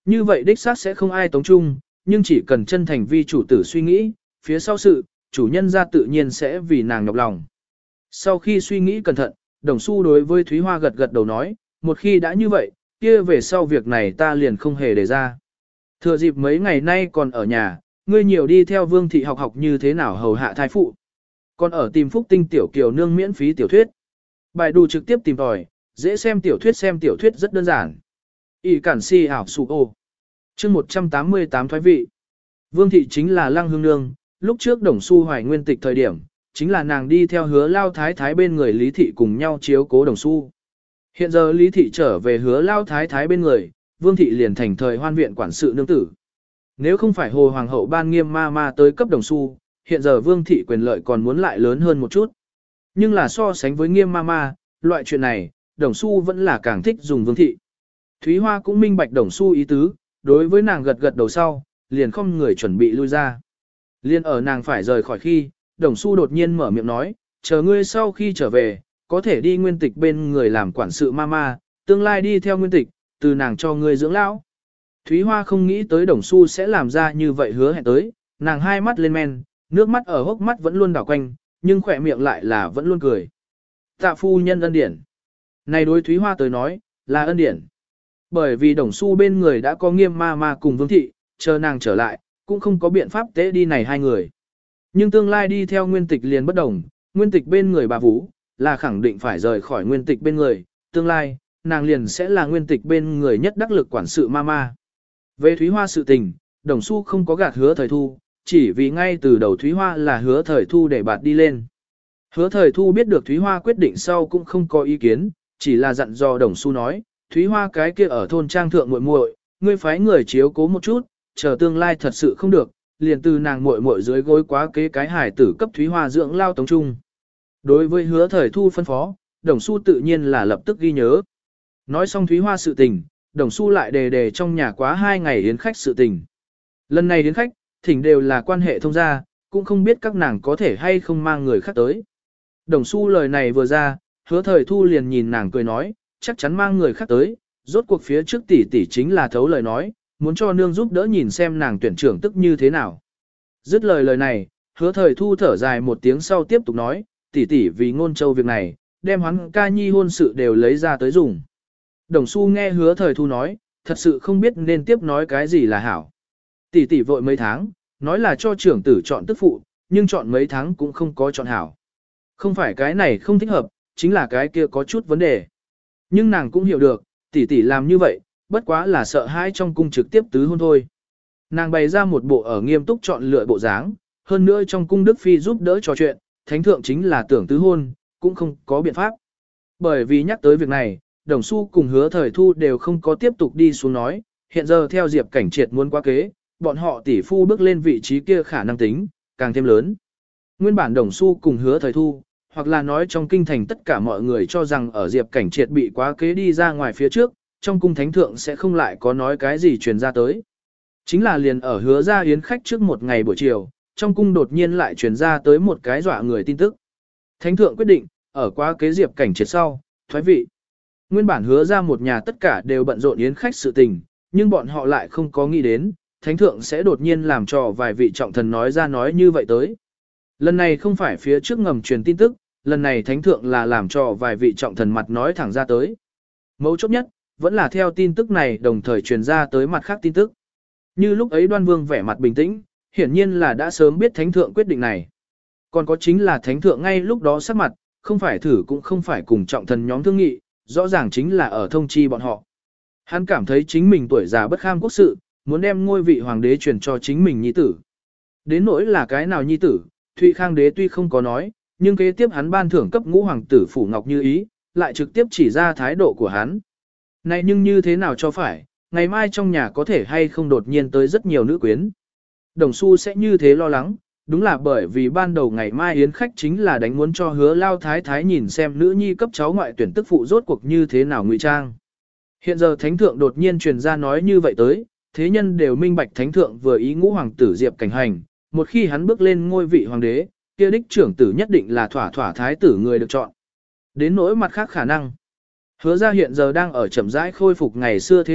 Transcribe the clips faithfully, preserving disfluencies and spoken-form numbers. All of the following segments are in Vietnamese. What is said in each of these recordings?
Như vậy đích xác sẽ không ai tống chung, nhưng chỉ cần chân thành vi chủ tử suy nghĩ, phía sau sự, chủ nhân ra tự nhiên sẽ vì nàng nhọc lòng. Sau khi suy nghĩ cẩn thận, Đồng Xu đối với Thúy Hoa gật gật đầu nói, một khi đã như vậy, kia về sau việc này ta liền không hề đề ra. Thừa dịp mấy ngày nay còn ở nhà, ngươi nhiều đi theo Vương thị học học như thế nào hầu hạ thai phụ. Còn ở tìm Phúc Tinh tiểu kiều nương miễn phí tiểu thuyết. Bài đủ trực tiếp tìm tòi, dễ xem tiểu thuyết xem tiểu thuyết rất đơn giản. Y cản si ảo sụ ô. Chương một trăm tám mươi tám thoái vị. Vương thị chính là Lăng Hương Nương, lúc trước Đồng Xu hoài nguyên tịch thời điểm, chính là nàng đi theo Hứa Lao Thái Thái bên người Lý thị cùng nhau chiếu cố Đồng Xu. Hiện giờ Lý thị trở về Hứa Lao Thái Thái bên người, Vương thị liền thành thời hoan viện quản sự nương tử. Nếu không phải Hồ Hoàng hậu ban nghiêm ma ma tới cấp Đồng Xu, hiện giờ Vương thị quyền lợi còn muốn lại lớn hơn một chút. Nhưng là so sánh với nghiêm ma ma, loại chuyện này, Đồng Xu vẫn là càng thích dùng Vương thị. Thúy Hoa cũng minh bạch Đồng Xu ý tứ, đối với nàng gật gật đầu sau, liền không người chuẩn bị lui ra. Liên ở nàng phải rời khỏi khi, Đồng Xu đột nhiên mở miệng nói, chờ ngươi sau khi trở về, có thể đi nguyên tịch bên người làm quản sự mama, tương lai đi theo nguyên tịch, từ nàng cho ngươi dưỡng lão. Thúy Hoa không nghĩ tới Đồng Xu sẽ làm ra như vậy hứa hẹn tới, nàng hai mắt lên men, nước mắt ở hốc mắt vẫn luôn đảo quanh, nhưng khỏe miệng lại là vẫn luôn cười. Tạ phu nhân ân điển. Này đối Thúy Hoa tới nói, là ân điển. Bởi vì Đồng Xu bên người đã có nghiêm ma ma cùng Vương thị, chờ nàng trở lại, cũng không có biện pháp tế đi này hai người. Nhưng tương lai đi theo nguyên tịch liền bất đồng, nguyên tịch bên người bà Vũ, là khẳng định phải rời khỏi nguyên tịch bên người, tương lai, nàng liền sẽ là nguyên tịch bên người nhất đắc lực quản sự mama. Về Thúy Hoa sự tình, Đồng Xu không có gạt Hứa Thời Thu, chỉ vì ngay từ đầu Thúy Hoa là Hứa Thời Thu để bạt đi lên. Hứa Thời Thu biết được Thúy Hoa quyết định sau cũng không có ý kiến, chỉ là dặn dò Đồng Xu nói, Thúy Hoa cái kia ở thôn trang thượng muội muội, ngươi phái người chiếu cố một chút, chờ tương lai thật sự không được, liền từ nàng muội muội dưới gối quá kế cái hải tử cấp Thúy Hoa dưỡng lao tống trung. Đối với Hứa Thời Thu phân phó, Đồng Xu tự nhiên là lập tức ghi nhớ. Nói xong Thúy Hoa sự tình, Đồng Xu lại đề đề trong nhà quá hai ngày yến khách sự tình. Lần này yến khách, thỉnh đều là quan hệ thông gia, cũng không biết các nàng có thể hay không mang người khác tới. Đồng Xu lời này vừa ra, Hứa Thời Thu liền nhìn nàng cười nói, chắc chắn mang người khác tới, rốt cuộc phía trước tỷ tỷ chính là thấu lời nói, muốn cho nương giúp đỡ nhìn xem nàng tuyển trưởng tức như thế nào. Dứt lời lời này, Hứa Thời Thu thở dài một tiếng sau tiếp tục nói, tỷ tỷ vì ngôn châu việc này, đem hắn ca nhi hôn sự đều lấy ra tới dùng. Đồng Xu nghe Hứa Thời Thu nói, thật sự không biết nên tiếp nói cái gì là hảo. Tỷ tỷ vội mấy tháng, nói là cho trưởng tử chọn tức phụ, nhưng chọn mấy tháng cũng không có chọn hảo. Không phải cái này không thích hợp, chính là cái kia có chút vấn đề. Nhưng nàng cũng hiểu được, tỷ tỷ làm như vậy, bất quá là sợ hãi trong cung trực tiếp tứ hôn thôi. Nàng bày ra một bộ ở nghiêm túc chọn lựa bộ dáng, hơn nữa trong cung Đức Phi giúp đỡ trò chuyện, thánh thượng chính là tưởng tứ hôn, cũng không có biện pháp. Bởi vì nhắc tới việc này, Đồng Xu cùng Hứa Thời Thu đều không có tiếp tục đi xuống nói, hiện giờ theo Diệp Cảnh Triệt muốn quá kế, bọn họ tỷ phu bước lên vị trí kia khả năng tính, càng thêm lớn. Nguyên bản Đồng Xu cùng Hứa Thời Thu, hoặc là nói trong kinh thành tất cả mọi người cho rằng ở Diệp Cảnh Triệt bị quá kế đi ra ngoài phía trước, trong cung thánh thượng sẽ không lại có nói cái gì truyền ra tới. Chính là liền ở Hứa ra yến khách trước một ngày buổi chiều, trong cung đột nhiên lại truyền ra tới một cái dọa người tin tức. Thánh thượng quyết định, ở quá kế Diệp Cảnh Triệt sau, thoái vị. Nguyên bản Hứa ra một nhà tất cả đều bận rộn yến khách sự tình, nhưng bọn họ lại không có nghĩ đến, thánh thượng sẽ đột nhiên làm cho vài vị trọng thần nói ra nói như vậy tới. Lần này không phải phía trước ngầm truyền tin tức, lần này thánh thượng là làm cho vài vị trọng thần mặt nói thẳng ra tới. Mấu chốt nhất, vẫn là theo tin tức này đồng thời truyền ra tới mặt khác tin tức. Như lúc ấy Đoan Vương vẻ mặt bình tĩnh, hiển nhiên là đã sớm biết thánh thượng quyết định này. Còn có chính là thánh thượng ngay lúc đó sắc mặt, không phải thử cũng không phải cùng trọng thần nhóm thương nghị, rõ ràng chính là ở thông chi bọn họ. Hắn cảm thấy chính mình tuổi già bất kham quốc sự, muốn đem ngôi vị hoàng đế truyền cho chính mình nhi tử. Đến nỗi là cái nào nhi tử, Thụy Khang đế tuy không có nói, nhưng kế tiếp hắn ban thưởng cấp ngũ hoàng tử Phủ Ngọc Như Ý, lại trực tiếp chỉ ra thái độ của hắn. Này nhưng như thế nào cho phải, ngày mai trong nhà có thể hay không đột nhiên tới rất nhiều nữ quyến. Đồng Xu sẽ như thế lo lắng, đúng là bởi vì ban đầu ngày mai yến khách chính là đánh muốn cho Hứa Lao Thái Thái nhìn xem nữ nhi cấp cháu ngoại tuyển tức phụ rốt cuộc như thế nào ngụy trang. Hiện giờ thánh thượng đột nhiên truyền ra nói như vậy tới, thế nhân đều minh bạch thánh thượng vừa ý ngũ hoàng tử Diệp Cảnh Hành, một khi hắn bước lên ngôi vị hoàng đế, kia đích trưởng tử nhất định là thỏa thỏa thái tử người được chọn. Đến nỗi mặt khác khả năng, Hứa ra hiện giờ đang ở chậm rãi khôi phục ngày xưa thế lực,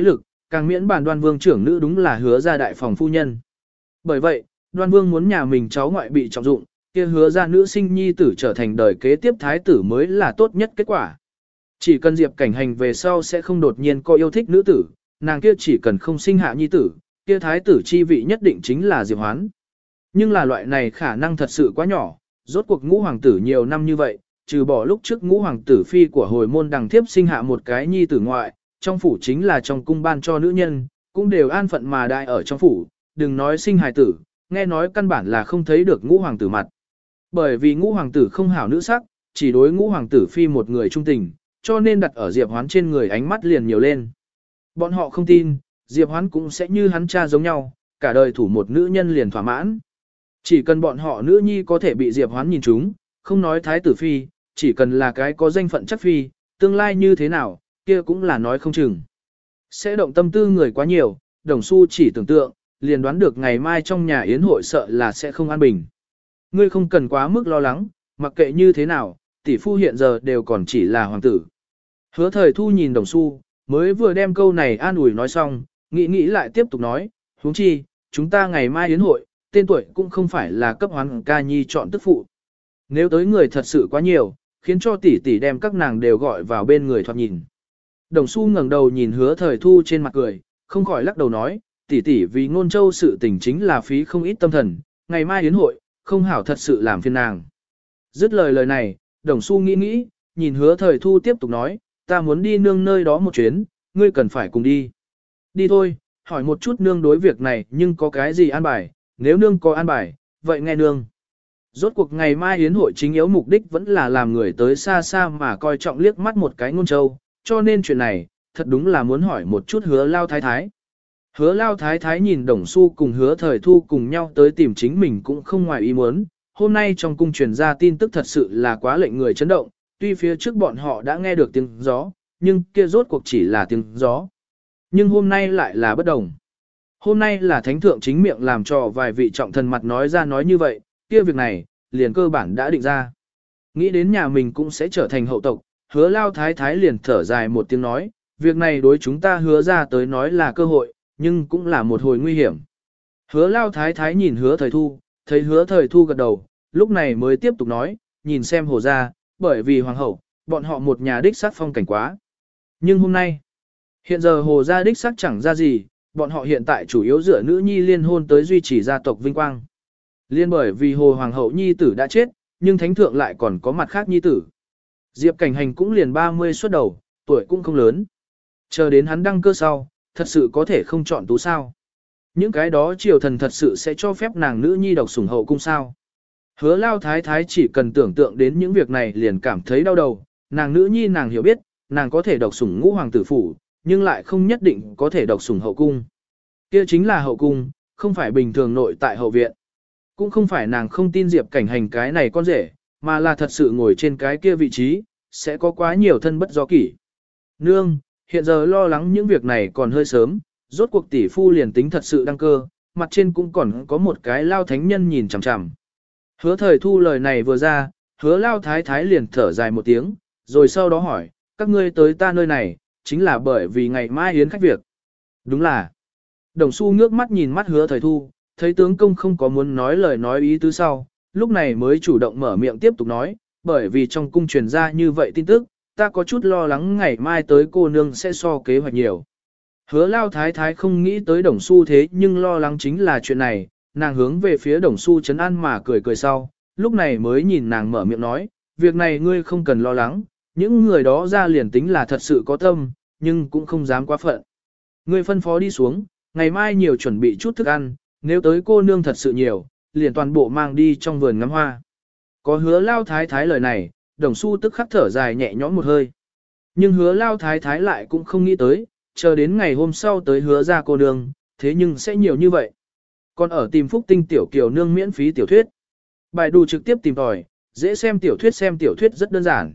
càng miễn bàn Đoan Vương trưởng nữ đúng là hứa ra đại phòng phu nhân. Bởi vậy, Đoan Vương muốn nhà mình cháu ngoại bị trọng dụng, kia hứa ra nữ sinh nhi tử trở thành đời kế tiếp thái tử mới là tốt nhất kết quả. Chỉ cần Diệp Cảnh Hành về sau sẽ không đột nhiên có yêu thích nữ tử, nàng kia chỉ cần không sinh hạ nhi tử, kia thái tử chi vị nhất định chính là Diệp Hoán. Nhưng là loại này khả năng thật sự quá nhỏ, rốt cuộc ngũ hoàng tử nhiều năm như vậy, trừ bỏ lúc trước ngũ hoàng tử phi của hồi môn đằng thiếp sinh hạ một cái nhi tử ngoại, trong phủ chính là trong cung ban cho nữ nhân, cũng đều an phận mà đại ở trong phủ, đừng nói sinh hài tử, nghe nói căn bản là không thấy được ngũ hoàng tử mặt. Bởi vì ngũ hoàng tử không hảo nữ sắc, chỉ đối ngũ hoàng tử phi một người trung tình, cho nên đặt ở Diệp Hoán trên người ánh mắt liền nhiều lên. Bọn họ không tin, Diệp Hoán cũng sẽ như hắn cha giống nhau, cả đời thủ một nữ nhân liền thỏa mãn. Chỉ cần bọn họ nữ nhi có thể bị Diệp Hoán nhìn trúng, không nói thái tử phi, chỉ cần là cái có danh phận chắc phi, tương lai như thế nào, kia cũng là nói không chừng. Sẽ động tâm tư người quá nhiều, Đồng Xu chỉ tưởng tượng, liền đoán được ngày mai trong nhà yến hội sợ là sẽ không an bình. Ngươi không cần quá mức lo lắng, mặc kệ như thế nào, tỷ phu hiện giờ đều còn chỉ là hoàng tử. Hứa Thời Thu nhìn Đồng Xu, mới vừa đem câu này an ủi nói xong, nghĩ nghĩ lại tiếp tục nói, huống chi, chúng ta ngày mai yến hội, tên tuổi cũng không phải là cấp Hoán ca nhi chọn tức phụ. Nếu tới người thật sự quá nhiều, khiến cho tỷ tỷ đem các nàng đều gọi vào bên người thoạt nhìn. Đồng Xu ngẩng đầu nhìn Hứa Thời Thu trên mặt cười, không khỏi lắc đầu nói, tỷ tỷ vì ngôn châu sự tình chính là phí không ít tâm thần, ngày mai yến hội, không hảo thật sự làm phiền nàng. Dứt lời lời này, Đồng Xu nghĩ nghĩ, nhìn Hứa Thời Thu tiếp tục nói, ta muốn đi nương nơi đó một chuyến, ngươi cần phải cùng đi. Đi thôi, hỏi một chút nương đối việc này nhưng có cái gì an bài, nếu nương có an bài, vậy nghe nương. Rốt cuộc ngày mai yến hội chính yếu mục đích vẫn là làm người tới xa xa mà coi trọng liếc mắt một cái ngôn châu, cho nên chuyện này, thật đúng là muốn hỏi một chút Hứa Lao Thái Thái. Hứa Lao Thái Thái nhìn Đồng Xu cùng Hứa Thời Thu cùng nhau tới tìm chính mình cũng không ngoài ý muốn, hôm nay trong cung truyền ra tin tức thật sự là quá lệnh người chấn động, tuy phía trước bọn họ đã nghe được tiếng gió, nhưng kia rốt cuộc chỉ là tiếng gió. Nhưng hôm nay lại là bất đồng. Hôm nay là thánh thượng chính miệng làm cho vài vị trọng thần mặt nói ra nói như vậy, kia việc này, liền cơ bản đã định ra. Nghĩ đến nhà mình cũng sẽ trở thành hậu tộc, Hứa Lao Thái Thái liền thở dài một tiếng nói, việc này đối chúng ta hứa ra tới nói là cơ hội, nhưng cũng là một hồi nguy hiểm. Hứa Lao Thái Thái nhìn Hứa Thời Thu, thấy Hứa Thời Thu gật đầu, lúc này mới tiếp tục nói, nhìn xem hồ ra, bởi vì hoàng hậu, bọn họ một nhà đích sát phong cảnh quá. Nhưng hôm nay, hiện giờ hồ ra đích sát chẳng ra gì, bọn họ hiện tại chủ yếu dựa nữ nhi liên hôn tới duy trì gia tộc vinh quang. Liên bởi vì hồ hoàng hậu nhi tử đã chết, nhưng thánh thượng lại còn có mặt khác nhi tử. Diệp Cảnh Hành cũng liền ba mươi xuất đầu, tuổi cũng không lớn. Chờ đến hắn đăng cơ sau, thật sự có thể không chọn tú sao. Những cái đó triều thần thật sự sẽ cho phép nàng nữ nhi độc sủng hậu cung sao. Hứa Lao Thái Thái chỉ cần tưởng tượng đến những việc này liền cảm thấy đau đầu, nàng nữ nhi nàng hiểu biết, nàng có thể độc sủng ngũ hoàng tử phủ, nhưng lại không nhất định có thể độc sủng hậu cung. Kia chính là hậu cung, không phải bình thường nội tại hậu viện. Cũng không phải nàng không tin Diệp Cảnh Hành cái này con rể, mà là thật sự ngồi trên cái kia vị trí, sẽ có quá nhiều thân bất do kỷ. Nương, hiện giờ lo lắng những việc này còn hơi sớm, rốt cuộc tỷ phu liền tính thật sự đăng cơ, mặt trên cũng còn có một cái lao thánh nhân nhìn chằm chằm. Hứa Thời Thu lời này vừa ra, Hứa Lao Thái Thái liền thở dài một tiếng, rồi sau đó hỏi, các ngươi tới ta nơi này, chính là bởi vì ngày mai yến khách việc. Đúng là. Đồng Xu ngước mắt nhìn mắt Hứa Thời Thu, thấy tướng công không có muốn nói lời nói ý tứ sau, lúc này mới chủ động mở miệng tiếp tục nói, bởi vì trong cung truyền ra như vậy tin tức, ta có chút lo lắng ngày mai tới cô nương sẽ so kế hoạch nhiều. Hứa Lao Thái Thái không nghĩ tới Đồng Xu thế nhưng lo lắng chính là chuyện này, nàng hướng về phía Đồng Xu trấn an mà cười cười sau, lúc này mới nhìn nàng mở miệng nói, việc này ngươi không cần lo lắng, những người đó ra liền tính là thật sự có tâm, nhưng cũng không dám quá phận. Ngươi phân phó đi xuống, ngày mai nhiều chuẩn bị chút thức ăn, nếu tới cô nương thật sự nhiều, liền toàn bộ mang đi trong vườn ngắm hoa. Có Hứa Lao Thái Thái lời này, Đồng Xu tức khắc thở dài nhẹ nhõm một hơi. Nhưng Hứa Lao Thái Thái lại cũng không nghĩ tới, chờ đến ngày hôm sau tới Hứa ra cô nương, thế nhưng sẽ nhiều như vậy. Còn ở tìm Phúc Tinh tiểu kiều nương miễn phí tiểu thuyết. Bài đù trực tiếp tìm tòi, dễ xem tiểu thuyết xem tiểu thuyết rất đơn giản.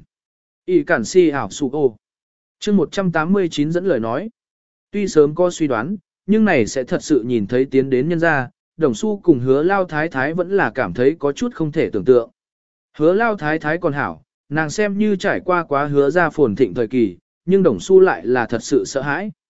Y cản si ảo sụ ô. Chương một trăm tám mươi chín dẫn lời nói. Tuy sớm có suy đoán, nhưng này sẽ thật sự nhìn thấy tiến đến nhân gia, Đồng Xu cùng Hứa Lao Thái Thái vẫn là cảm thấy có chút không thể tưởng tượng. Hứa Lao Thái Thái còn hảo, nàng xem như trải qua quá Hứa ra phồn thịnh thời kỳ, nhưng Đồng Xu lại là thật sự sợ hãi.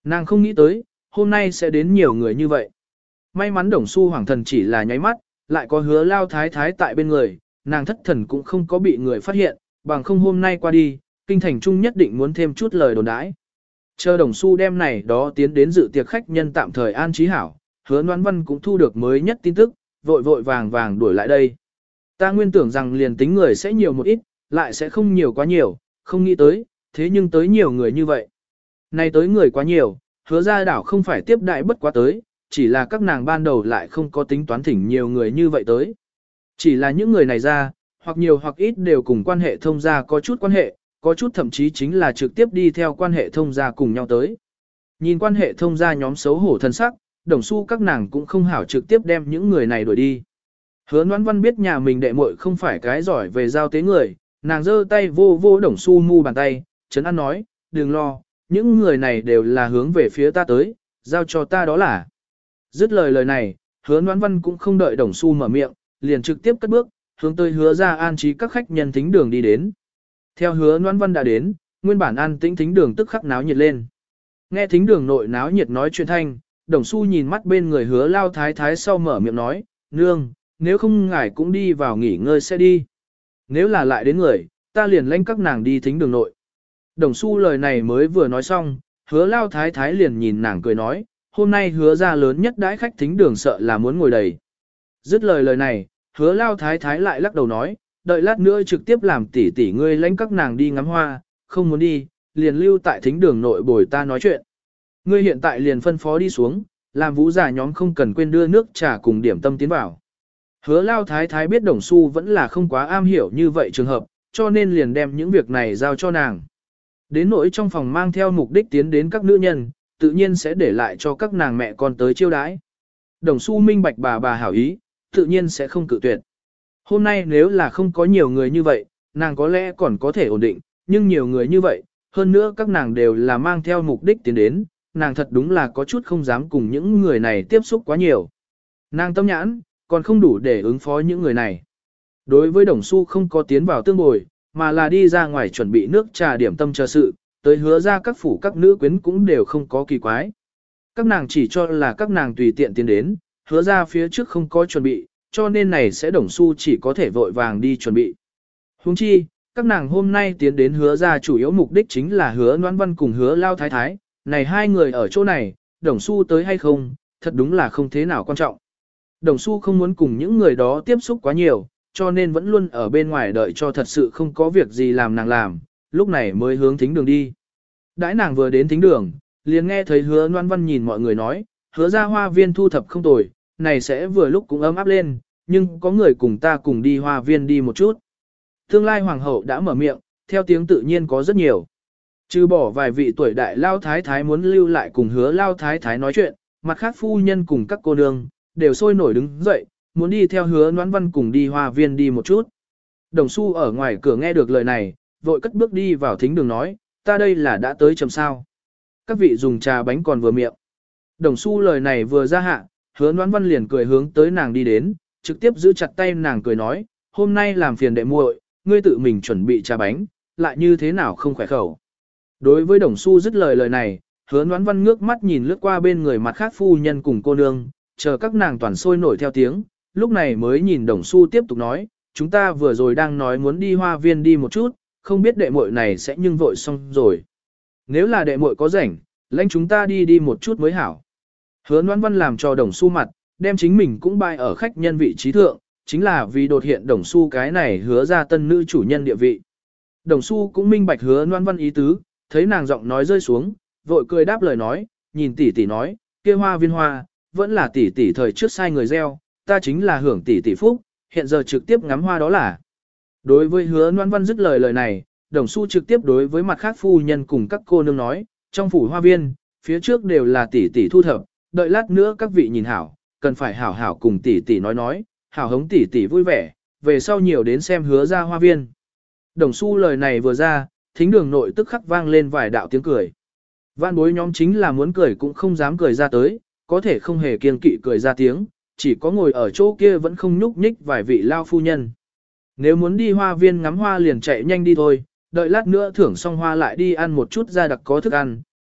Nàng không nghĩ tới, hôm nay sẽ đến nhiều người như vậy. May mắn Đồng Xu Hoàng thần chỉ là nháy mắt, lại có Hứa Lao Thái Thái tại bên người, nàng thất thần cũng không có bị người phát hiện, bằng không hôm nay qua đi, kinh thành trung nhất định muốn thêm chút lời đồn đãi. Chờ Đồng Xu đem này đó tiến đến dự tiệc khách nhân tạm thời an trí hảo, Hứa Noãn Văn cũng thu được mới nhất tin tức, vội vội vàng vàng đuổi lại đây. Ta nguyên tưởng rằng liền tính người sẽ nhiều một ít, lại sẽ không nhiều quá nhiều, không nghĩ tới, thế nhưng tới nhiều người như vậy. Này tới người quá nhiều, Hứa ra đảo không phải tiếp đại bất quá tới, chỉ là các nàng ban đầu lại không có tính toán thỉnh nhiều người như vậy tới. Chỉ là những người này ra, hoặc nhiều hoặc ít đều cùng quan hệ thông gia có chút quan hệ, có chút thậm chí chính là trực tiếp đi theo quan hệ thông gia cùng nhau tới. Nhìn quan hệ thông gia nhóm xấu hổ thân sắc, Đồng Xu các nàng cũng không hảo trực tiếp đem những người này đuổi đi. Hứa Noãn Văn biết nhà mình đệ muội không phải cái giỏi về giao tế người, nàng giơ tay vô vô Đồng Xu mu bàn tay, trấn an nói, đừng lo, những người này đều là hướng về phía ta tới, giao cho ta đó là. Dứt lời lời này, Hứa Noãn Văn cũng không đợi Đồng Xu mở miệng, liền trực tiếp cất bước, hướng tới Hứa ra an trí các khách nhân thính đường đi đến. Theo Hứa Noãn Văn đã đến, nguyên bản an tĩnh thính đường tức khắc náo nhiệt lên. Nghe thính đường nội náo nhiệt nói chuyện thanh, Đồng Xu nhìn mắt bên người Hứa Lao Thái Thái sau mở miệng nói, nương, nếu không ngài cũng đi vào nghỉ ngơi sẽ đi. Nếu là lại đến người, ta liền lãnh các nàng đi thính đường nội. Đồng Xu lời này mới vừa nói xong, Hứa Lao Thái Thái liền nhìn nàng cười nói, hôm nay Hứa ra lớn nhất đãi khách thính đường sợ là muốn ngồi đầy. Dứt lời lời này, Hứa Lao Thái Thái lại lắc đầu nói, đợi lát nữa trực tiếp làm tỷ tỷ ngươi lãnh các nàng đi ngắm hoa, không muốn đi, liền lưu tại thính đường nội bồi ta nói chuyện. Ngươi hiện tại liền phân phó đi xuống, làm vũ giả nhóm không cần quên đưa nước trà cùng điểm tâm tiến vào. Hứa Lao Thái Thái biết Đồng Xu vẫn là không quá am hiểu như vậy trường hợp, cho nên liền đem những việc này giao cho nàng. Đến nỗi trong phòng mang theo mục đích tiến đến các nữ nhân, tự nhiên sẽ để lại cho các nàng mẹ con tới chiêu đãi. Đồng Xu minh bạch bà bà hảo ý, tự nhiên sẽ không cự tuyệt. Hôm nay nếu là không có nhiều người như vậy, nàng có lẽ còn có thể ổn định, nhưng nhiều người như vậy, hơn nữa các nàng đều là mang theo mục đích tiến đến, nàng thật đúng là có chút không dám cùng những người này tiếp xúc quá nhiều. Nàng tâm nhãn, còn không đủ để ứng phó những người này. Đối với Đồng Xu không có tiến vào tương bồi, mà là đi ra ngoài chuẩn bị nước trà điểm tâm chờ sự, tới Hứa ra các phủ các nữ quyến cũng đều không có kỳ quái. Các nàng chỉ cho là các nàng tùy tiện tiến đến, Hứa ra phía trước không có chuẩn bị, cho nên này sẽ Đồng Xu chỉ có thể vội vàng đi chuẩn bị. Huống chi, các nàng hôm nay tiến đến Hứa ra chủ yếu mục đích chính là Hứa Noãn Văn cùng Hứa Lao Thái Thái, này hai người ở chỗ này, Đồng Xu tới hay không, thật đúng là không thế nào quan trọng. Đồng Xu không muốn cùng những người đó tiếp xúc quá nhiều, cho nên vẫn luôn ở bên ngoài đợi cho thật sự không có việc gì làm nàng làm, lúc này mới hướng thính đường đi. Đãi nàng vừa đến thính đường, liền nghe thấy Hứa Noãn Văn nhìn mọi người nói, Hứa ra hoa viên thu thập không tồi, này sẽ vừa lúc cũng ấm áp lên, nhưng có người cùng ta cùng đi hoa viên đi một chút. Tương lai hoàng hậu đã mở miệng, theo tiếng tự nhiên có rất nhiều. Trừ bỏ vài vị tuổi đại Lao Thái Thái muốn lưu lại cùng Hứa Lao Thái Thái nói chuyện, mặt khác phu nhân cùng các cô nương, đều sôi nổi đứng dậy, muốn đi theo Hứa Noãn Văn cùng đi hoa viên đi một chút. Đồng Xu ở ngoài cửa nghe được lời này, vội cất bước đi vào thính đường nói, ta đây là đã tới chầm sao. Các vị dùng trà bánh còn vừa miệng. Đồng Xu lời này vừa ra hạ, Hứa Noãn Văn liền cười hướng tới nàng đi đến, trực tiếp giữ chặt tay nàng cười nói, hôm nay làm phiền đệ muội, ngươi tự mình chuẩn bị trà bánh, lại như thế nào không khỏe khẩu. Đối với Đồng Xu dứt lời lời này, Hứa Noãn Văn ngước mắt nhìn lướt qua bên người mặt khác phu nhân cùng cô nương, chờ các nàng toàn sôi nổi theo tiếng, lúc này mới nhìn Đồng Xu tiếp tục nói, chúng ta vừa rồi đang nói muốn đi hoa viên đi một chút, không biết đệ muội này sẽ nhưng vội xong rồi. Nếu là đệ muội có rảnh, lãnh chúng ta đi đi một chút mới hảo. Hứa Noãn Văn làm cho Đồng Xu mặt, đem chính mình cũng bại ở khách nhân vị trí thượng, chính là vì đột hiện Đồng Xu cái này hứa ra tân nữ chủ nhân địa vị. Đồng Xu cũng minh bạch Hứa Noãn Văn ý tứ, thấy nàng giọng nói rơi xuống, vội cười đáp lời nói, nhìn tỷ tỷ nói, kia hoa viên hoa, vẫn là tỷ tỷ thời trước sai người gieo, ta chính là hưởng tỷ tỷ phúc, hiện giờ trực tiếp ngắm hoa đó là. Đối với Hứa Noãn Văn dứt lời lời này, Đồng Xu trực tiếp đối với mặt khác phu nhân cùng các cô nương nói, trong phủ hoa viên, phía trước đều là tỷ tỷ thu thập, đợi lát nữa các vị nhìn hảo, cần phải hảo hảo cùng tỷ tỷ nói nói, hảo hống tỷ tỷ vui vẻ, về sau nhiều đến xem Hứa ra hoa viên. Đồng Xu lời này vừa ra, thính đường nội tức khắc vang lên vài đạo tiếng cười. Vạn bối nhóm chính là muốn cười cũng không dám cười ra tới, có thể không hề kiêng kỵ cười ra tiếng, chỉ có ngồi ở chỗ kia vẫn không nhúc nhích vài vị lao phu nhân. Nếu muốn đi hoa viên ngắm hoa liền chạy nhanh đi thôi, đợi lát nữa thưởng xong hoa lại đi ăn một chút ra đặc có thức ăn,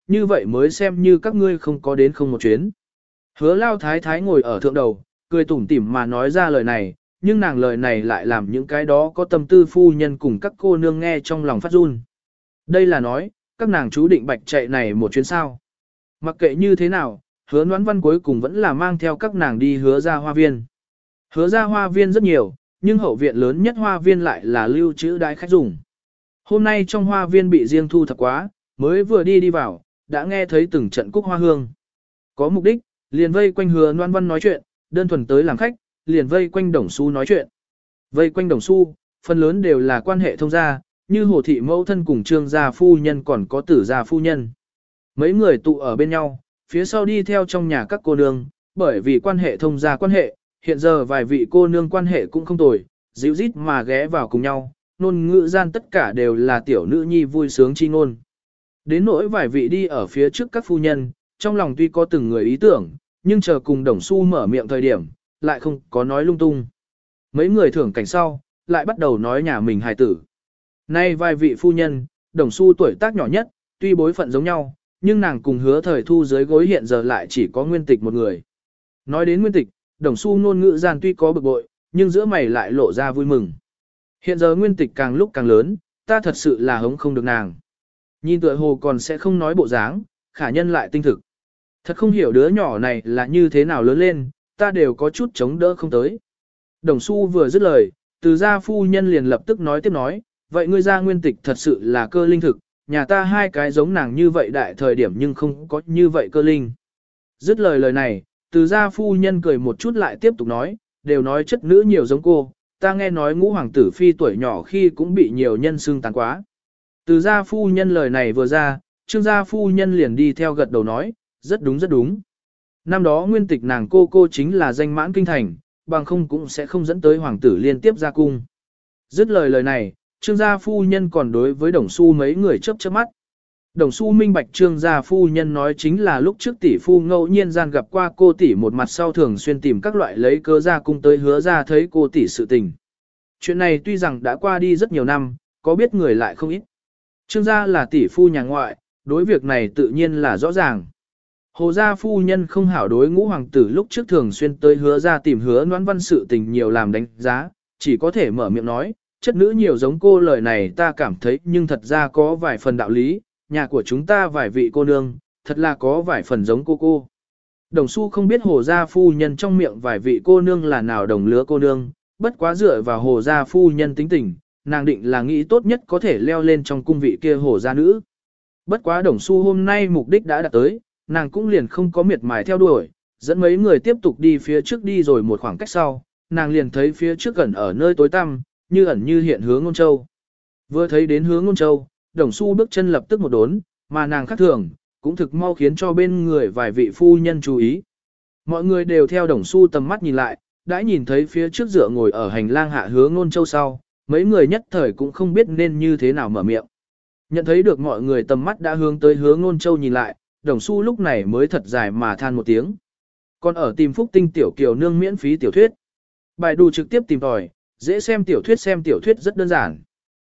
như vậy mới xem như các ngươi không có đến không một chuyến. Hứa lao thái thái ngồi ở thượng đầu, cười tủm tỉm mà nói ra lời này, nhưng nàng lời này lại làm những cái đó có tâm tư phu nhân cùng các cô nương nghe trong lòng phát run. Đây là nói, các nàng chú định bạch chạy này một chuyến sao. Mặc kệ như thế nào, hứa Noãn Văn cuối cùng vẫn là mang theo các nàng đi hứa ra hoa viên. Hứa ra hoa viên rất nhiều, nhưng hậu viện lớn nhất hoa viên lại là lưu trữ đại khách dùng. Hôm nay trong hoa viên bị riêng thu thập quá, mới vừa đi đi vào, đã nghe thấy từng trận cúc hoa hương. Có mục đích, liền vây quanh hứa Noãn Văn nói chuyện, đơn thuần tới làm khách, liền vây quanh Đồng Xu nói chuyện. Vây quanh Đồng Xu, phần lớn đều là quan hệ thông gia, như Hồ thị mẫu thân cùng Trương gia phu nhân còn có Tử gia phu nhân. Mấy người tụ ở bên nhau, phía sau đi theo trong nhà các cô nương, bởi vì quan hệ thông gia quan hệ, hiện giờ vài vị cô nương quan hệ cũng không tồi, dịu rít mà ghé vào cùng nhau, nôn ngữ gian tất cả đều là tiểu nữ nhi vui sướng chi ngôn. Đến nỗi vài vị đi ở phía trước các phu nhân, trong lòng tuy có từng người ý tưởng, nhưng chờ cùng Đồng Xu mở miệng thời điểm, lại không có nói lung tung. Mấy người thưởng cảnh sau, lại bắt đầu nói nhà mình hài tử. Nay vài vị phu nhân, Đồng Xu tuổi tác nhỏ nhất, tuy bối phận giống nhau, nhưng nàng cùng Hứa Thời Thu dưới gối hiện giờ lại chỉ có Nguyên Tịch một người. Nói đến Nguyên Tịch, Đồng Xu ngôn ngữ gian tuy có bực bội, nhưng giữa mày lại lộ ra vui mừng. Hiện giờ Nguyên Tịch càng lúc càng lớn, ta thật sự là hống không được nàng. Nhìn tựa hồ còn sẽ không nói bộ dáng, khả nhân lại tinh thực. Thật không hiểu đứa nhỏ này là như thế nào lớn lên, ta đều có chút chống đỡ không tới. Đồng Xu vừa dứt lời, Từ gia phu nhân liền lập tức nói tiếp nói, vậy ngươi gia Nguyên Tịch thật sự là cơ linh thực, nhà ta hai cái giống nàng như vậy đại thời điểm nhưng không có như vậy cơ linh. Dứt lời lời này, Từ gia phu nhân cười một chút lại tiếp tục nói, đều nói chất nữ nhiều giống cô, ta nghe nói ngũ hoàng tử phi tuổi nhỏ khi cũng bị nhiều nhân xưng tán quá. Từ gia phu nhân lời này vừa ra, Trương gia phu nhân liền đi theo gật đầu nói, rất đúng rất đúng. Năm đó Nguyên Tịch nàng cô cô chính là danh mãn kinh thành, bằng không cũng sẽ không dẫn tới hoàng tử liên tiếp ra cung. Dứt lời lời này, Trương gia phu nhân còn đối với Đồng Xu mấy người chớp chớp mắt. Đồng Xu minh bạch Trương gia phu nhân nói chính là lúc trước tỷ phu ngẫu nhiên gian gặp qua cô tỷ một mặt sau thường xuyên tìm các loại lấy cớ ra cung tới hứa ra thấy cô tỷ sự tình. Chuyện này tuy rằng đã qua đi rất nhiều năm, có biết người lại không ít. Trương gia là tỷ phu nhà ngoại, đối việc này tự nhiên là rõ ràng. Hồ gia phu nhân không hảo đối ngũ hoàng tử lúc trước thường xuyên tới hứa ra tìm hứa Noãn Văn sự tình nhiều làm đánh giá, chỉ có thể mở miệng nói, chất nữ nhiều giống cô lời này ta cảm thấy nhưng thật ra có vài phần đạo lý, nhà của chúng ta vài vị cô nương, thật là có vài phần giống cô cô. Đồng Xu không biết hồ gia phu nhân trong miệng vài vị cô nương là nào đồng lứa cô nương, bất quá dựa vào hồ gia phu nhân tính tình, nàng định là nghĩ tốt nhất có thể leo lên trong cung vị kia hồ gia nữ. Bất quá Đồng Xu hôm nay mục đích đã đạt tới, nàng cũng liền không có miệt mài theo đuổi, dẫn mấy người tiếp tục đi phía trước đi rồi một khoảng cách sau, nàng liền thấy phía trước gần ở nơi tối tăm, như ẩn như hiện hướng Ngôn Châu. Vừa thấy đến hướng Ngôn Châu, Đồng Xu bước chân lập tức một đốn, mà nàng khác thường, cũng thực mau khiến cho bên người vài vị phu nhân chú ý. Mọi người đều theo Đồng Xu tầm mắt nhìn lại, đã nhìn thấy phía trước dựa ngồi ở hành lang hạ hướng Ngôn Châu sau, mấy người nhất thời cũng không biết nên như thế nào mở miệng. Nhận thấy được mọi người tầm mắt đã hướng tới hướng Ngôn Châu nhìn lại, Đồng Xu lúc này mới thật dài mà than một tiếng. Còn ở tìm Phúc Tinh tiểu kiều nương miễn phí tiểu thuyết. Bài đù trực tiếp tìm tòi, dễ xem tiểu thuyết xem tiểu thuyết rất đơn giản.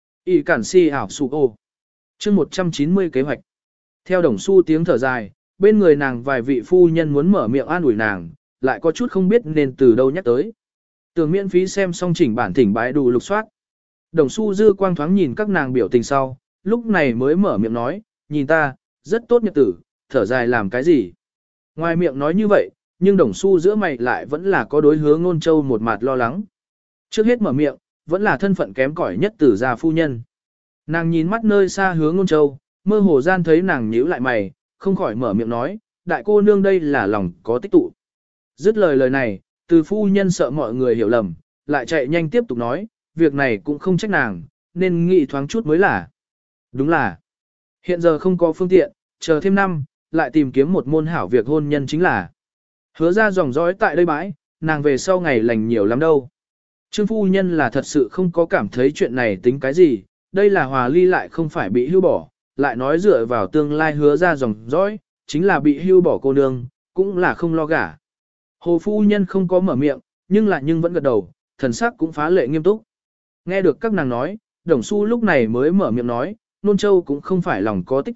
Y cản si ảo su ô. Chương một trăm chín mươi kế hoạch. Theo Đồng Xu tiếng thở dài, bên người nàng vài vị phu nhân muốn mở miệng an ủi nàng, lại có chút không biết nên từ đâu nhắc tới. Tưởng miễn phí xem xong chỉnh bản thỉnh bài đù lục soát. Đồng Xu dư quang thoáng nhìn các nàng biểu tình sau, lúc này mới mở miệng nói, nhìn ta, rất tốt nhật tử, thở dài làm cái gì. Ngoài miệng nói như vậy, nhưng Đồng Xu giữa mày lại vẫn là có đối hướng Ngôn Châu một mặt lo lắng. Trước hết mở miệng, vẫn là thân phận kém cỏi nhất Tử gia phu nhân. Nàng nhìn mắt nơi xa hướng Ngôn Châu, mơ hồ gian thấy nàng nhíu lại mày, không khỏi mở miệng nói, đại cô nương đây là lòng có tích tụ. Dứt lời lời này, Từ phu nhân sợ mọi người hiểu lầm, lại chạy nhanh tiếp tục nói, việc này cũng không trách nàng, nên nghĩ thoáng chút mới là. Đúng là, hiện giờ không có phương tiện, chờ thêm năm, lại tìm kiếm một môn hảo việc hôn nhân chính là. Hứa ra dòng dõi tại đây bãi, nàng về sau ngày lành nhiều lắm đâu. Trương phu nhân là thật sự không có cảm thấy chuyện này tính cái gì, đây là hòa ly lại không phải bị hưu bỏ, lại nói dựa vào tương lai hứa ra dòng dõi, chính là bị hưu bỏ cô nương, cũng là không lo gả. Hồ phu nhân không có mở miệng, nhưng lại nhưng vẫn gật đầu, thần sắc cũng phá lệ nghiêm túc. Nghe được các nàng nói, Đồng Xu lúc này mới mở miệng nói, Nôn Châu cũng không phải lòng có tích tụ,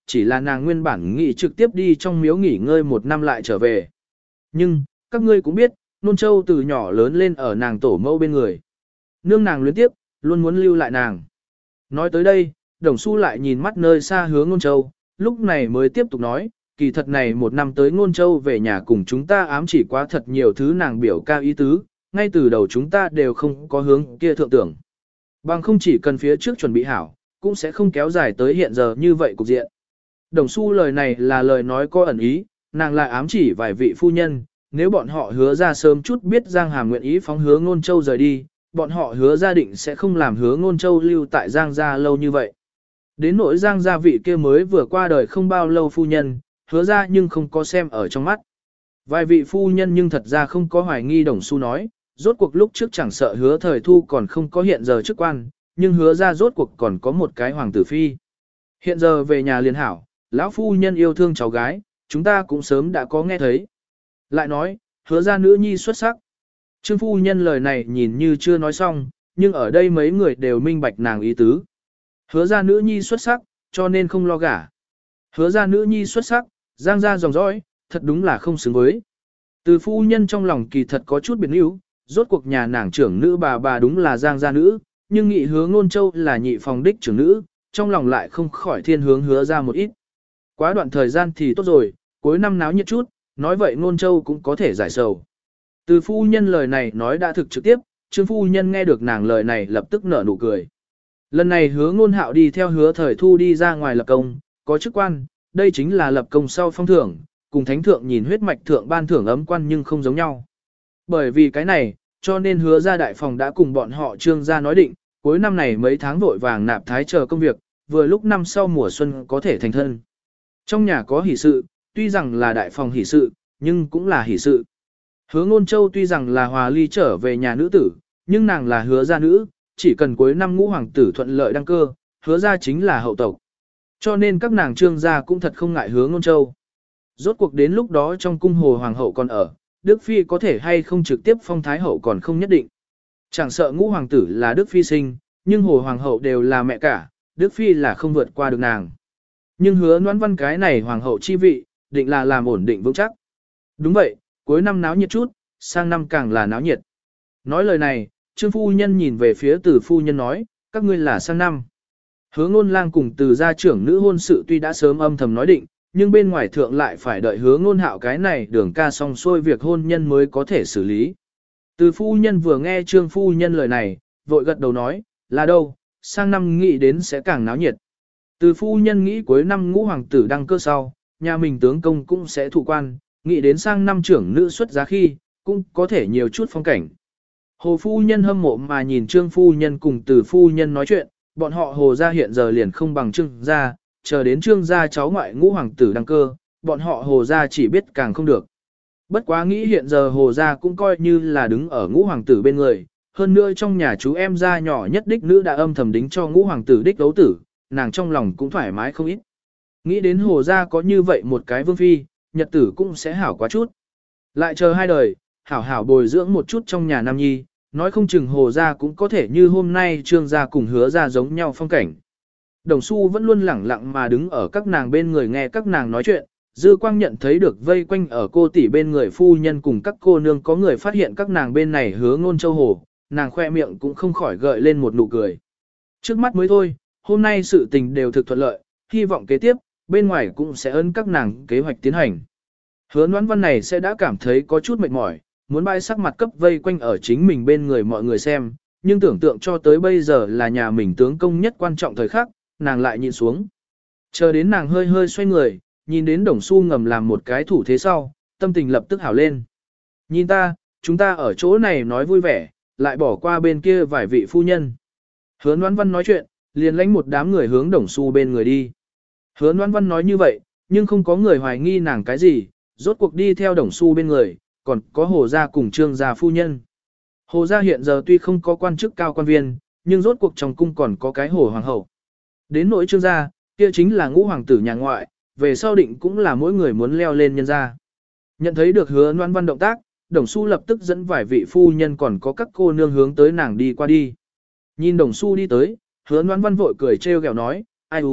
chỉ là nàng nguyên bản nghĩ trực tiếp đi trong miếu nghỉ ngơi một năm lại trở về. Nhưng, các ngươi cũng biết, Nôn Châu từ nhỏ lớn lên ở nàng tổ mẫu bên người. Nương nàng luyến tiếp, luôn muốn lưu lại nàng. Nói tới đây, Đồng Xu lại nhìn mắt nơi xa hướng Nôn Châu, lúc này mới tiếp tục nói, kỳ thật này một năm tới Nôn Châu về nhà cùng chúng ta ám chỉ quá thật nhiều thứ nàng biểu ca ý tứ, ngay từ đầu chúng ta đều không có hướng kia thượng tưởng. Bằng không chỉ cần phía trước chuẩn bị hảo, cũng sẽ không kéo dài tới hiện giờ như vậy cục diện. Đồng Xu lời này là lời nói có ẩn ý, nàng lại ám chỉ vài vị phu nhân, nếu bọn họ hứa ra sớm chút biết Giang Hàm nguyện ý phóng hứa Nôn Châu rời đi, bọn họ hứa gia định sẽ không làm hứa Nôn Châu lưu tại Giang gia lâu như vậy. Đến nỗi Giang gia vị kia mới vừa qua đời không bao lâu phu nhân, hứa ra nhưng không có xem ở trong mắt. Vài vị phu nhân nhưng thật ra không có hoài nghi Đồng Xu nói, rốt cuộc lúc trước chẳng sợ hứa thời thu còn không có hiện giờ chức quan, nhưng hứa ra rốt cuộc còn có một cái hoàng tử phi. Hiện giờ về nhà liền hảo, lão phu nhân yêu thương cháu gái, chúng ta cũng sớm đã có nghe thấy. Lại nói, hứa ra nữ nhi xuất sắc. Trương phu nhân lời này nhìn như chưa nói xong, nhưng ở đây mấy người đều minh bạch nàng ý tứ. Hứa ra nữ nhi xuất sắc, cho nên không lo gả. Hứa ra nữ nhi xuất sắc, Giang ra dòng dõi, thật đúng là không xứng với. Từ phu nhân trong lòng kỳ thật có chút biệt níu, rốt cuộc nhà nàng trưởng nữ bà bà đúng là Giang gia nữ, nhưng nghị hứa Nôn Châu là nhị phòng đích trưởng nữ, trong lòng lại không khỏi thiên hướng hứa ra một ít. Quá đoạn thời gian thì tốt rồi, cuối năm náo nhiệt chút, nói vậy Nôn Châu cũng có thể giải sầu. Từ phu nhân lời này nói đã thực trực tiếp, Trương phu nhân nghe được nàng lời này lập tức nở nụ cười. Lần này hứa Ngôn Hạo đi theo hứa thời thu đi ra ngoài lập công, có chức quan, đây chính là lập công sau phong thưởng, cùng thánh thượng nhìn huyết mạch thượng ban thưởng ấm quan nhưng không giống nhau. Bởi vì cái này, cho nên hứa ra đại phòng đã cùng bọn họ Trương gia nói định, cuối năm này mấy tháng vội vàng nạp thái chờ công việc, vừa lúc năm sau mùa xuân có thể thành thân. Trong nhà có hỷ sự, tuy rằng là đại phòng hỷ sự, nhưng cũng là hỷ sự. Hứa Ngôn Châu tuy rằng là hòa ly trở về nhà nữ tử, nhưng nàng là hứa gia nữ, chỉ cần cuối năm ngũ hoàng tử thuận lợi đăng cơ, hứa gia chính là hậu tộc. Cho nên các nàng Trương gia cũng thật không ngại hứa Ngôn Châu. Rốt cuộc đến lúc đó trong cung hồ hoàng hậu còn ở, Đức Phi có thể hay không trực tiếp phong thái hậu còn không nhất định. Chẳng sợ ngũ hoàng tử là Đức Phi sinh, nhưng hồ hoàng hậu đều là mẹ cả, Đức Phi là không vượt qua được nàng. Nhưng hứa Noãn Văn cái này hoàng hậu chi vị, định là làm ổn định vững chắc. Đúng vậy, cuối năm náo nhiệt chút, sang năm càng là náo nhiệt. Nói lời này, Trương phu nhân nhìn về phía Từ phu nhân nói, các ngươi là sang năm. Hứa Ngôn Lang cùng Từ gia trưởng nữ hôn sự tuy đã sớm âm thầm nói định, nhưng bên ngoài thượng lại phải đợi Hứa Ngôn Hạo cái này đường ca xong xuôi việc hôn nhân mới có thể xử lý. Từ phu nhân vừa nghe Trương phu nhân lời này, vội gật đầu nói, là đâu, sang năm nghĩ đến sẽ càng náo nhiệt. Từ phu nhân nghĩ cuối năm ngũ hoàng tử đăng cơ sau, nhà mình tướng công cũng sẽ thụ quan, nghĩ đến sang năm trưởng nữ xuất giá khi, cũng có thể nhiều chút phong cảnh. Hồ phu nhân hâm mộ mà nhìn Trương phu nhân cùng Từ phu nhân nói chuyện, bọn họ Hồ gia hiện giờ liền không bằng Trương gia, chờ đến Trương gia cháu ngoại ngũ hoàng tử đăng cơ, bọn họ Hồ gia chỉ biết càng không được. Bất quá nghĩ hiện giờ Hồ gia cũng coi như là đứng ở ngũ hoàng tử bên người, hơn nữa trong nhà chú em gia nhỏ nhất đích nữ đã âm thầm đính cho ngũ hoàng tử đích đấu tử, nàng trong lòng cũng thoải mái không ít. Nghĩ đến Hồ gia có như vậy một cái vương phi, nhật tử cũng sẽ hảo quá chút. Lại chờ hai đời, hảo hảo bồi dưỡng một chút trong nhà nam nhi, nói không chừng Hồ gia cũng có thể như hôm nay Trương gia cùng Hứa gia giống nhau phong cảnh. Đồng Xu vẫn luôn lẳng lặng mà đứng ở các nàng bên người nghe các nàng nói chuyện, Dư Quang nhận thấy được vây quanh ở cô tỷ bên người phu nhân cùng các cô nương có người phát hiện các nàng bên này Hứa Ngôn Châu hồ, nàng khoe miệng cũng không khỏi gợi lên một nụ cười. Trước mắt mới thôi, hôm nay sự tình đều thực thuận lợi, hy vọng kế tiếp, bên ngoài cũng sẽ ơn các nàng kế hoạch tiến hành. Hứa Noãn Văn này sẽ đã cảm thấy có chút mệt mỏi, muốn bãi sắc mặt cấp vây quanh ở chính mình bên người mọi người xem, nhưng tưởng tượng cho tới bây giờ là nhà mình tướng công nhất quan trọng thời khắc, nàng lại nhìn xuống. Chờ đến nàng hơi hơi xoay người, nhìn đến Đồng Xu ngầm làm một cái thủ thế sau, tâm tình lập tức hảo lên. Nhìn ta, chúng ta ở chỗ này nói vui vẻ, lại bỏ qua bên kia vài vị phu nhân. Hứa Noãn Văn nói chuyện, liền lãnh một đám người hướng Đồng Xu bên người đi. Hứa Noãn Văn nói như vậy, nhưng không có người hoài nghi nàng cái gì, rốt cuộc đi theo Đồng Xu bên người, còn có Hồ gia cùng Trương gia phu nhân. Hồ gia hiện giờ tuy không có quan chức cao quan viên, nhưng rốt cuộc trong cung còn có cái Hồ hoàng hậu. Đến nỗi Trương gia, kia chính là ngũ hoàng tử nhà ngoại, về sau định cũng là mỗi người muốn leo lên nhân gia. Nhận thấy được Hứa Noãn Văn động tác, Đồng Xu lập tức dẫn vài vị phu nhân còn có các cô nương hướng tới nàng đi qua đi. Nhìn Đồng Xu đi tới, Hứa Noãn Văn vội cười trêu ghẹo nói, ai u,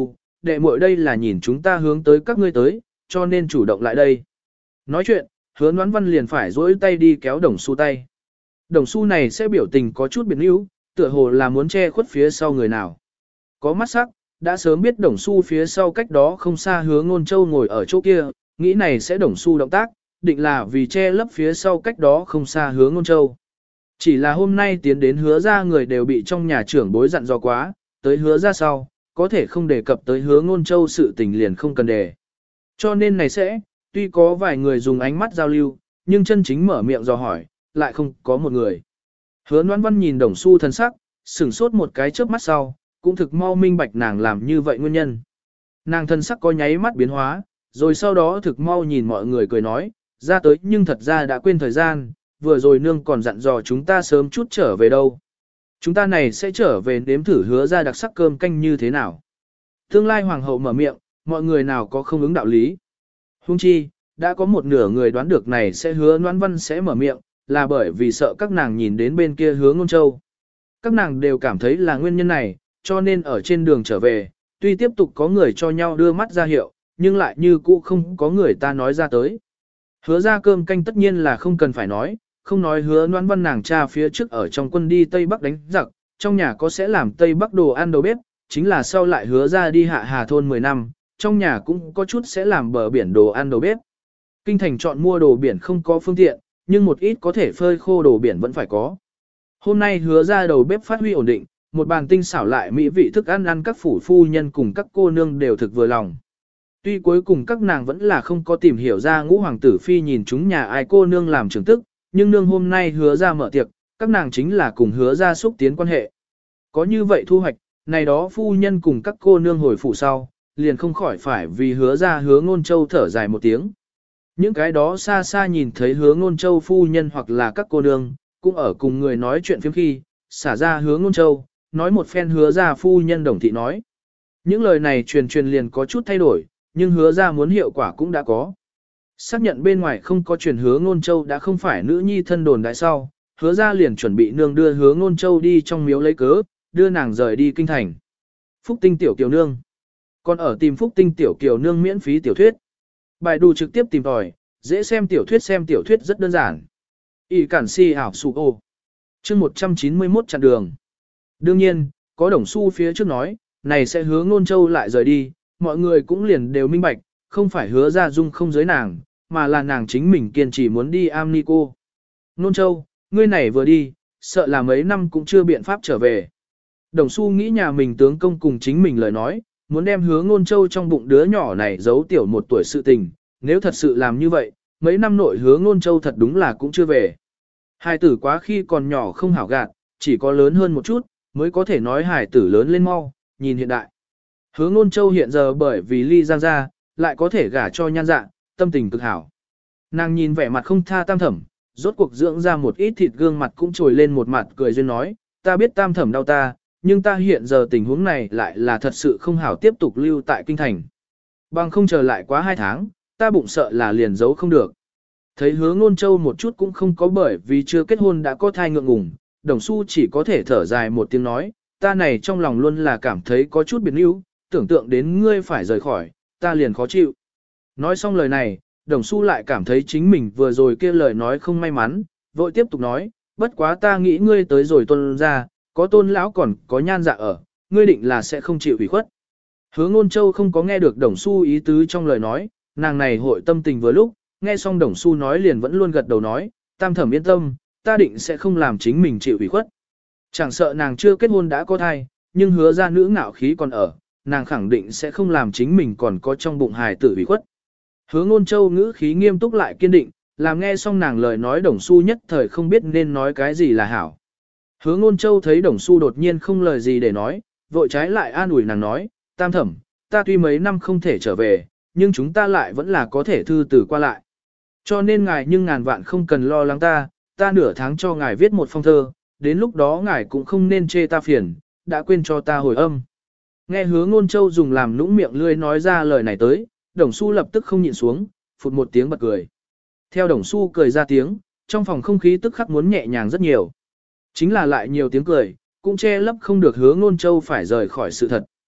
đệ muội đây là nhìn chúng ta hướng tới các ngươi tới, cho nên chủ động lại đây. Nói chuyện, hứa Noãn Văn liền phải dỗi tay đi kéo đồng xu tay. Đồng xu này sẽ biểu tình có chút biệt níu, tựa hồ là muốn che khuất phía sau người nào. Có mắt sắc, đã sớm biết đồng xu phía sau cách đó không xa hứa Ngôn Châu ngồi ở chỗ kia, nghĩ này sẽ đồng xu động tác, định là vì che lấp phía sau cách đó không xa hứa Ngôn Châu. Chỉ là hôm nay tiến đến hứa ra người đều bị trong nhà trưởng bối dặn dò quá, tới hứa ra sau, có thể không đề cập tới hứa Ngôn Châu sự tình liền không cần đề. Cho nên này sẽ, tuy có vài người dùng ánh mắt giao lưu, nhưng chân chính mở miệng dò hỏi, lại không có một người. Hứa Noãn Văn nhìn đồng xu thân sắc, sửng sốt một cái chớp mắt sau, cũng thực mau minh bạch nàng làm như vậy nguyên nhân. Nàng thân sắc có nháy mắt biến hóa, rồi sau đó thực mau nhìn mọi người cười nói, ra tới nhưng thật ra đã quên thời gian, vừa rồi nương còn dặn dò chúng ta sớm chút trở về đâu. Chúng ta này sẽ trở về nếm thử hứa ra đặc sắc cơm canh như thế nào. Tương lai hoàng hậu mở miệng, mọi người nào có không ứng đạo lý. Hung chi, đã có một nửa người đoán được này sẽ hứa Noãn Văn sẽ mở miệng, là bởi vì sợ các nàng nhìn đến bên kia hứa Ngôn Châu. Các nàng đều cảm thấy là nguyên nhân này, cho nên ở trên đường trở về, tuy tiếp tục có người cho nhau đưa mắt ra hiệu, nhưng lại như cũ không có người ta nói ra tới. Hứa ra cơm canh tất nhiên là không cần phải nói, không nói hứa Noãn Văn nàng cha phía trước ở trong quân đi Tây Bắc đánh giặc, trong nhà có sẽ làm Tây Bắc đồ ăn đầu bếp, chính là sau lại hứa ra đi hạ hà thôn mười năm, trong nhà cũng có chút sẽ làm bờ biển đồ ăn đầu bếp. Kinh thành chọn mua đồ biển không có phương tiện, nhưng một ít có thể phơi khô đồ biển vẫn phải có. Hôm nay hứa ra đầu bếp phát huy ổn định, một bàn tinh xảo lại mỹ vị thức ăn ăn các phủ phu nhân cùng các cô nương đều thực vừa lòng. Tuy cuối cùng các nàng vẫn là không có tìm hiểu ra ngũ hoàng tử phi nhìn chúng nhà ai cô nương làm trưởng tức, nhưng nương hôm nay hứa ra mở tiệc, các nàng chính là cùng hứa ra xúc tiến quan hệ. Có như vậy thu hoạch, này đó phu nhân cùng các cô nương hồi phủ sau, liền không khỏi phải vì hứa ra hứa Ngôn Châu thở dài một tiếng. Những cái đó xa xa nhìn thấy hứa Ngôn Châu phu nhân hoặc là các cô nương, cũng ở cùng người nói chuyện phiếm khi, xả ra hứa Ngôn Châu, nói một phen hứa ra phu nhân đồng thị nói. Những lời này truyền truyền liền có chút thay đổi, nhưng hứa ra muốn hiệu quả cũng đã có. Xác nhận bên ngoài không có truyền hứa Ngôn Châu đã không phải nữ nhi thân đồn đại sau, hứa ra liền chuẩn bị nương đưa hứa Ngôn Châu đi trong miếu lấy cớ, đưa nàng rời đi kinh thành. Phúc Tinh tiểu kiều nương. Còn ở tìm Phúc Tinh tiểu kiều nương miễn phí tiểu thuyết. Bài đủ trực tiếp tìm tòi, dễ xem tiểu thuyết xem tiểu thuyết rất đơn giản. Y cản si ảo sụ ô. Chương một trăm chín mươi mốt chặn đường. Đương nhiên, có đồng xu phía trước nói, này sẽ hứa Ngôn Châu lại rời đi, mọi người cũng liền đều minh bạch, không phải hứa ra dung không giới nàng, mà là nàng chính mình kiên trì muốn đi am ni cô. Ngôn Châu, ngươi này vừa đi, sợ là mấy năm cũng chưa biện pháp trở về. Đồng xu nghĩ nhà mình tướng công cùng chính mình lời nói, muốn đem hứa Ngôn Châu trong bụng đứa nhỏ này giấu tiểu một tuổi sự tình, nếu thật sự làm như vậy, mấy năm nội hứa Ngôn Châu thật đúng là cũng chưa về. Hài tử quá khi còn nhỏ không hảo gạt, chỉ có lớn hơn một chút, mới có thể nói hài tử lớn lên mau, nhìn hiện đại. Hứa Ngôn Châu hiện giờ bởi vì ly giang ra, lại có thể gả cho nhan dạ, tâm tình cực hảo. Nàng nhìn vẻ mặt không tha Tam Thẩm, rốt cuộc dưỡng ra một ít thịt gương mặt cũng trồi lên một mặt cười duyên nói, ta biết Tam Thẩm đau ta, nhưng ta hiện giờ tình huống này lại là thật sự không hảo tiếp tục lưu tại kinh thành. Bằng không chờ lại quá hai tháng, ta bụng sợ là liền giấu không được. Thấy hứa Ngôn Châu một chút cũng không có bởi vì chưa kết hôn đã có thai ngượng ngùng, Đồng Xu chỉ có thể thở dài một tiếng nói, ta này trong lòng luôn là cảm thấy có chút biệt níu, tưởng tượng đến ngươi phải rời khỏi, ta liền khó chịu. Nói xong lời này, Đồng Xu lại cảm thấy chính mình vừa rồi kia lời nói không may mắn, vội tiếp tục nói, bất quá ta nghĩ ngươi tới rồi Tôn ra, có Tôn lão còn có nhan dạ ở, ngươi định là sẽ không chịu ủy khuất. Hứa Ngôn Châu không có nghe được Đồng Xu ý tứ trong lời nói, nàng này hội tâm tình vừa lúc, nghe xong Đồng Xu nói liền vẫn luôn gật đầu nói, Tam Thẩm yên tâm, ta định sẽ không làm chính mình chịu ủy khuất. Chẳng sợ nàng chưa kết hôn đã có thai, nhưng hứa ra nữ ngạo khí còn ở, nàng khẳng định sẽ không làm chính mình còn có trong bụng hài tử ủy khuất. Hứa Ngôn Châu ngữ khí nghiêm túc lại kiên định, làm nghe xong nàng lời nói Đồng Xu nhất thời không biết nên nói cái gì là hảo. Hứa Ngôn Châu thấy Đồng Xu đột nhiên không lời gì để nói, vội trái lại an ủi nàng nói, Tam Thẩm, ta tuy mấy năm không thể trở về, nhưng chúng ta lại vẫn là có thể thư từ qua lại. Cho nên ngài nhưng ngàn vạn không cần lo lắng ta, ta nửa tháng cho ngài viết một phong thơ, đến lúc đó ngài cũng không nên chê ta phiền, đã quên cho ta hồi âm. Nghe Hứa Ngôn Châu dùng làm nũng miệng lươi nói ra lời này tới, Đồng Xu lập tức không nhịn xuống, phụt một tiếng bật cười. Theo Đồng Xu cười ra tiếng, trong phòng không khí tức khắc muốn nhẹ nhàng rất nhiều. Chính là lại nhiều tiếng cười, cũng che lấp không được Hứa Ngôn Châu phải rời khỏi sự thật.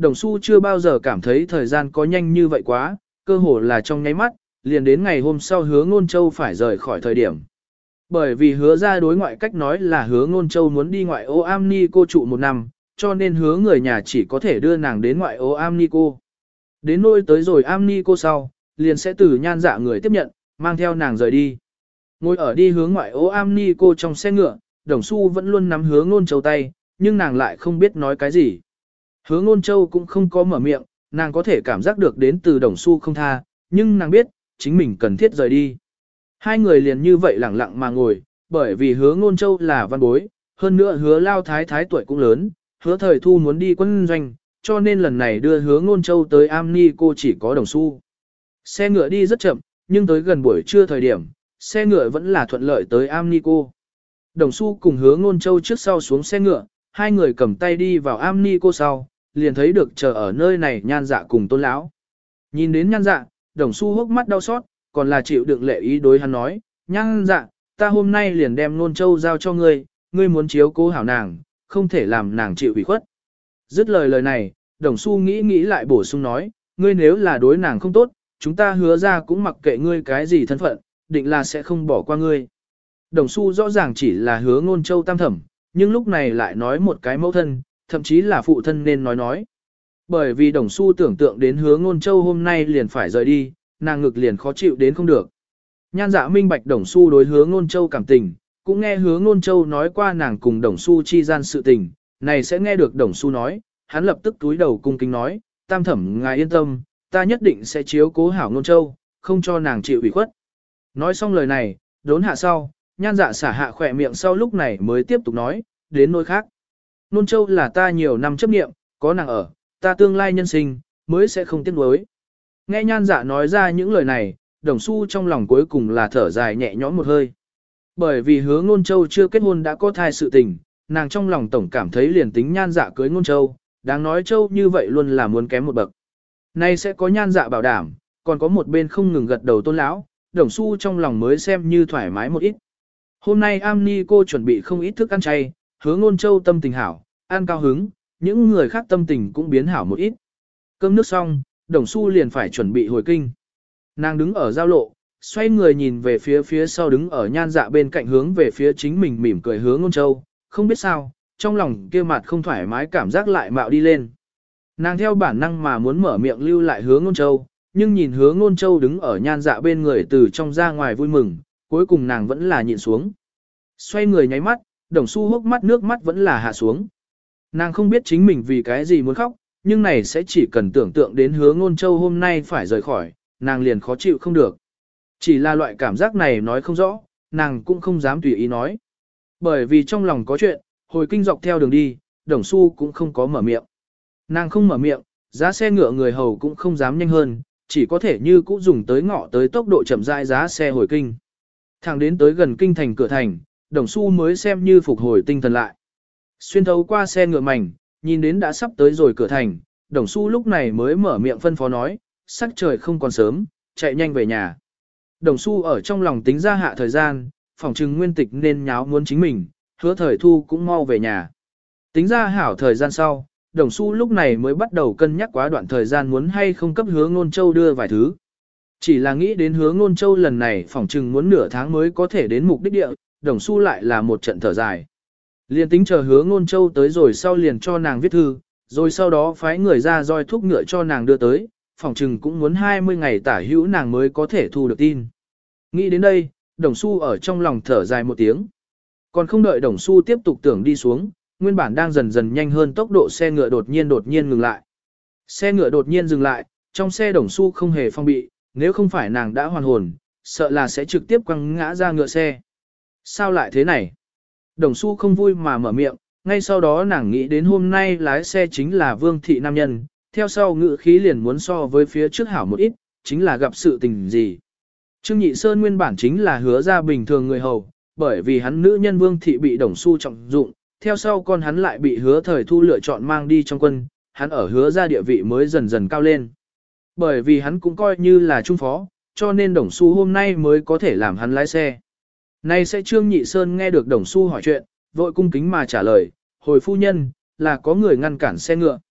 Đồng Xu chưa bao giờ cảm thấy thời gian có nhanh như vậy quá, cơ hồ là trong nháy mắt, liền đến ngày hôm sau Hứa Ngôn Châu phải rời khỏi thời điểm. Bởi vì hứa ra đối ngoại cách nói là Hứa Ngôn Châu muốn đi ngoại ô Am Ni cô trụ một năm, cho nên hứa người nhà chỉ có thể đưa nàng đến ngoại ô Am Ni cô. Đến nỗi tới rồi Am Ni cô sau, liền sẽ từ Nhan Dạ người tiếp nhận, mang theo nàng rời đi. Ngồi ở đi hướng ngoại ô Am Ni cô trong xe ngựa, Đồng Xu vẫn luôn nắm Hứa Ngôn Châu tay, nhưng nàng lại không biết nói cái gì. Hứa Ngôn Châu cũng không có mở miệng, nàng có thể cảm giác được đến từ Đồng Xu không tha, nhưng nàng biết, chính mình cần thiết rời đi. Hai người liền như vậy lẳng lặng mà ngồi, bởi vì Hứa Ngôn Châu là văn bối, hơn nữa Hứa Lao Thái Thái tuổi cũng lớn, Hứa Thời Thu muốn đi quân doanh, cho nên lần này đưa Hứa Ngôn Châu tới Am Ni cô chỉ có Đồng Xu. Xe ngựa đi rất chậm, nhưng tới gần buổi trưa thời điểm, xe ngựa vẫn là thuận lợi tới Am Ni cô. Đồng Xu cùng Hứa Ngôn Châu trước sau xuống xe ngựa, hai người cầm tay đi vào Am Ni cô sau, liền thấy được chờ ở nơi này Nhan Dạ cùng Tôn lão. Nhìn đến Nhan Dạ, Đồng Xu hốc mắt đau xót, còn là chịu đựng lệ ý đối hắn nói, Nhan Dạ, ta hôm nay liền đem Ngôn Châu giao cho ngươi, ngươi muốn chiếu cố hảo nàng, không thể làm nàng chịu ủy khuất. Dứt lời lời này, Đồng Xu nghĩ nghĩ lại bổ sung nói, ngươi nếu là đối nàng không tốt, chúng ta hứa ra cũng mặc kệ ngươi cái gì thân phận, định là sẽ không bỏ qua ngươi. Đồng Xu rõ ràng chỉ là Hứa Ngôn Châu tam thẩm, nhưng lúc này lại nói một cái mẫu thân, thậm chí là phụ thân nên nói nói. Bởi vì Đồng Xu tưởng tượng đến Hứa Ngôn Châu hôm nay liền phải rời đi, nàng ngực liền khó chịu đến không được. Nhan Dạ minh bạch Đồng Xu đối Hứa Ngôn Châu cảm tình, cũng nghe Hứa Ngôn Châu nói qua nàng cùng Đồng Xu chi gian sự tình, này sẽ nghe được Đồng Xu nói, hắn lập tức túi đầu cung kính nói, tam thẩm ngài yên tâm, ta nhất định sẽ chiếu cố hảo Ngôn Châu, không cho nàng chịu ủy khuất. Nói xong lời này, đốn hạ sau, Nhan Dạ xả hạ khỏe miệng sau lúc này mới tiếp tục nói, đến nơi khác. Ngôn Châu là ta nhiều năm chấp niệm, có nàng ở, ta tương lai nhân sinh, mới sẽ không tiếc nuối. Nghe Nhan Dạ nói ra những lời này, Đồng Xu trong lòng cuối cùng là thở dài nhẹ nhõm một hơi. Bởi vì Hứa Ngôn Châu chưa kết hôn đã có thai sự tình, nàng trong lòng tổng cảm thấy liền tính Nhan Dạ cưới Ngôn Châu, đáng nói Châu như vậy luôn là muốn kém một bậc. Nay sẽ có Nhan Dạ bảo đảm, còn có một bên không ngừng gật đầu Tôn lão, Đồng Xu trong lòng mới xem như thoải mái một ít. Hôm nay Am Ni cô chuẩn bị không ít thức ăn chay, Hứa Ngôn Châu tâm tình hảo, ăn cao hứng, những người khác tâm tình cũng biến hảo một ít. Cơm nước xong, Đồng Xu liền phải chuẩn bị hồi kinh. Nàng đứng ở giao lộ, xoay người nhìn về phía phía sau đứng ở Nhan Dạ bên cạnh hướng về phía chính mình mỉm cười Hứa Ngôn Châu, không biết sao, trong lòng kia mặt không thoải mái cảm giác lại mạo đi lên. Nàng theo bản năng mà muốn mở miệng lưu lại Hứa Ngôn Châu, nhưng nhìn Hứa Ngôn Châu đứng ở Nhan Dạ bên người từ trong ra ngoài vui mừng, cuối cùng nàng vẫn là nhịn xuống. Xoay người nháy mắt, Đồng Xu hốc mắt nước mắt vẫn là hạ xuống. Nàng không biết chính mình vì cái gì muốn khóc, nhưng này sẽ chỉ cần tưởng tượng đến Hứa Ngôn Châu hôm nay phải rời khỏi, nàng liền khó chịu không được. Chỉ là loại cảm giác này nói không rõ, nàng cũng không dám tùy ý nói. Bởi vì trong lòng có chuyện, hồi kinh dọc theo đường đi, Đồng Xu cũng không có mở miệng. Nàng không mở miệng, giá xe ngựa người hầu cũng không dám nhanh hơn, chỉ có thể như cũ dùng tới ngọ tới tốc độ chậm rãi giá xe hồi kinh. Thẳng đến tới gần kinh thành cửa thành, Đồng Xu mới xem như phục hồi tinh thần lại. Xuyên thấu qua xe ngựa mảnh, nhìn đến đã sắp tới rồi cửa thành, Đồng Xu lúc này mới mở miệng phân phó nói, sắc trời không còn sớm, chạy nhanh về nhà. Đồng Xu ở trong lòng tính ra hạ thời gian, phỏng chừng Nguyên Tịch nên nháo muốn chính mình, Hứa Thời Thu cũng mau về nhà. Tính ra hảo thời gian sau, Đồng Xu lúc này mới bắt đầu cân nhắc quá đoạn thời gian muốn hay không cấp Hứa Ngôn Châu đưa vài thứ. Chỉ là nghĩ đến Hứa Ngôn Châu lần này phỏng chừng muốn nửa tháng mới có thể đến mục đích địa, Đồng Xu lại là một trận thở dài. Liên tính chờ Hứa Ngôn Châu tới rồi sau liền cho nàng viết thư, rồi sau đó phái người ra roi thuốc ngựa cho nàng đưa tới, phỏng chừng cũng muốn hai mươi ngày tả hữu nàng mới có thể thu được tin. Nghĩ đến đây, Đồng Xu ở trong lòng thở dài một tiếng. Còn không đợi Đồng Xu tiếp tục tưởng đi xuống, nguyên bản đang dần dần nhanh hơn tốc độ xe ngựa đột nhiên đột nhiên ngừng lại. Xe ngựa đột nhiên dừng lại, trong xe Đồng Xu không hề phong bị, nếu không phải nàng đã hoàn hồn, sợ là sẽ trực tiếp quăng ngã ra ngựa xe. Sao lại thế này? Đồng Xu không vui mà mở miệng, ngay sau đó nàng nghĩ đến hôm nay lái xe chính là Vương thị nam nhân, theo sau ngữ khí liền muốn so với phía trước hảo một ít, chính là gặp sự tình gì. Trương Nhị Sơn nguyên bản chính là Hứa ra bình thường người hầu, bởi vì hắn nữ nhân Vương thị bị Đồng Xu trọng dụng, theo sau con hắn lại bị Hứa Thời Thu lựa chọn mang đi trong quân, hắn ở Hứa ra địa vị mới dần dần cao lên. Bởi vì hắn cũng coi như là trung phó, cho nên Đồng Xu hôm nay mới có thể làm hắn lái xe. Nay sẽ Trương Nhị Sơn nghe được Đồng Xu hỏi chuyện, vội cung kính mà trả lời, hồi phu nhân, là có người ngăn cản xe ngựa.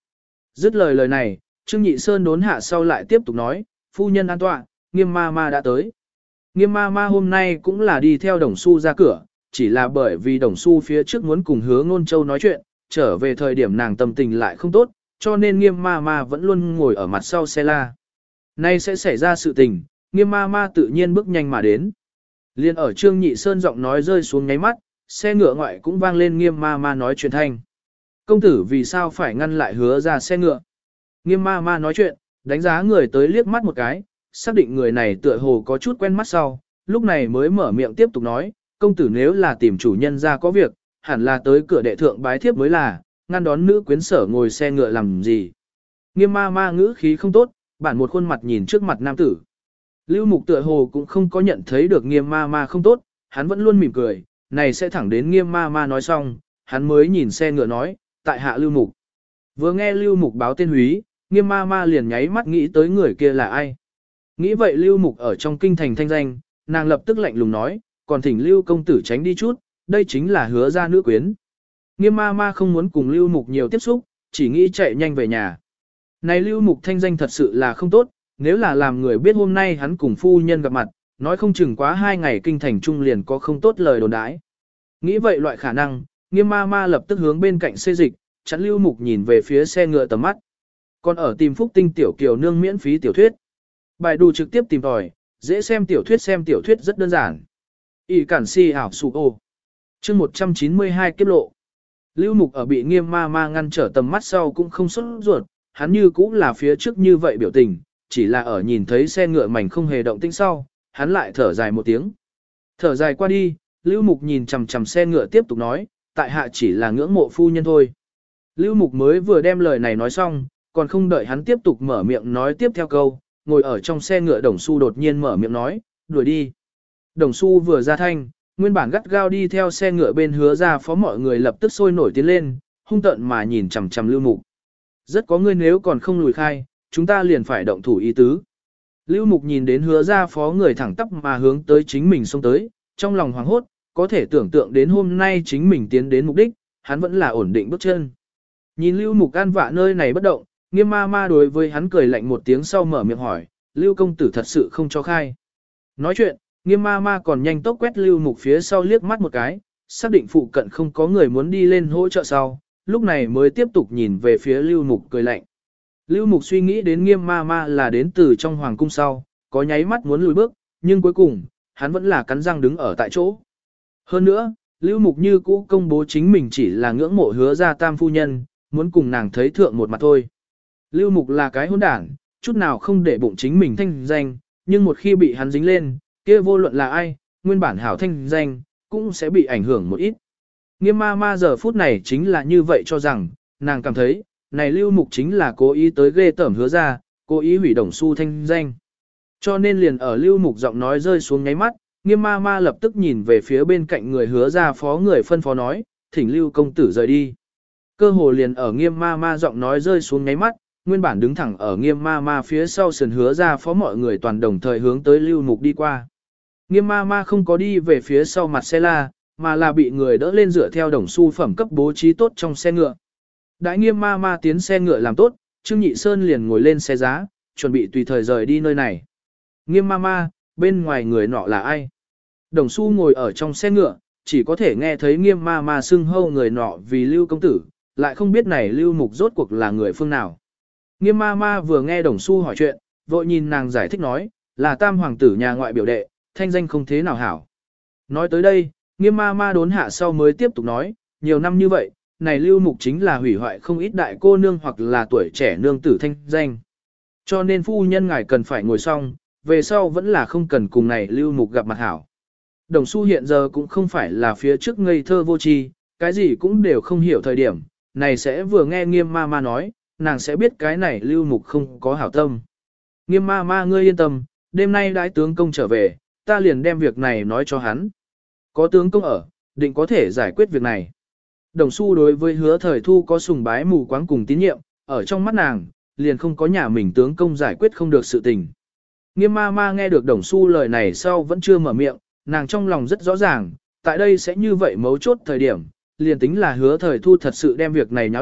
Dứt lời lời này, Trương Nhị Sơn đốn hạ sau lại tiếp tục nói, phu nhân an tọa, Nghiêm ma ma đã tới. Nghiêm ma ma hôm nay cũng là đi theo Đồng Xu ra cửa, chỉ là bởi vì Đồng Xu phía trước muốn cùng Hứa Ngôn Châu nói chuyện, trở về thời điểm nàng tâm tình lại không tốt, cho nên Nghiêm ma ma vẫn luôn ngồi ở mặt sau xe la. Nay sẽ xảy ra sự tình, Nghiêm ma ma tự nhiên bước nhanh mà đến. Liên ở Trương Nhị Sơn giọng nói rơi xuống nháy mắt, xe ngựa ngoại cũng vang lên Nghiêm ma ma nói chuyện thanh. Công tử vì sao phải ngăn lại Hứa ra xe ngựa? Nghiêm ma ma nói chuyện, đánh giá người tới liếc mắt một cái, xác định người này tựa hồ có chút quen mắt sau, lúc này mới mở miệng tiếp tục nói, công tử nếu là tìm chủ nhân ra có việc, hẳn là tới cửa đệ thượng bái thiếp mới là, ngăn đón nữ quyến sở ngồi xe ngựa làm gì. Nghiêm ma ma ngữ khí không tốt, bản một khuôn mặt nhìn trước mặt nam tử. Lưu Mục tựa hồ cũng không có nhận thấy được Nghiêm ma ma không tốt, hắn vẫn luôn mỉm cười, này sẽ thẳng đến Nghiêm ma ma nói xong, hắn mới nhìn xe ngựa nói, tại hạ Lưu Mục. Vừa nghe Lưu Mục báo tên húy, Nghiêm ma ma liền nháy mắt nghĩ tới người kia là ai. Nghĩ vậy Lưu Mục ở trong kinh thành thanh danh, nàng lập tức lạnh lùng nói, còn thỉnh Lưu công tử tránh đi chút, đây chính là Hứa ra nữ quyến. Nghiêm ma ma không muốn cùng Lưu Mục nhiều tiếp xúc, chỉ nghĩ chạy nhanh về nhà. Này Lưu Mục thanh danh thật sự là không tốt, nếu là làm người biết hôm nay hắn cùng phu nhân gặp mặt, nói không chừng quá hai ngày kinh thành trung liền có không tốt lời đồn đãi. Nghĩ vậy loại khả năng, Nghiêm ma ma lập tức hướng bên cạnh xê dịch, chắn Lưu Mục nhìn về phía xe ngựa tầm mắt. Còn ở tìm Phúc Tinh tiểu kiều nương miễn phí tiểu thuyết. Bài đù trực tiếp tìm tòi, dễ xem tiểu thuyết xem tiểu thuyết rất đơn giản. Y cản si ảo sụ ô. Chương một trăm chín mươi hai kiếp lộ. Lưu Mục ở bị Nghiêm ma ma ngăn trở tầm mắt sau cũng không sốt ruột, hắn như cũng là phía trước như vậy biểu tình, chỉ là ở nhìn thấy xe ngựa mảnh không hề động tĩnh sau, hắn lại thở dài một tiếng. Thở dài qua đi, Lưu Mục nhìn chằm chằm xe ngựa tiếp tục nói, tại hạ chỉ là ngưỡng mộ phu nhân thôi. Lưu Mục mới vừa đem lời này nói xong, còn không đợi hắn tiếp tục mở miệng nói tiếp theo câu, ngồi ở trong xe ngựa Đồng Xu đột nhiên mở miệng nói, đuổi đi. Đồng Xu vừa ra thanh, nguyên bản gắt gao đi theo xe ngựa bên Hứa ra phó mọi người lập tức sôi nổi tiến lên, hung tợn mà nhìn chằm chằm Lưu Mục. Rất có ngươi nếu còn không lùi khai, chúng ta liền phải động thủ ý tứ. Lưu Mục nhìn đến Hứa ra phó người thẳng tắp mà hướng tới chính mình xông tới, trong lòng hoảng hốt, có thể tưởng tượng đến hôm nay chính mình tiến đến mục đích, hắn vẫn là ổn định bước chân. Nhìn Lưu Mục an vạ nơi này bất động, Nghiêm ma ma đối với hắn cười lạnh một tiếng sau mở miệng hỏi, Lưu công tử thật sự không cho khai. Nói chuyện, Nghiêm ma ma còn nhanh tốc quét Lưu Mục phía sau liếc mắt một cái, xác định phụ cận không có người muốn đi lên hỗ trợ sau, lúc này mới tiếp tục nhìn về phía Lưu Mục cười lạnh. Lưu Mục suy nghĩ đến Nghiêm ma ma là đến từ trong hoàng cung sau, có nháy mắt muốn lùi bước, nhưng cuối cùng, hắn vẫn là cắn răng đứng ở tại chỗ. Hơn nữa, Lưu Mục như cũ công bố chính mình chỉ là ngưỡng mộ Hứa ra tam phu nhân, muốn cùng nàng thấy thượng một mặt thôi. Lưu Mục là cái hỗn đảng, chút nào không để bụng chính mình thanh danh, nhưng một khi bị hắn dính lên, kia vô luận là ai, nguyên bản hảo thanh danh, cũng sẽ bị ảnh hưởng một ít. Nghiêm ma ma giờ phút này chính là như vậy cho rằng, nàng cảm thấy, này Lưu Mục chính là cố ý tới ghê tởm Hứa ra, cố ý hủy Đồng Xu thanh danh. Cho nên liền ở Lưu Mục giọng nói rơi xuống nháy mắt, Nghiêm ma ma lập tức nhìn về phía bên cạnh người Hứa ra phó người phân phó nói, thỉnh Lưu công tử rời đi. Cơ hồ liền ở Nghiêm ma ma giọng nói rơi xuống nháy mắt, nguyên bản đứng thẳng ở Nghiêm ma ma phía sau sườn Hứa ra phó mọi người toàn đồng thời hướng tới Lưu Mục đi qua. Nghiêm ma ma không có đi về phía sau mặt xe la, mà là bị người đỡ lên dựa theo Đồng Xu phẩm cấp bố trí tốt trong xe ngựa. Đại Nghiêm ma ma tiến xe ngựa làm tốt, Trương Nhị Sơn liền ngồi lên xe giá, chuẩn bị tùy thời rời đi nơi này. Nghiêm ma ma, bên ngoài người nọ là ai? Đồng Xu ngồi ở trong xe ngựa, chỉ có thể nghe thấy Nghiêm ma ma xưng hô người nọ vì Lưu công tử, lại không biết này Lưu Mục rốt cuộc là người phương nào. Nghiêm ma ma vừa nghe Đồng Xu hỏi chuyện, vội nhìn nàng giải thích nói, là tam hoàng tử nhà ngoại biểu đệ, thanh danh không thế nào hảo. Nói tới đây, Nghiêm ma ma đốn hạ sau mới tiếp tục nói, nhiều năm như vậy, này Lưu Mục chính là hủy hoại không ít đại cô nương hoặc là tuổi trẻ nương tử thanh danh. Cho nên phu nhân ngài cần phải ngồi xong, về sau vẫn là không cần cùng này Lưu Mục gặp mặt hảo. Đồng Xu hiện giờ cũng không phải là phía trước ngây thơ vô tri, cái gì cũng đều không hiểu thời điểm, này sẽ vừa nghe Nghiêm ma ma nói, nàng sẽ biết cái này Lưu Mục không có hảo tâm. Nghiêm ma ma ngươi yên tâm, đêm nay đãi tướng công trở về, ta liền đem việc này nói cho hắn. Có tướng công ở, định có thể giải quyết việc này. Đồng Xu đối với Hứa Thời Thu có sùng bái mù quáng cùng tín nhiệm, ở trong mắt nàng, liền không có nhà mình tướng công giải quyết không được sự tình. Nghiêm ma ma nghe được Đồng Xu lời này sau vẫn chưa mở miệng, nàng trong lòng rất rõ ràng, tại đây sẽ như vậy mấu chốt thời điểm, liền tính là Hứa Thời Thu thật sự đem việc này nháo đại,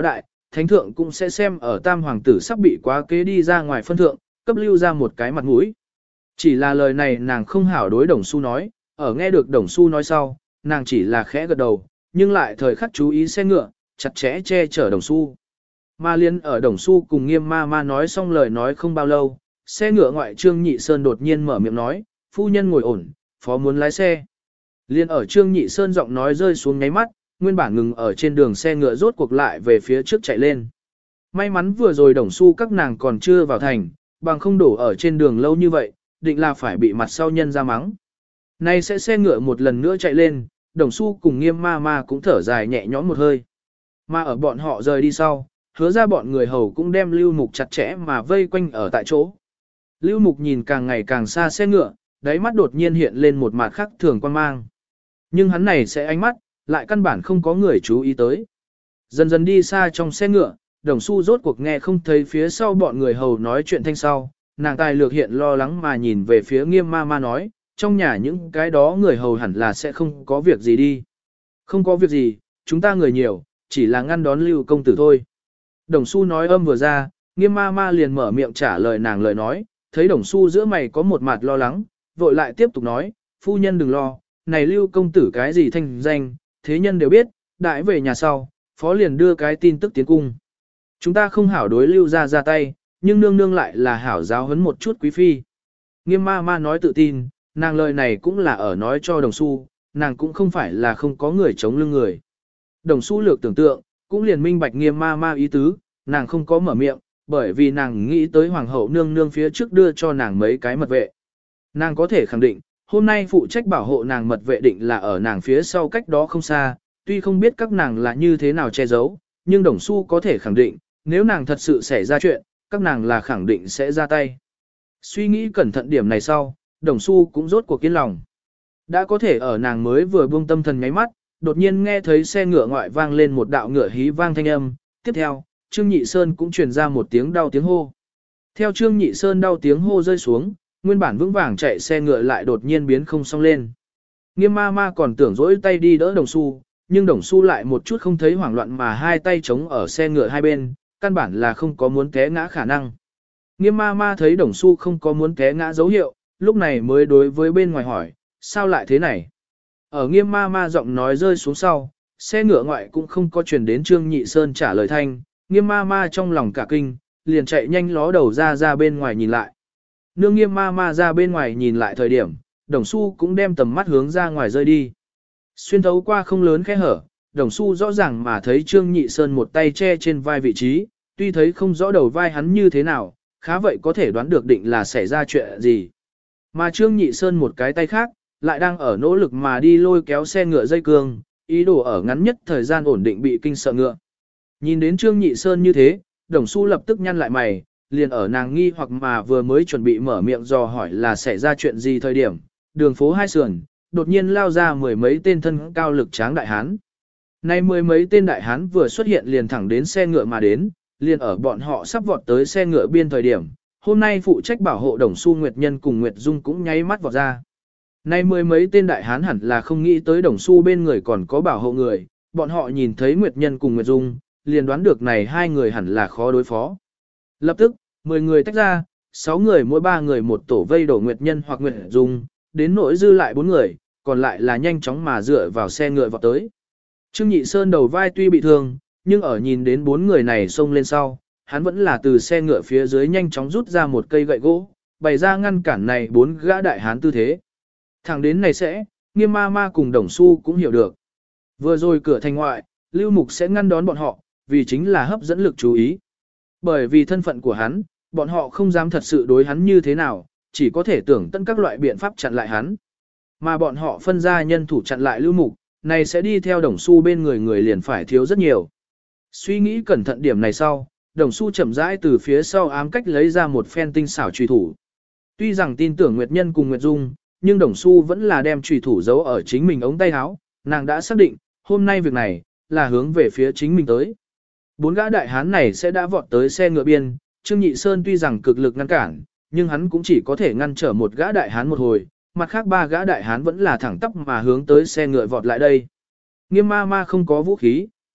thánh thượng cũng sẽ xem ở tam hoàng tử sắp bị quá kế đi ra ngoài phân thượng, cấp lưu ra một cái mặt mũi. Chỉ là lời này nàng không hảo đối Đồng Xu nói, ở nghe được Đồng Xu nói sau, nàng chỉ là khẽ gật đầu, nhưng lại thời khắc chú ý xe ngựa, chặt chẽ che chở Đồng Xu. Ma liên ở Đồng Xu cùng Nghiêm ma ma nói xong lời nói không bao lâu, xe ngựa ngoại Trương Nhị Sơn đột nhiên mở miệng nói, phu nhân ngồi ổn, phó muốn lái xe. Liên ở Trương Nhị Sơn giọng nói rơi xuống nháy mắt, nguyên bản ngừng ở trên đường xe ngựa rốt cuộc lại về phía trước chạy lên. May mắn vừa rồi Đồng Xu các nàng còn chưa vào thành, bằng không đổ ở trên đường lâu như vậy, định là phải bị mặt sau nhân ra mắng. Nay sẽ xe ngựa một lần nữa chạy lên, Đồng Xu cùng Nghiêm ma ma cũng thở dài nhẹ nhõm một hơi. Mà ở bọn họ rời đi sau, hứa ra bọn người hầu cũng đem Lưu Mục chặt chẽ mà vây quanh ở tại chỗ. Lưu Mục nhìn càng ngày càng xa xe ngựa, đáy mắt đột nhiên hiện lên một mặt khắc thường quan mang. Nhưng hắn này sẽ ánh mắt, lại căn bản không có người chú ý tới. Dần dần đi xa trong xe ngựa, Đồng Xu rốt cuộc nghe không thấy phía sau bọn người hầu nói chuyện thanh sau, nàng tài lược hiện lo lắng mà nhìn về phía Nghiêm ma ma nói, trong nhà những cái đó người hầu hẳn là sẽ không có việc gì đi. Không có việc gì, chúng ta người nhiều, chỉ là ngăn đón Lưu công tử thôi. Đồng Xu nói âm vừa ra, Nghiêm ma ma liền mở miệng trả lời nàng lời nói, thấy Đồng Xu giữa mày có một mặt lo lắng, vội lại tiếp tục nói, phu nhân đừng lo, này Lưu công tử cái gì thanh danh, thế nhân đều biết, đại về nhà sau, phó liền đưa cái tin tức tiến cung. Chúng ta không hảo đối Lưu ra ra tay, nhưng nương nương lại là hảo giáo huấn một chút quý phi. Nghiêm ma ma nói tự tin, nàng lời này cũng là ở nói cho Đồng Xu, nàng cũng không phải là không có người chống lưng người. Đồng Xu lược tưởng tượng, cũng liền minh bạch Nghiêm ma ma ý tứ, nàng không có mở miệng, bởi vì nàng nghĩ tới hoàng hậu nương nương phía trước đưa cho nàng mấy cái mật vệ. Nàng có thể khẳng định, hôm nay phụ trách bảo hộ nàng mật vệ định là ở nàng phía sau cách đó không xa, tuy không biết các nàng là như thế nào che giấu, nhưng Đồng Xu có thể khẳng định, nếu nàng thật sự xảy ra chuyện, các nàng là khẳng định sẽ ra tay. Suy nghĩ cẩn thận điểm này sau, Đồng Xu cũng rốt cuộc kiên lòng. Đã có thể ở nàng mới vừa buông tâm thần nháy mắt, đột nhiên nghe thấy xe ngựa ngoại vang lên một đạo ngựa hí vang thanh âm, tiếp theo, Trương Nhị Sơn cũng truyền ra một tiếng đau tiếng hô. Theo Trương Nhị Sơn đau tiếng hô rơi xuống, nguyên bản vững vàng chạy xe ngựa lại đột nhiên biến không xong lên. Nghiêm ma ma còn tưởng dỗi tay đi đỡ Đồng Xu, nhưng Đồng Xu lại một chút không thấy hoảng loạn mà hai tay chống ở xe ngựa hai bên, căn bản là không có muốn té ngã khả năng. Nghiêm ma ma thấy Đồng Xu không có muốn té ngã dấu hiệu, lúc này mới đối với bên ngoài hỏi, sao lại thế này? Ở Nghiêm ma ma giọng nói rơi xuống sau, xe ngựa ngoại cũng không có truyền đến Trương Nhị Sơn trả lời thanh, Nghiêm ma ma trong lòng cả kinh, liền chạy nhanh ló đầu ra ra bên ngoài nhìn lại. Nương Nghiêm ma ma ra bên ngoài nhìn lại thời điểm, Đồng Xu cũng đem tầm mắt hướng ra ngoài rơi đi. Xuyên thấu qua không lớn khe hở, Đồng Xu rõ ràng mà thấy Trương Nhị Sơn một tay che trên vai vị trí, tuy thấy không rõ đầu vai hắn như thế nào, khá vậy có thể đoán được định là xảy ra chuyện gì. Mà Trương Nhị Sơn một cái tay khác, lại đang ở nỗ lực mà đi lôi kéo xe ngựa dây cương, ý đồ ở ngắn nhất thời gian ổn định bị kinh sợ ngựa. Nhìn đến Trương Nhị Sơn như thế, Đồng Xu lập tức nhăn lại mày, liền ở nàng nghi hoặc mà vừa mới chuẩn bị mở miệng dò hỏi là xảy ra chuyện gì thời điểm, đường phố hai sườn, đột nhiên lao ra mười mấy tên thân cao lực tráng đại hán. Nay mười mấy tên đại hán vừa xuất hiện liền thẳng đến xe ngựa mà đến, liền ở bọn họ sắp vọt tới xe ngựa biên thời điểm, hôm nay phụ trách bảo hộ Đồng Xu Nguyệt Nhân cùng Nguyệt Dung cũng nháy mắt vọt ra. Nay mười mấy tên đại hán hẳn là không nghĩ tới Đồng Xu bên người còn có bảo hộ người, bọn họ nhìn thấy Nguyệt Nhân cùng Nguyệt Dung, liền đoán được này hai người hẳn là khó đối phó. Lập tức, mười người tách ra, sáu người mỗi ba người một tổ vây đổ Nguyệt Nhân hoặc Nguyệt Dung, đến nỗi dư lại bốn người, còn lại là nhanh chóng mà dựa vào xe ngựa vọt tới. Trương Nhị Sơn đầu vai tuy bị thương, nhưng ở nhìn đến bốn người này xông lên sau, hắn vẫn là từ xe ngựa phía dưới nhanh chóng rút ra một cây gậy gỗ, bày ra ngăn cản này bốn gã đại hán tư thế. Thẳng đến này sẽ, Nghiêm ma ma cùng Đồng Xu cũng hiểu được. Vừa rồi cửa thành ngoại, Lưu Mục sẽ ngăn đón bọn họ, vì chính là hấp dẫn lực chú ý. Bởi vì thân phận của hắn, bọn họ không dám thật sự đối hắn như thế nào, chỉ có thể tưởng tận các loại biện pháp chặn lại hắn. Mà bọn họ phân ra nhân thủ chặn lại Lưu Mục, này sẽ đi theo Đồng Xu bên người người liền phải thiếu rất nhiều. Suy nghĩ cẩn thận điểm này sau, Đồng Xu chậm rãi từ phía sau ám cách lấy ra một phen tinh xảo chùy thủ. Tuy rằng tin tưởng Nguyệt Nhân cùng Nguyệt Dung, nhưng Đồng Xu vẫn là đem chùy thủ giấu ở chính mình ống tay áo, nàng đã xác định, hôm nay việc này, là hướng về phía chính mình tới. Bốn gã đại hán này sẽ đã vọt tới xe ngựa biên, Trương Nhị Sơn tuy rằng cực lực ngăn cản, nhưng hắn cũng chỉ có thể ngăn trở một gã đại hán một hồi, mặt khác ba gã đại hán vẫn là thẳng tắp mà hướng tới xe ngựa vọt lại đây. Nghiêm ma ma không có vũ khí,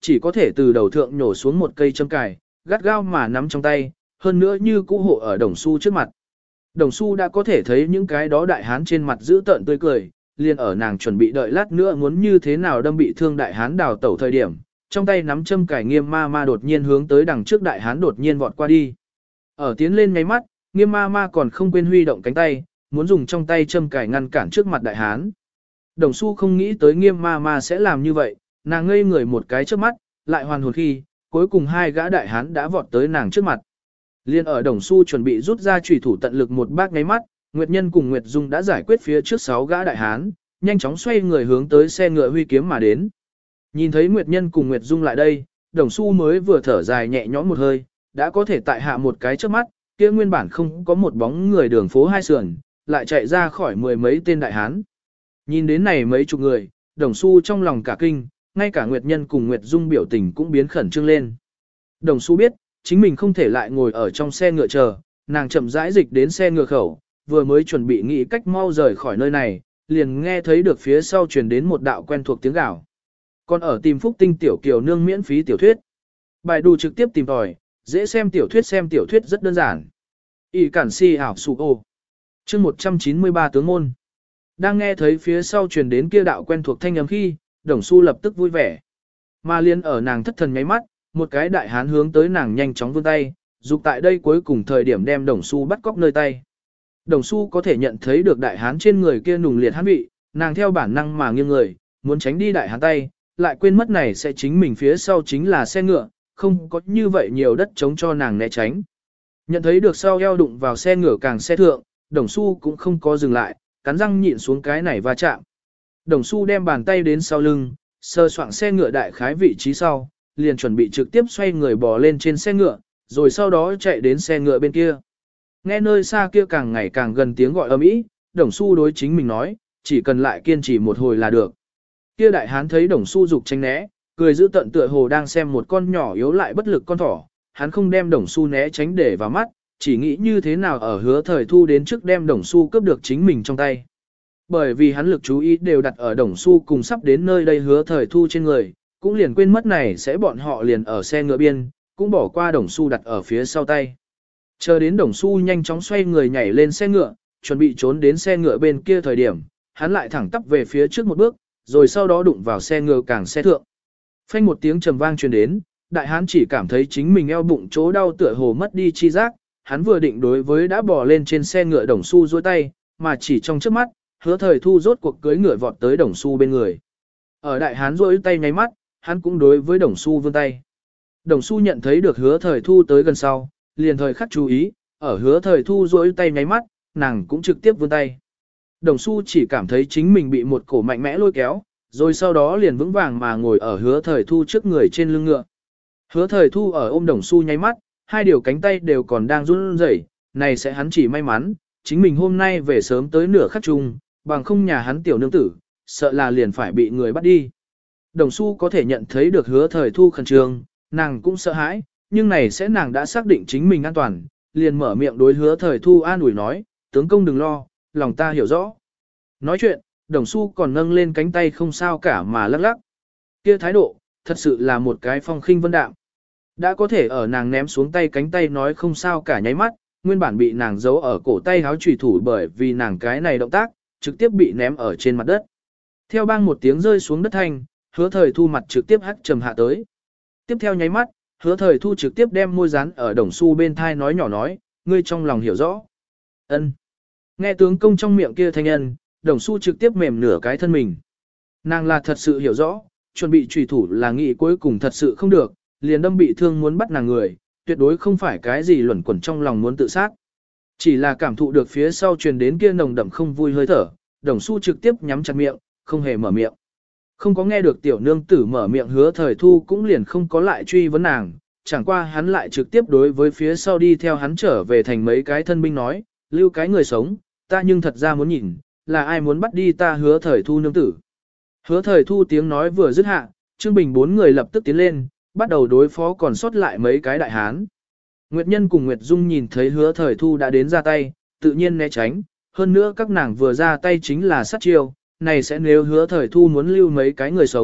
chỉ có thể từ đầu thượng nhổ xuống một cây châm cài, gắt gao mà nắm trong tay, hơn nữa như cũ hộ ở Đồng Xu trước mặt. Đồng Xu đã có thể thấy những cái đó đại hán trên mặt giữ tợn tươi cười, liền ở nàng chuẩn bị đợi lát nữa muốn như thế nào đâm bị thương đại hán đào tẩu thời điểm, trong tay nắm châm cài Nghiêm ma ma đột nhiên hướng tới đằng trước đại hán đột nhiên vọt qua đi. Ở tiến lên ngay mắt, Nghiêm ma ma còn không quên huy động cánh tay, muốn dùng trong tay châm cài ngăn cản trước mặt đại hán. Đồng Xu không nghĩ tới Nghiêm ma ma sẽ làm như vậy, nàng ngây người một cái trước mắt, lại hoàn hồn khi, cuối cùng hai gã đại hán đã vọt tới nàng trước mặt. Liên ở Đồng Xu chuẩn bị rút ra chủy thủ tận lực một bác ngáy mắt, Nguyệt Nhân cùng Nguyệt Dung đã giải quyết phía trước sáu gã đại hán, nhanh chóng xoay người hướng tới xe ngựa huy kiếm mà đến. Nhìn thấy Nguyệt Nhân cùng Nguyệt Dung lại đây, Đồng Xu mới vừa thở dài nhẹ nhõm một hơi, đã có thể tại hạ một cái trước mắt, kia nguyên bản không có một bóng người đường phố hai sườn, lại chạy ra khỏi mười mấy tên đại hán. Nhìn đến này mấy chục người, Đồng Xu trong lòng cả kinh, ngay cả Nguyệt Nhân cùng Nguyệt Dung biểu tình cũng biến khẩn trương lên. Đồng Xu biết, chính mình không thể lại ngồi ở trong xe ngựa chờ, nàng chậm rãi dịch đến xe ngựa khẩu, vừa mới chuẩn bị nghĩ cách mau rời khỏi nơi này, liền nghe thấy được phía sau truyền đến một đạo quen thuộc tiếng gào. Còn ở tìm Phúc Tinh tiểu kiều nương miễn phí tiểu thuyết. Bài đù trực tiếp tìm tòi, dễ xem tiểu thuyết xem tiểu thuyết rất đơn giản. Y cản si ảo sụ ô. Chương một trăm chín mươi ba tướng môn. Đang nghe thấy phía sau truyền đến kia đạo quen thuộc thanh âm khi, Đồng Xu lập tức vui vẻ. Mà liên ở nàng thất thần nháy mắt, một cái đại hán hướng tới nàng nhanh chóng vươn tay, dục tại đây cuối cùng thời điểm đem Đồng Xu bắt cóc nơi tay. Đồng Xu có thể nhận thấy được đại hán trên người kia nùng liệt hán vị, nàng theo bản năng mà nghiêng người, muốn tránh đi đại hán tay, lại quên mất này sẽ chính mình phía sau chính là xe ngựa, không có như vậy nhiều đất chống cho nàng né tránh. Nhận thấy được sau eo đụng vào xe ngựa càng xe thượng, Đồng Xu cũng không có dừng lại, cắn răng nhịn xuống cái này va chạm. Đồng Xu đem bàn tay đến sau lưng, sơ soạng xe ngựa đại khái vị trí sau, liền chuẩn bị trực tiếp xoay người bò lên trên xe ngựa, rồi sau đó chạy đến xe ngựa bên kia. Nghe nơi xa kia càng ngày càng gần tiếng gọi ầm ĩ, Đồng Xu đối chính mình nói, chỉ cần lại kiên trì một hồi là được. Kia đại hán thấy Đồng Xu dục tránh né, cười giữ tận tựa hồ đang xem một con nhỏ yếu lại bất lực con thỏ, hắn không đem Đồng Xu né tránh để vào mắt, chỉ nghĩ như thế nào ở Hứa Thời Thu đến trước đem Đồng Xu cướp được chính mình trong tay. Bởi vì hắn lực chú ý đều đặt ở Đồng Xu cùng sắp đến nơi đây Hứa Thời Thu trên người, cũng liền quên mất này sẽ bọn họ liền ở xe ngựa biên, cũng bỏ qua Đồng Xu đặt ở phía sau tay. Chờ đến Đồng Xu nhanh chóng xoay người nhảy lên xe ngựa, chuẩn bị trốn đến xe ngựa bên kia thời điểm, hắn lại thẳng tắp về phía trước một bước, rồi sau đó đụng vào xe ngựa càng xe thượng. Phanh một tiếng trầm vang truyền đến, đại hán chỉ cảm thấy chính mình eo bụng chỗ đau tựa hồ mất đi chi giác, hắn vừa định đối với đã bò lên trên xe ngựa Đồng Xu duỗi tay, mà chỉ trong trước mắt, Hứa Thời Thu rốt cuộc cưỡi ngựa vọt tới Đồng Xu bên người. Ở đại hán duỗi tay nháy mắt, hắn cũng đối với Đồng Xu vươn tay. Đồng Xu nhận thấy được Hứa Thời Thu tới gần sau, liền thời khắc chú ý, ở Hứa Thời Thu duỗi tay nháy mắt, nàng cũng trực tiếp vươn tay. Đồng Xu chỉ cảm thấy chính mình bị một cổ mạnh mẽ lôi kéo, rồi sau đó liền vững vàng mà ngồi ở Hứa Thời Thu trước người trên lưng ngựa. Hứa Thời Thu ở ôm Đồng Xu nháy mắt, hai điều cánh tay đều còn đang run rẩy, này sẽ hắn chỉ may mắn, chính mình hôm nay về sớm tới nửa khắc chung, bằng không nhà hắn tiểu nương tử, sợ là liền phải bị người bắt đi. Đồng Xu có thể nhận thấy được Hứa Thời Thu khẩn trương, nàng cũng sợ hãi, nhưng này sẽ nàng đã xác định chính mình an toàn, liền mở miệng đối Hứa Thời Thu an ủi nói, tướng công đừng lo, lòng ta hiểu rõ. Nói chuyện, Đồng Xu còn nâng lên cánh tay không sao cả mà lắc lắc. Kia thái độ, thật sự là một cái phong khinh vân đạm. Đã có thể ở nàng ném xuống tay cánh tay nói không sao cả nháy mắt, nguyên bản bị nàng giấu ở cổ tay háo chủy thủ bởi vì nàng cái này động tác, trực tiếp bị ném ở trên mặt đất. Theo bang một tiếng rơi xuống đất thanh, Hứa Thời Thu mặt trực tiếp hắt trầm hạ tới. Tiếp theo nháy mắt, Hứa Thời Thu trực tiếp đem môi dán ở Đồng Xu bên thai nói nhỏ nói, ngươi trong lòng hiểu rõ. Ân. Nghe tướng công trong miệng kia thanh âm, Đồng Xu trực tiếp mềm nửa cái thân mình. Nàng là thật sự hiểu rõ, chuẩn bị trùy thủ là nghĩ cuối cùng thật sự không được, liền đâm bị thương muốn bắt nàng người, tuyệt đối không phải cái gì luẩn quẩn trong lòng muốn tự sát. Chỉ là cảm thụ được phía sau truyền đến kia nồng đậm không vui hơi thở, Đồng Xu trực tiếp nhắm chặt miệng, không hề mở miệng. Không có nghe được tiểu nương tử mở miệng Hứa Thời Thu cũng liền không có lại truy vấn nàng, chẳng qua hắn lại trực tiếp đối với phía sau đi theo hắn trở về thành mấy cái thân binh nói, lưu cái người sống, ta nhưng thật ra muốn nhìn, là ai muốn bắt đi ta Hứa Thời Thu nương tử. Hứa Thời Thu tiếng nói vừa dứt hạ, Trương Bình bốn người lập tức tiến lên, bắt đầu đối phó còn sót lại mấy cái đại hán. Nguyệt Nhân cùng Nguyệt Dung nhìn thấy Hứa Thời Thu đã đến ra tay, tự nhiên né tránh, hơn nữa các nàng vừa ra tay chính là sát chiêu, này sẽ nếu Hứa Thời Thu muốn lưu mấy cái người sống,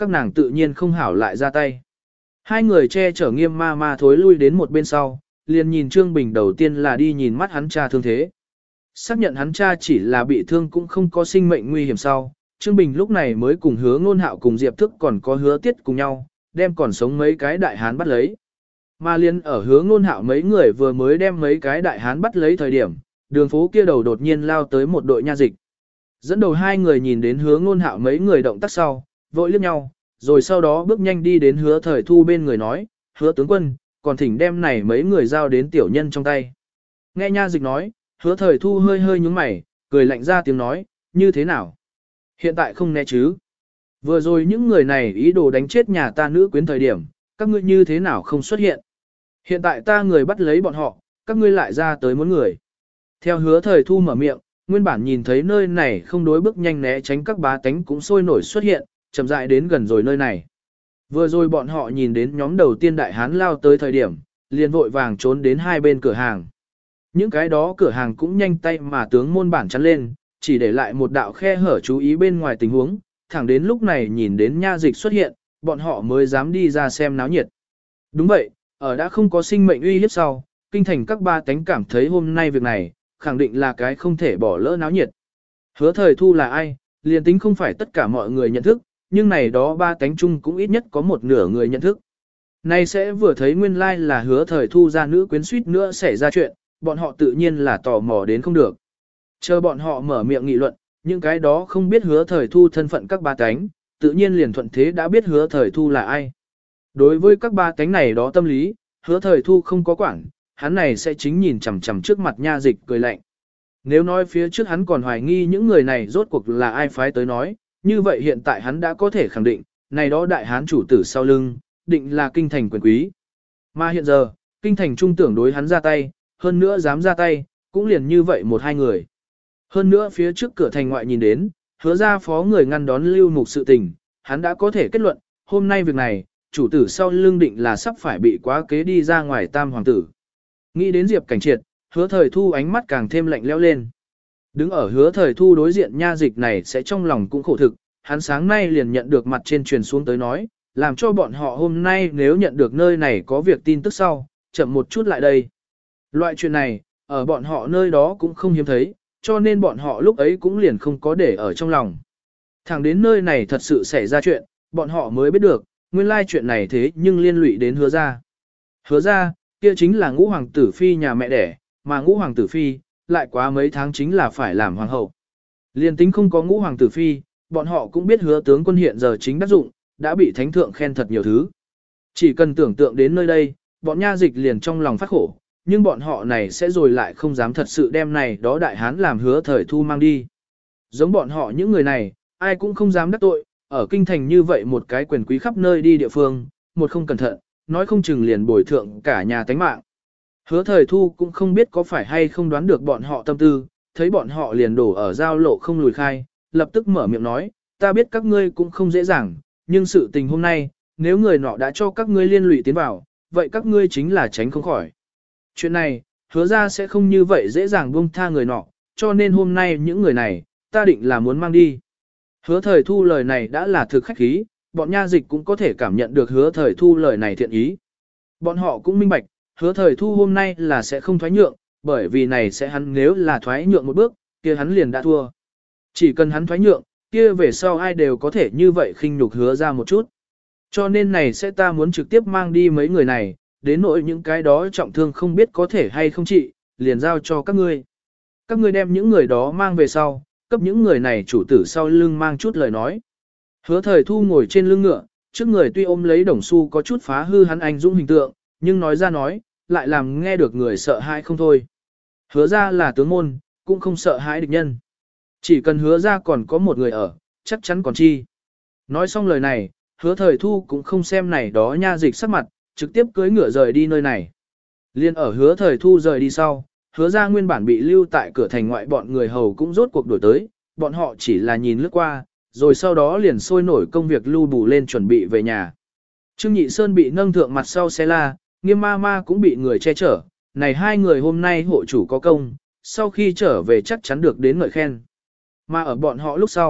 các nàng tự nhiên không hảo lại ra tay. Hai người che chở Nghiêm ma ma thối lui đến một bên sau, liền nhìn Trương Bình đầu tiên là đi nhìn mắt hắn cha thương thế. Xác nhận hắn cha chỉ là bị thương cũng không có sinh mệnh nguy hiểm sau, Trương Bình lúc này mới cùng Hứa Ngôn Hạo cùng Diệp Thức còn có Hứa Tiết cùng nhau, đem còn sống mấy cái đại hán bắt lấy. Mà liên ở Hứa Ngôn Hạo mấy người vừa mới đem mấy cái đại hán bắt lấy thời điểm, đường phố kia đầu đột nhiên lao tới một đội nha dịch. Dẫn đầu hai người nhìn đến Hứa Ngôn Hạo mấy người động tác sau, vội liếc nhau, rồi sau đó bước nhanh đi đến Hứa Thời Thu bên người nói, Hứa tướng quân, còn thỉnh đem này mấy người giao đến tiểu nhân trong tay. Nghe nha dịch nói, Hứa Thời Thu hơi hơi nhúng mày, cười lạnh ra tiếng nói, như thế nào? Hiện tại không né chứ? Vừa rồi những người này ý đồ đánh chết nhà ta nữ quyến thời điểm, các ngươi như thế nào không xuất hiện? Hiện tại ta người bắt lấy bọn họ, các ngươi lại ra tới muốn người. Theo Hứa Thời Thu mở miệng, nguyên bản nhìn thấy nơi này không đối bước nhanh né tránh các bá tánh cũng sôi nổi xuất hiện, chậm rãi đến gần rồi nơi này. Vừa rồi bọn họ nhìn đến nhóm đầu tiên đại hán lao tới thời điểm, liền vội vàng trốn đến hai bên cửa hàng. Những cái đó cửa hàng cũng nhanh tay mà tướng môn bản chắn lên, chỉ để lại một đạo khe hở chú ý bên ngoài tình huống, thẳng đến lúc này nhìn đến nha dịch xuất hiện, bọn họ mới dám đi ra xem náo nhiệt. Đúng vậy, ở đã không có sinh mệnh uy hiếp sau, kinh thành các ba tánh cảm thấy hôm nay việc này, khẳng định là cái không thể bỏ lỡ náo nhiệt. Hứa Thời Thu là ai, liền tính không phải tất cả mọi người nhận thức, nhưng này đó ba tánh chung cũng ít nhất có một nửa người nhận thức. Nay sẽ vừa thấy nguyên lai like là Hứa Thời Thu ra nữ quyến suýt nữa xảy ra chuyện, bọn họ tự nhiên là tò mò đến không được. Chờ bọn họ mở miệng nghị luận, những cái đó không biết Hứa Thời Thu thân phận các ba tánh, tự nhiên liền thuận thế đã biết Hứa Thời Thu là ai. Đối với các ba tánh này đó tâm lý, Hứa Thời Thu không có quản, hắn này sẽ chính nhìn chằm chằm trước mặt nha dịch cười lạnh. Nếu nói phía trước hắn còn hoài nghi những người này rốt cuộc là ai phái tới nói, như vậy hiện tại hắn đã có thể khẳng định, này đó đại hán chủ tử sau lưng, định là kinh thành quyền quý. Mà hiện giờ, kinh thành trung tưởng đối hắn ra tay, hơn nữa dám ra tay, cũng liền như vậy một hai người. Hơn nữa phía trước cửa thành ngoại nhìn đến, Hứa ra phó người ngăn đón lưu mục sự tình, hắn đã có thể kết luận, hôm nay việc này, chủ tử sau lưng định là sắp phải bị quá kế đi ra ngoài tam hoàng tử. Nghĩ đến Diệp Cảnh Triệt, Hứa Thời Thu ánh mắt càng thêm lạnh lẽo lên. Đứng ở Hứa Thời Thu đối diện nha dịch này sẽ trong lòng cũng khổ thực, hắn sáng nay liền nhận được mặt trên truyền xuống tới nói, làm cho bọn họ hôm nay nếu nhận được nơi này có việc tin tức sau, chậm một chút lại đây. Loại chuyện này, ở bọn họ nơi đó cũng không hiếm thấy, cho nên bọn họ lúc ấy cũng liền không có để ở trong lòng. Thẳng đến nơi này thật sự xảy ra chuyện, bọn họ mới biết được, nguyên lai chuyện này thế nhưng liên lụy đến Hứa ra. Hứa ra, kia chính là Ngũ hoàng tử phi nhà mẹ đẻ, mà Ngũ hoàng tử phi, lại quá mấy tháng chính là phải làm hoàng hậu. Liên tính không có Ngũ hoàng tử phi, bọn họ cũng biết Hứa tướng quân hiện giờ chính đắc dụng, đã bị thánh thượng khen thật nhiều thứ. Chỉ cần tưởng tượng đến nơi đây, bọn nha dịch liền trong lòng phát khổ, nhưng bọn họ này sẽ rồi lại không dám thật sự đem này đó đại hán làm Hứa Thời Thu mang đi. Giống bọn họ những người này, ai cũng không dám đắc tội, ở kinh thành như vậy một cái quyền quý khắp nơi đi địa phương, một không cẩn thận, nói không chừng liền bồi thượng cả nhà tánh mạng. Hứa Thời Thu cũng không biết có phải hay không đoán được bọn họ tâm tư, thấy bọn họ liền đổ ở giao lộ không lùi khai, lập tức mở miệng nói, ta biết các ngươi cũng không dễ dàng, nhưng sự tình hôm nay, nếu người nọ đã cho các ngươi liên lụy tiến vào, vậy các ngươi chính là tránh không khỏi. Chuyện này, hứa ra sẽ không như vậy dễ dàng buông tha người nọ, cho nên hôm nay những người này, ta định là muốn mang đi. Hứa Thời Thu lời này đã là thực khách khí, bọn nha dịch cũng có thể cảm nhận được Hứa Thời Thu lời này thiện ý. Bọn họ cũng minh bạch, Hứa Thời Thu hôm nay là sẽ không thoái nhượng, bởi vì này sẽ hắn nếu là thoái nhượng một bước, kia hắn liền đã thua. Chỉ cần hắn thoái nhượng, kia về sau ai đều có thể như vậy khinh nhục Hứa ra một chút. Cho nên này sẽ ta muốn trực tiếp mang đi mấy người này, đến nỗi những cái đó trọng thương không biết có thể hay không trị, liền giao cho các ngươi. Các ngươi đem những người đó mang về sau, cấp những người này chủ tử sau lưng mang chút lời nói. Hứa Thời Thu ngồi trên lưng ngựa, trước người tuy ôm lấy đồng xu có chút phá hư hắn anh dũng hình tượng, nhưng nói ra nói, lại làm nghe được người sợ hãi không thôi. Hứa ra là tướng môn, cũng không sợ hãi địch nhân. Chỉ cần hứa ra còn có một người ở, chắc chắn còn chi. Nói xong lời này, Hứa Thời Thu cũng không xem này đó nha dịch sắc mặt, trực tiếp cưỡi ngựa rời đi nơi này. Liên ở Hứa Thời Thu rời đi sau, Hứa ra nguyên bản bị lưu tại cửa thành ngoại bọn người hầu cũng rốt cuộc đổi tới, bọn họ chỉ là nhìn lướt qua, rồi sau đó liền sôi nổi công việc lưu bù lên chuẩn bị về nhà. Trương Nhị Sơn bị nâng thượng mặt sau xe la, Nghiêm ma ma cũng bị người che chở, này hai người hôm nay hộ chủ có công, sau khi trở về chắc chắn được đến ngợi khen. Mà ở bọn họ lúc sau,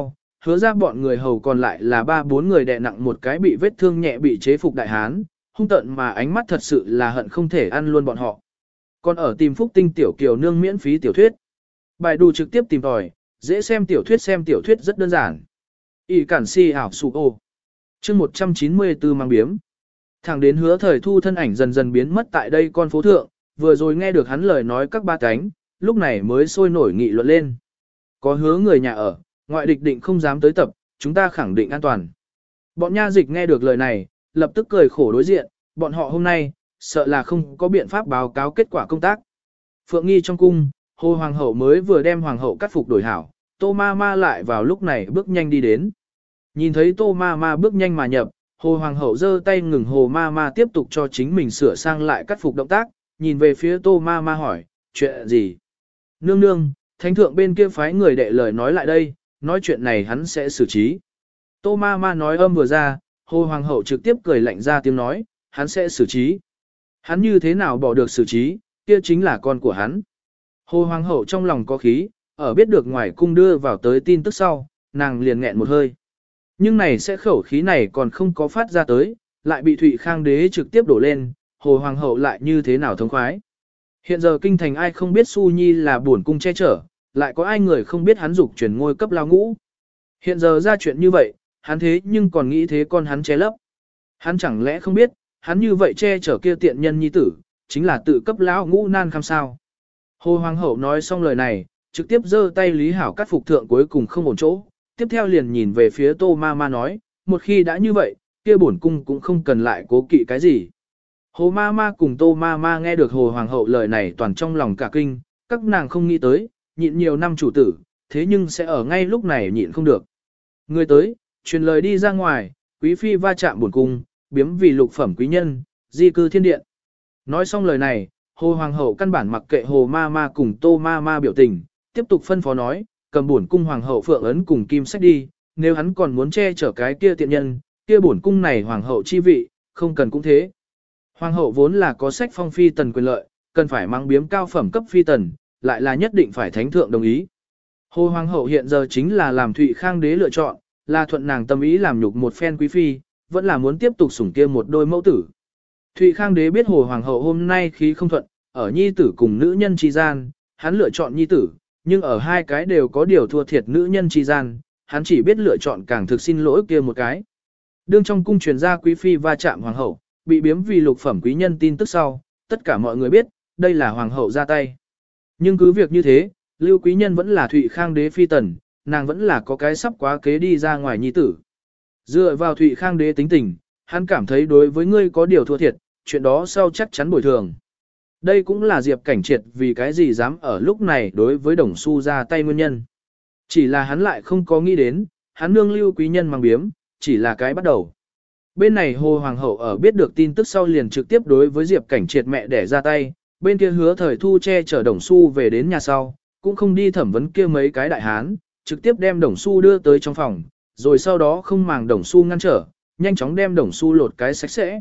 hứa ra bọn người hầu còn lại là ba bốn người đè nặng một cái bị vết thương nhẹ bị chế phục đại hán, hung tợn mà ánh mắt thật sự là hận không thể ăn luôn bọn họ. Còn ở tìm Phúc Tinh tiểu kiều nương miễn phí tiểu thuyết. Bài đù trực tiếp tìm tòi, dễ xem tiểu thuyết xem tiểu thuyết rất đơn giản. Y cản si ảo sụ ô. chương một trăm chín mươi tư mang biếm. Thẳng đến hứa thời thu thân ảnh dần dần biến mất tại đây con phố thượng, vừa rồi nghe được hắn lời nói các ba cánh, lúc này mới sôi nổi nghị luận lên. Có hứa người nhà ở, ngoại địch định không dám tới tập, chúng ta khẳng định an toàn. Bọn nha dịch nghe được lời này, lập tức cười khổ đối diện, bọn họ hôm nay, sợ là không có biện pháp báo cáo kết quả công tác. Phượng Nghi trong cung, Hồ Hoàng hậu mới vừa đem Hoàng hậu cắt phục đổi hảo, Tô Ma Ma lại vào lúc này bước nhanh đi đến. Nhìn thấy Tô Ma Ma bước nhanh mà nhập, Hồ Hoàng hậu giơ tay ngừng Hồ Ma Ma tiếp tục cho chính mình sửa sang lại cắt phục động tác, nhìn về phía Tô Ma Ma hỏi, chuyện gì? Nương nương, thánh thượng bên kia phái người đệ lời nói lại đây, nói chuyện này hắn sẽ xử trí. Tô Ma Ma nói âm vừa ra, Hồ Hoàng hậu trực tiếp cười lạnh ra tiếng nói, hắn sẽ xử trí. Hắn như thế nào bỏ được xử trí, kia chính là con của hắn. Hồ Hoàng hậu trong lòng có khí, ở biết được ngoài cung đưa vào tới tin tức sau, nàng liền nghẹn một hơi. Nhưng này sẽ khẩu khí này còn không có phát ra tới, lại bị Thụy Khang đế trực tiếp đổ lên, Hồ Hoàng hậu lại như thế nào thống khoái. Hiện giờ kinh thành ai không biết Su Nhi là buồn cung che chở, lại có ai người không biết hắn dục chuyển ngôi cấp lao ngũ. Hiện giờ ra chuyện như vậy, hắn thế nhưng còn nghĩ thế con hắn che lấp. Hắn chẳng lẽ không biết, hắn như vậy che chở kia tiện nhân nhi tử, chính là tự cấp lão ngũ nan kham sao. Hồ Hoàng hậu nói xong lời này, trực tiếp giơ tay Lý Hảo cắt phục thượng cuối cùng không ổn chỗ, tiếp theo liền nhìn về phía Tô Ma Ma nói, một khi đã như vậy, kia bổn cung cũng không cần lại cố kỵ cái gì. Hồ Ma Ma cùng Tô Ma Ma nghe được Hồ Hoàng hậu lời này toàn trong lòng cả kinh, các nàng không nghĩ tới, nhịn nhiều năm chủ tử, thế nhưng sẽ ở ngay lúc này nhịn không được. Người tới, truyền lời đi ra ngoài, quý phi va chạm bổn cung, biếm vì lục phẩm quý nhân, di cư thiên điện. Nói xong lời này, Hồ Hoàng hậu căn bản mặc kệ Hồ Ma Ma cùng Tô Ma Ma biểu tình, tiếp tục phân phó nói, cầm bổn cung Hoàng hậu phượng ấn cùng kim sách đi, nếu hắn còn muốn che chở cái kia tiện nhân, kia bổn cung này Hoàng hậu chi vị, không cần cũng thế. Hoàng hậu vốn là có sách phong phi tần quyền lợi, cần phải mang biếm cao phẩm cấp phi tần, lại là nhất định phải thánh thượng đồng ý. Hồ Hoàng hậu hiện giờ chính là làm Thụy Khang đế lựa chọn, là thuận nàng tâm ý làm nhục một phen quý phi, vẫn là muốn tiếp tục sủng kia một đôi mẫu tử. Thụy Khang đế biết Hồ Hoàng hậu hôm nay khí không thuận, ở nhi tử cùng nữ nhân chi gian, hắn lựa chọn nhi tử, nhưng ở hai cái đều có điều thua thiệt nữ nhân chi gian, hắn chỉ biết lựa chọn càng thực xin lỗi kia một cái. Đương trong cung truyền ra quý phi va chạm Hoàng hậu, bị biếm vì lục phẩm quý nhân tin tức sau, tất cả mọi người biết, đây là Hoàng hậu ra tay. Nhưng cứ việc như thế, Lưu quý nhân vẫn là Thụy Khang đế phi tần, nàng vẫn là có cái sắp quá kế đi ra ngoài nhi tử. Dựa vào Thụy Khang đế tính tình, hắn cảm thấy đối với ngươi có điều thua thiệt, chuyện đó sau chắc chắn bồi thường. Đây cũng là Diệp Cảnh Triệt vì cái gì dám ở lúc này đối với Đồng Xu ra tay nguyên nhân. Chỉ là hắn lại không có nghĩ đến, hắn nương Lưu quý nhân mang biếm, chỉ là cái bắt đầu. Bên này Hồ Hoàng hậu ở biết được tin tức sau liền trực tiếp đối với Diệp Cảnh Triệt mẹ để ra tay, bên kia hứa thời thu che chở Đồng Xu về đến nhà sau, cũng không đi thẩm vấn kia mấy cái đại hán, trực tiếp đem Đồng Xu đưa tới trong phòng, rồi sau đó không màng Đồng Xu ngăn trở, nhanh chóng đem Đồng Xu lột cái sạch sẽ.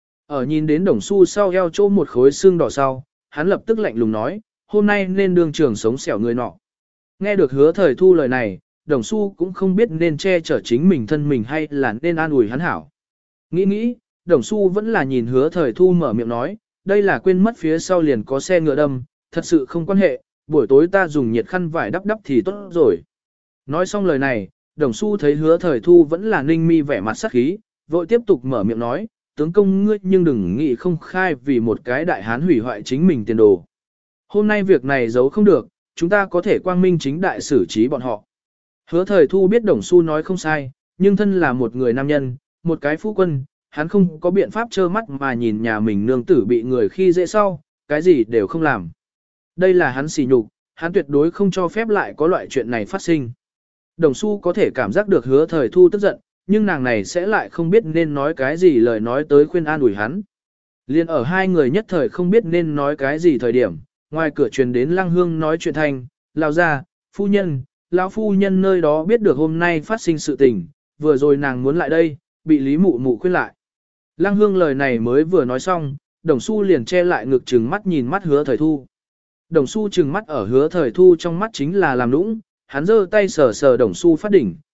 Ở nhìn đến Đồng Xu sau eo chỗ một khối xương đỏ sau, hắn lập tức lạnh lùng nói, hôm nay nên đương trường sống xẻo người nọ. Nghe được hứa thời thu lời này, Đồng Xu cũng không biết nên che chở chính mình thân mình hay là nên an ủi hắn hảo. Nghĩ nghĩ, Đồng Xu vẫn là nhìn hứa thời thu mở miệng nói, đây là quên mất phía sau liền có xe ngựa đâm, thật sự không quan hệ, buổi tối ta dùng nhiệt khăn vải đắp đắp thì tốt rồi. Nói xong lời này, Đồng Xu thấy hứa thời thu vẫn là ninh mi vẻ mặt sắc khí, vội tiếp tục mở miệng nói, tướng công ngươi nhưng đừng nghĩ không khai vì một cái đại hán hủy hoại chính mình tiền đồ. Hôm nay việc này giấu không được, chúng ta có thể quang minh chính đại xử trí bọn họ. Hứa thời thu biết Đồng Xu nói không sai, nhưng thân là một người nam nhân, một cái phu quân, hắn không có biện pháp trơ mắt mà nhìn nhà mình nương tử bị người khi dễ sau, cái gì đều không làm. Đây là hắn sỉ nhục, hắn tuyệt đối không cho phép lại có loại chuyện này phát sinh. Đồng Xu có thể cảm giác được hứa thời thu tức giận, nhưng nàng này sẽ lại không biết nên nói cái gì lời nói tới khuyên an ủi hắn. Liên ở hai người nhất thời không biết nên nói cái gì thời điểm, ngoài cửa truyền đến Lăng Hương nói chuyện thành, lao ra, phu nhân, lão phu nhân nơi đó biết được hôm nay phát sinh sự tình, vừa rồi nàng muốn lại đây, bị Lý Mụ Mụ khuyên lại. Lăng Hương lời này mới vừa nói xong, Đồng Xu liền che lại ngực trừng mắt nhìn mắt hứa thời thu. Đồng Xu trừng mắt ở hứa thời thu trong mắt chính là làm nũng, hắn giơ tay sờ sờ Đồng Xu phát đỉnh,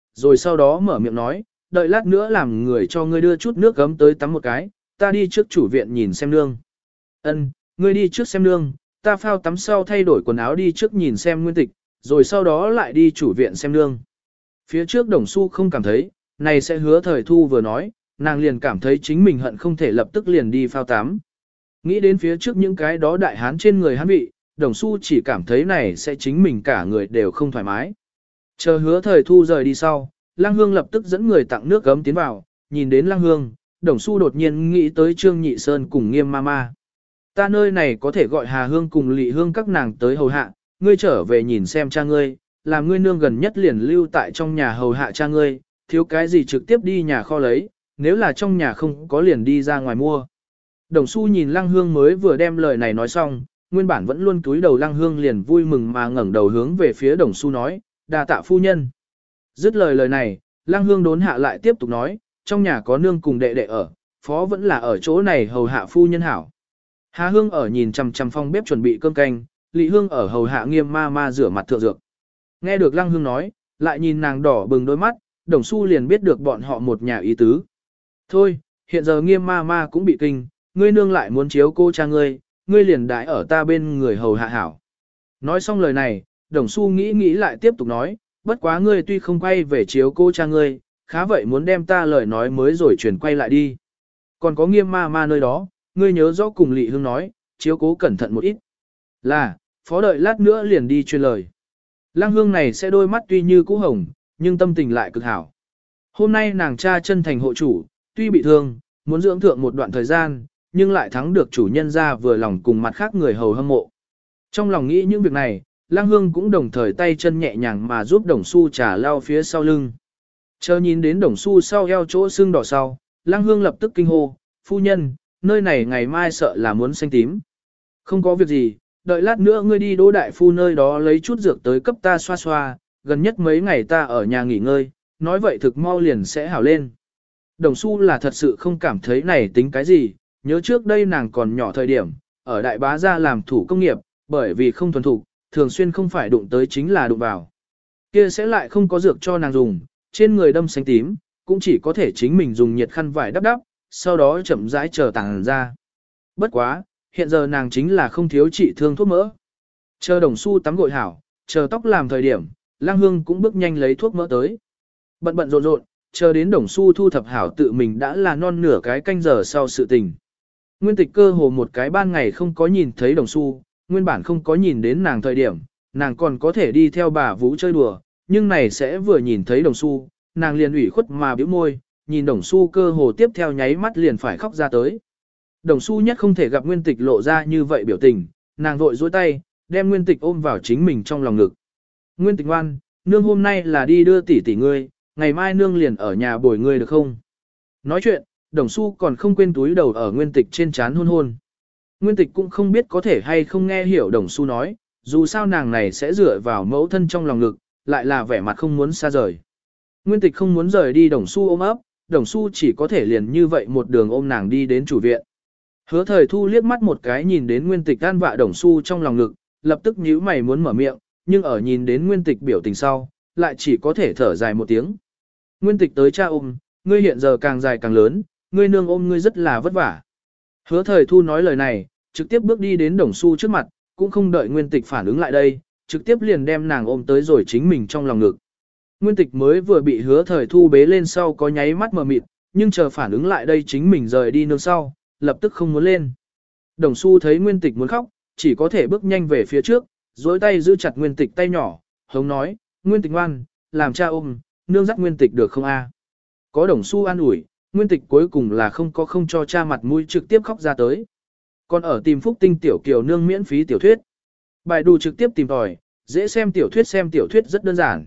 rồi sau đó mở miệng nói, đợi lát nữa làm người cho ngươi đưa chút nước gấm tới tắm một cái, ta đi trước chủ viện nhìn xem nương. Ân, ngươi đi trước xem nương, ta phao tắm sau thay đổi quần áo đi trước nhìn xem Nguyên Tịch, rồi sau đó lại đi chủ viện xem nương. Phía trước Đồng Xu không cảm thấy, này sẽ Hứa Thời Thu vừa nói, nàng liền cảm thấy chính mình hận không thể lập tức liền đi phao tắm. Nghĩ đến phía trước những cái đó đại hán trên người hán vị, Đồng Xu chỉ cảm thấy này sẽ chính mình cả người đều không thoải mái. Chờ Hứa Thời Thu rời đi sau, Lăng Hương lập tức dẫn người tặng nước gấm tiến vào, nhìn đến Lăng Hương, Đồng Xu đột nhiên nghĩ tới Trương Nhị Sơn cùng Nghiêm Mama. Ta nơi này có thể gọi Hà Hương cùng Lị Hương các nàng tới hầu hạ, ngươi trở về nhìn xem cha ngươi, làm ngươi nương gần nhất liền lưu tại trong nhà hầu hạ cha ngươi, thiếu cái gì trực tiếp đi nhà kho lấy, nếu là trong nhà không có liền đi ra ngoài mua. Đồng Xu nhìn Lăng Hương mới vừa đem lời này nói xong, nguyên bản vẫn luôn túi đầu Lăng Hương liền vui mừng mà ngẩng đầu hướng về phía Đồng Xu nói, đa tạ phu nhân. Dứt lời lời này, Lăng Hương đốn hạ lại tiếp tục nói, trong nhà có nương cùng đệ đệ ở, phó vẫn là ở chỗ này hầu hạ phu nhân hảo. Hà Hương ở nhìn chằm chằm phòng bếp chuẩn bị cơm canh, Lị Hương ở hầu hạ Nghiêm ma ma rửa mặt thượng dược. Nghe được Lăng Hương nói, lại nhìn nàng đỏ bừng đôi mắt, Đồng Xu liền biết được bọn họ một nhà ý tứ. Thôi, hiện giờ Nghiêm ma ma cũng bị kinh, ngươi nương lại muốn chiếu cô cha ngươi, ngươi liền đãi ở ta bên người hầu hạ hảo. Nói xong lời này, Đồng Xu nghĩ nghĩ lại tiếp tục nói, bất quá ngươi tuy không quay về chiếu cô cha ngươi, khá vậy muốn đem ta lời nói mới rồi chuyển quay lại đi. Còn có Nghiêm ma ma nơi đó, ngươi nhớ rõ cùng Lị Hương nói, chiếu cố cẩn thận một ít. Là, phó đợi lát nữa liền đi truyền lời. Lăng Hương này sẽ đôi mắt tuy như cũ hồng, nhưng tâm tình lại cực hảo. Hôm nay nàng cha chân thành hộ chủ, tuy bị thương, muốn dưỡng thượng một đoạn thời gian, nhưng lại thắng được chủ nhân ra vừa lòng cùng mặt khác người hầu hâm mộ. Trong lòng nghĩ những việc này, Lăng Hương cũng đồng thời tay chân nhẹ nhàng mà giúp Đồng Xu trà lau phía sau lưng. Chờ nhìn đến Đồng Xu sau eo chỗ xương đỏ sau, Lăng Hương lập tức kinh hô, phu nhân, nơi này ngày mai sợ là muốn xanh tím. Không có việc gì, đợi lát nữa ngươi đi Đỗ đại phu nơi đó lấy chút dược tới cấp ta xoa xoa, gần nhất mấy ngày ta ở nhà nghỉ ngơi, nói vậy thực mau liền sẽ hảo lên. Đồng Xu là thật sự không cảm thấy này tính cái gì, nhớ trước đây nàng còn nhỏ thời điểm, ở đại bá gia làm thủ công nghiệp, bởi vì không thuần thục, thường xuyên không phải đụng tới chính là đụng vào. Kia sẽ lại không có dược cho nàng dùng, trên người đâm xanh tím, cũng chỉ có thể chính mình dùng nhiệt khăn vải đắp đắp, sau đó chậm rãi chờ tàng ra. Bất quá, hiện giờ nàng chính là không thiếu trị thương thuốc mỡ. Chờ Đồng Xu tắm gội hảo, chờ tóc làm thời điểm, Lăng Hương cũng bước nhanh lấy thuốc mỡ tới. Bận bận rộn rộn, chờ đến Đồng Xu thu thập hảo tự mình đã là non nửa cái canh giờ sau sự tình. Nguyên Tịch cơ hồ một cái ban ngày không có nhìn thấy Đồng Xu, nguyên bản không có nhìn đến nàng thời điểm, nàng còn có thể đi theo bà Vũ chơi đùa, nhưng này sẽ vừa nhìn thấy Đồng Xu, nàng liền ủy khuất mà bĩu môi, nhìn Đồng Xu cơ hồ tiếp theo nháy mắt liền phải khóc ra tới. Đồng Xu nhất không thể gặp Nguyên Tịch lộ ra như vậy biểu tình, nàng vội duỗi tay, đem Nguyên Tịch ôm vào chính mình trong lòng ngực. Nguyên Tịch ngoan, nương hôm nay là đi đưa tỷ tỷ ngươi, ngày mai nương liền ở nhà bồi ngươi được không? Nói chuyện, Đồng Xu còn không quên túi đầu ở Nguyên Tịch trên trán hôn hôn. Nguyên Tịch cũng không biết có thể hay không nghe hiểu Đồng Xu nói, dù sao nàng này sẽ dựa vào mẫu thân trong lòng ngực, lại là vẻ mặt không muốn xa rời. Nguyên Tịch không muốn rời đi Đồng Xu ôm ấp, Đồng Xu chỉ có thể liền như vậy một đường ôm nàng đi đến chủ viện. Hứa Thời Thu liếc mắt một cái nhìn đến Nguyên Tịch an vạ Đồng Xu trong lòng ngực, lập tức nhíu mày muốn mở miệng, nhưng ở nhìn đến Nguyên Tịch biểu tình sau, lại chỉ có thể thở dài một tiếng. Nguyên Tịch tới cha ôm, ngươi hiện giờ càng dài càng lớn, ngươi nương ôm ngươi rất là vất vả. Hứa Thời Thu nói lời này, trực tiếp bước đi đến Đồng Xu trước mặt, cũng không đợi Nguyên Tịch phản ứng lại đây, trực tiếp liền đem nàng ôm tới rồi chính mình trong lòng ngực. Nguyên Tịch mới vừa bị Hứa Thời Thu bế lên sau có nháy mắt mờ mịt, nhưng chờ phản ứng lại đây chính mình rời đi nương sau, lập tức không muốn lên. Đồng Xu thấy Nguyên Tịch muốn khóc, chỉ có thể bước nhanh về phía trước, dối tay giữ chặt Nguyên Tịch tay nhỏ, hống nói, Nguyên Tịch ngoan, làm cha ôm, nương dắt Nguyên Tịch được không a? Có Đồng Xu an ủi, Nguyên Tịch cuối cùng là không có không cho cha mặt mũi trực tiếp khóc ra tới. Còn ở tìm Phúc Tinh tiểu kiều nương miễn phí tiểu thuyết. Bài đù trực tiếp tìm tòi, dễ xem tiểu thuyết xem tiểu thuyết rất đơn giản.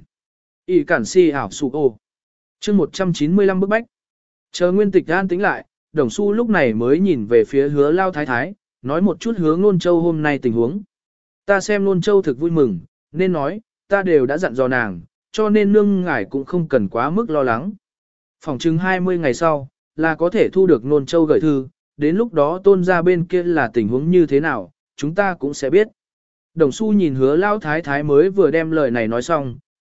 Y cản si ảo sụ ô. Chương một trăm chín mươi lăm bức bách. Chờ Nguyên Tịch an tĩnh lại, Đồng Xu lúc này mới nhìn về phía Hứa Lao Thái Thái, nói một chút Hứa Nôn Châu hôm nay tình huống. Ta xem Nôn Châu thực vui mừng, nên nói, ta đều đã dặn dò nàng, cho nên nương ngài cũng không cần quá mức lo lắng. Phòng chừng hai mươi ngày sau, là có thể thu được Nôn Châu gửi thư, đến lúc đó Tôn gia bên kia là tình huống như thế nào, chúng ta cũng sẽ biết. Đồng Xu nhìn Hứa Lao Thái Thái mới vừa đem lời này nói xong,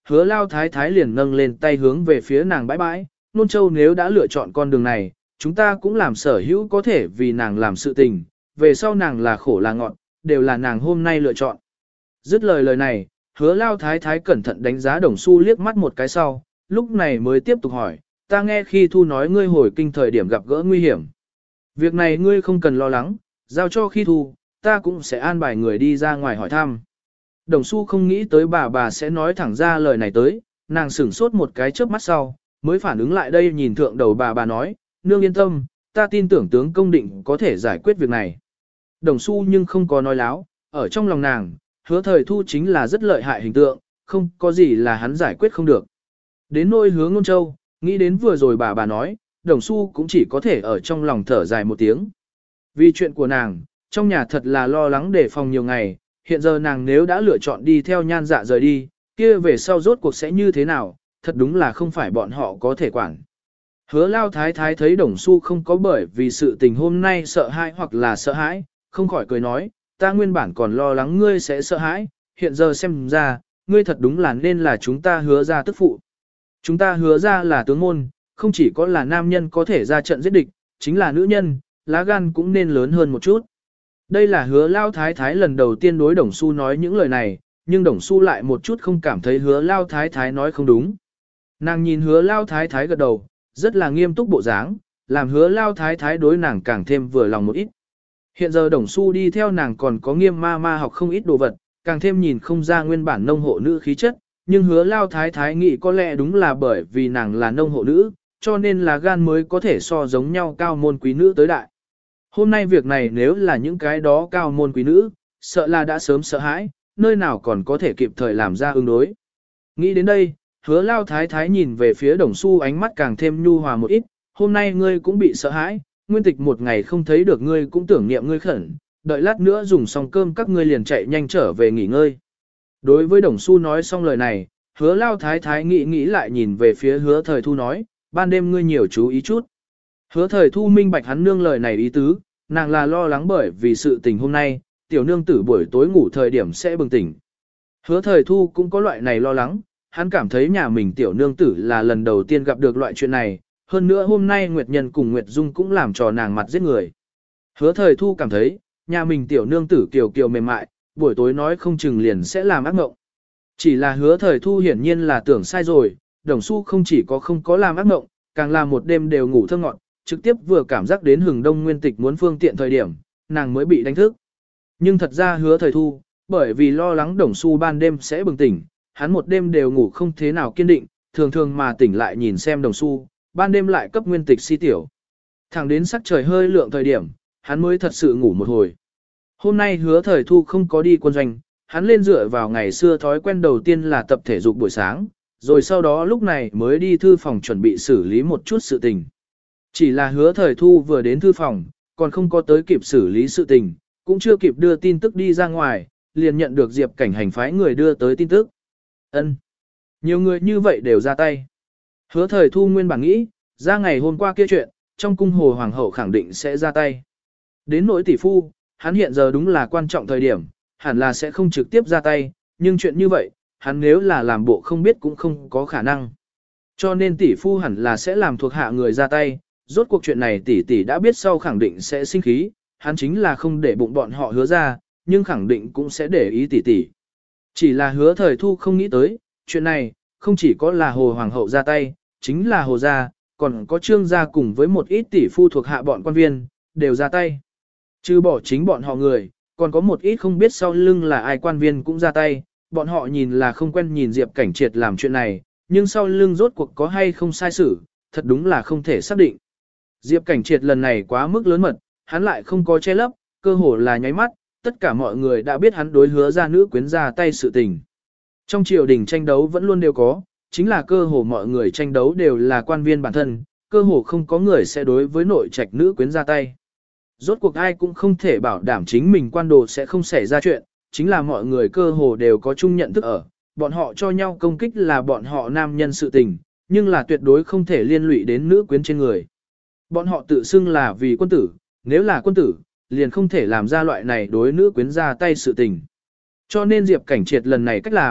hứa lao thái thái liền nâng lên tay hướng về phía nàng bãi bãi, nôn châu nếu đã lựa chọn con đường này, chúng ta cũng làm sở hữu có thể vì nàng làm sự tình, về sau nàng là khổ là ngọn, đều là nàng hôm nay lựa chọn. Dứt lời lời này, hứa lao thái thái cẩn thận đánh giá đồng xu liếc mắt một cái sau, lúc này mới tiếp tục hỏi, ta nghe khi thu nói ngươi hồi kinh thời điểm gặp gỡ nguy hiểm. Việc này ngươi không cần lo lắng, giao cho khi thu, ta cũng sẽ an bài người đi ra ngoài hỏi thăm. Đồng xu không nghĩ tới bà bà sẽ nói thẳng ra lời này tới, nàng sửng sốt một cái chớp mắt sau, mới phản ứng lại đây nhìn thượng đầu bà bà nói, nương yên tâm, ta tin tưởng tướng công định có thể giải quyết việc này. Đồng xu nhưng không có nói láo, ở trong lòng nàng, hứa thời thu chính là rất lợi hại hình tượng, không có gì là hắn giải quyết không được. Đến nôi hứa ngôn châu, nghĩ đến vừa rồi bà bà nói, đồng xu cũng chỉ có thể ở trong lòng thở dài một tiếng. Vì chuyện của nàng, trong nhà thật là lo lắng đề phòng nhiều ngày, hiện giờ nàng nếu đã lựa chọn đi theo nhan dạ rời đi, kia về sau rốt cuộc sẽ như thế nào, thật đúng là không phải bọn họ có thể quản. Hứa lao thái thái thấy đồng xu không có bởi vì sự tình hôm nay sợ hãi hoặc là sợ hãi, không khỏi cười nói, ta nguyên bản còn lo lắng ngươi sẽ sợ hãi, hiện giờ xem ra, ngươi thật đúng là nên là chúng ta hứa ra tức phụ. Chúng ta hứa ra là tướng môn, không chỉ có là nam nhân có thể ra trận giết địch, chính là nữ nhân, lá gan cũng nên lớn hơn một chút. Đây là hứa lao thái thái lần đầu tiên đối đồng xu nói những lời này, nhưng đồng xu lại một chút không cảm thấy hứa lao thái thái nói không đúng. Nàng nhìn hứa lao thái thái gật đầu, rất là nghiêm túc bộ dáng, làm hứa lao thái thái đối nàng càng thêm vừa lòng một ít. Hiện giờ đồng xu đi theo nàng còn có nghiêm ma ma học không ít đồ vật, càng thêm nhìn không ra nguyên bản nông hộ nữ khí chất, nhưng hứa lao thái thái nghĩ có lẽ đúng là bởi vì nàng là nông hộ nữ, cho nên là gan mới có thể so giống nhau cao môn quý nữ tới đại. Hôm nay việc này nếu là những cái đó cao môn quý nữ, sợ là đã sớm sợ hãi, nơi nào còn có thể kịp thời làm ra ứng đối. Nghĩ đến đây, hứa lao thái thái nhìn về phía đồng xu ánh mắt càng thêm nhu hòa một ít, hôm nay ngươi cũng bị sợ hãi, nguyên tịch một ngày không thấy được ngươi cũng tưởng niệm ngươi khẩn, đợi lát nữa dùng xong cơm các ngươi liền chạy nhanh trở về nghỉ ngơi. Đối với đồng xu nói xong lời này, hứa lao thái thái nghĩ nghĩ lại nhìn về phía hứa thời thu nói, ban đêm ngươi nhiều chú ý chút. Hứa thời thu minh bạch hắn nương lời này ý tứ, nàng là lo lắng bởi vì sự tình hôm nay, tiểu nương tử buổi tối ngủ thời điểm sẽ bừng tỉnh. Hứa thời thu cũng có loại này lo lắng, hắn cảm thấy nhà mình tiểu nương tử là lần đầu tiên gặp được loại chuyện này, hơn nữa hôm nay Nguyệt Nhân cùng Nguyệt Dung cũng làm trò nàng mặt giết người. Hứa thời thu cảm thấy, nhà mình tiểu nương tử kiều kiều mềm mại, buổi tối nói không chừng liền sẽ làm ác mộng. Chỉ là hứa thời thu hiển nhiên là tưởng sai rồi, đồng xu không chỉ có không có làm ác mộng, càng là một đêm đều ngủ thơ ngọn, trực tiếp vừa cảm giác đến hừng đông nguyên tịch muốn phương tiện thời điểm, nàng mới bị đánh thức. Nhưng thật ra hứa thời thu, bởi vì lo lắng đồng xu ban đêm sẽ bừng tỉnh, hắn một đêm đều ngủ không thế nào kiên định, thường thường mà tỉnh lại nhìn xem đồng xu, ban đêm lại cấp nguyên tịch si tiểu. Thẳng đến sắc trời hơi lượng thời điểm, hắn mới thật sự ngủ một hồi. Hôm nay hứa thời thu không có đi quân doanh, hắn lên dựa vào ngày xưa thói quen đầu tiên là tập thể dục buổi sáng, rồi sau đó lúc này mới đi thư phòng chuẩn bị xử lý một chút sự tình. Chỉ là hứa thời thu vừa đến thư phòng, còn không có tới kịp xử lý sự tình, cũng chưa kịp đưa tin tức đi ra ngoài, liền nhận được Diệp Cảnh Hành phái người đưa tới tin tức. Ân, nhiều người như vậy đều ra tay. Hứa thời thu nguyên bản nghĩ, ra ngày hôm qua kia chuyện, trong cung hồ hoàng hậu khẳng định sẽ ra tay. Đến nỗi tỷ phu, hắn hiện giờ đúng là quan trọng thời điểm, hẳn là sẽ không trực tiếp ra tay, nhưng chuyện như vậy, hắn nếu là làm bộ không biết cũng không có khả năng. Cho nên tỷ phu hẳn là sẽ làm thuộc hạ người ra tay, rốt cuộc chuyện này tỷ tỷ đã biết sau khẳng định sẽ sinh khí, hắn chính là không để bụng bọn họ hứa ra, nhưng khẳng định cũng sẽ để ý tỷ tỷ. Chỉ là hứa thời thu không nghĩ tới, chuyện này, không chỉ có là hồ hoàng hậu ra tay, chính là hồ gia, còn có trương gia cùng với một ít tỷ phu thuộc hạ bọn quan viên, đều ra tay. Trừ bỏ chính bọn họ người, còn có một ít không biết sau lưng là ai quan viên cũng ra tay, bọn họ nhìn là không quen nhìn Diệp Cảnh Triệt làm chuyện này, nhưng sau lưng rốt cuộc có hay không sai xử, thật đúng là không thể xác định. Diệp Cảnh Triệt lần này quá mức lớn mật, hắn lại không có che lấp, cơ hồ là nháy mắt, tất cả mọi người đã biết hắn đối hứa ra nữ quyến ra tay sự tình. Trong triều đình tranh đấu vẫn luôn đều có, chính là cơ hồ mọi người tranh đấu đều là quan viên bản thân, cơ hồ không có người sẽ đối với nội trạch nữ quyến ra tay. Rốt cuộc ai cũng không thể bảo đảm chính mình quan đồ sẽ không xảy ra chuyện, chính là mọi người cơ hồ đều có chung nhận thức ở, bọn họ cho nhau công kích là bọn họ nam nhân sự tình, nhưng là tuyệt đối không thể liên lụy đến nữ quyến trên người. Bọn họ tự xưng là vì quân tử, nếu là quân tử, liền không thể làm ra loại này đối nữ quyến ra tay sự tình. Cho nên Diệp Cảnh Triệt lần này cách làm,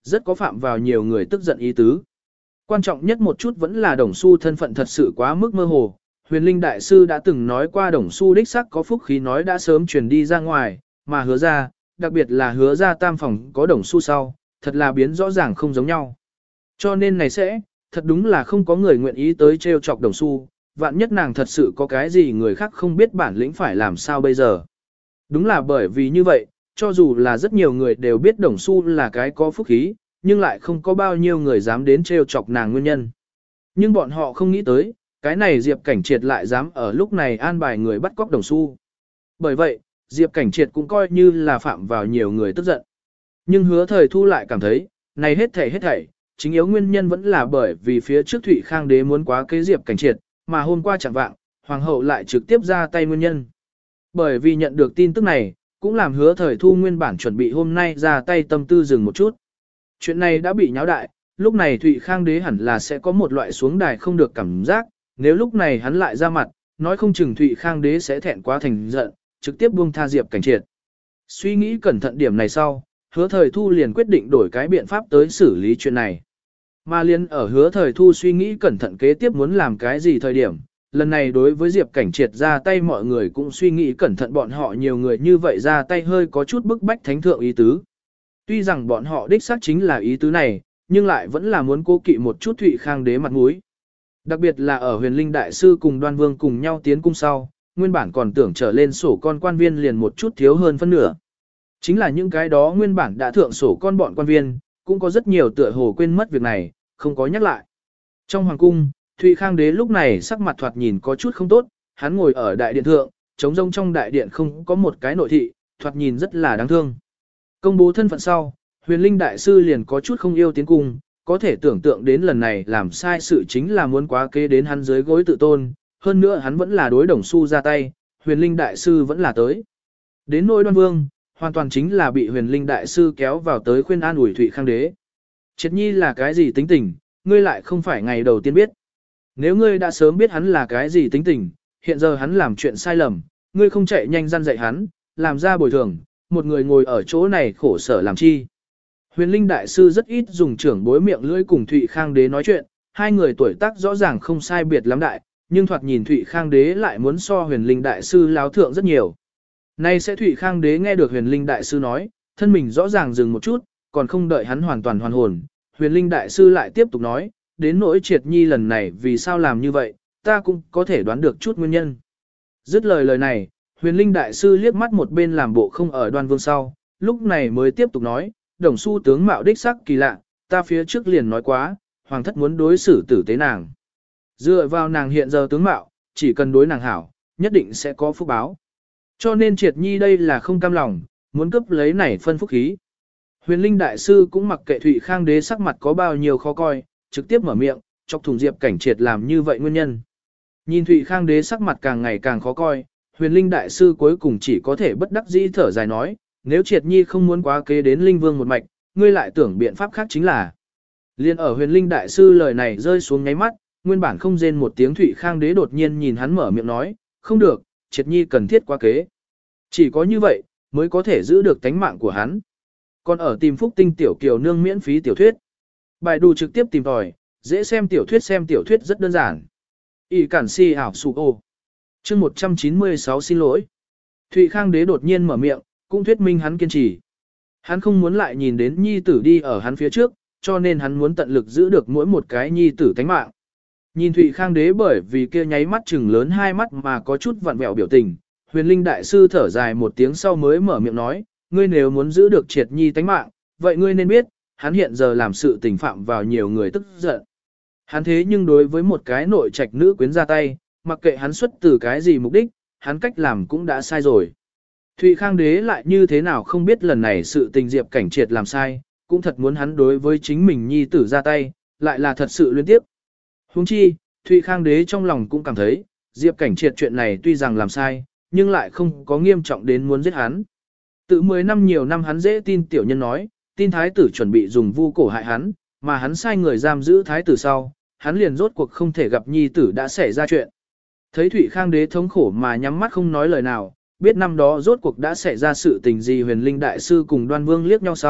rất có phạm vào nhiều người tức giận ý tứ. Quan trọng nhất một chút vẫn là Đồng Xu thân phận thật sự quá mức mơ hồ. Huyền Linh Đại Sư đã từng nói qua Đồng Xu đích sắc có phúc khí nói đã sớm truyền đi ra ngoài, mà hứa ra, đặc biệt là hứa ra tam phòng có Đồng Xu sau, thật là biến rõ ràng không giống nhau. Cho nên này sẽ, thật đúng là không có người nguyện ý tới trêu chọc Đồng Xu, vạn nhất nàng thật sự có cái gì người khác không biết bản lĩnh phải làm sao bây giờ. Đúng là bởi vì như vậy, cho dù là rất nhiều người đều biết Đồng Xu là cái có phúc khí, nhưng lại không có bao nhiêu người dám đến trêu chọc nàng nguyên nhân. Nhưng bọn họ không nghĩ tới, cái này Diệp Cảnh Triệt lại dám ở lúc này an bài người bắt cóc Đồng Xu. Bởi vậy, Diệp Cảnh Triệt cũng coi như là phạm vào nhiều người tức giận. Nhưng Hứa Thời Thu lại cảm thấy, này hết thảy hết thảy, chính yếu nguyên nhân vẫn là bởi vì phía trước Thụy Khang Đế muốn quá kế Diệp Cảnh Triệt, mà hôm qua chẳng vạng, Hoàng hậu lại trực tiếp ra tay nguyên nhân. Bởi vì nhận được tin tức này, cũng làm Hứa Thời Thu nguyên bản chuẩn bị hôm nay ra tay tâm tư dừng một chút. Chuyện này đã bị nháo đại, lúc này Thụy Khang Đế hẳn là sẽ có một loại xuống đài không được cảm giác, nếu lúc này hắn lại ra mặt, nói không chừng Thụy Khang Đế sẽ thẹn quá thành giận, trực tiếp buông tha Diệp Cảnh Triệt. Suy nghĩ cẩn thận điểm này sau, Hứa Thời Thu liền quyết định đổi cái biện pháp tới xử lý chuyện này. Mà liên ở Hứa Thời Thu suy nghĩ cẩn thận kế tiếp muốn làm cái gì thời điểm, lần này đối với Diệp Cảnh Triệt ra tay mọi người cũng suy nghĩ cẩn thận bọn họ nhiều người như vậy ra tay hơi có chút bức bách thánh thượng ý tứ. Tuy rằng bọn họ đích xác chính là ý tứ này, nhưng lại vẫn là muốn cố kỵ một chút Thụy Khang Đế mặt mũi. Đặc biệt là ở Huyền Linh Đại Sư cùng Đoan Vương cùng nhau tiến cung sau, nguyên bản còn tưởng trở lên sổ con quan viên liền một chút thiếu hơn phân nửa. Chính là những cái đó nguyên bản đã thượng sổ con bọn quan viên, cũng có rất nhiều tựa hồ quên mất việc này, không có nhắc lại. Trong hoàng cung, Thụy Khang Đế lúc này sắc mặt thoạt nhìn có chút không tốt, hắn ngồi ở đại điện thượng, trống rông trong đại điện không có một cái nội thị, thoạt nhìn rất là đáng thương. Công bố thân phận sau, Huyền Linh Đại Sư liền có chút không yêu tiến cung, có thể tưởng tượng đến lần này làm sai sự chính là muốn quá kế đến hắn dưới gối tự tôn, hơn nữa hắn vẫn là đối Đồng Xu ra tay, Huyền Linh Đại Sư vẫn là tới. Đến nỗi Đoan Vương, hoàn toàn chính là bị Huyền Linh Đại Sư kéo vào tới khuyên an ủi Thụy Khang Đế. Triệt Nhi là cái gì tính tình, ngươi lại không phải ngày đầu tiên biết. Nếu ngươi đã sớm biết hắn là cái gì tính tình, hiện giờ hắn làm chuyện sai lầm, ngươi không chạy nhanh răn dạy hắn, làm ra bồi thường, một người ngồi ở chỗ này khổ sở làm chi. Huyền Linh Đại Sư rất ít dùng trưởng bối miệng lưỡi cùng Thụy Khang Đế nói chuyện, hai người tuổi tác rõ ràng không sai biệt lắm đại, nhưng thoạt nhìn Thụy Khang Đế lại muốn so Huyền Linh Đại Sư láo thượng rất nhiều. Nay sẽ Thụy Khang Đế nghe được Huyền Linh Đại Sư nói, thân mình rõ ràng dừng một chút, còn không đợi hắn hoàn toàn hoàn hồn. Huyền Linh Đại Sư lại tiếp tục nói, đến nỗi Triệt Nhi lần này vì sao làm như vậy, ta cũng có thể đoán được chút nguyên nhân. Dứt lời lời này, Huyền Linh Đại Sư liếc mắt một bên làm bộ không ở Đoan Vương sau, lúc này mới tiếp tục nói, Đồng Xu tướng mạo đích sắc kỳ lạ, ta phía trước liền nói quá, hoàng thất muốn đối xử tử tế nàng. Dựa vào nàng hiện giờ tướng mạo, chỉ cần đối nàng hảo, nhất định sẽ có phúc báo. Cho nên Triệt Nhi đây là không cam lòng, muốn cướp lấy này phân phúc khí. Huyền Linh Đại Sư cũng mặc kệ Thụy Khang Đế sắc mặt có bao nhiêu khó coi, trực tiếp mở miệng, chọc thủng Diệp Cảnh Triệt làm như vậy nguyên nhân. Nhìn Thụy Khang Đế sắc mặt càng ngày càng khó coi, Huyền Linh Đại Sư cuối cùng chỉ có thể bất đắc dĩ thở dài nói, nếu Triệt Nhi không muốn quá kế đến Linh Vương một mạch, ngươi lại tưởng biện pháp khác chính là. Liên ở Huyền Linh Đại Sư lời này rơi xuống nháy mắt, nguyên bản không rên một tiếng Thụy Khang Đế đột nhiên nhìn hắn mở miệng nói, không được, Triệt Nhi cần thiết quá kế. Chỉ có như vậy, mới có thể giữ được tánh mạng của hắn. Còn ở tìm Phúc Tinh Tiểu Kiều Nương miễn phí tiểu thuyết. Bài đù trực tiếp tìm tòi, dễ xem tiểu thuyết xem tiểu thuyết rất đơn giản. Y cản si ảo sụ ô. Chương một trăm chín mươi sáu xin lỗi. Thụy Khang Đế đột nhiên mở miệng, cũng thuyết minh hắn kiên trì. Hắn không muốn lại nhìn đến nhi tử đi ở hắn phía trước, cho nên hắn muốn tận lực giữ được mỗi một cái nhi tử tánh mạng. Nhìn Thụy Khang Đế bởi vì kia nháy mắt chừng lớn hai mắt mà có chút vặn vẹo biểu tình, Huyền Linh Đại Sư thở dài một tiếng sau mới mở miệng nói, ngươi nếu muốn giữ được Triệt Nhi tánh mạng, vậy ngươi nên biết, hắn hiện giờ làm sự tình phạm vào nhiều người tức giận. Hắn thế nhưng đối với một cái nội trạch nữ quyến ra tay, mặc kệ hắn xuất từ cái gì mục đích, hắn cách làm cũng đã sai rồi. Thụy Khang Đế lại như thế nào không biết lần này sự tình Diệp Cảnh Triệt làm sai, cũng thật muốn hắn đối với chính mình nhi tử ra tay, lại là thật sự liên tiếp. Huống chi, Thụy Khang Đế trong lòng cũng cảm thấy, Diệp Cảnh Triệt chuyện này tuy rằng làm sai, nhưng lại không có nghiêm trọng đến muốn giết hắn. Tự mười năm nhiều năm hắn dễ tin tiểu nhân nói, tin thái tử chuẩn bị dùng vu cổ hại hắn, mà hắn sai người giam giữ thái tử sau, hắn liền rốt cuộc không thể gặp nhi tử đã xảy ra chuyện. Thấy Thụy Khang Đế thống khổ mà nhắm mắt không nói lời nào, biết năm đó rốt cuộc đã xảy ra sự tình gì. Huyền Linh Đại Sư cùng Đoan Vương liếc nhau sau,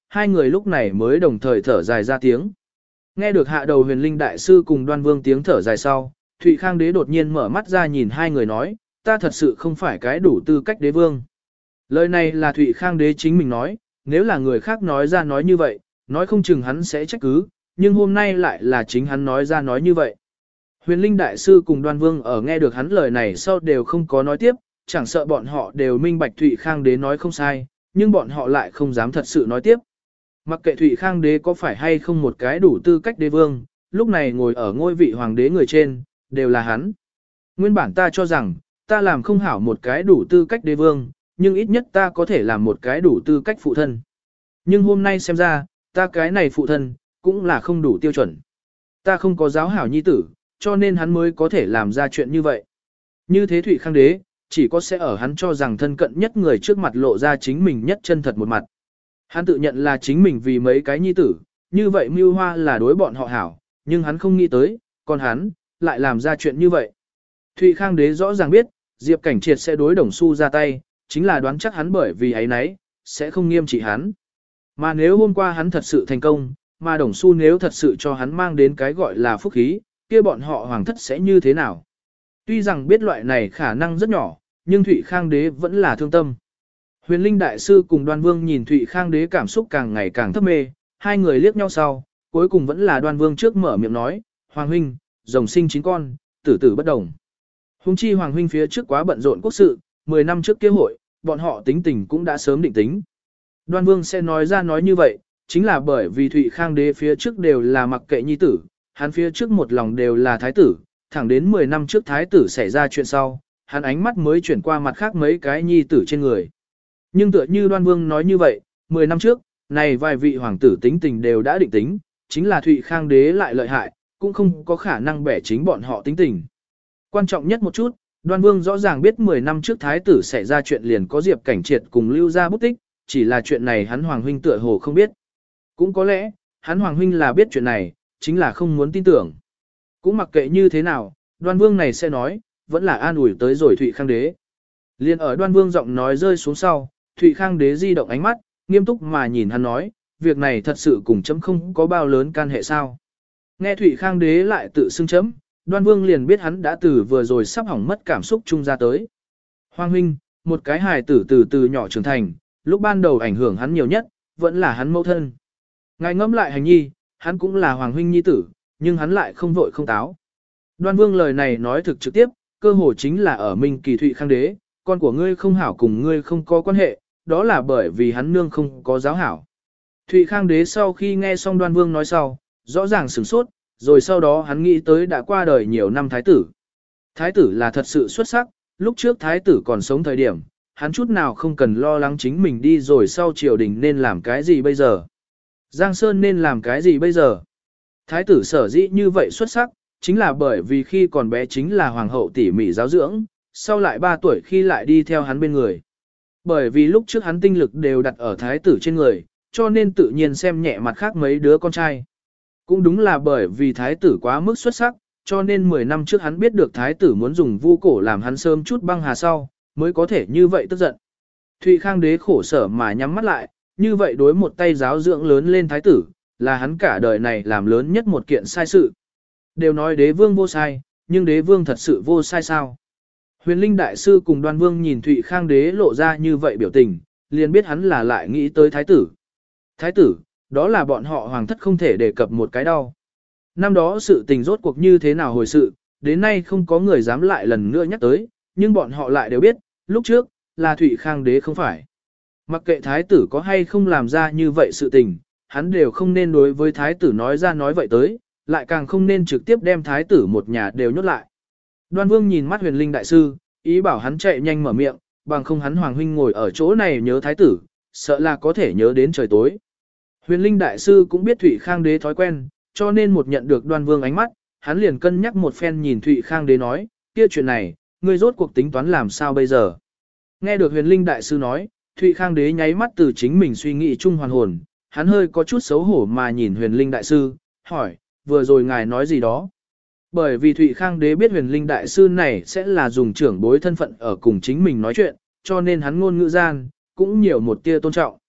hai người lúc này mới đồng thời thở dài ra tiếng. Nghe được hạ đầu huyền linh đại sư cùng đoan vương tiếng thở dài sau, Thụy Khang đế đột nhiên mở mắt ra nhìn hai người nói, ta thật sự không phải cái đủ tư cách đế vương. Lời này là Thụy Khang đế chính mình nói, nếu là người khác nói ra nói như vậy, nói không chừng hắn sẽ trách cứ, nhưng hôm nay lại là chính hắn nói ra nói như vậy. Huyền linh đại sư cùng đoan vương ở nghe được hắn lời này sau đều không có nói tiếp, chẳng sợ bọn họ đều minh bạch Thụy Khang đế nói không sai, nhưng bọn họ lại không dám thật sự nói tiếp. Mặc kệ Thụy Khang đế có phải hay không một cái đủ tư cách đế vương, lúc này ngồi ở ngôi vị hoàng đế người trên, đều là hắn. Nguyên bản ta cho rằng, ta làm không hảo một cái đủ tư cách đế vương, nhưng ít nhất ta có thể làm một cái đủ tư cách phụ thân. Nhưng hôm nay xem ra, ta cái này phụ thân, cũng là không đủ tiêu chuẩn. Ta không có giáo hảo nhi tử, cho nên hắn mới có thể làm ra chuyện như vậy. Như thế Thụy Khang đế, chỉ có sẽ ở hắn cho rằng thân cận nhất người trước mặt lộ ra chính mình nhất chân thật một mặt. Hắn tự nhận là chính mình vì mấy cái nhi tử, như vậy mưu hoa là đối bọn họ hảo, nhưng hắn không nghĩ tới, còn hắn, lại làm ra chuyện như vậy. Thụy Khang đế rõ ràng biết, Diệp Cảnh Triệt sẽ đối Đồng Xu ra tay, chính là đoán chắc hắn bởi vì ấy nấy, sẽ không nghiêm trị hắn. Mà nếu hôm qua hắn thật sự thành công, mà Đồng Xu nếu thật sự cho hắn mang đến cái gọi là phúc khí, kia bọn họ hoàng thất sẽ như thế nào? Tuy rằng biết loại này khả năng rất nhỏ, nhưng Thụy Khang đế vẫn là thương tâm. Huyền Linh đại sư cùng Đoan Vương nhìn Thụy Khang đế cảm xúc càng ngày càng thấp mê, hai người liếc nhau sau, cuối cùng vẫn là Đoan Vương trước mở miệng nói, Hoàng huynh, rồng sinh chín con, tử tử bất đồng. Hùng chi Hoàng huynh phía trước quá bận rộn quốc sự, mười năm trước kế hội, bọn họ tính tình cũng đã sớm định tính. Đoan Vương sẽ nói ra nói như vậy, chính là bởi vì Thụy Khang đế phía trước đều là mặc kệ nhi tử, hắn phía trước một lòng đều là thái tử, thẳng đến mười năm trước thái tử xảy ra chuyện sau, hắn ánh mắt mới chuyển qua mặt khác mấy cái nhi tử trên người. Nhưng tựa như Đoan Vương nói như vậy, mười năm trước, này vài vị hoàng tử tính tình đều đã định tính, chính là Thụy Khang đế lại lợi hại, cũng không có khả năng bẻ chính bọn họ tính tình. Quan trọng nhất một chút, Đoan Vương rõ ràng biết mười năm trước thái tử xảy ra chuyện liền có Diệp Cảnh Triệt cùng lưu ra bút tích, chỉ là chuyện này hắn hoàng huynh tựa hồ không biết. Cũng có lẽ, hắn hoàng huynh là biết chuyện này, chính là không muốn tin tưởng. Cũng mặc kệ như thế nào, Đoan Vương này sẽ nói, vẫn là an ủi tới rồi Thụy Khang đế. Liên ở Đoan Vương giọng nói rơi xuống sau, Thụy Khang đế di động ánh mắt, nghiêm túc mà nhìn hắn nói, việc này thật sự cùng chấm không có bao lớn can hệ sao. Nghe Thụy Khang đế lại tự xưng chấm, Đoan Vương liền biết hắn đã từ vừa rồi sắp hỏng mất cảm xúc chung ra tới. Hoàng huynh, một cái hài tử từ từ nhỏ trưởng thành, lúc ban đầu ảnh hưởng hắn nhiều nhất, vẫn là hắn mẫu thân. Ngài ngẫm lại hành nhi, hắn cũng là Hoàng huynh nhi tử, nhưng hắn lại không vội không táo. Đoan Vương lời này nói thực trực tiếp, cơ hồ chính là ở Minh Kỳ Thụy Khang đế, con của ngươi không hảo cùng ngươi không có quan hệ, đó là bởi vì hắn nương không có giáo hảo. Thụy Khang đế sau khi nghe xong Đoan Vương nói sau, rõ ràng sửng sốt, rồi sau đó hắn nghĩ tới đã qua đời nhiều năm thái tử. Thái tử là thật sự xuất sắc, lúc trước thái tử còn sống thời điểm, hắn chút nào không cần lo lắng chính mình đi rồi sau triều đình nên làm cái gì bây giờ. Giang Sơn nên làm cái gì bây giờ. Thái tử sở dĩ như vậy xuất sắc, chính là bởi vì khi còn bé chính là hoàng hậu tỉ mỉ giáo dưỡng, sau lại ba tuổi khi lại đi theo hắn bên người. Bởi vì lúc trước hắn tinh lực đều đặt ở thái tử trên người, cho nên tự nhiên xem nhẹ mặt khác mấy đứa con trai. Cũng đúng là bởi vì thái tử quá mức xuất sắc, cho nên mười năm trước hắn biết được thái tử muốn dùng vu cổ làm hắn sớm chút băng hà sau, mới có thể như vậy tức giận. Thụy Khang đế khổ sở mà nhắm mắt lại, như vậy đối một tay giáo dưỡng lớn lên thái tử, là hắn cả đời này làm lớn nhất một kiện sai sự. Đều nói đế vương vô sai, nhưng đế vương thật sự vô sai sao? Huyền Linh đại sư cùng Đoan Vương nhìn Thụy Khang đế lộ ra như vậy biểu tình, liền biết hắn là lại nghĩ tới thái tử. Thái tử, đó là bọn họ hoàng thất không thể đề cập một cái đau. Năm đó sự tình rốt cuộc như thế nào hồi sự, đến nay không có người dám lại lần nữa nhắc tới, nhưng bọn họ lại đều biết, lúc trước, là Thụy Khang đế không phải. Mặc kệ thái tử có hay không làm ra như vậy sự tình, hắn đều không nên đối với thái tử nói ra nói vậy tới, lại càng không nên trực tiếp đem thái tử một nhà đều nhốt lại. Đoan Vương nhìn mắt Huyền Linh đại sư, ý bảo hắn chạy nhanh mở miệng, bằng không hắn hoàng huynh ngồi ở chỗ này nhớ thái tử, sợ là có thể nhớ đến trời tối. Huyền Linh đại sư cũng biết Thụy Khang đế thói quen, cho nên một nhận được Đoan Vương ánh mắt, hắn liền cân nhắc một phen nhìn Thụy Khang đế nói, kia chuyện này, ngươi rốt cuộc tính toán làm sao bây giờ. Nghe được Huyền Linh đại sư nói, Thụy Khang đế nháy mắt từ chính mình suy nghĩ chung hoàn hồn, hắn hơi có chút xấu hổ mà nhìn Huyền Linh đại sư, hỏi, vừa rồi ngài nói gì đó. Bởi vì Thụy Khang đế biết Huyền Linh đại sư này sẽ là dùng trưởng bối thân phận ở cùng chính mình nói chuyện, cho nên hắn ngôn ngữ gian, cũng nhiều một tia tôn trọng.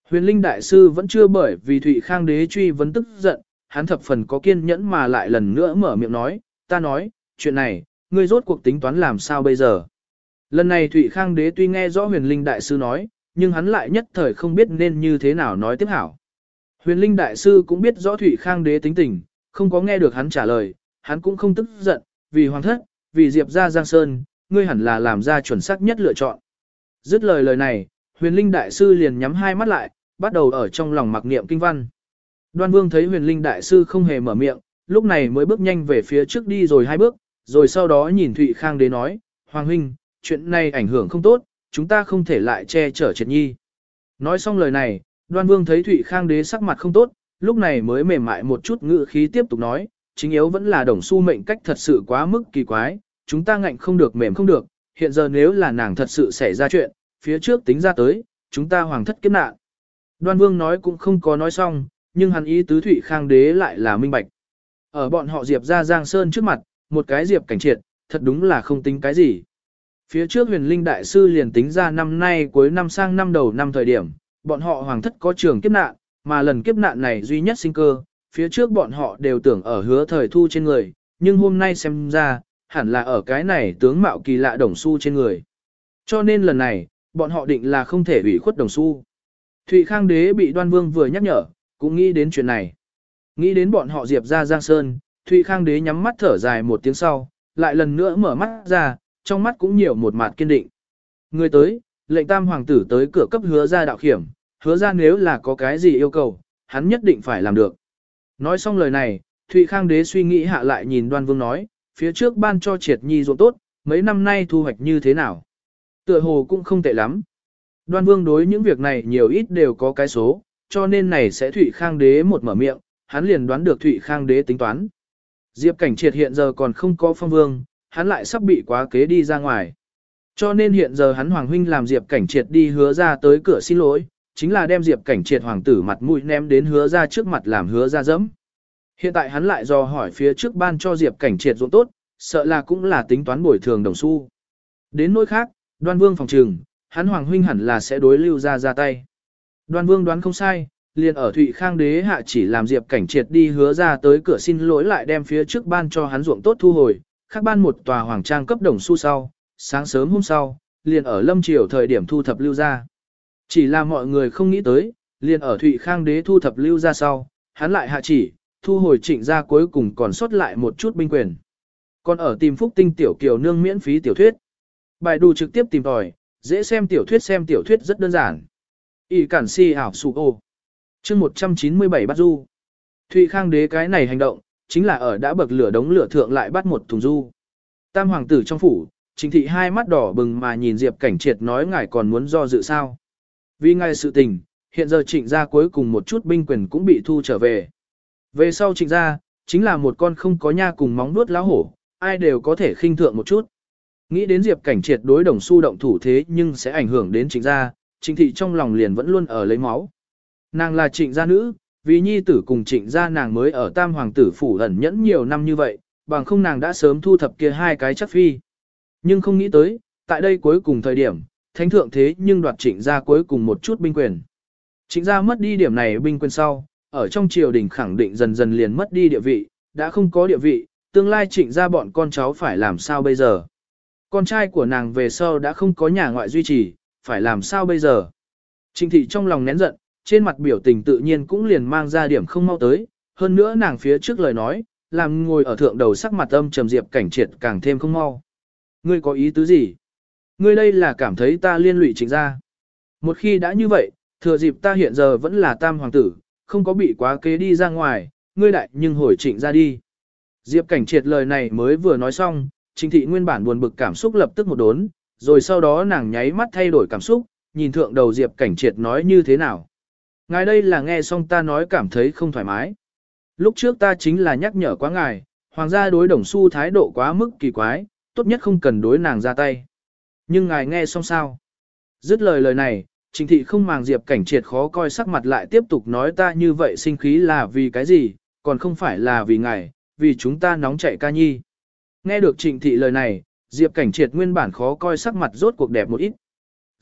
Huyền Linh Đại Sư vẫn chưa bởi vì Thụy Khang Đế truy vấn tức giận, hắn thập phần có kiên nhẫn mà lại lần nữa mở miệng nói, ta nói, chuyện này, ngươi rốt cuộc tính toán làm sao bây giờ. Lần này Thụy Khang Đế tuy nghe rõ Huyền Linh Đại Sư nói, nhưng hắn lại nhất thời không biết nên như thế nào nói tiếp hảo. Huyền Linh Đại Sư cũng biết rõ Thụy Khang Đế tính tình, không có nghe được hắn trả lời, hắn cũng không tức giận, vì hoàng thất, vì Diệp ra Giang Sơn, ngươi hẳn là làm ra chuẩn xác nhất lựa chọn. Dứt lời lời này, Huyền Linh Đại Sư liền nhắm hai mắt lại, bắt đầu ở trong lòng mặc niệm kinh văn. Đoan Vương thấy Huyền Linh Đại Sư không hề mở miệng, lúc này mới bước nhanh về phía trước đi rồi hai bước, rồi sau đó nhìn Thụy Khang Đế nói, Hoàng huynh, chuyện này ảnh hưởng không tốt, chúng ta không thể lại che chở Triệt Nhi. Nói xong lời này, Đoan Vương thấy Thụy Khang Đế sắc mặt không tốt, lúc này mới mềm mại một chút ngữ khí tiếp tục nói, chính yếu vẫn là Đồng Xu mệnh cách thật sự quá mức kỳ quái, chúng ta ngạnh không được mềm không được, hiện giờ nếu là nàng thật sự xảy ra chuyện, phía trước tính ra tới, chúng ta hoàng thất kiếp nạn. Đoan Vương nói cũng không có nói xong, nhưng hắn ý tứ Thụy Khang Đế lại là minh bạch. Ở bọn họ Diệp ra Giang Sơn trước mặt, một cái Diệp Cảnh Triệt, thật đúng là không tính cái gì. Phía trước Huyền Linh Đại Sư liền tính ra năm nay cuối năm sang năm đầu năm thời điểm, bọn họ hoàng thất có trường kiếp nạn, mà lần kiếp nạn này duy nhất sinh cơ, phía trước bọn họ đều tưởng ở Hứa Thời Thu trên người, nhưng hôm nay xem ra, hẳn là ở cái này tướng mạo kỳ lạ Đồng Xu trên người. Cho nên lần này, bọn họ định là không thể ủy khuất Đồng Xu. Thụy Khang Đế bị Đoan Vương vừa nhắc nhở, cũng nghĩ đến chuyện này. Nghĩ đến bọn họ Diệp ra Giang Sơn, Thụy Khang Đế nhắm mắt thở dài một tiếng sau, lại lần nữa mở mắt ra, trong mắt cũng nhiều một mặt kiên định. Người tới, lệnh tam hoàng tử tới cửa cấp Hứa ra đạo khiểm, Hứa ra nếu là có cái gì yêu cầu, hắn nhất định phải làm được. Nói xong lời này, Thụy Khang Đế suy nghĩ hạ lại nhìn Đoan Vương nói, phía trước ban cho Triệt Nhi ruộng tốt, mấy năm nay thu hoạch như thế nào? Tựa hồ cũng không tệ lắm. Đoan Vương đối những việc này nhiều ít đều có cái số, cho nên này sẽ Thụy Khang Đế một mở miệng, hắn liền đoán được Thụy Khang Đế tính toán. Diệp Cảnh Triệt hiện giờ còn không có phong vương, hắn lại sắp bị quá kế đi ra ngoài. Cho nên hiện giờ hắn hoàng huynh làm Diệp Cảnh Triệt đi Hứa ra tới cửa xin lỗi, chính là đem Diệp Cảnh Triệt hoàng tử mặt mũi ném đến Hứa ra trước mặt làm Hứa ra dẫm. Hiện tại hắn lại dò hỏi phía trước ban cho Diệp Cảnh Triệt ruộng tốt, sợ là cũng là tính toán bồi thường Đồng Xu. Đến nỗi khác, Đoan Vương phòng trừng, hắn hoàng huynh hẳn là sẽ đối lưu ra ra tay. Đoan Vương đoán không sai, liền ở Thụy Khang Đế hạ chỉ làm Diệp Cảnh Triệt đi Hứa ra tới cửa xin lỗi lại đem phía trước ban cho hắn ruộng tốt thu hồi, khác ban một tòa hoàng trang cấp Đồng Xu sau, sáng sớm hôm sau, liền ở lâm triều thời điểm thu thập lưu ra. Chỉ là mọi người không nghĩ tới, liền ở Thụy Khang Đế thu thập lưu ra sau, hắn lại hạ chỉ, thu hồi Trịnh ra cuối cùng còn sót lại một chút binh quyền. Còn ở tìm Phúc Tinh tiểu kiều nương miễn phí tiểu thuyết. Bài đủ trực tiếp tìm tòi, dễ xem tiểu thuyết xem tiểu thuyết rất đơn giản. Y cản si ảo sụ ô. Chương một trăm chín mươi bảy bắt du. Thụy Khang Đế cái này hành động, chính là ở đã bậc lửa đống lửa thượng lại bắt một thùng du. Tam hoàng tử trong phủ, Trịnh thị hai mắt đỏ bừng mà nhìn Diệp Cảnh Triệt nói ngài còn muốn do dự sao. Vì ngài sự tình, hiện giờ Trịnh gia cuối cùng một chút binh quyền cũng bị thu trở về. Về sau Trịnh gia, chính là một con không có nha cùng móng nuốt láo hổ, ai đều có thể khinh thượng một chút. Nghĩ đến Diệp Cảnh Triệt đối Đồng Xu động thủ thế nhưng sẽ ảnh hưởng đến Trịnh gia, Trịnh thị trong lòng liền vẫn luôn ở lấy máu. Nàng là Trịnh gia nữ, vì nhi tử cùng Trịnh gia nàng mới ở Tam hoàng tử phủ ẩn nhẫn nhiều năm như vậy, bằng không nàng đã sớm thu thập kia hai cái chắc phi. Nhưng không nghĩ tới, tại đây cuối cùng thời điểm, thánh thượng thế nhưng đoạt Trịnh gia cuối cùng một chút binh quyền. Trịnh gia mất đi điểm này binh quyền sau, ở trong triều đình khẳng định dần dần liền mất đi địa vị, đã không có địa vị, tương lai Trịnh gia bọn con cháu phải làm sao bây giờ? Con trai của nàng về sau đã không có nhà ngoại duy trì, phải làm sao bây giờ? Trịnh thị trong lòng nén giận, trên mặt biểu tình tự nhiên cũng liền mang ra điểm không mau tới, hơn nữa nàng phía trước lời nói, làm ngồi ở thượng đầu sắc mặt âm trầm Diệp Cảnh Triệt càng thêm không mau. Ngươi có ý tứ gì? Ngươi đây là cảm thấy ta liên lụy Trịnh gia. Một khi đã như vậy, thừa dịp ta hiện giờ vẫn là tam hoàng tử, không có bị quá kế đi ra ngoài, ngươi đại nhưng hồi Trịnh gia đi. Diệp Cảnh Triệt lời này mới vừa nói xong, Trịnh thị nguyên bản buồn bực cảm xúc lập tức một đốn, rồi sau đó nàng nháy mắt thay đổi cảm xúc, nhìn thượng đầu Diệp Cảnh Triệt nói như thế nào. Ngài đây là nghe xong ta nói cảm thấy không thoải mái. Lúc trước ta chính là nhắc nhở quá ngài, hoàng gia đối Đồng Xu thái độ quá mức kỳ quái, tốt nhất không cần đối nàng ra tay. Nhưng ngài nghe xong sao? Dứt lời lời này, Trịnh thị không màng Diệp Cảnh Triệt khó coi sắc mặt lại tiếp tục nói ta như vậy sinh khí là vì cái gì, còn không phải là vì ngài, vì chúng ta nóng chạy ca nhi. Nghe được Trịnh thị lời này, Diệp Cảnh Triệt nguyên bản khó coi sắc mặt rốt cuộc đẹp một ít.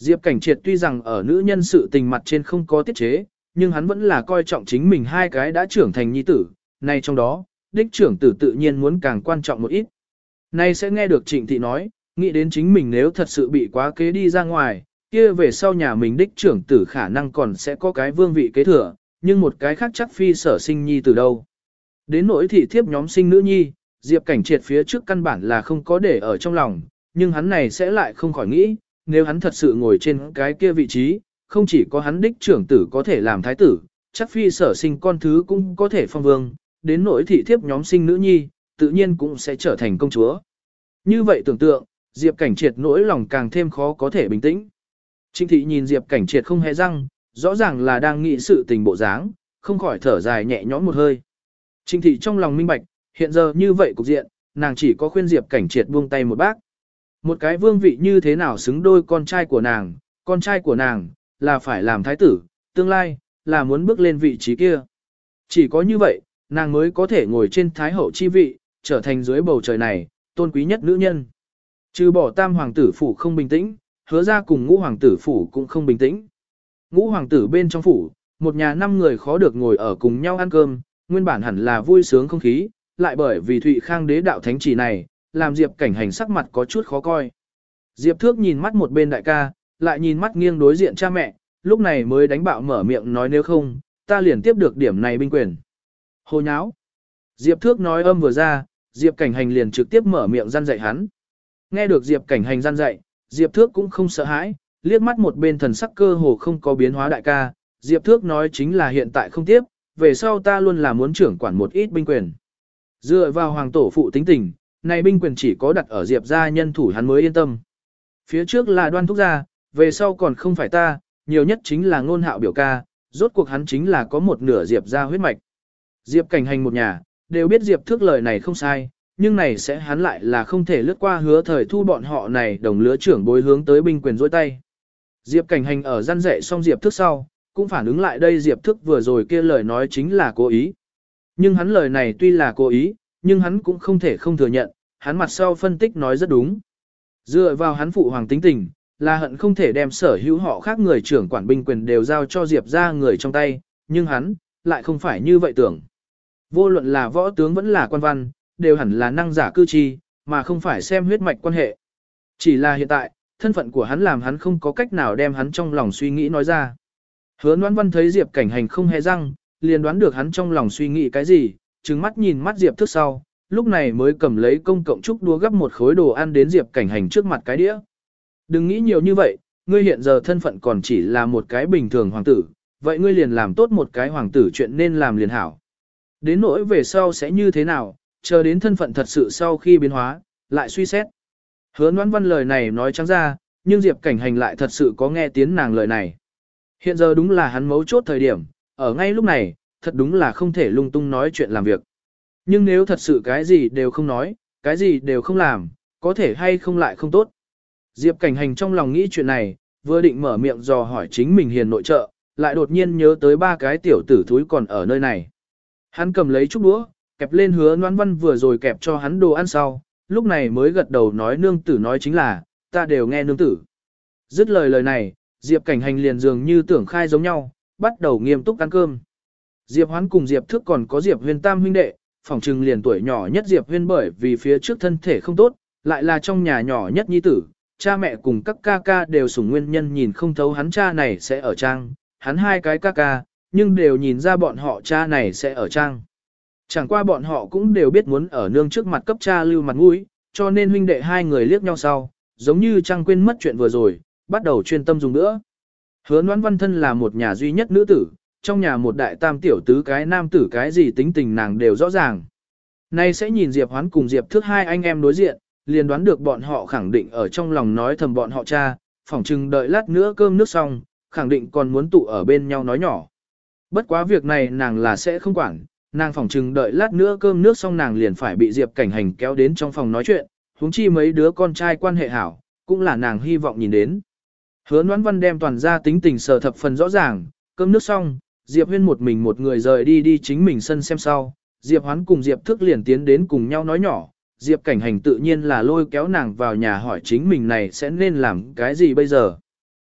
Diệp Cảnh Triệt tuy rằng ở nữ nhân sự tình mặt trên không có tiết chế, nhưng hắn vẫn là coi trọng chính mình hai cái đã trưởng thành nhi tử, này trong đó, đích trưởng tử tự nhiên muốn càng quan trọng một ít. Này sẽ nghe được Trịnh Thị nói, nghĩ đến chính mình nếu thật sự bị quá kế đi ra ngoài, kia về sau nhà mình đích trưởng tử khả năng còn sẽ có cái vương vị kế thừa, nhưng một cái khác chắc phi sở sinh nhi từ đâu. Đến nỗi thị thiếp nhóm sinh nữ nhi, Diệp Cảnh Triệt phía trước căn bản là không có để ở trong lòng, nhưng hắn này sẽ lại không khỏi nghĩ, nếu hắn thật sự ngồi trên cái kia vị trí, không chỉ có hắn đích trưởng tử có thể làm thái tử, chắc phi sở sinh con thứ cũng có thể phong vương, đến nỗi thị thiếp nhóm sinh nữ nhi, tự nhiên cũng sẽ trở thành công chúa. Như vậy tưởng tượng, Diệp Cảnh Triệt nỗi lòng càng thêm khó có thể bình tĩnh. Trịnh Thị nhìn Diệp Cảnh Triệt không hề răng, rõ ràng là đang nghĩ sự tình bộ dáng, không khỏi thở dài nhẹ nhõm một hơi. Trịnh Thị trong lòng minh bạch, hiện giờ như vậy cục diện, nàng chỉ có khuyên Diệp Cảnh Triệt buông tay một bác. Một cái vương vị như thế nào xứng đôi con trai của nàng, con trai của nàng, là phải làm thái tử, tương lai, là muốn bước lên vị trí kia. Chỉ có như vậy, nàng mới có thể ngồi trên thái hậu chi vị, trở thành dưới bầu trời này, tôn quý nhất nữ nhân. Trừ bỏ tam hoàng tử phủ không bình tĩnh, hứa ra cùng ngũ hoàng tử phủ cũng không bình tĩnh. Ngũ hoàng tử bên trong phủ, một nhà năm người khó được ngồi ở cùng nhau ăn cơm, nguyên bản hẳn là vui sướng không khí, lại bởi vì Thụy Khang đế đạo thánh chỉ này, làm Diệp Cảnh Hành sắc mặt có chút khó coi. Diệp Thước nhìn mắt một bên đại ca, lại nhìn mắt nghiêng đối diện cha mẹ, lúc này mới đánh bạo mở miệng nói nếu không, ta liền tiếp được điểm này binh quyền. Hồ nháo. Diệp Thước nói âm vừa ra, Diệp Cảnh Hành liền trực tiếp mở miệng răn dạy hắn. Nghe được Diệp Cảnh Hành răn dạy, Diệp Thước cũng không sợ hãi, liếc mắt một bên thần sắc cơ hồ không có biến hóa đại ca, Diệp Thước nói chính là hiện tại không tiếp, về sau ta luôn là muốn trưởng quản một ít binh quyền. Dựa vào hoàng tổ phụ tính tình, này binh quyền chỉ có đặt ở Diệp gia nhân thủ hắn mới yên tâm. Phía trước là Đoan thúc gia, về sau còn không phải ta, nhiều nhất chính là Ngôn Hạo biểu ca, rốt cuộc hắn chính là có một nửa Diệp gia huyết mạch. Diệp Cảnh Hành một nhà, đều biết Diệp Thước lời này không sai, nhưng này sẽ hắn lại là không thể lướt qua hứa thời thu bọn họ này đồng lứa trưởng bối hướng tới binh quyền dối tay. Diệp Cảnh Hành ở gian dạy xong Diệp Thước sau, cũng phản ứng lại đây Diệp Thước vừa rồi kia lời nói chính là cố ý. Nhưng hắn lời này tuy là cố ý, nhưng hắn cũng không thể không thừa nhận, hắn mặt sau phân tích nói rất đúng. Dựa vào hắn phụ hoàng tính tình, là hận không thể đem sở hữu họ khác người trưởng quản binh quyền đều giao cho Diệp ra người trong tay, nhưng hắn, lại không phải như vậy tưởng. Vô luận là võ tướng vẫn là quan văn, đều hẳn là năng giả cư chi, mà không phải xem huyết mạch quan hệ. Chỉ là hiện tại, thân phận của hắn làm hắn không có cách nào đem hắn trong lòng suy nghĩ nói ra. Hứa Noãn Văn thấy Diệp Cảnh Hành không hề răng, liền đoán được hắn trong lòng suy nghĩ cái gì, trừng mắt nhìn mắt Diệp Thước sau, lúc này mới cầm lấy công cộng trúc đũa gấp một khối đồ ăn đến Diệp Cảnh Hành trước mặt cái đĩa. Đừng nghĩ nhiều như vậy, ngươi hiện giờ thân phận còn chỉ là một cái bình thường hoàng tử, vậy ngươi liền làm tốt một cái hoàng tử chuyện nên làm liền hảo. Đến nỗi về sau sẽ như thế nào, chờ đến thân phận thật sự sau khi biến hóa, lại suy xét. Hứa Noãn Văn lời này nói trắng ra, nhưng Diệp Cảnh Hành lại thật sự có nghe tiếng nàng lời này. Hiện giờ đúng là hắn mấu chốt thời điểm, ở ngay lúc này, thật đúng là không thể lung tung nói chuyện làm việc. Nhưng nếu thật sự cái gì đều không nói, cái gì đều không làm, có thể hay không lại không tốt. Diệp Cảnh Hành trong lòng nghĩ chuyện này, vừa định mở miệng dò hỏi chính mình hiền nội trợ, lại đột nhiên nhớ tới ba cái tiểu tử thúi còn ở nơi này. Hắn cầm lấy chút đũa, kẹp lên Hứa Noãn Văn vừa rồi kẹp cho hắn đồ ăn sau, lúc này mới gật đầu nói nương tử nói chính là, ta đều nghe nương tử. Dứt lời lời này, Diệp Cảnh Hành liền dường như tưởng khai giống nhau, bắt đầu nghiêm túc ăn cơm. Diệp Hoán cùng Diệp Thước còn có Diệp Huyên tam huynh đệ, phỏng trừng liền tuổi nhỏ nhất Diệp Huyên bởi vì phía trước thân thể không tốt, lại là trong nhà nhỏ nhất nhi tử, cha mẹ cùng các ca ca đều sủng nguyên nhân nhìn không thấu hắn cha này sẽ ở trang, hắn hai cái ca ca, nhưng đều nhìn ra bọn họ cha này sẽ ở trang. Chẳng qua bọn họ cũng đều biết muốn ở nương trước mặt cấp cha lưu mặt mũi, cho nên huynh đệ hai người liếc nhau sau, giống như chẳng quên mất chuyện vừa rồi, bắt đầu chuyên tâm dùng nữa. Hứa Noãn Văn thân là một nhà duy nhất nữ tử, trong nhà một đại tam tiểu tứ cái nam tử cái gì tính tình nàng đều rõ ràng. Nay sẽ nhìn Diệp Hoán cùng Diệp Thước hai anh em đối diện, liền đoán được bọn họ khẳng định ở trong lòng nói thầm bọn họ cha, phỏng chừng đợi lát nữa cơm nước xong, khẳng định còn muốn tụ ở bên nhau nói nhỏ. Bất quá việc này nàng là sẽ không quản, nàng phỏng chừng đợi lát nữa cơm nước xong nàng liền phải bị Diệp Cảnh Hành kéo đến trong phòng nói chuyện, huống chi mấy đứa con trai quan hệ hảo, cũng là nàng hy vọng nhìn đến. Hứa Noãn Văn đem toàn ra tính tình sở thập phần rõ ràng, cơm nước xong, Diệp Huyên một mình một người rời đi đi chính mình sân xem sau, Diệp Hoán cùng Diệp Thước liền tiến đến cùng nhau nói nhỏ, Diệp Cảnh Hành tự nhiên là lôi kéo nàng vào nhà hỏi chính mình này sẽ nên làm cái gì bây giờ.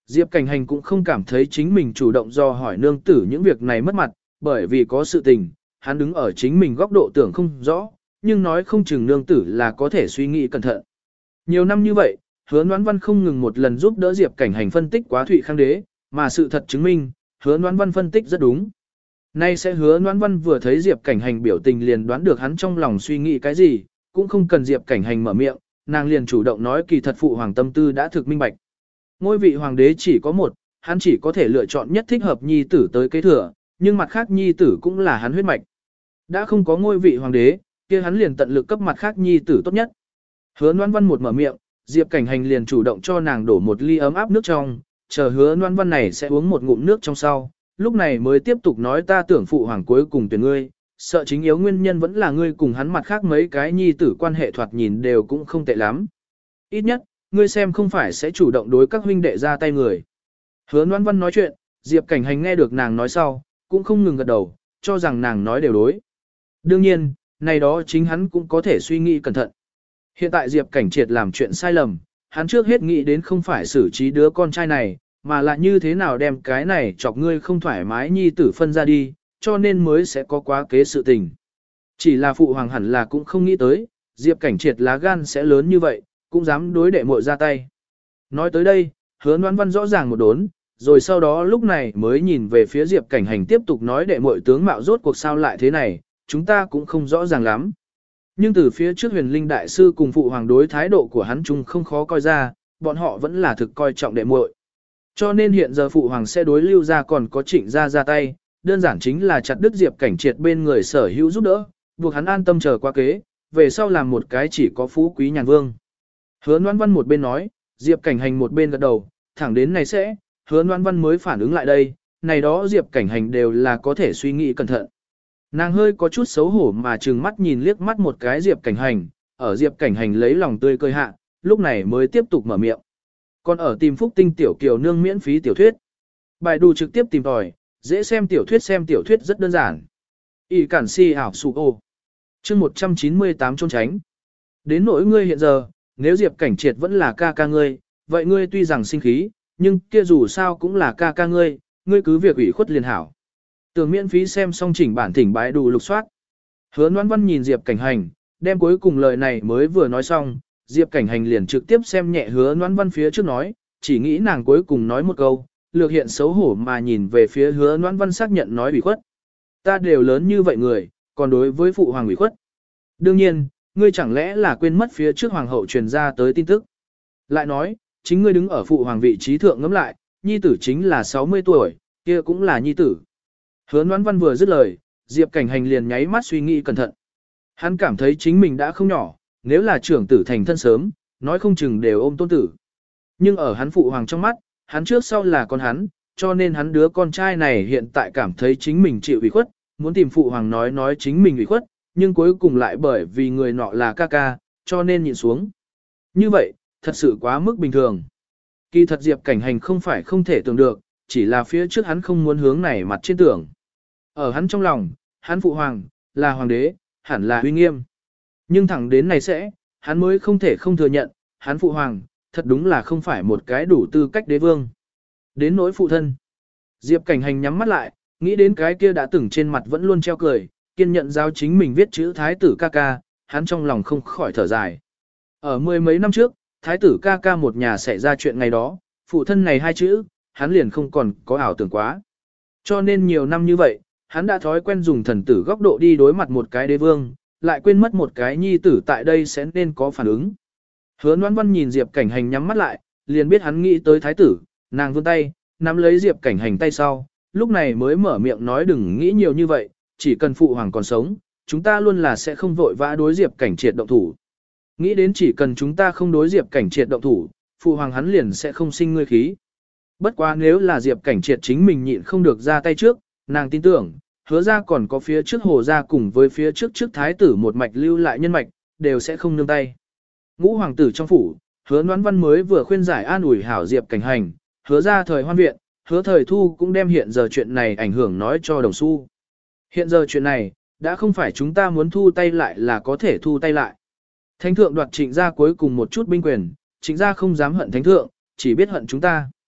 Diệp Cảnh Hành cũng không cảm thấy chính mình chủ động do hỏi nương tử những việc này mất mặt, bởi vì có sự tình, hắn đứng ở chính mình góc độ tưởng không rõ, nhưng nói không chừng nương tử là có thể suy nghĩ cẩn thận. Nhiều năm như vậy, Hứa Noãn Văn không ngừng một lần giúp đỡ Diệp Cảnh Hành phân tích quá Thụy Khang Đế, mà sự thật chứng minh, Hứa Noãn Văn phân tích rất đúng. Nay sẽ Hứa Noãn Văn vừa thấy Diệp Cảnh Hành biểu tình liền đoán được hắn trong lòng suy nghĩ cái gì, cũng không cần Diệp Cảnh Hành mở miệng, nàng liền chủ động nói kỳ thật phụ hoàng tâm tư đã thực minh bạch. Ngôi vị hoàng đế chỉ có một, hắn chỉ có thể lựa chọn nhất thích hợp nhi tử tới kế thừa, nhưng mặt khác nhi tử cũng là hắn huyết mạch. Đã không có ngôi vị hoàng đế, kia hắn liền tận lực cấp mặt khác nhi tử tốt nhất. Hứa Noãn Văn một mở miệng, Diệp Cảnh Hành liền chủ động cho nàng đổ một ly ấm áp nước trong, chờ Hứa Noãn Văn này sẽ uống một ngụm nước trong sau, lúc này mới tiếp tục nói ta tưởng phụ hoàng cuối cùng tuyển ngươi, sợ chính yếu nguyên nhân vẫn là ngươi cùng hắn mặt khác mấy cái nhi tử quan hệ thoạt nhìn đều cũng không tệ lắm. Ít nhất, ngươi xem không phải sẽ chủ động đối các huynh đệ ra tay người. Hứa Noãn Văn nói chuyện, Diệp Cảnh Hành nghe được nàng nói sau, cũng không ngừng gật đầu, cho rằng nàng nói đều đối. Đương nhiên, này đó chính hắn cũng có thể suy nghĩ cẩn thận. Hiện tại Diệp Cảnh Triệt làm chuyện sai lầm, hắn trước hết nghĩ đến không phải xử trí đứa con trai này, mà là như thế nào đem cái này chọc ngươi không thoải mái nhi tử phân ra đi, cho nên mới sẽ có quá kế sự tình. Chỉ là phụ hoàng hẳn là cũng không nghĩ tới, Diệp Cảnh Triệt lá gan sẽ lớn như vậy, cũng dám đối đệ muội ra tay. Nói tới đây, Hứa Noãn Văn rõ ràng một đốn, rồi sau đó lúc này mới nhìn về phía Diệp Cảnh Hành tiếp tục nói đệ muội tướng mạo rốt cuộc sao lại thế này, chúng ta cũng không rõ ràng lắm. Nhưng từ phía trước Huyền Linh đại sư cùng phụ hoàng đối thái độ của hắn chung không khó coi ra, bọn họ vẫn là thực coi trọng đệ muội. Cho nên hiện giờ phụ hoàng sẽ đối Lưu gia còn có Trịnh gia ra tay, đơn giản chính là chặt đứt Diệp Cảnh Triệt bên người sở hữu giúp đỡ, buộc hắn an tâm chờ qua kế, về sau làm một cái chỉ có phú quý nhàn vương. Hứa Noãn Văn một bên nói, Diệp Cảnh Hành một bên gật đầu, thẳng đến này sẽ, Hứa Noãn Văn mới phản ứng lại đây, này đó Diệp Cảnh Hành đều là có thể suy nghĩ cẩn thận. Nàng hơi có chút xấu hổ mà trừng mắt nhìn liếc mắt một cái Diệp Cảnh Hành, ở Diệp Cảnh Hành lấy lòng tươi cười hạ, lúc này mới tiếp tục mở miệng. Còn ở tìm Phúc Tinh tiểu kiều nương miễn phí tiểu thuyết. Bài đù trực tiếp tìm tòi, dễ xem tiểu thuyết xem tiểu thuyết rất đơn giản. Y cản si ảo sụ ô. Chương một trăm chín mươi tám trốn tránh. Đến nỗi ngươi hiện giờ, nếu Diệp Cảnh Triệt vẫn là ca ca ngươi, vậy ngươi tuy rằng sinh khí, nhưng kia dù sao cũng là ca ca ngươi, ngươi cứ việc ủy khuất liền hảo. Tưởng miễn phí xem xong chỉnh bản thỉnh bái đủ lục soát. Hứa Noãn Văn nhìn Diệp Cảnh Hành, đem cuối cùng lời này mới vừa nói xong, Diệp Cảnh Hành liền trực tiếp xem nhẹ Hứa Noãn Văn phía trước nói, chỉ nghĩ nàng cuối cùng nói một câu, lược hiện xấu hổ mà nhìn về phía Hứa Noãn Văn xác nhận nói ủy khuất. Ta đều lớn như vậy người, còn đối với phụ hoàng ủy khuất. Đương nhiên, ngươi chẳng lẽ là quên mất phía trước hoàng hậu truyền ra tới tin tức. Lại nói, chính ngươi đứng ở phụ hoàng vị trí thượng ngẫm lại, nhi tử chính là sáu mươi tuổi, kia cũng là nhi tử. Hứa Noãn Văn vừa dứt lời, Diệp Cảnh Hành liền nháy mắt suy nghĩ cẩn thận. Hắn cảm thấy chính mình đã không nhỏ, nếu là trưởng tử thành thân sớm, nói không chừng đều ôm tôn tử. Nhưng ở hắn phụ hoàng trong mắt, hắn trước sau là con hắn, cho nên hắn đứa con trai này hiện tại cảm thấy chính mình chịu ủy khuất, muốn tìm phụ hoàng nói nói chính mình ủy khuất, nhưng cuối cùng lại bởi vì người nọ là ca ca, cho nên nhịn xuống. Như vậy, thật sự quá mức bình thường. Kỳ thật Diệp Cảnh Hành không phải không thể tưởng được, chỉ là phía trước hắn không muốn hướng này mặt trên tưởng. Ở hắn trong lòng, hắn phụ hoàng, là hoàng đế, hẳn là uy nghiêm. Nhưng thẳng đến này sẽ, hắn mới không thể không thừa nhận, hắn phụ hoàng, thật đúng là không phải một cái đủ tư cách đế vương. Đến nỗi phụ thân. Diệp Cảnh Hành nhắm mắt lại, nghĩ đến cái kia đã từng trên mặt vẫn luôn treo cười, kiên nhận giao chính mình viết chữ thái tử ca ca, hắn trong lòng không khỏi thở dài. Ở mười mấy năm trước, thái tử ca ca một nhà xảy ra chuyện ngày đó, phụ thân này hai chữ, hắn liền không còn có ảo tưởng quá. Cho nên nhiều năm như vậy, hắn đã thói quen dùng thần tử góc độ đi đối mặt một cái đế vương, lại quên mất một cái nhi tử tại đây sẽ nên có phản ứng. Hứa Noãn Văn nhìn Diệp Cảnh Hành nhắm mắt lại, liền biết hắn nghĩ tới thái tử, nàng vươn tay, nắm lấy Diệp Cảnh Hành tay sau, lúc này mới mở miệng nói đừng nghĩ nhiều như vậy, chỉ cần phụ hoàng còn sống, chúng ta luôn là sẽ không vội vã đối Diệp Cảnh Triệt động thủ. Nghĩ đến chỉ cần chúng ta không đối Diệp Cảnh Triệt động thủ, phụ hoàng hắn liền sẽ không sinh ngươi khí. Bất quá nếu là Diệp Cảnh Triệt chính mình nhịn không được ra tay trước, nàng tin tưởng, hứa ra còn có phía trước hồ ra cùng với phía trước trước thái tử một mạch lưu lại nhân mạch, đều sẽ không nương tay. Ngũ hoàng tử trong phủ, hứa Noãn Văn mới vừa khuyên giải an ủi hảo Diệp Cảnh Hành, hứa ra thời hoan viện, hứa thời thu cũng đem hiện giờ chuyện này ảnh hưởng nói cho đồng xu. Hiện giờ chuyện này, đã không phải chúng ta muốn thu tay lại là có thể thu tay lại. Thánh thượng đoạt Trịnh gia cuối cùng một chút binh quyền, Trịnh gia không dám hận thánh thượng, chỉ biết hận chúng ta.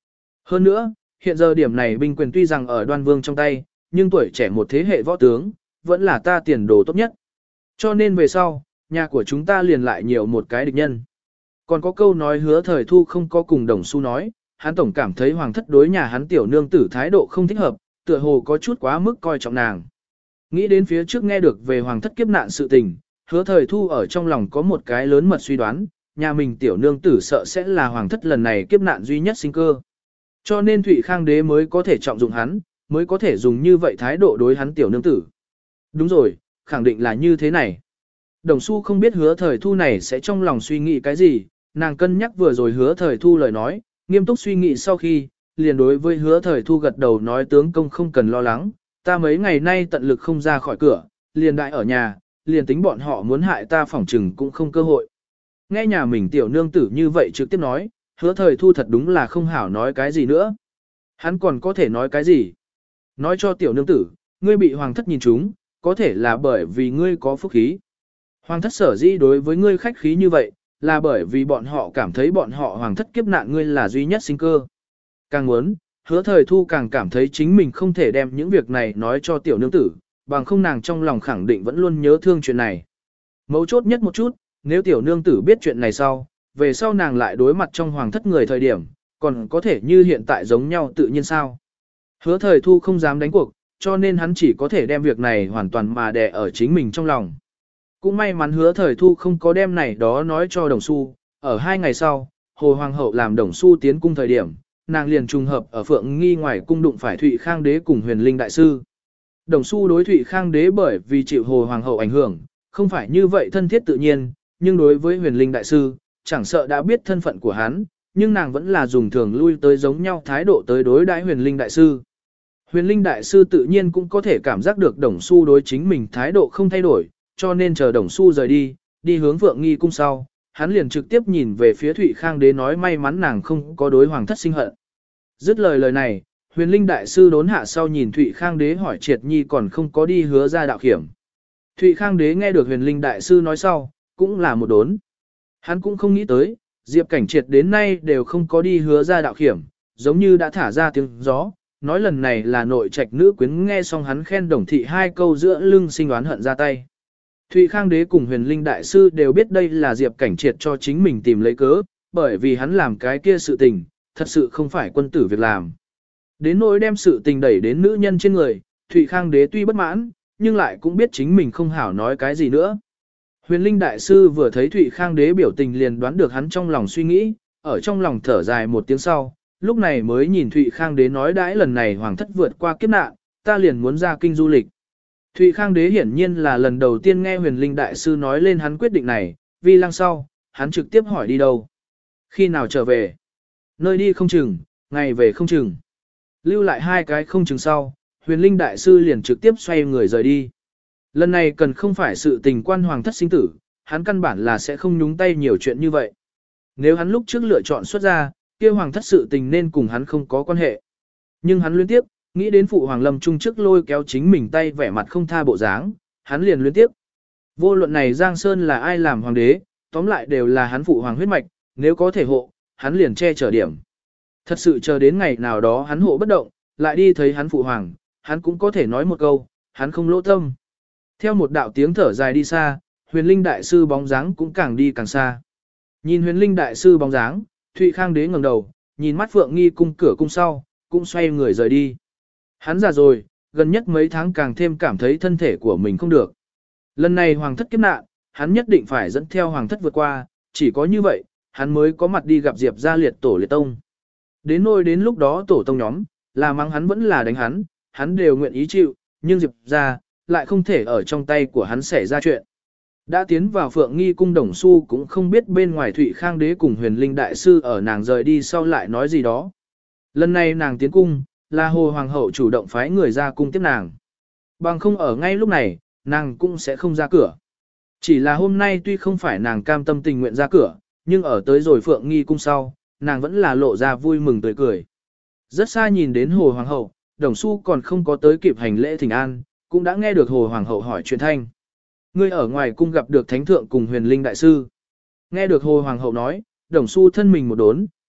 Hơn nữa, hiện giờ điểm này binh quyền tuy rằng ở Đoan Vương trong tay, nhưng tuổi trẻ một thế hệ võ tướng, vẫn là ta tiền đồ tốt nhất. Cho nên về sau, nhà của chúng ta liền lại nhiều một cái địch nhân. Còn có câu nói hứa thời thu không có cùng đồng xu nói, hắn tổng cảm thấy hoàng thất đối nhà hắn tiểu nương tử thái độ không thích hợp, tựa hồ có chút quá mức coi trọng nàng. Nghĩ đến phía trước nghe được về hoàng thất kiếp nạn sự tình, hứa thời thu ở trong lòng có một cái lớn mật suy đoán, nhà mình tiểu nương tử sợ sẽ là hoàng thất lần này kiếp nạn duy nhất sinh cơ. Cho nên Thụy Khang đế mới có thể trọng dụng hắn, mới có thể dùng như vậy thái độ đối hắn tiểu nương tử. Đúng rồi, khẳng định là như thế này. Đồng Xu không biết hứa thời thu này sẽ trong lòng suy nghĩ cái gì, nàng cân nhắc vừa rồi hứa thời thu lời nói, nghiêm túc suy nghĩ sau khi, liền đối với hứa thời thu gật đầu nói tướng công không cần lo lắng, ta mấy ngày nay tận lực không ra khỏi cửa, liền đại ở nhà, liền tính bọn họ muốn hại ta phỏng trừng cũng không cơ hội. Nghe nhà mình tiểu nương tử như vậy trực tiếp nói, hứa thời thu thật đúng là không hảo nói cái gì nữa. Hắn còn có thể nói cái gì? Nói cho tiểu nương tử, ngươi bị hoàng thất nhìn trúng, có thể là bởi vì ngươi có phúc khí. Hoàng thất sở dĩ đối với ngươi khách khí như vậy, là bởi vì bọn họ cảm thấy bọn họ hoàng thất kiếp nạn ngươi là duy nhất sinh cơ. Càng muốn, hứa thời thu càng cảm thấy chính mình không thể đem những việc này nói cho tiểu nương tử, bằng không nàng trong lòng khẳng định vẫn luôn nhớ thương chuyện này. Mấu chốt nhất một chút, nếu tiểu nương tử biết chuyện này sau, về sau nàng lại đối mặt trong hoàng thất người thời điểm, còn có thể như hiện tại giống nhau tự nhiên sao. Hứa thời thu không dám đánh cuộc, cho nên hắn chỉ có thể đem việc này hoàn toàn mà đè ở chính mình trong lòng. Cũng may mắn hứa thời thu không có đem này đó nói cho đồng xu, ở hai ngày sau, Hồ Hoàng hậu làm đồng xu tiến cung thời điểm, nàng liền trùng hợp ở Phượng Nghi ngoài cung đụng phải Thụy Khang đế cùng Huyền Linh đại sư. Đồng xu đối Thụy Khang đế bởi vì chịu Hồ Hoàng hậu ảnh hưởng, không phải như vậy thân thiết tự nhiên, nhưng đối với Huyền Linh đại sư, chẳng sợ đã biết thân phận của hắn, nhưng nàng vẫn là dùng thường lui tới giống nhau thái độ tới đối đãi Huyền Linh đại sư. Huyền Linh đại sư tự nhiên cũng có thể cảm giác được Đồng Xu đối chính mình thái độ không thay đổi, cho nên chờ Đồng Xu rời đi, đi hướng Phượng Nghi cung sau, hắn liền trực tiếp nhìn về phía Thụy Khang đế nói may mắn nàng không có đối hoàng thất sinh hận. Dứt lời lời này, Huyền Linh đại sư đốn hạ sau nhìn Thụy Khang đế hỏi Triệt Nhi còn không có đi hứa ra đạo khiểm. Thụy Khang đế nghe được Huyền Linh đại sư nói sau, cũng là một đốn. Hắn cũng không nghĩ tới, Diệp Cảnh Triệt đến nay đều không có đi hứa ra đạo khiểm, giống như đã thả ra tiếng gió, nói lần này là nội trạch nữ quyến nghe xong hắn khen Đồng thị hai câu giữa lưng sinh oán hận ra tay. Thụy Khang đế cùng Huyền Linh đại sư đều biết đây là Diệp Cảnh Triệt cho chính mình tìm lấy cớ, bởi vì hắn làm cái kia sự tình, thật sự không phải quân tử việc làm. Đến nỗi đem sự tình đẩy đến nữ nhân trên người, Thụy Khang đế tuy bất mãn, nhưng lại cũng biết chính mình không hảo nói cái gì nữa. Huyền Linh đại sư vừa thấy Thụy Khang đế biểu tình liền đoán được hắn trong lòng suy nghĩ, ở trong lòng thở dài một tiếng sau, lúc này mới nhìn Thụy Khang đế nói đãi lần này hoàng thất vượt qua kiếp nạn, ta liền muốn ra kinh du lịch. Thụy Khang đế hiển nhiên là lần đầu tiên nghe Huyền Linh đại sư nói lên hắn quyết định này, vì lăng sau, hắn trực tiếp hỏi đi đâu. Khi nào trở về? Nơi đi không chừng, ngày về không chừng. Lưu lại hai cái không chừng sau, Huyền Linh đại sư liền trực tiếp xoay người rời đi. Lần này cần không phải sự tình quan hoàng thất sinh tử, hắn căn bản là sẽ không nhúng tay nhiều chuyện như vậy. Nếu hắn lúc trước lựa chọn xuất ra, kia hoàng thất sự tình nên cùng hắn không có quan hệ. Nhưng hắn luyến tiếp, nghĩ đến phụ hoàng lâm trung trước lôi kéo chính mình tay vẻ mặt không tha bộ dáng, hắn liền luyến tiếp. Vô luận này Giang Sơn là ai làm hoàng đế, tóm lại đều là hắn phụ hoàng huyết mạch, nếu có thể hộ, hắn liền che chở điểm. Thật sự chờ đến ngày nào đó hắn hộ bất động, lại đi thấy hắn phụ hoàng, hắn cũng có thể nói một câu, hắn không lỗ tâm. Theo một đạo tiếng thở dài đi xa, Huyền Linh đại sư bóng dáng cũng càng đi càng xa. Nhìn Huyền Linh đại sư bóng dáng, Thụy Khang đế ngẩng đầu, nhìn mắt Phượng Nghi cung cửa cung sau, cũng xoay người rời đi. Hắn già rồi, gần nhất mấy tháng càng thêm cảm thấy thân thể của mình không được. Lần này hoàng thất kiếp nạn, hắn nhất định phải dẫn theo hoàng thất vượt qua, chỉ có như vậy, hắn mới có mặt đi gặp Diệp gia liệt tổ liệt tông. Đến nôi đến lúc đó tổ tông nhóm, là mắng hắn vẫn là đánh hắn, hắn đều nguyện ý chịu, nhưng Diệp gia lại không thể ở trong tay của hắn xảy ra chuyện. Đã tiến vào Phượng Nghi cung Đồng Xu cũng không biết bên ngoài Thụy Khang đế cùng Huyền Linh đại sư ở nàng rời đi sau lại nói gì đó. Lần này nàng tiến cung, là Hồ Hoàng hậu chủ động phái người ra cung tiếp nàng. Bằng không ở ngay lúc này, nàng cũng sẽ không ra cửa. Chỉ là hôm nay tuy không phải nàng cam tâm tình nguyện ra cửa, nhưng ở tới rồi Phượng Nghi cung sau, nàng vẫn là lộ ra vui mừng tươi cười. Rất xa nhìn đến Hồ Hoàng hậu, Đồng Xu còn không có tới kịp hành lễ thỉnh an, cũng đã nghe được Hồ Hoàng hậu hỏi chuyện thanh. Ngươi ở ngoài cung gặp được Thánh thượng cùng Huyền Linh đại sư. Nghe được Hồ Hoàng hậu nói, Đồng Xu thân mình một đốn,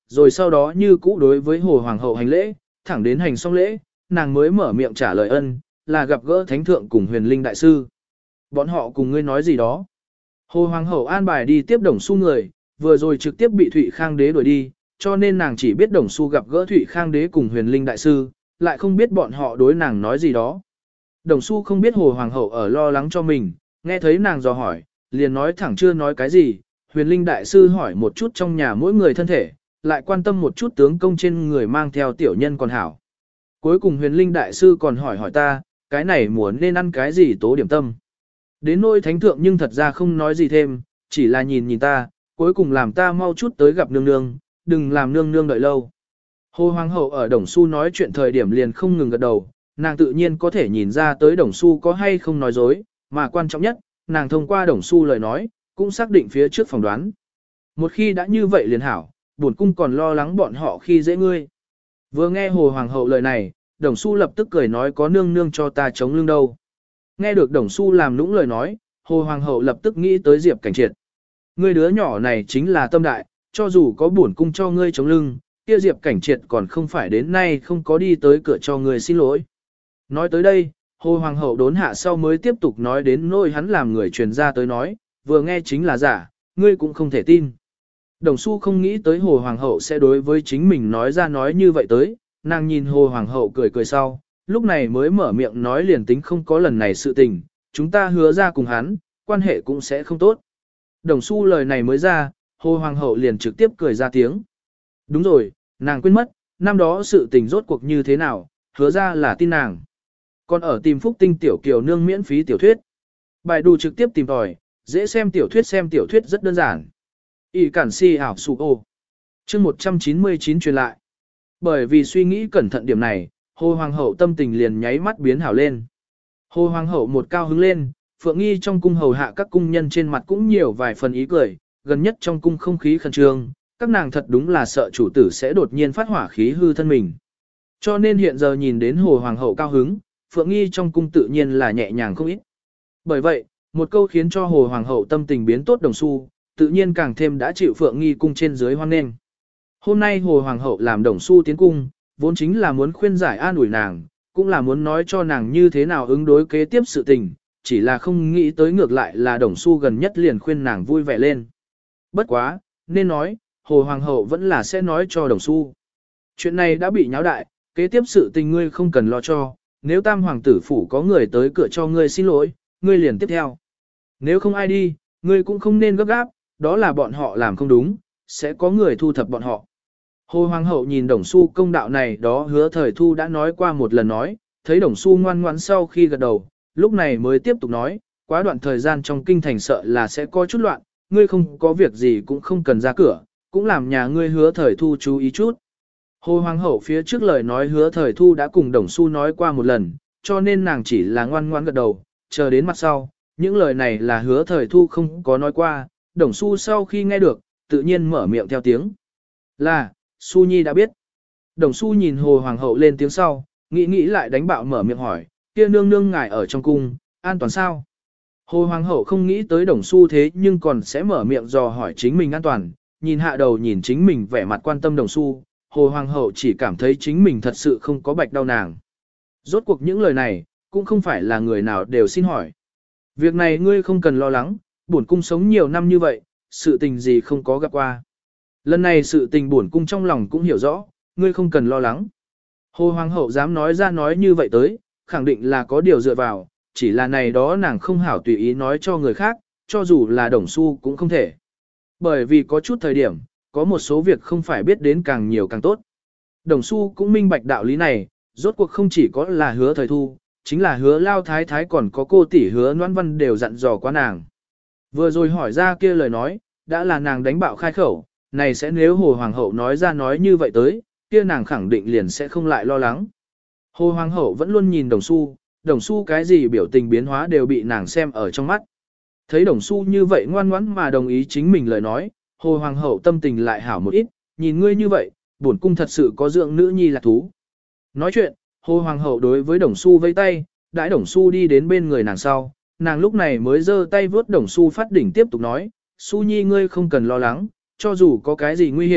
rồi sau đó như cũ đối với Hồ Hoàng hậu hành lễ, thẳng đến hành xong lễ, nàng mới mở miệng trả lời ân, là gặp gỡ Thánh Thượng cùng Huyền Linh Đại Sư. Bọn họ cùng ngươi nói gì đó. Hồ Hoàng hậu an bài đi tiếp Đồng Xu người, vừa rồi trực tiếp bị Thụy Khang Đế đuổi đi, cho nên nàng chỉ biết Đồng Xu gặp gỡ Thụy Khang Đế cùng Huyền Linh Đại Sư, lại không biết bọn họ đối nàng nói gì đó. Đồng Xu không biết Hồ Hoàng hậu ở lo lắng cho mình, nghe thấy nàng dò hỏi, liền nói thẳng chưa nói cái gì. Huyền Linh Đại Sư hỏi một chút trong nhà mỗi người thân thể, lại quan tâm một chút tướng công trên người mang theo tiểu nhân còn hảo. Cuối cùng Huyền Linh Đại Sư còn hỏi hỏi ta, cái này muốn nên ăn cái gì tố điểm tâm. Đến nỗi Thánh Thượng nhưng thật ra không nói gì thêm, chỉ là nhìn nhìn ta, cuối cùng làm ta mau chút tới gặp nương nương, đừng làm nương nương đợi lâu. Hồ Hoàng hậu ở Đồng Xu nói chuyện thời điểm liền không ngừng gật đầu, nàng tự nhiên có thể nhìn ra tới Đồng Xu có hay không nói dối, mà quan trọng nhất, nàng thông qua Đồng Xu lời nói, cũng xác định phía trước phỏng đoán. Một khi đã như vậy liền hảo, bổn cung còn lo lắng bọn họ khi dễ ngươi. Vừa nghe Hồ Hoàng hậu lời này, Đồng Xu lập tức cười nói có nương nương cho ta chống lưng đâu. Nghe được Đồng Xu làm nũng lời nói, Hồ Hoàng hậu lập tức nghĩ tới Diệp Cảnh Triệt. Ngươi đứa nhỏ này chính là tâm đại, cho dù có bổn cung cho ngươi chống lưng, kia Diệp Cảnh Triệt còn không phải đến nay không có đi tới cửa cho ngươi xin lỗi. Nói tới đây, Hồ Hoàng hậu đốn hạ sau mới tiếp tục nói đến nỗi hắn làm người truyền ra tới nói, vừa nghe chính là giả, ngươi cũng không thể tin. Đồng Xu không nghĩ tới Hồ Hoàng hậu sẽ đối với chính mình nói ra nói như vậy tới, nàng nhìn Hồ Hoàng hậu cười cười sau, lúc này mới mở miệng nói liền tính không có lần này sự tình, chúng ta hứa ra cùng hắn, quan hệ cũng sẽ không tốt. Đồng Xu lời này mới ra, Hồ Hoàng hậu liền trực tiếp cười ra tiếng. Đúng rồi, nàng quên mất, năm đó sự tình rốt cuộc như thế nào, hứa ra là tin nàng. Còn ở tìm Phúc Tinh tiểu kiều nương miễn phí tiểu thuyết. Bài đù trực tiếp tìm tòi, dễ xem tiểu thuyết xem tiểu thuyết rất đơn giản. Y cản si ảo sụ ô. Chương một trăm chín mươi chín truyền lại. Bởi vì suy nghĩ cẩn thận điểm này, Hồ Hoàng hậu tâm tình liền nháy mắt biến hảo lên. Hồ Hoàng hậu một cao hứng lên, Phượng Nghi trong cung hầu hạ các cung nhân trên mặt cũng nhiều vài phần ý cười, gần nhất trong cung không khí khẩn trương, các nàng thật đúng là sợ chủ tử sẽ đột nhiên phát hỏa khí hư thân mình. Cho nên hiện giờ nhìn đến Hồ Hoàng hậu cao hứng, Phượng Nghi trong cung tự nhiên là nhẹ nhàng không ít. Bởi vậy, một câu khiến cho Hồ Hoàng hậu tâm tình biến tốt Đồng Xu, tự nhiên càng thêm đã chịu Phượng Nghi cung trên dưới hoan nghênh. Hôm nay Hồ Hoàng hậu làm Đồng Xu tiến cung, vốn chính là muốn khuyên giải an ủi nàng, cũng là muốn nói cho nàng như thế nào ứng đối kế tiếp sự tình, chỉ là không nghĩ tới ngược lại là Đồng Xu gần nhất liền khuyên nàng vui vẻ lên. Bất quá, nên nói, Hồ Hoàng hậu vẫn là sẽ nói cho Đồng Xu. Chuyện này đã bị nháo đại, kế tiếp sự tình ngươi không cần lo cho, nếu tam hoàng tử phủ có người tới cửa cho ngươi xin lỗi, ngươi liền tiếp theo. Nếu không ai đi, ngươi cũng không nên gấp gáp, đó là bọn họ làm không đúng, sẽ có người thu thập bọn họ. Hồ Hoàng hậu nhìn Đồng Xu công đạo này đó hứa thời thu đã nói qua một lần nói, thấy Đồng Xu ngoan ngoãn sau khi gật đầu, lúc này mới tiếp tục nói, quá đoạn thời gian trong kinh thành sợ là sẽ có chút loạn, ngươi không có việc gì cũng không cần ra cửa, cũng làm nhà ngươi hứa thời thu chú ý chút. Hồ Hoàng hậu phía trước lời nói hứa thời thu đã cùng Đồng Xu nói qua một lần, cho nên nàng chỉ là ngoan ngoãn gật đầu, chờ đến mặt sau, những lời này là hứa thời thu không có nói qua, Đồng Xu sau khi nghe được, tự nhiên mở miệng theo tiếng. Là, Xu Nhi đã biết. Đồng Xu nhìn Hồ Hoàng hậu lên tiếng sau, nghĩ nghĩ lại đánh bạo mở miệng hỏi, kia nương nương ngài ở trong cung, an toàn sao? Hồ Hoàng hậu không nghĩ tới Đồng Xu thế nhưng còn sẽ mở miệng dò hỏi chính mình an toàn, nhìn hạ đầu nhìn chính mình vẻ mặt quan tâm Đồng Xu, Hồ Hoàng hậu chỉ cảm thấy chính mình thật sự không có bạch đau nàng. Rốt cuộc những lời này, cũng không phải là người nào đều xin hỏi. Việc này ngươi không cần lo lắng, bổn cung sống nhiều năm như vậy, sự tình gì không có gặp qua. Lần này sự tình bổn cung trong lòng cũng hiểu rõ, ngươi không cần lo lắng. Hồ Hoàng hậu dám nói ra nói như vậy tới, khẳng định là có điều dựa vào, chỉ là này đó nàng không hảo tùy ý nói cho người khác, cho dù là Đồng Xu cũng không thể. Bởi vì có chút thời điểm, có một số việc không phải biết đến càng nhiều càng tốt. Đồng Xu cũng minh bạch đạo lý này, rốt cuộc không chỉ có là hứa thời thu, chính là hứa lao thái thái còn có cô tỷ hứa noan văn đều dặn dò quá nàng. Vừa rồi hỏi ra kia lời nói, đã là nàng đánh bạo khai khẩu, này sẽ nếu Hồ Hoàng hậu nói ra nói như vậy tới, kia nàng khẳng định liền sẽ không lại lo lắng. Hồ Hoàng hậu vẫn luôn nhìn Đồng Xu, Đồng Xu cái gì biểu tình biến hóa đều bị nàng xem ở trong mắt. Thấy Đồng Xu như vậy ngoan ngoãn mà đồng ý chính mình lời nói, Hồ Hoàng hậu tâm tình lại hảo một ít, nhìn ngươi như vậy, bổn cung thật sự có dưỡng nữ nhi là thú. Nói chuyện, Hồ Hoàng hậu đối với Đồng Xu vẫy tay, đãi Đồng Xu đi đến bên người nàng sau, nàng lúc này mới giơ tay vướt Đồng Xu phát đỉnh tiếp tục nói, Xu nhi ngươi không cần lo lắng, cho dù có cái gì nguy hiểm,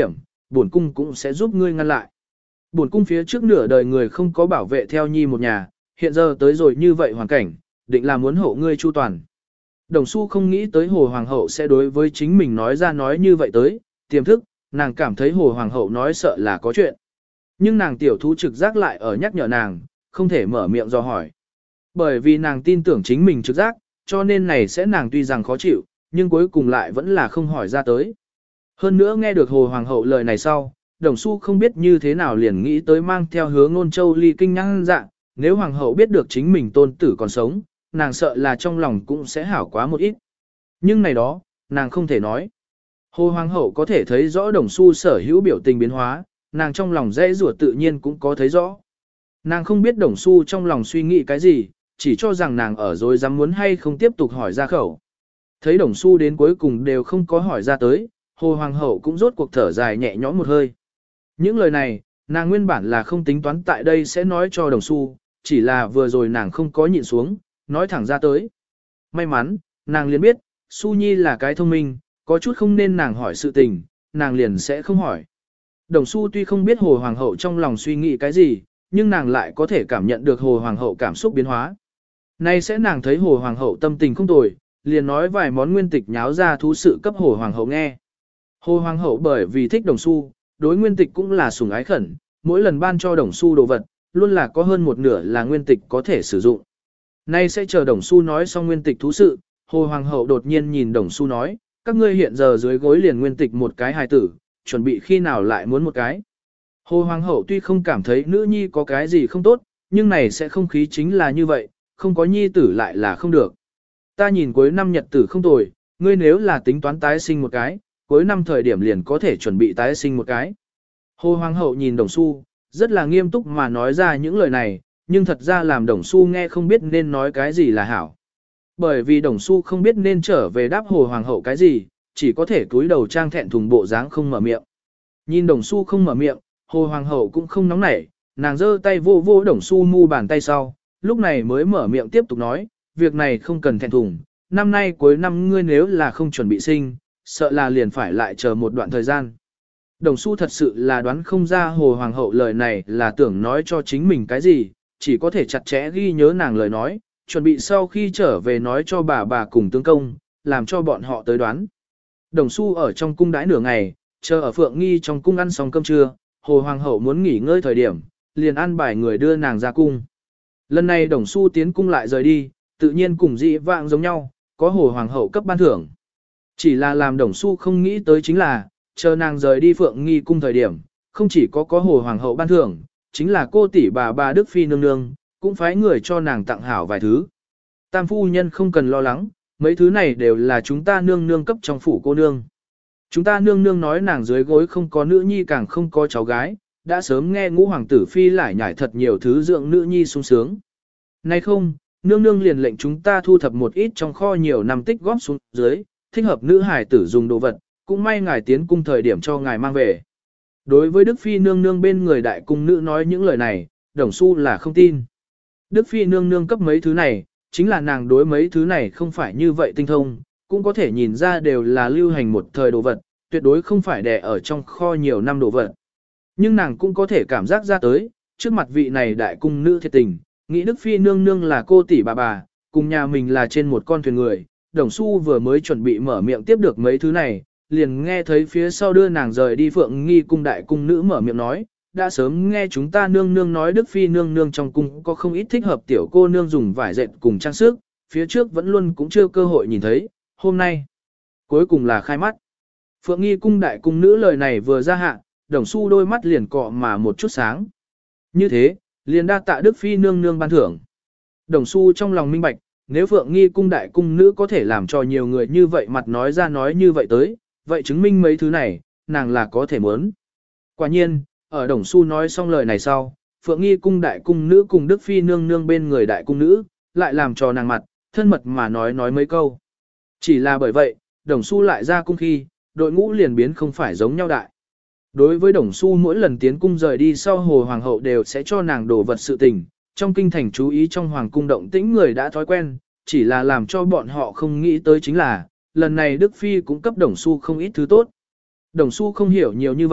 bổn cung cũng sẽ giúp ngươi ngăn lại. Bổn cung phía trước nửa đời người không có bảo vệ theo nhi một nhà, hiện giờ tới rồi như vậy hoàn cảnh, định là muốn hộ ngươi chu toàn. Đồng Xu không nghĩ tới Hồ Hoàng hậu sẽ đối với chính mình nói ra nói như vậy tới, tiềm thức, nàng cảm thấy Hồ Hoàng hậu nói sợ là có chuyện. Nhưng nàng tiểu thú trực giác lại ở nhắc nhở nàng, không thể mở miệng do hỏi. Bởi vì nàng tin tưởng chính mình trực giác, cho nên này sẽ nàng tuy rằng khó chịu, nhưng cuối cùng lại vẫn là không hỏi ra tới. Hơn nữa nghe được Hồ Hoàng hậu lời này sau, Đồng Xu không biết như thế nào liền nghĩ tới mang theo hướng Ngôn Châu ly kinh nhang dạng, nếu Hoàng hậu biết được chính mình tôn tử còn sống, nàng sợ là trong lòng cũng sẽ hảo quá một ít. Nhưng này đó, nàng không thể nói. Hồ Hoàng hậu có thể thấy rõ Đồng Xu sở hữu biểu tình biến hóa, nàng trong lòng dễ rủa tự nhiên cũng có thấy rõ. Nàng không biết Đồng Xu trong lòng suy nghĩ cái gì, chỉ cho rằng nàng ở rồi dám muốn hay không tiếp tục hỏi ra khẩu. Thấy Đồng Xu đến cuối cùng đều không có hỏi ra tới, Hồ Hoàng hậu cũng rốt cuộc thở dài nhẹ nhõm một hơi. Những lời này, nàng nguyên bản là không tính toán tại đây sẽ nói cho Đồng Xu, chỉ là vừa rồi nàng không có nhịn xuống, nói thẳng ra tới. May mắn, nàng liền biết, Xu Nhi là cái thông minh, có chút không nên nàng hỏi sự tình, nàng liền sẽ không hỏi. Đồng Xu tuy không biết Hồ Hoàng hậu trong lòng suy nghĩ cái gì, nhưng nàng lại có thể cảm nhận được Hồ Hoàng hậu cảm xúc biến hóa. Nay sẽ nàng thấy Hồ Hoàng hậu tâm tình không tồi, liền nói vài món nguyên tịch nháo ra thú sự cấp Hồ Hoàng hậu nghe. Hồ Hoàng hậu bởi vì thích Đồng Xu, đối nguyên tịch cũng là sủng ái khẩn, mỗi lần ban cho Đồng Xu đồ vật, luôn là có hơn một nửa là nguyên tịch có thể sử dụng. Nay sẽ chờ Đồng Xu nói xong nguyên tịch thú sự, Hồ Hoàng hậu đột nhiên nhìn Đồng Xu nói, các ngươi hiện giờ dưới gối liền nguyên tịch một cái hài tử, chuẩn bị khi nào lại muốn một cái. Hồ Hoàng hậu tuy không cảm thấy nữ nhi có cái gì không tốt, nhưng này sẽ không khí chính là như vậy, không có nhi tử lại là không được. Ta nhìn cuối năm nhật tử không tồi, ngươi nếu là tính toán tái sinh một cái, cuối năm thời điểm liền có thể chuẩn bị tái sinh một cái. Hồ Hoàng hậu nhìn Đồng Xu, rất là nghiêm túc mà nói ra những lời này, nhưng thật ra làm Đồng Xu nghe không biết nên nói cái gì là hảo. Bởi vì Đồng Xu không biết nên trở về đáp Hồ Hoàng hậu cái gì, chỉ có thể cúi đầu trang thẹn thùng bộ dáng không mở miệng. Nhìn Đồng Xu không mở miệng, Hồ Hoàng hậu cũng không nóng nảy, nàng giơ tay vô vô Đồng Xu mu bàn tay sau, lúc này mới mở miệng tiếp tục nói, việc này không cần thẹn thùng, năm nay cuối năm ngươi nếu là không chuẩn bị sinh, sợ là liền phải lại chờ một đoạn thời gian. Đồng Xu thật sự là đoán không ra Hồ Hoàng hậu lời này là tưởng nói cho chính mình cái gì, chỉ có thể chặt chẽ ghi nhớ nàng lời nói, chuẩn bị sau khi trở về nói cho bà bà cùng tướng công, làm cho bọn họ tới đoán. Đồng Xu ở trong cung đãi nửa ngày, chờ ở Phượng Nghi trong cung ăn xong cơm trưa, Hồ Hoàng hậu muốn nghỉ ngơi thời điểm, liền ăn bài người đưa nàng ra cung. Lần này Đồng Xu tiến cung lại rời đi, tự nhiên cùng dị vãng giống nhau, có Hồ Hoàng hậu cấp ban thưởng. Chỉ là làm Đồng Xu không nghĩ tới chính là, chờ nàng rời đi Phượng Nghi cung thời điểm, không chỉ có có Hồ Hoàng hậu ban thưởng, chính là cô tỷ bà bà Đức Phi nương nương, cũng phái người cho nàng tặng hảo vài thứ. Tam phu nhân không cần lo lắng, mấy thứ này đều là chúng ta nương nương cấp trong phủ cô nương. Chúng ta nương nương nói nàng dưới gối không có nữ nhi càng không có cháu gái, đã sớm nghe ngũ hoàng tử phi lại nhải thật nhiều thứ dưỡng nữ nhi sung sướng. Nay không, nương nương liền lệnh chúng ta thu thập một ít trong kho nhiều năm tích góp xuống dưới, thích hợp nữ hải tử dùng đồ vật, cũng may ngài tiến cung thời điểm cho ngài mang về. Đối với Đức Phi nương nương bên người đại cung nữ nói những lời này, Đồng Xu là không tin. Đức Phi nương nương cấp mấy thứ này, chính là nàng đối mấy thứ này không phải như vậy tinh thông, cũng có thể nhìn ra đều là lưu hành một thời đồ vật, tuyệt đối không phải đè ở trong kho nhiều năm đồ vật. Nhưng nàng cũng có thể cảm giác ra tới, trước mặt vị này đại cung nữ thiệt tình, nghĩ Đức Phi nương nương là cô tỷ bà bà, cùng nhà mình là trên một con thuyền người, Đồng Xu vừa mới chuẩn bị mở miệng tiếp được mấy thứ này, liền nghe thấy phía sau đưa nàng rời đi Phượng Nghi cung đại cung nữ mở miệng nói, đã sớm nghe chúng ta nương nương nói Đức Phi nương nương trong cung có không ít thích hợp tiểu cô nương dùng vải dệt cùng trang sức, phía trước vẫn luôn cũng chưa cơ hội nhìn thấy, hôm nay, cuối cùng là khai mắt. Phượng Nghi cung đại cung nữ lời này vừa ra hạ, Đồng Xu đôi mắt liền cọ mà một chút sáng. Như thế, liền đa tạ Đức Phi nương nương ban thưởng. Đồng Xu trong lòng minh bạch, nếu Phượng Nghi cung đại cung nữ có thể làm cho nhiều người như vậy mặt nói ra nói như vậy tới, vậy chứng minh mấy thứ này, nàng là có thể muốn. Quả nhiên, ở Đồng Xu nói xong lời này sau, Phượng Nghi cung đại cung nữ cùng Đức Phi nương nương bên người đại cung nữ, lại làm cho nàng mặt, thân mật mà nói nói mấy câu. Chỉ là bởi vậy, Đồng Xu lại ra cung khi, đội ngũ liền biến không phải giống nhau đại. Đối với Đồng Xu mỗi lần tiến cung rời đi sau Hồ Hoàng hậu đều sẽ cho nàng đồ vật sự tình, trong kinh thành chú ý trong Hoàng cung động tĩnh người đã thói quen, chỉ là làm cho bọn họ không nghĩ tới chính là, lần này Đức Phi cũng cấp Đồng Xu không ít thứ tốt. Đồng Xu không hiểu nhiều như vậy,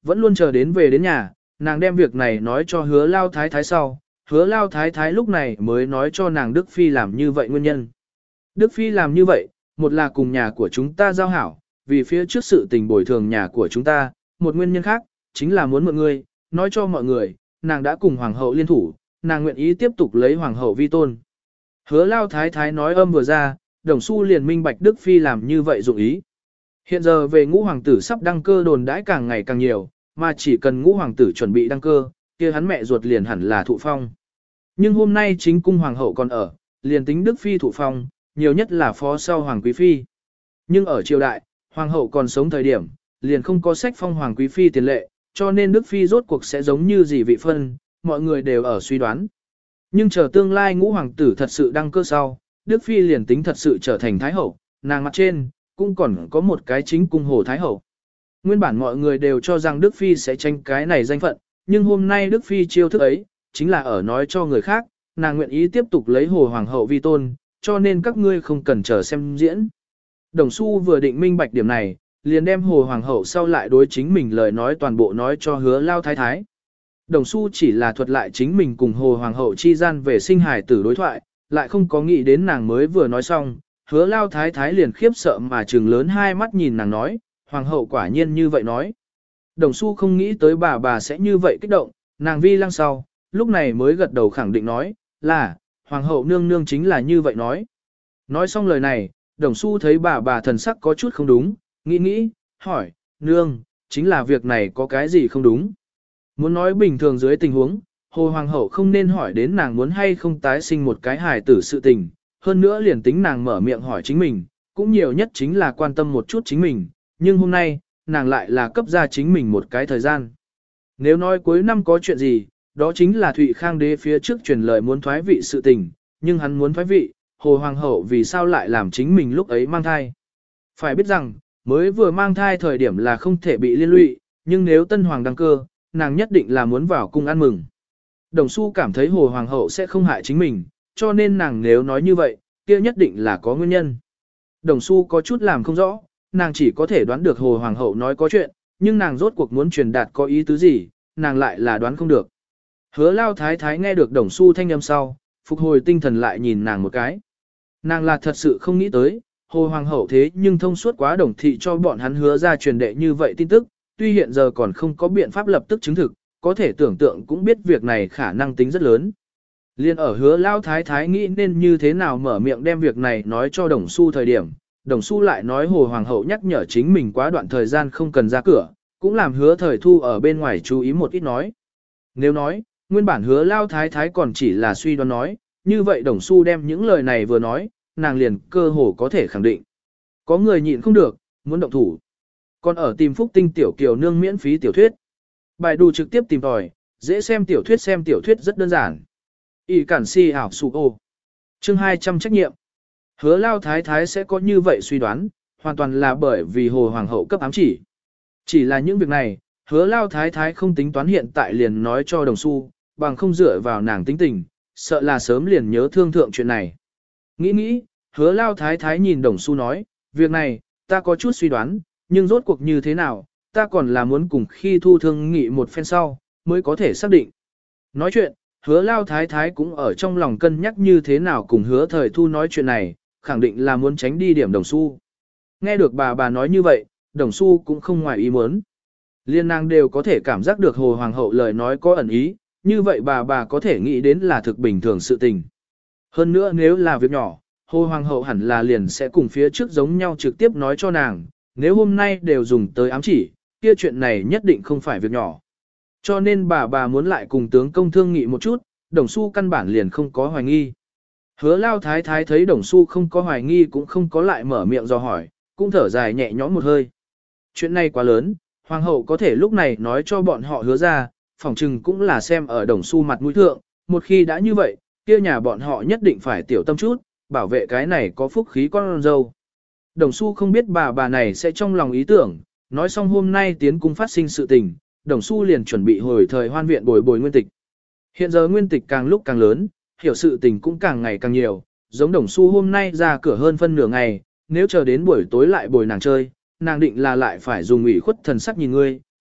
vẫn luôn chờ đến về đến nhà, nàng đem việc này nói cho hứa lao thái thái sau, hứa lao thái thái lúc này mới nói cho nàng Đức Phi làm như vậy nguyên nhân. Đức Phi làm như vậy, một là cùng nhà của chúng ta giao hảo, vì phía trước sự tình bồi thường nhà của chúng ta, một nguyên nhân khác, chính là muốn mượn ngươi, nói cho mọi người, nàng đã cùng hoàng hậu liên thủ, nàng nguyện ý tiếp tục lấy hoàng hậu vi tôn. Hứa lao thái thái nói âm vừa ra, Đồng Xu liền minh bạch Đức Phi làm như vậy dụng ý. Hiện giờ về ngũ hoàng tử sắp đăng cơ đồn đãi càng ngày càng nhiều, mà chỉ cần ngũ hoàng tử chuẩn bị đăng cơ, kia hắn mẹ ruột liền hẳn là thụ phong. Nhưng hôm nay chính cung hoàng hậu còn ở, liền tính Đức Phi thụ phong, nhiều nhất là phó sau hoàng quý phi. Nhưng ở triều đại, hoàng hậu còn sống thời điểm, liền không có sách phong hoàng quý phi tiền lệ, cho nên Đức Phi rốt cuộc sẽ giống như gì vị phân, mọi người đều ở suy đoán. Nhưng chờ tương lai ngũ hoàng tử thật sự đăng cơ sau, Đức Phi liền tính thật sự trở thành thái hậu, nàng mặt trên, cũng còn có một cái chính cung hồ thái hậu. Nguyên bản mọi người đều cho rằng Đức Phi sẽ tranh cái này danh phận, nhưng hôm nay Đức Phi chiêu thức ấy, chính là ở nói cho người khác, nàng nguyện ý tiếp tục lấy hồ hoàng hậu vi tôn, cho nên các ngươi không cần chờ xem diễn. Đồng Xu vừa định minh bạch điểm này, liền đem hồ hoàng hậu sau lại đối chính mình lời nói toàn bộ nói cho hứa lao thái thái. Đồng Xu chỉ là thuật lại chính mình cùng hồ hoàng hậu chi gian về sinh hài tử đối thoại, lại không có nghĩ đến nàng mới vừa nói xong, hứa lao thái thái liền khiếp sợ mà trừng lớn hai mắt nhìn nàng nói, hoàng hậu quả nhiên như vậy nói. Đồng Xu không nghĩ tới bà bà sẽ như vậy kích động, nàng vi lăng sau, lúc này mới gật đầu khẳng định nói, là, hoàng hậu nương nương chính là như vậy nói. Nói xong lời này, Đồng Xu thấy bà bà thần sắc có chút không đúng, nghĩ nghĩ, hỏi, nương, chính là việc này có cái gì không đúng. Muốn nói bình thường dưới tình huống, hồ hoàng hậu không nên hỏi đến nàng muốn hay không tái sinh một cái hài tử sự tình, hơn nữa liền tính nàng mở miệng hỏi chính mình, cũng nhiều nhất chính là quan tâm một chút chính mình, nhưng hôm nay, nàng lại là cấp ra chính mình một cái thời gian. Nếu nói cuối năm có chuyện gì, đó chính là Thụy Khang đế phía trước truyền lời muốn thoái vị sự tình, nhưng hắn muốn thoái vị, hồ hoàng hậu vì sao lại làm chính mình lúc ấy mang thai. Phải biết rằng, mới vừa mang thai thời điểm là không thể bị liên lụy, nhưng nếu tân hoàng đăng cơ, nàng nhất định là muốn vào cung ăn mừng. Đồng Xu cảm thấy hồ hoàng hậu sẽ không hại chính mình, cho nên nàng nếu nói như vậy, kia nhất định là có nguyên nhân. Đồng Xu có chút làm không rõ, nàng chỉ có thể đoán được hồ hoàng hậu nói có chuyện, nhưng nàng rốt cuộc muốn truyền đạt có ý tứ gì, nàng lại là đoán không được. Hứa lao thái thái nghe được Đồng Xu thanh âm sau, phục hồi tinh thần lại nhìn nàng một cái. Nàng là thật sự không nghĩ tới, hồ hoàng hậu thế nhưng thông suốt quá đồng thị cho bọn hắn hứa ra truyền đệ như vậy tin tức, tuy hiện giờ còn không có biện pháp lập tức chứng thực, có thể tưởng tượng cũng biết việc này khả năng tính rất lớn. Liên ở hứa lao thái thái nghĩ nên như thế nào mở miệng đem việc này nói cho Đồng Xu thời điểm, Đồng Xu lại nói hồ hoàng hậu nhắc nhở chính mình quá đoạn thời gian không cần ra cửa, cũng làm hứa thời thu ở bên ngoài chú ý một ít nói. Nếu nói, nguyên bản hứa lao thái thái còn chỉ là suy đoán nói, như vậy Đồng Xu đem những lời này vừa nói, nàng liền cơ hồ có thể khẳng định. Có người nhịn không được, muốn động thủ. Còn ở tìm Phúc Tinh tiểu kiều nương miễn phí tiểu thuyết. Bài đù trực tiếp tìm tòi, dễ xem tiểu thuyết xem tiểu thuyết rất đơn giản. Y cản si ảo sụ ô. Chương hai trăm trách nhiệm. Hứa lao thái thái sẽ có như vậy suy đoán, hoàn toàn là bởi vì hồ hoàng hậu cấp ám chỉ. Chỉ là những việc này, hứa lao thái thái không tính toán hiện tại liền nói cho Đồng Xu, bằng không dựa vào nàng tính tình, sợ là sớm liền nhớ thương thượng chuyện này. Nghĩ nghĩ, hứa lao thái thái nhìn Đồng Xu nói, việc này, ta có chút suy đoán, nhưng rốt cuộc như thế nào, ta còn là muốn cùng khi thu thương nghị một phen sau, mới có thể xác định. Nói chuyện, hứa lao thái thái cũng ở trong lòng cân nhắc như thế nào cùng hứa thời thu nói chuyện này, khẳng định là muốn tránh đi điểm Đồng Xu. Nghe được bà bà nói như vậy, Đồng Xu cũng không ngoài ý muốn. Liên nàng đều có thể cảm giác được hồ hoàng hậu lời nói có ẩn ý, như vậy bà bà có thể nghĩ đến là thực bình thường sự tình. Hơn nữa nếu là việc nhỏ, hồ hoàng hậu hẳn là liền sẽ cùng phía trước giống nhau trực tiếp nói cho nàng, nếu hôm nay đều dùng tới ám chỉ, kia chuyện này nhất định không phải việc nhỏ. Cho nên bà bà muốn lại cùng tướng công thương nghị một chút, Đồng Xu căn bản liền không có hoài nghi. Hứa lao thái thái thấy Đồng Xu không có hoài nghi cũng không có lại mở miệng do hỏi, cũng thở dài nhẹ nhõm một hơi. Chuyện này quá lớn, hoàng hậu có thể lúc này nói cho bọn họ hứa ra, phỏng chừng cũng là xem ở Đồng Xu mặt mũi thượng, một khi đã như vậy, kia nhà bọn họ nhất định phải tiểu tâm chút, bảo vệ cái này có phúc khí con dâu. Đồng Xu không biết bà bà này sẽ trong lòng ý tưởng, nói xong hôm nay tiến cung phát sinh sự tình, Đồng Xu liền chuẩn bị hồi thời hoan viện bồi bồi nguyên tịch. Hiện giờ nguyên tịch càng lúc càng lớn, hiểu sự tình cũng càng ngày càng nhiều, giống Đồng Xu hôm nay ra cửa hơn phân nửa ngày, nếu chờ đến buổi tối lại bồi nàng chơi, nàng định là lại phải dùng ủy khuất thần sắc nhìn ngươi,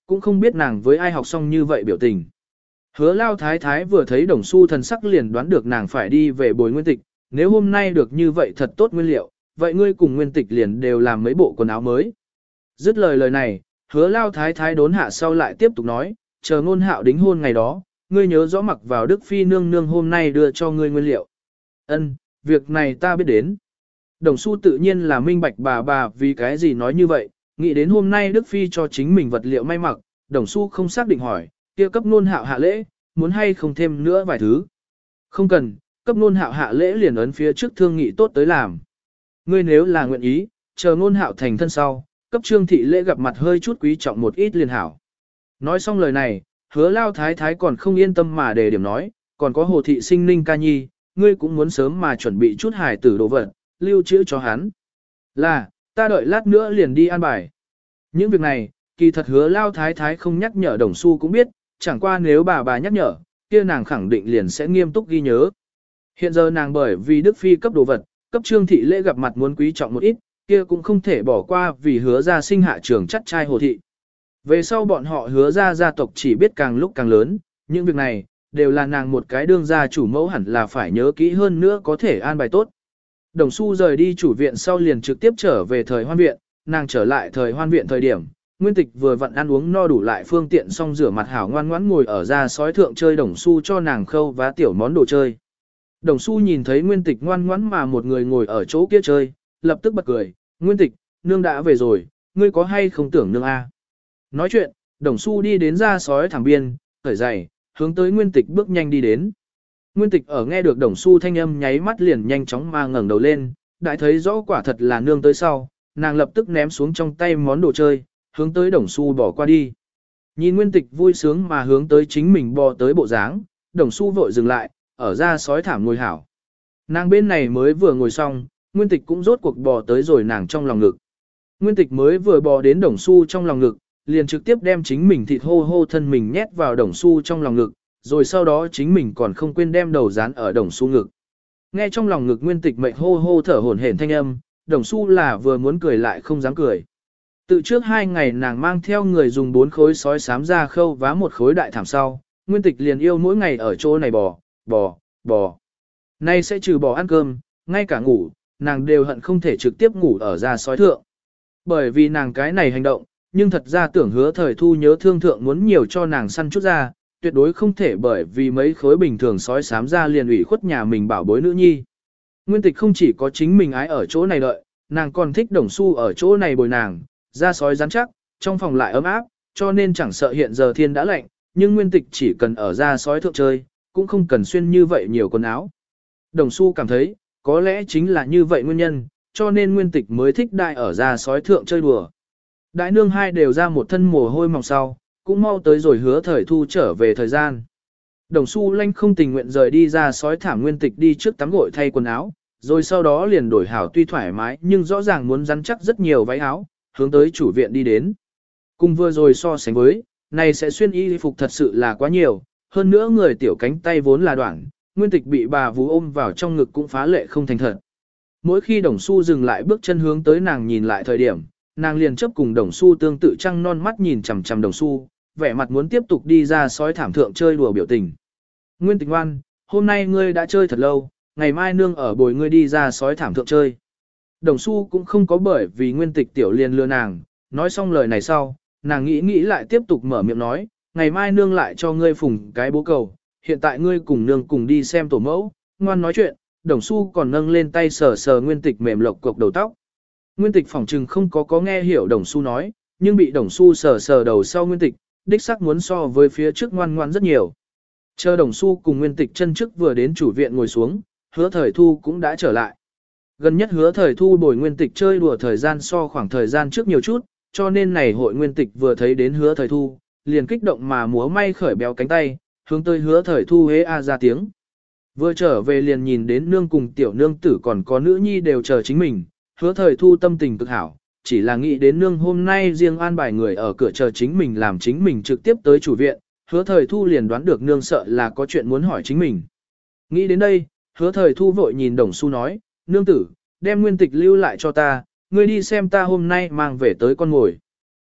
cũng không biết nàng với ai học xong như vậy biểu tình. Hứa lao thái thái vừa thấy đồng xu thần sắc liền đoán được nàng phải đi về bồi nguyên tịch, nếu hôm nay được như vậy thật tốt nguyên liệu, vậy ngươi cùng nguyên tịch liền đều làm mấy bộ quần áo mới. Dứt lời lời này, hứa lao thái thái đốn hạ sau lại tiếp tục nói, chờ ngôn hạo đính hôn ngày đó, ngươi nhớ rõ mặc vào Đức Phi nương nương hôm nay đưa cho ngươi nguyên liệu. Ân, việc này ta biết đến. Đồng xu tự nhiên là minh bạch bà bà vì cái gì nói như vậy, nghĩ đến hôm nay Đức Phi cho chính mình vật liệu may mặc, đồng xu không xác định hỏi, kia cấp ngôn hạo hạ lễ, muốn hay không thêm nữa vài thứ. Không cần, cấp ngôn hạo hạ lễ liền ấn phía trước thương nghị tốt tới làm. Ngươi nếu là nguyện ý, chờ ngôn hạo thành thân sau, cấp trương thị lễ gặp mặt hơi chút quý trọng một ít liền hảo. Nói xong lời này, hứa lao thái thái còn không yên tâm mà đề điểm nói, còn có hồ thị sinh ninh ca nhi, ngươi cũng muốn sớm mà chuẩn bị chút hài tử đồ vật, lưu trữ cho hắn. Là, ta đợi lát nữa liền đi an bài. Những việc này, kỳ thật hứa lao thái thái không nhắc nhở đồng xu cũng biết, chẳng qua nếu bà bà nhắc nhở, kia nàng khẳng định liền sẽ nghiêm túc ghi nhớ. Hiện giờ nàng bởi vì Đức Phi cấp đồ vật, cấp trương thị lễ gặp mặt muốn quý trọng một ít, kia cũng không thể bỏ qua vì hứa ra sinh hạ trường chắc trai hồ thị. Về sau bọn họ hứa ra gia tộc chỉ biết càng lúc càng lớn, những việc này, đều là nàng một cái đương gia chủ mẫu hẳn là phải nhớ kỹ hơn nữa có thể an bài tốt. Đồng Xu rời đi chủ viện sau liền trực tiếp trở về thời hoan viện, nàng trở lại thời hoan viện thời điểm, Nguyên Tịch vừa vặn ăn uống no đủ lại phương tiện xong rửa mặt hảo ngoan ngoãn ngồi ở ra sói thượng chơi Đồng Xu cho nàng khâu vá tiểu món đồ chơi. Đồng Xu nhìn thấy Nguyên Tịch ngoan ngoãn mà một người ngồi ở chỗ kia chơi, lập tức bật cười, Nguyên Tịch, nương đã về rồi, ngươi có hay không tưởng nương a? Nói chuyện, Đồng Xu đi đến ra sói thẳng biên, khởi giày, hướng tới Nguyên Tịch bước nhanh đi đến. Nguyên Tịch ở nghe được Đồng Xu thanh âm nháy mắt liền nhanh chóng mà ngẩng đầu lên, đại thấy rõ quả thật là nương tới sau, nàng lập tức ném xuống trong tay món đồ chơi, hướng tới Đồng Xu bỏ qua đi. Nhìn Nguyên Tịch vui sướng mà hướng tới chính mình bò tới bộ dáng, Đồng Xu vội dừng lại, ở ra sói thảm ngồi hảo. Nàng bên này mới vừa ngồi xong, Nguyên Tịch cũng rốt cuộc bò tới rồi nàng trong lòng ngực. Nguyên Tịch mới vừa bò đến Đồng Xu trong lòng ngực, liền trực tiếp đem chính mình thịt hô hô thân mình nhét vào Đồng Xu trong lòng ngực, rồi sau đó chính mình còn không quên đem đầu dán ở Đồng Xu ngực. Nghe trong lòng ngực Nguyên Tịch mệnh hô hô thở hổn hển thanh âm, Đồng Xu là vừa muốn cười lại không dám cười. Từ trước hai ngày nàng mang theo người dùng bốn khối sói sám ra khâu vá một khối đại thảm sau, Nguyên Tịch liền yêu mỗi ngày ở chỗ này bò, bò, bò. Nay sẽ trừ bò ăn cơm, ngay cả ngủ, nàng đều hận không thể trực tiếp ngủ ở ra sói thượng. Bởi vì nàng cái này hành động, nhưng thật ra tưởng hứa thời thu nhớ thương thượng muốn nhiều cho nàng săn chút ra, tuyệt đối không thể bởi vì mấy khối bình thường sói sám ra liền ủy khuất nhà mình bảo bối nữ nhi. Nguyên Tịch không chỉ có chính mình ái ở chỗ này đợi, nàng còn thích Đồng Xu ở chỗ này bồi nàng, ra sói rắn chắc, trong phòng lại ấm áp, cho nên chẳng sợ hiện giờ thiên đã lạnh, nhưng Nguyên Tịch chỉ cần ở ra sói thượng chơi, cũng không cần xuyên như vậy nhiều quần áo. Đồng Xu cảm thấy, có lẽ chính là như vậy nguyên nhân, cho nên Nguyên Tịch mới thích đại ở ra sói thượng chơi đùa. Đại nương hai đều ra một thân mồ hôi mỏng sau, cũng mau tới rồi hứa thời thu trở về thời gian. Đồng Xu lanh không tình nguyện rời đi ra sói thảm Nguyên Tịch đi trước tắm gội thay quần áo, rồi sau đó liền đổi hảo tuy thoải mái nhưng rõ ràng muốn rắn chắc rất nhiều váy áo, hướng tới chủ viện đi đến. Cùng vừa rồi so sánh với, này sẽ xuyên y phục thật sự là quá nhiều, hơn nữa người tiểu cánh tay vốn là đoạn, Nguyên Tịch bị bà vú ôm vào trong ngực cũng phá lệ không thành thật. Mỗi khi Đồng Xu dừng lại bước chân hướng tới nàng nhìn lại thời điểm, nàng liền chấp cùng Đồng Xu tương tự trăng non mắt nhìn chằm chằm Đồng Xu, vẻ mặt muốn tiếp tục đi ra sói thảm thượng chơi đùa biểu tình. Nguyên Tịch ngoan, hôm nay ngươi đã chơi thật lâu, ngày mai nương ở bồi ngươi đi ra sói thảm thượng chơi. Đồng Xu cũng không có bởi vì Nguyên Tịch tiểu liền lừa nàng, nói xong lời này sau, nàng nghĩ nghĩ lại tiếp tục mở miệng nói, ngày mai nương lại cho ngươi phùng cái bố cầu, hiện tại ngươi cùng nương cùng đi xem tổ mẫu, ngoan nói chuyện, Đồng Xu còn nâng lên tay sờ sờ Nguyên Tịch mềm lộc cục đầu tóc. Nguyên Tịch phỏng trừng không có có nghe hiểu Đồng Xu nói, nhưng bị Đồng Xu sờ sờ đầu sau Nguyên Tịch, đích xác muốn so với phía trước ngoan ngoan rất nhiều. Chờ Đồng Xu cùng Nguyên Tịch chân trước vừa đến chủ viện ngồi xuống, hứa thời thu cũng đã trở lại. Gần nhất hứa thời thu bồi Nguyên Tịch chơi đùa thời gian so khoảng thời gian trước nhiều chút, cho nên này hội Nguyên Tịch vừa thấy đến hứa thời thu, liền kích động mà múa may khởi béo cánh tay, hướng tới hứa thời thu hế a ra tiếng. Vừa trở về liền nhìn đến nương cùng tiểu nương tử còn có nữ nhi đều chờ chính mình, hứa thời thu tâm tình cực hảo, chỉ là nghĩ đến nương hôm nay riêng an bài người ở cửa chờ chính mình làm chính mình trực tiếp tới chủ viện, hứa thời thu liền đoán được nương sợ là có chuyện muốn hỏi chính mình. Nghĩ đến đây, hứa thời thu vội nhìn Đồng Xu nói, nương tử, đem Nguyên Tịch lưu lại cho ta, ngươi đi xem ta hôm nay mang về tới con ngồi.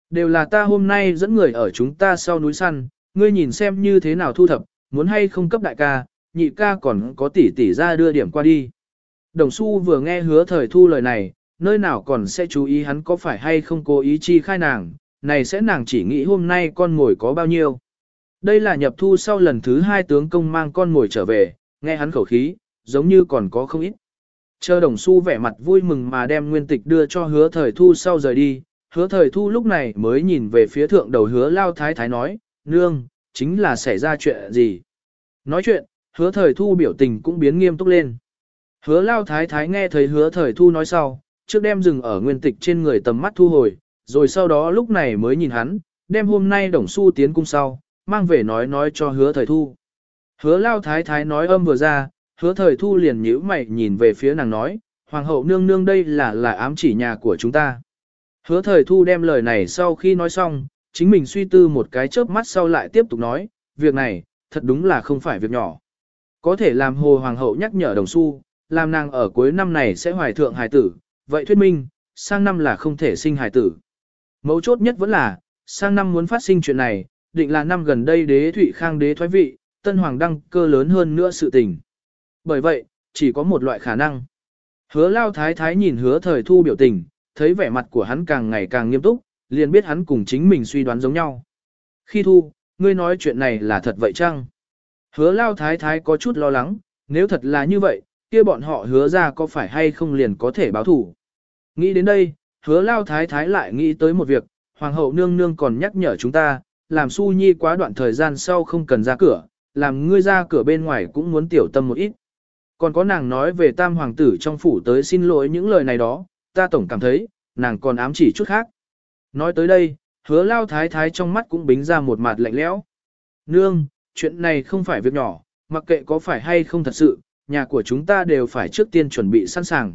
Đều là ta hôm nay dẫn người ở chúng ta sau núi săn, ngươi nhìn xem như thế nào thu thập, muốn hay không cấp đại ca, nhị ca còn có tỷ tỷ ra đưa điểm qua đi. Đồng Xu vừa nghe hứa thời thu lời này, nơi nào còn sẽ chú ý hắn có phải hay không cố ý chi khai nàng, này sẽ nàng chỉ nghĩ hôm nay con ngồi có bao nhiêu. Đây là nhập thu sau lần thứ hai tướng công mang con ngồi trở về, nghe hắn khẩu khí, giống như còn có không ít. Chờ Đồng Xu vẻ mặt vui mừng mà đem nguyên tịch đưa cho hứa thời thu sau rời đi, hứa thời thu lúc này mới nhìn về phía thượng đầu hứa lao thái thái nói, nương, chính là xảy ra chuyện gì. Nói chuyện, hứa thời thu biểu tình cũng biến nghiêm túc lên. Hứa lao thái thái nghe thấy hứa thời thu nói sau, trước đem dừng ở nguyên tịch trên người tầm mắt thu hồi, rồi sau đó lúc này mới nhìn hắn, đem hôm nay Đồng Xu tiến cung sau, mang về nói nói cho hứa thời thu. Hứa lao thái thái nói âm vừa ra, hứa thời thu liền nhíu mày nhìn về phía nàng nói, hoàng hậu nương nương đây là là ám chỉ nhà của chúng ta. Hứa thời thu đem lời này sau khi nói xong, chính mình suy tư một cái chớp mắt sau lại tiếp tục nói, việc này, thật đúng là không phải việc nhỏ. Có thể làm hồ hoàng hậu nhắc nhở Đồng Xu, làm nàng ở cuối năm này sẽ hoài thượng hài tử, vậy thuyết minh, sang năm là không thể sinh hài tử. Mấu chốt nhất vẫn là, sang năm muốn phát sinh chuyện này, định là năm gần đây đế Thụy Khang đế thoái vị, tân hoàng đăng cơ lớn hơn nữa sự tình. Bởi vậy, chỉ có một loại khả năng. Hứa lao thái thái nhìn hứa thời thu biểu tình, thấy vẻ mặt của hắn càng ngày càng nghiêm túc, liền biết hắn cùng chính mình suy đoán giống nhau. Khi thu, ngươi nói chuyện này là thật vậy chăng? Hứa lao thái thái có chút lo lắng, nếu thật là như vậy, kia bọn họ hứa ra có phải hay không liền có thể báo thủ. Nghĩ đến đây, hứa lao thái thái lại nghĩ tới một việc, hoàng hậu nương nương còn nhắc nhở chúng ta, làm Su Nhi quá đoạn thời gian sau không cần ra cửa, làm ngươi ra cửa bên ngoài cũng muốn tiểu tâm một ít. Còn có nàng nói về tam hoàng tử trong phủ tới xin lỗi những lời này đó, ta tổng cảm thấy, nàng còn ám chỉ chút khác. Nói tới đây, hứa lao thái thái trong mắt cũng bính ra một mặt lạnh lẽo. Nương, chuyện này không phải việc nhỏ, mặc kệ có phải hay không thật sự, nhà của chúng ta đều phải trước tiên chuẩn bị sẵn sàng.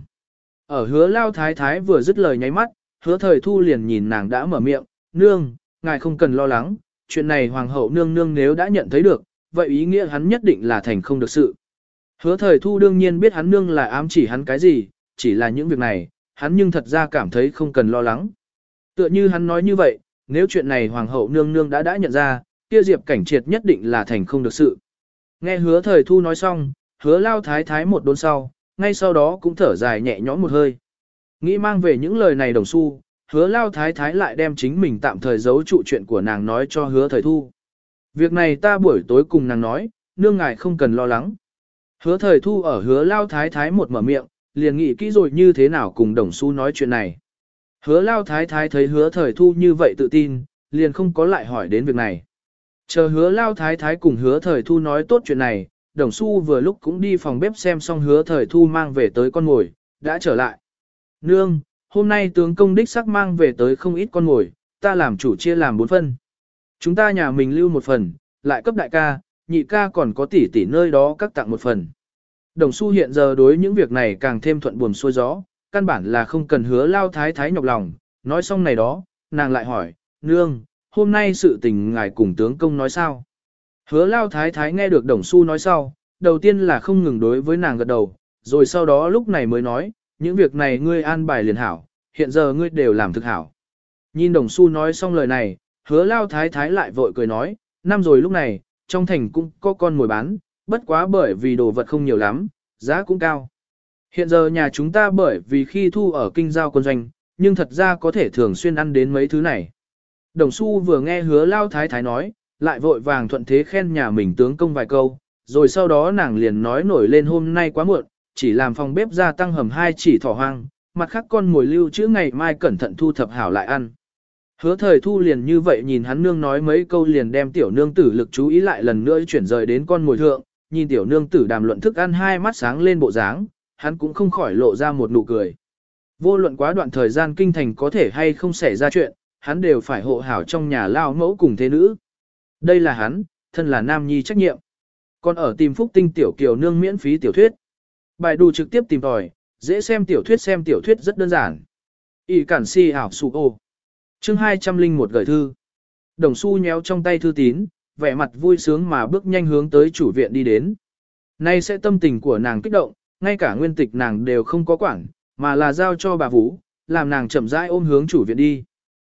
Ở hứa lao thái thái vừa dứt lời nháy mắt, hứa thời thu liền nhìn nàng đã mở miệng, nương, ngài không cần lo lắng, chuyện này hoàng hậu nương nương nếu đã nhận thấy được, vậy ý nghĩa hắn nhất định là thành không được sự. Hứa thời thu đương nhiên biết hắn nương là ám chỉ hắn cái gì, chỉ là những việc này, hắn nhưng thật ra cảm thấy không cần lo lắng. Tựa như hắn nói như vậy, nếu chuyện này hoàng hậu nương nương đã đã nhận ra, kia Diệp Cảnh Triệt nhất định là thành không được sự. Nghe hứa thời thu nói xong, hứa lao thái thái một đốn sau, ngay sau đó cũng thở dài nhẹ nhõm một hơi. Nghĩ mang về những lời này Đồng Xu, hứa lao thái thái lại đem chính mình tạm thời giấu trụ chuyện của nàng nói cho hứa thời thu. Việc này ta buổi tối cùng nàng nói, nương ngài không cần lo lắng. Hứa thời thu ở hứa lao thái thái một mở miệng, liền nghĩ kỹ rồi như thế nào cùng Đồng Xu nói chuyện này. Hứa lao thái thái thấy hứa thời thu như vậy tự tin, liền không có lại hỏi đến việc này. Chờ hứa lao thái thái cùng hứa thời thu nói tốt chuyện này, Đồng Xu vừa lúc cũng đi phòng bếp xem xong hứa thời thu mang về tới con ngồi, đã trở lại. Nương, hôm nay tướng công đích sắc mang về tới không ít con ngồi, ta làm chủ chia làm bốn phân. Chúng ta nhà mình lưu một phần, lại cấp đại ca, nhị ca còn có tỷ tỷ nơi đó các tặng một phần. Đồng Xu hiện giờ đối những việc này càng thêm thuận buồm xuôi gió, căn bản là không cần hứa lao thái thái nhọc lòng, nói xong này đó, nàng lại hỏi, nương, hôm nay sự tình ngài cùng tướng công nói sao? Hứa lao thái thái nghe được Đồng Xu nói sau, đầu tiên là không ngừng đối với nàng gật đầu, rồi sau đó lúc này mới nói, những việc này ngươi an bài liền hảo, hiện giờ ngươi đều làm thực hảo. Nhìn Đồng Xu nói xong lời này, hứa lao thái thái lại vội cười nói, năm rồi lúc này, trong thành cũng có con mồi bán, bất quá bởi vì đồ vật không nhiều lắm, giá cũng cao. Hiện giờ nhà chúng ta bởi vì khi thu ở kinh giao quân doanh, nhưng thật ra có thể thường xuyên ăn đến mấy thứ này. Đồng Xu vừa nghe hứa lao thái thái nói, lại vội vàng thuận thế khen nhà mình tướng công vài câu, rồi sau đó nàng liền nói nổi lên hôm nay quá muộn, chỉ làm phòng bếp gia tăng hầm hai chỉ thỏ hoang, mặt khác con ngồi lưu trữ ngày mai cẩn thận thu thập hảo lại ăn. Hứa thời thu liền như vậy nhìn hắn nương nói mấy câu liền đem tiểu nương tử lực chú ý lại lần nữa chuyển rời đến con ngồi thượng, nhìn tiểu nương tử đàm luận thức ăn hai mắt sáng lên bộ dáng, hắn cũng không khỏi lộ ra một nụ cười. Vô luận quá đoạn thời gian kinh thành có thể hay không xảy ra chuyện, hắn đều phải hộ hảo trong nhà lao mẫu cùng thế nữ. Đây là hắn, thân là nam nhi trách nhiệm. Còn ở tìm phúc tinh tiểu kiều nương miễn phí tiểu thuyết. Bài đù trực tiếp tìm tòi, dễ xem tiểu thuyết xem tiểu thuyết rất đơn giản. Y cản si ảo sụ ô. Chương hai trăm linh một gửi thư. Đồng Xu nhéo trong tay thư tín, vẻ mặt vui sướng mà bước nhanh hướng tới chủ viện đi đến. Nay sẽ tâm tình của nàng kích động, ngay cả nguyên tịch nàng đều không có quản, mà là giao cho bà Vũ, làm nàng chậm rãi ôm hướng chủ viện đi.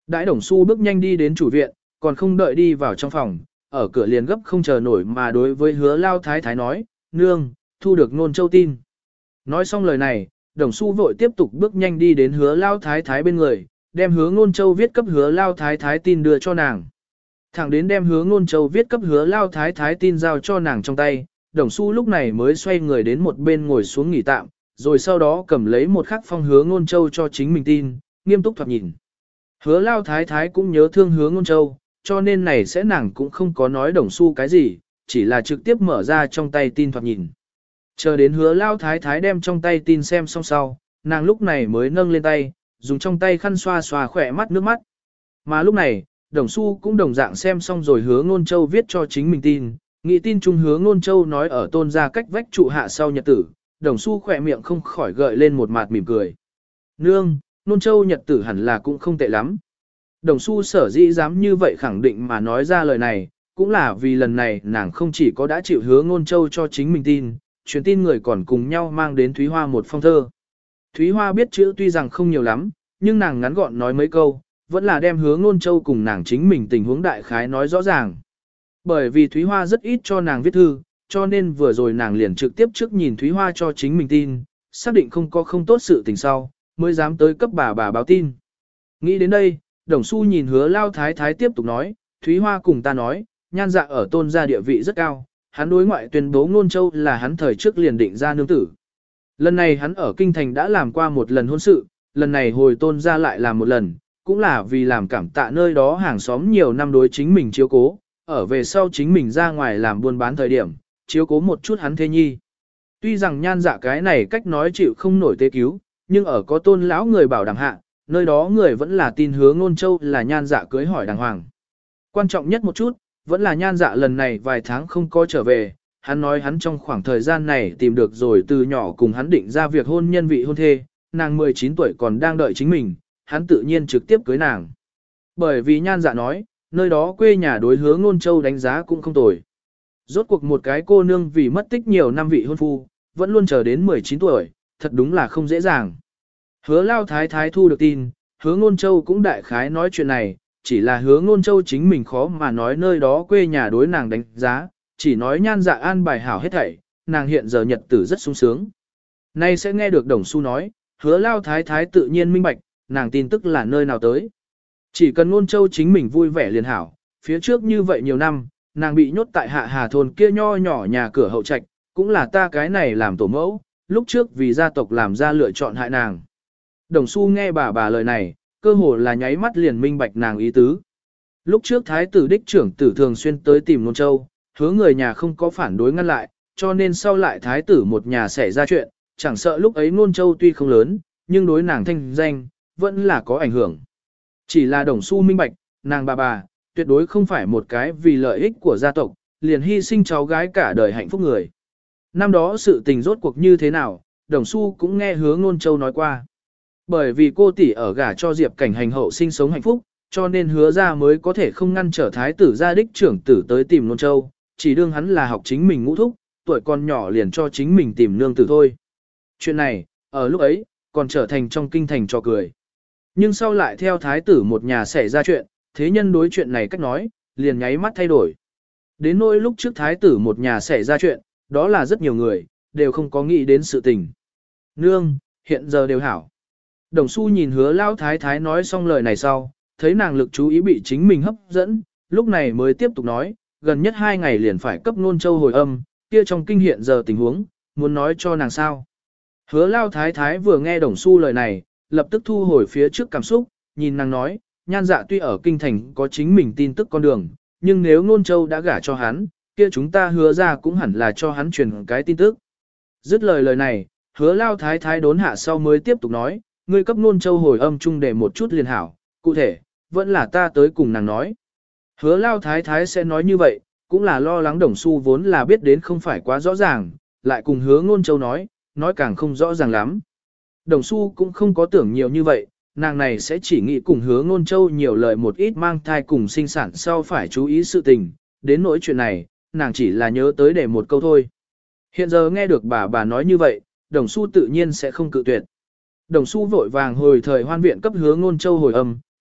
Đãi Đồng Xu bước nhanh đi đến chủ viện, còn không đợi đi vào trong phòng, ở cửa liền gấp không chờ nổi mà đối với Hứa Lao Thái Thái nói, nương, thu được Nôn Châu tin. Nói xong lời này, Đồng Xu vội tiếp tục bước nhanh đi đến Hứa Lao Thái Thái bên người, đem Hứa Nôn Châu viết cấp Hứa Lao Thái Thái tin đưa cho nàng. Thẳng đến đem Hứa Nôn Châu viết cấp Hứa Lao Thái Thái tin giao cho nàng trong tay, Đồng Xu lúc này mới xoay người đến một bên ngồi xuống nghỉ tạm, rồi sau đó cầm lấy một khắc phong Hứa Nôn Châu cho chính mình tin, nghiêm túc thoạt nhìn. Hứa Lao Thái Thái cũng nhớ thương Hứa Nôn Châu, cho nên này sẽ nàng cũng không có nói Đồng Xu cái gì, chỉ là trực tiếp mở ra trong tay tin thoạt nhìn. Chờ đến Hứa Lao Thái Thái đem trong tay tin xem xong sau, nàng lúc này mới nâng lên tay, dùng trong tay khăn xoa xoa khỏe mắt nước mắt. Mà lúc này, Đồng Xu cũng đồng dạng xem xong rồi Hứa Nôn Châu viết cho chính mình tin, nghĩ tin chung Hứa Nôn Châu nói ở Tôn gia cách vách trụ hạ sau nhật tử, Đồng Xu khỏe miệng không khỏi gợi lên một mặt mỉm cười. Nương, Nôn Châu nhật tử hẳn là cũng không tệ lắm. Đồng Xu sở dĩ dám như vậy khẳng định mà nói ra lời này, cũng là vì lần này nàng không chỉ có đã chịu Hứa Nôn Châu cho chính mình tin, truyền tin người còn cùng nhau mang đến Thúy Hoa một phong thơ. Thúy Hoa biết chữ tuy rằng không nhiều lắm, nhưng nàng ngắn gọn nói mấy câu, vẫn là đem Hứa Nôn Châu cùng nàng chính mình tình huống đại khái nói rõ ràng. Bởi vì Thúy Hoa rất ít cho nàng viết thư, cho nên vừa rồi nàng liền trực tiếp trước nhìn Thúy Hoa cho chính mình tin, xác định không có không tốt sự tình sau, mới dám tới cấp bà bà báo tin. Nghĩ đến đây, Đồng Xu nhìn Hứa Lao Thái Thái tiếp tục nói, Thúy Hoa cùng ta nói, Nhan Dạ ở Tôn gia địa vị rất cao, hắn đối ngoại tuyên bố Nôn Châu là hắn thời trước liền định ra nương tử. Lần này hắn ở Kinh Thành đã làm qua một lần hôn sự, lần này hồi Tôn gia lại làm một lần, cũng là vì làm cảm tạ nơi đó hàng xóm nhiều năm đối chính mình chiếu cố, ở về sau chính mình ra ngoài làm buôn bán thời điểm, chiếu cố một chút hắn thê nhi. Tuy rằng Nhan Dạ cái này cách nói chịu không nổi tế cứu, nhưng ở có Tôn lão người bảo đảm hạ, nơi đó người vẫn là tin Hứa Nôn Châu là Nhan Dạ cưới hỏi đàng hoàng. Quan trọng nhất một chút, vẫn là Nhan Dạ lần này vài tháng không có trở về, hắn nói hắn trong khoảng thời gian này tìm được rồi từ nhỏ cùng hắn định ra việc hôn nhân vị hôn thê, nàng mười chín tuổi còn đang đợi chính mình, hắn tự nhiên trực tiếp cưới nàng. Bởi vì Nhan Dạ nói, nơi đó quê nhà đối Hứa Nôn Châu đánh giá cũng không tồi. Rốt cuộc một cái cô nương vì mất tích nhiều năm vị hôn phu, vẫn luôn chờ đến mười chín tuổi, thật đúng là không dễ dàng. Hứa Lao Thái Thái thu được tin, Hứa Nôn Châu cũng đại khái nói chuyện này, chỉ là Hứa Nôn Châu chính mình khó mà nói nơi đó quê nhà đối nàng đánh giá, chỉ nói Nhan Dạ an bài hảo hết thảy, nàng hiện giờ nhật tử rất sung sướng. Nay sẽ nghe được Đồng Xu nói, Hứa Lao Thái Thái tự nhiên minh bạch, nàng tin tức là nơi nào tới. Chỉ cần Nôn Châu chính mình vui vẻ liền hảo, phía trước như vậy nhiều năm, nàng bị nhốt tại Hạ Hà thôn kia nho nhỏ nhà cửa hậu trạch, cũng là ta cái này làm tổ mẫu, lúc trước vì gia tộc làm ra lựa chọn hại nàng. Đồng Xu nghe bà bà lời này, cơ hồ là nháy mắt liền minh bạch nàng ý tứ. Lúc trước thái tử đích trưởng tử thường xuyên tới tìm Nôn Châu, hứa người nhà không có phản đối ngăn lại, cho nên sau lại thái tử một nhà xảy ra chuyện, chẳng sợ lúc ấy Nôn Châu tuy không lớn, nhưng đối nàng thanh danh, vẫn là có ảnh hưởng. Chỉ là Đồng Xu minh bạch, nàng bà bà, tuyệt đối không phải một cái vì lợi ích của gia tộc, liền hy sinh cháu gái cả đời hạnh phúc người. Năm đó sự tình rốt cuộc như thế nào, Đồng Xu cũng nghe Hứa Nôn Châu nói qua. Bởi vì cô tỷ ở gả cho Diệp Cảnh Hành hậu sinh sống hạnh phúc, cho nên Hứa ra mới có thể không ngăn trở thái tử gia đích trưởng tử tới tìm Nôn Châu, chỉ đương hắn là học chính mình ngũ thúc, tuổi còn nhỏ liền cho chính mình tìm nương tử thôi. Chuyện này, ở lúc ấy, còn trở thành trong kinh thành trò cười. Nhưng sau lại theo thái tử một nhà xảy ra chuyện, thế nhân đối chuyện này cách nói, liền nháy mắt thay đổi. Đến nỗi lúc trước thái tử một nhà xảy ra chuyện, đó là rất nhiều người, đều không có nghĩ đến sự tình. Nương, hiện giờ đều hảo. Đồng Xu nhìn Hứa Lao Thái Thái nói xong lời này sau, thấy nàng lực chú ý bị chính mình hấp dẫn, lúc này mới tiếp tục nói, gần nhất hai ngày liền phải cấp Nôn Châu hồi âm, kia trong kinh hiện giờ tình huống, muốn nói cho nàng sao. Hứa Lao Thái Thái vừa nghe Đồng Xu lời này, lập tức thu hồi phía trước cảm xúc, nhìn nàng nói, Nhan Dạ tuy ở kinh thành có chính mình tin tức con đường, nhưng nếu Nôn Châu đã gả cho hắn, kia chúng ta Hứa ra cũng hẳn là cho hắn truyền cái tin tức. Dứt lời lời này, Hứa Lao Thái Thái đốn hạ sau mới tiếp tục nói, ngươi cấp Nôn Châu hồi âm chung để một chút liền hảo, cụ thể, vẫn là ta tới cùng nàng nói. Hứa Lao Thái Thái sẽ nói như vậy, cũng là lo lắng Đồng Xu vốn là biết đến không phải quá rõ ràng, lại cùng Hứa Nôn Châu nói, nói càng không rõ ràng lắm. Đồng Xu cũng không có tưởng nhiều như vậy, nàng này sẽ chỉ nghĩ cùng Hứa Nôn Châu nhiều lời một ít mang thai cùng sinh sản sau phải chú ý sự tình, đến nỗi chuyện này, nàng chỉ là nhớ tới để một câu thôi. Hiện giờ nghe được bà bà nói như vậy, Đồng Xu tự nhiên sẽ không cự tuyệt. Đồng Xu vội vàng hồi thời hoan viện cấp Hứa Nôn Châu hồi âm,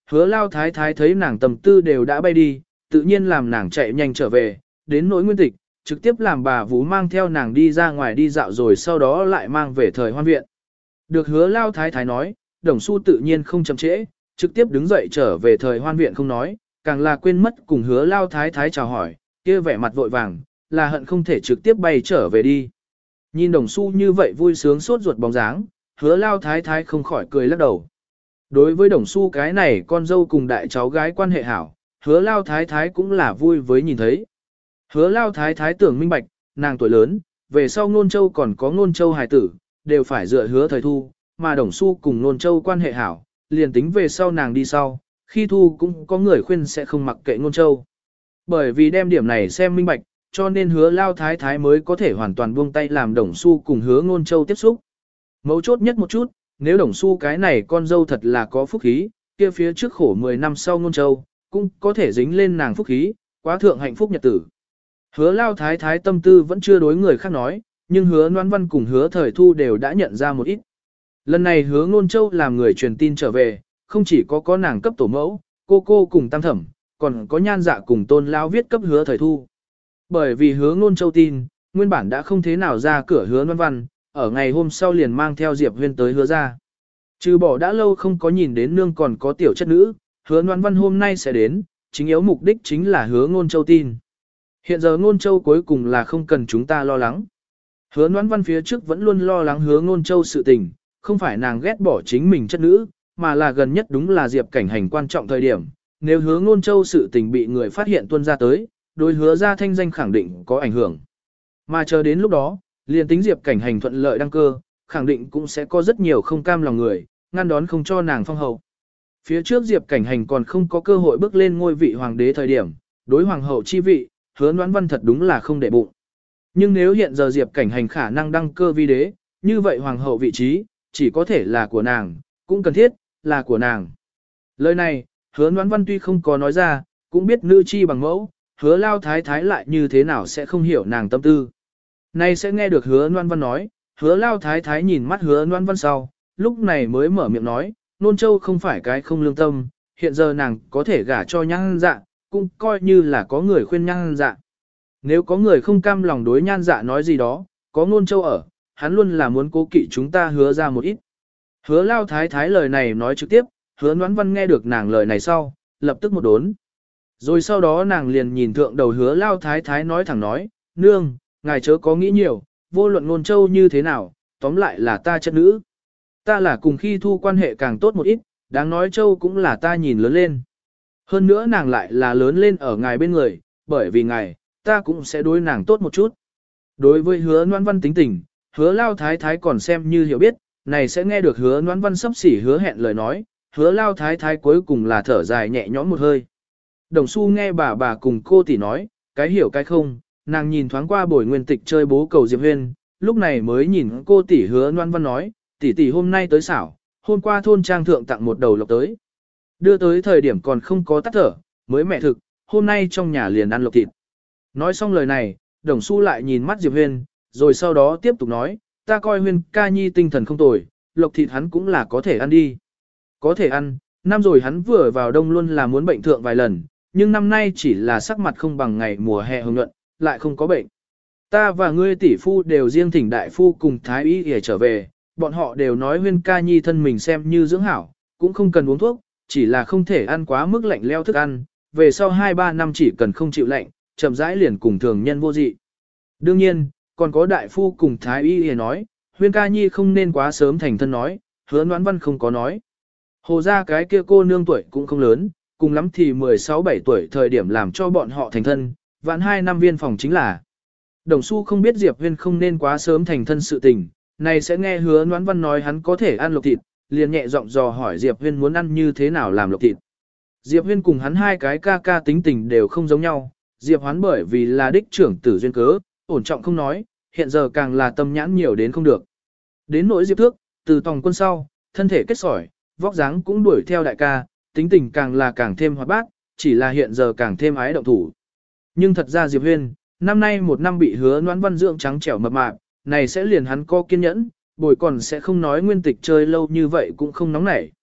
hứa lao thái thái thấy nàng tầm tư đều đã bay đi, tự nhiên làm nàng chạy nhanh trở về, đến nỗi nguyên tịch, trực tiếp làm bà vú mang theo nàng đi ra ngoài đi dạo rồi sau đó lại mang về thời hoan viện. Được hứa lao thái thái nói, đồng su tự nhiên không chậm trễ, trực tiếp đứng dậy trở về thời hoan viện không nói, càng là quên mất cùng hứa lao thái thái chào hỏi, kia vẻ mặt vội vàng, là hận không thể trực tiếp bay trở về đi. Nhìn đồng su như vậy vui sướng sốt ruột bóng dáng, hứa lao thái thái không khỏi cười lắc đầu. Đối với đồng su cái này con dâu cùng đại cháu gái quan hệ hảo, hứa lao thái thái cũng là vui với nhìn thấy. Hứa lao thái thái tưởng minh bạch, nàng tuổi lớn, về sau Nôn Châu còn có Nôn Châu hài tử, đều phải dựa hứa thời thu, mà đồng su cùng Nôn Châu quan hệ hảo, liền tính về sau nàng đi sau, khi thu cũng có người khuyên sẽ không mặc kệ Nôn Châu. Bởi vì đem điểm này xem minh bạch, cho nên hứa lao thái thái mới có thể hoàn toàn buông tay làm đồng su cùng hứa Nôn Châu tiếp xúc. Mấu chốt nhất một chút, nếu đồng su cái này con dâu thật là có phúc khí, kia phía trước khổ mười năm sau Nôn Châu, cũng có thể dính lên nàng phúc khí, quá thượng hạnh phúc nhật tử. Hứa lao thái thái tâm tư vẫn chưa đối người khác nói, nhưng hứa Noãn Văn cùng hứa thời thu đều đã nhận ra một ít. Lần này hứa Nôn Châu làm người truyền tin trở về, không chỉ có có nàng cấp tổ mẫu, cô cô cùng tam thẩm, còn có nhan dạ cùng tôn lao viết cấp hứa thời thu. Bởi vì hứa Nôn Châu tin, nguyên bản đã không thế nào ra cửa hứa Noãn Văn, ở ngày hôm sau liền mang theo Diệp Huyên tới hứa ra. Trừ bỏ đã lâu không có nhìn đến nương còn có tiểu chất nữ, hứa Noãn Văn hôm nay sẽ đến, chính yếu mục đích chính là hứa Nôn Châu tin. Hiện giờ Nôn Châu cuối cùng là không cần chúng ta lo lắng. Hứa Noãn Văn phía trước vẫn luôn lo lắng hứa Nôn Châu sự tình, không phải nàng ghét bỏ chính mình chất nữ, mà là gần nhất đúng là Diệp Cảnh Hành quan trọng thời điểm. Nếu hứa Nôn Châu sự tình bị người phát hiện tuân ra tới, đối hứa ra thanh danh khẳng định có ảnh hưởng. Mà chờ đến lúc đó, liền tính Diệp Cảnh Hành thuận lợi đăng cơ, khẳng định cũng sẽ có rất nhiều không cam lòng người, ngăn đón không cho nàng phong hậu. Phía trước Diệp Cảnh Hành còn không có cơ hội bước lên ngôi vị hoàng đế thời điểm, đối hoàng hậu chi vị, hứa Noãn Văn thật đúng là không để bụng. Nhưng nếu hiện giờ Diệp Cảnh Hành khả năng đăng cơ vi đế, như vậy hoàng hậu vị trí, chỉ có thể là của nàng, cũng cần thiết, là của nàng. Lời này, hứa Noãn Văn tuy không có nói ra, cũng biết nữ chi bằng mẫu, hứa lao thái thái lại như thế nào sẽ không hiểu nàng tâm tư. Nay sẽ nghe được hứa Noãn Văn nói, hứa lao thái thái nhìn mắt hứa Noãn Văn sau, lúc này mới mở miệng nói, Nôn Châu không phải cái không lương tâm, hiện giờ nàng có thể gả cho nhan dạ, cũng coi như là có người khuyên nhan dạ. Nếu có người không cam lòng đối nhan dạ nói gì đó, có Nôn Châu ở, hắn luôn là muốn cố kỵ chúng ta hứa ra một ít. Hứa lao thái thái lời này nói trực tiếp, hứa Noãn Văn nghe được nàng lời này sau, lập tức một đốn. Rồi sau đó nàng liền nhìn thượng đầu hứa lao thái thái nói thẳng nói, nương, ngài chớ có nghĩ nhiều, vô luận Nôn Châu như thế nào, tóm lại là ta chất nữ. Ta là cùng khi thu quan hệ càng tốt một ít, đáng nói Châu cũng là ta nhìn lớn lên. Hơn nữa nàng lại là lớn lên ở ngài bên người, bởi vì ngài, ta cũng sẽ đối nàng tốt một chút. Đối với hứa Noãn Văn tính tình, hứa lao thái thái còn xem như hiểu biết, này sẽ nghe được hứa Noãn Văn sắp xỉ hứa hẹn lời nói, hứa lao thái thái cuối cùng là thở dài nhẹ nhõm một hơi. Đồng Xu nghe bà bà cùng cô tỷ nói, cái hiểu cái không, nàng nhìn thoáng qua buổi nguyên tịch chơi bố cầu Diệp Huyên, lúc này mới nhìn cô tỷ hứa Noãn Văn nói, tỷ tỷ hôm nay tới xảo, hôm qua thôn trang thượng tặng một đầu lộc tới. Đưa tới thời điểm còn không có tắt thở, mới mẹ thực, hôm nay trong nhà liền ăn lộc thịt. Nói xong lời này, Đồng Xu lại nhìn mắt Diệp Huyên, rồi sau đó tiếp tục nói, ta coi Huyên ca nhi tinh thần không tồi, lộc thịt hắn cũng là có thể ăn đi. Có thể ăn, năm rồi hắn vừa vào đông luôn là muốn bệnh thượng vài lần, nhưng năm nay chỉ là sắc mặt không bằng ngày mùa hè hồng nhuận, lại không có bệnh. Ta và ngươi tỷ phu đều riêng thỉnh đại phu cùng thái y để trở về, bọn họ đều nói Huyên ca nhi thân mình xem như dưỡng hảo, cũng không cần uống thuốc, chỉ là không thể ăn quá mức lạnh leo thức ăn, về sau hai ba năm chỉ cần không chịu lạnh, chậm rãi liền cùng thường nhân vô dị. Đương nhiên, còn có đại phu cùng thái y để nói, Huyên ca nhi không nên quá sớm thành thân nói, hứa Noãn Văn không có nói. Hồ ra cái kia cô nương tuổi cũng không lớn, cùng lắm thì mười sáu bảy tuổi thời điểm làm cho bọn họ thành thân, vạn hai năm viên phòng chính là. Đồng Xu không biết Diệp Huyên không nên quá sớm thành thân sự tình, này sẽ nghe hứa Noãn Văn nói hắn có thể ăn lộc thịt, liền nhẹ giọng dò hỏi Diệp Huyên muốn ăn như thế nào làm lộc thịt. Diệp Huyên cùng hắn hai cái ca ca tính tình đều không giống nhau, Diệp Hoán bởi vì là đích trưởng tử duyên cớ, ổn trọng không nói, hiện giờ càng là tâm nhãn nhiều đến không được. Đến nỗi Diệp Thước, từ tòng quân sau, thân thể kết sỏi, vóc dáng cũng đuổi theo đại ca, tính tình càng là càng thêm hoạt bát, chỉ là hiện giờ càng thêm ái động thủ. Nhưng thật ra Diệp Huyên, năm nay một năm bị hứa Noãn Văn dưỡng trắng trẻo mập mạp, này sẽ liền hắn có kiên nhẫn, bồi còn sẽ không nói nguyên tịch chơi lâu như vậy cũng không nóng nảy.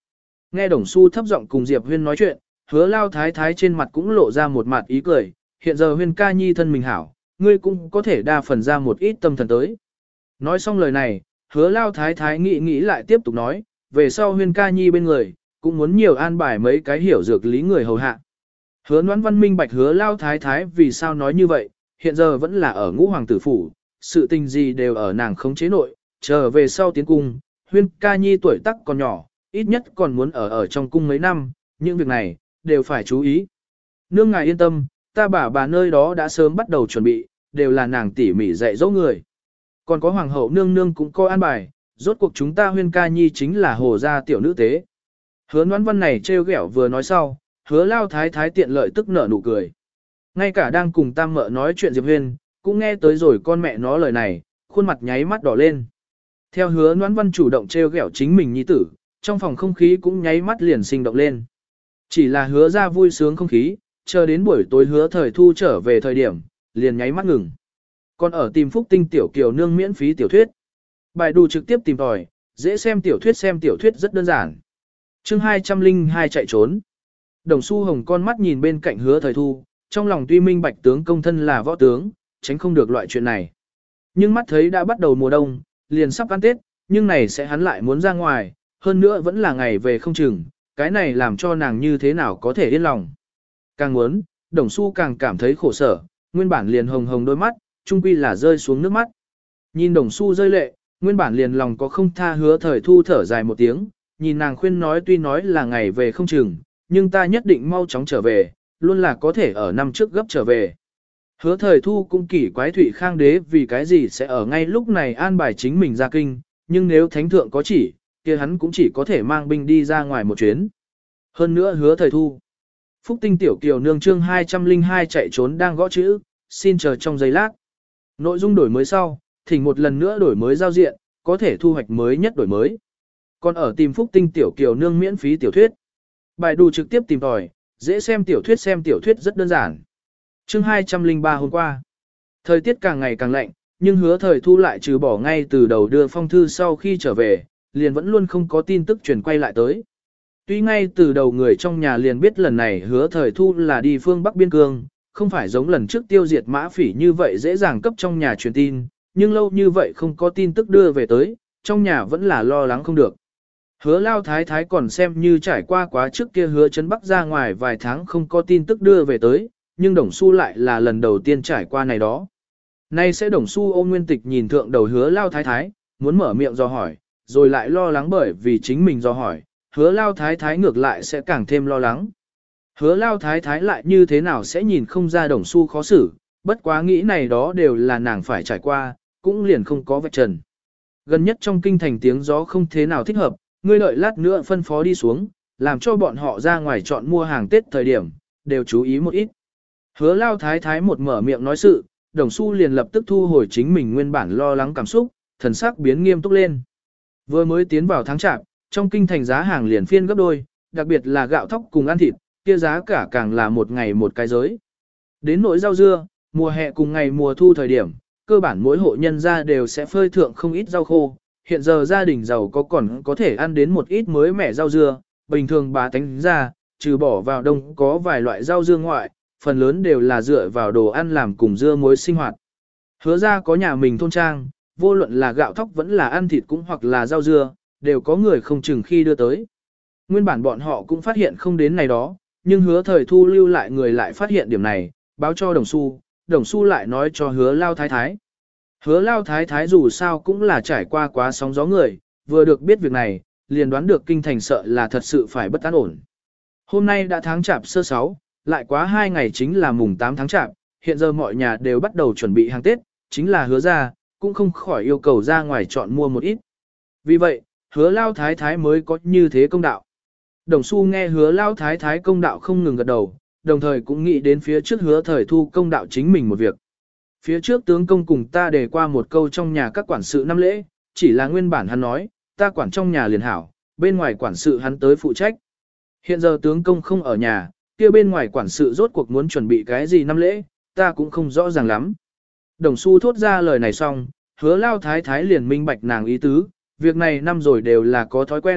Nghe Đồng Xu thấp giọng cùng Diệp Huyên nói chuyện, Hứa Lao Thái Thái trên mặt cũng lộ ra một mặt ý cười, hiện giờ Huyên ca nhi thân mình hảo, ngươi cũng có thể đa phần ra một ít tâm thần tới. Nói xong lời này, Hứa Lao Thái Thái nghĩ nghĩ lại tiếp tục nói, về sau Huyên ca nhi bên người, cũng muốn nhiều an bài mấy cái hiểu dược lý người hầu hạ. Hứa Noãn Văn minh bạch Hứa Lao Thái Thái vì sao nói như vậy, hiện giờ vẫn là ở Ngũ Hoàng tử phủ, sự tình gì đều ở nàng khống chế nội, chờ về sau tiến cung, Huyên ca nhi tuổi tác còn nhỏ, ít nhất còn muốn ở ở trong cung mấy năm, những việc này, đều phải chú ý. Nương ngài yên tâm, ta bà bà nơi đó đã sớm bắt đầu chuẩn bị, đều là nàng tỉ mỉ dạy dỗ người. Còn có hoàng hậu nương nương cũng có an bài, rốt cuộc chúng ta Huyên ca nhi chính là hồ gia tiểu nữ tế. Hứa Noãn Văn này trêu ghẹo vừa nói sau, Hứa Lao Thái Thái tiện lợi tức nở nụ cười. Ngay cả đang cùng tam mợ nói chuyện Diệp Huyên, cũng nghe tới rồi con mẹ nó lời này, khuôn mặt nháy mắt đỏ lên. Theo Hứa Noãn Văn chủ động trêu ghẹo chính mình nhi tử, trong phòng không khí cũng nháy mắt liền sinh động lên. Chỉ là Hứa ra vui sướng không khí, chờ đến buổi tối Hứa Thời Thu trở về thời điểm, liền nháy mắt ngừng. Còn ở tìm Phúc Tinh tiểu kiều nương miễn phí tiểu thuyết. Bài đù trực tiếp tìm tòi, dễ xem tiểu thuyết xem tiểu thuyết rất đơn giản. Chương hai trăm lẻ hai chạy trốn. Đồng Xu Hồng con mắt nhìn bên cạnh Hứa Thời Thu, trong lòng tuy minh bạch tướng công thân là võ tướng, tránh không được loại chuyện này. Nhưng mắt thấy đã bắt đầu mùa đông, liền sắp ăn Tết, nhưng này sẽ hắn lại muốn ra ngoài, hơn nữa vẫn là ngày về không chừng, cái này làm cho nàng như thế nào có thể yên lòng. Càng muốn, Đồng Xu càng cảm thấy khổ sở, nguyên bản liền hồng hồng đôi mắt, chung quy là rơi xuống nước mắt. Nhìn Đồng Xu rơi lệ, nguyên bản liền lòng có không tha Hứa Thời Thu thở dài một tiếng, nhìn nàng khuyên nói tuy nói là ngày về không chừng, nhưng ta nhất định mau chóng trở về, luôn là có thể ở năm trước gấp trở về. Hứa Thời Thu cũng kỳ quái Thụy Khang đế vì cái gì sẽ ở ngay lúc này an bài chính mình ra kinh, nhưng nếu thánh thượng có chỉ, kia hắn cũng chỉ có thể mang binh đi ra ngoài một chuyến. Hơn nữa Hứa Thời Thu. Phúc Tinh tiểu kiều nương chương hai trăm lẻ hai chạy trốn đang gõ chữ, xin chờ trong giây lát. Nội dung đổi mới sau, thỉnh một lần nữa đổi mới giao diện, có thể thu hoạch mới nhất đổi mới. Còn ở tìm Phúc Tinh tiểu kiều nương miễn phí tiểu thuyết. Bài đù trực tiếp tìm tòi, dễ xem tiểu thuyết xem tiểu thuyết rất đơn giản. Chương hai trăm lẻ ba hôm qua. Thời tiết càng ngày càng lạnh, nhưng Hứa Thời Thu lại trừ bỏ ngay từ đầu đưa phong thư sau khi trở về, liền vẫn luôn không có tin tức truyền quay lại tới. Tuy ngay từ đầu người trong nhà liền biết lần này Hứa Thời Thu là đi phương Bắc biên cương, không phải giống lần trước tiêu diệt mã phỉ như vậy dễ dàng cấp trong nhà truyền tin, nhưng lâu như vậy không có tin tức đưa về tới, trong nhà vẫn là lo lắng không được. Hứa Lao Thái Thái còn xem như trải qua quá trước kia Hứa Trấn Bắc ra ngoài vài tháng không có tin tức đưa về tới, nhưng Đồng Xu lại là lần đầu tiên trải qua này đó. Nay sẽ Đồng Xu ôm nguyên tịch nhìn thượng đầu Hứa Lao Thái Thái, muốn mở miệng do hỏi, rồi lại lo lắng bởi vì chính mình do hỏi, Hứa Lao Thái Thái ngược lại sẽ càng thêm lo lắng. Hứa Lao Thái Thái lại như thế nào sẽ nhìn không ra Đồng Xu khó xử, bất quá nghĩ này đó đều là nàng phải trải qua, cũng liền không có vạch trần. Gần nhất trong kinh thành tiếng gió không thế nào thích hợp, ngươi đợi lát nữa phân phó đi xuống, làm cho bọn họ ra ngoài chọn mua hàng Tết thời điểm, đều chú ý một ít. Hứa Lao Thái Thái một mở miệng nói sự, Đồng Xu liền lập tức thu hồi chính mình nguyên bản lo lắng cảm xúc, thần sắc biến nghiêm túc lên. Vừa mới tiến vào tháng chạp, trong kinh thành giá hàng liền phiên gấp đôi, đặc biệt là gạo thóc cùng ăn thịt, kia giá cả càng là một ngày một cái giới. Đến nỗi rau dưa, mùa hè cùng ngày mùa thu thời điểm, cơ bản mỗi hộ nhân gia đều sẽ phơi thượng không ít rau khô. Hiện giờ gia đình giàu có còn có thể ăn đến một ít mới mẻ rau dưa, bình thường bà tánh ra, trừ bỏ vào đông có vài loại rau dưa ngoại, phần lớn đều là dựa vào đồ ăn làm cùng dưa muối sinh hoạt. Hứa ra có nhà mình thôn trang, vô luận là gạo thóc vẫn là ăn thịt cũng hoặc là rau dưa, đều có người không chừng khi đưa tới. Nguyên bản bọn họ cũng phát hiện không đến này đó, nhưng Hứa Thời Thu lưu lại người lại phát hiện điểm này, báo cho Đồng Xu, Đồng Xu lại nói cho Hứa Lao Thái Thái. Hứa Lao Thái Thái dù sao cũng là trải qua quá sóng gió người, vừa được biết việc này, liền đoán được kinh thành sợ là thật sự phải bất an ổn. Hôm nay đã tháng chạp sơ sáu, lại quá hai ngày chính là mùng tám tháng chạp, hiện giờ mọi nhà đều bắt đầu chuẩn bị hàng Tết, chính là Hứa ra, cũng không khỏi yêu cầu ra ngoài chọn mua một ít. Vì vậy, Hứa Lao Thái Thái mới có như thế công đạo. Đồng Xu nghe Hứa Lao Thái Thái công đạo không ngừng gật đầu, đồng thời cũng nghĩ đến phía trước Hứa Thời Thu công đạo chính mình một việc. Phía trước tướng công cùng ta đề qua một câu trong nhà các quản sự năm lễ, chỉ là nguyên bản hắn nói, ta quản trong nhà liền hảo, bên ngoài quản sự hắn tới phụ trách. Hiện giờ tướng công không ở nhà, kia bên ngoài quản sự rốt cuộc muốn chuẩn bị cái gì năm lễ, ta cũng không rõ ràng lắm. Đồng Xu thốt ra lời này xong, Hứa Lao Thái Thái liền minh bạch nàng ý tứ, việc này năm rồi đều là có thói quen,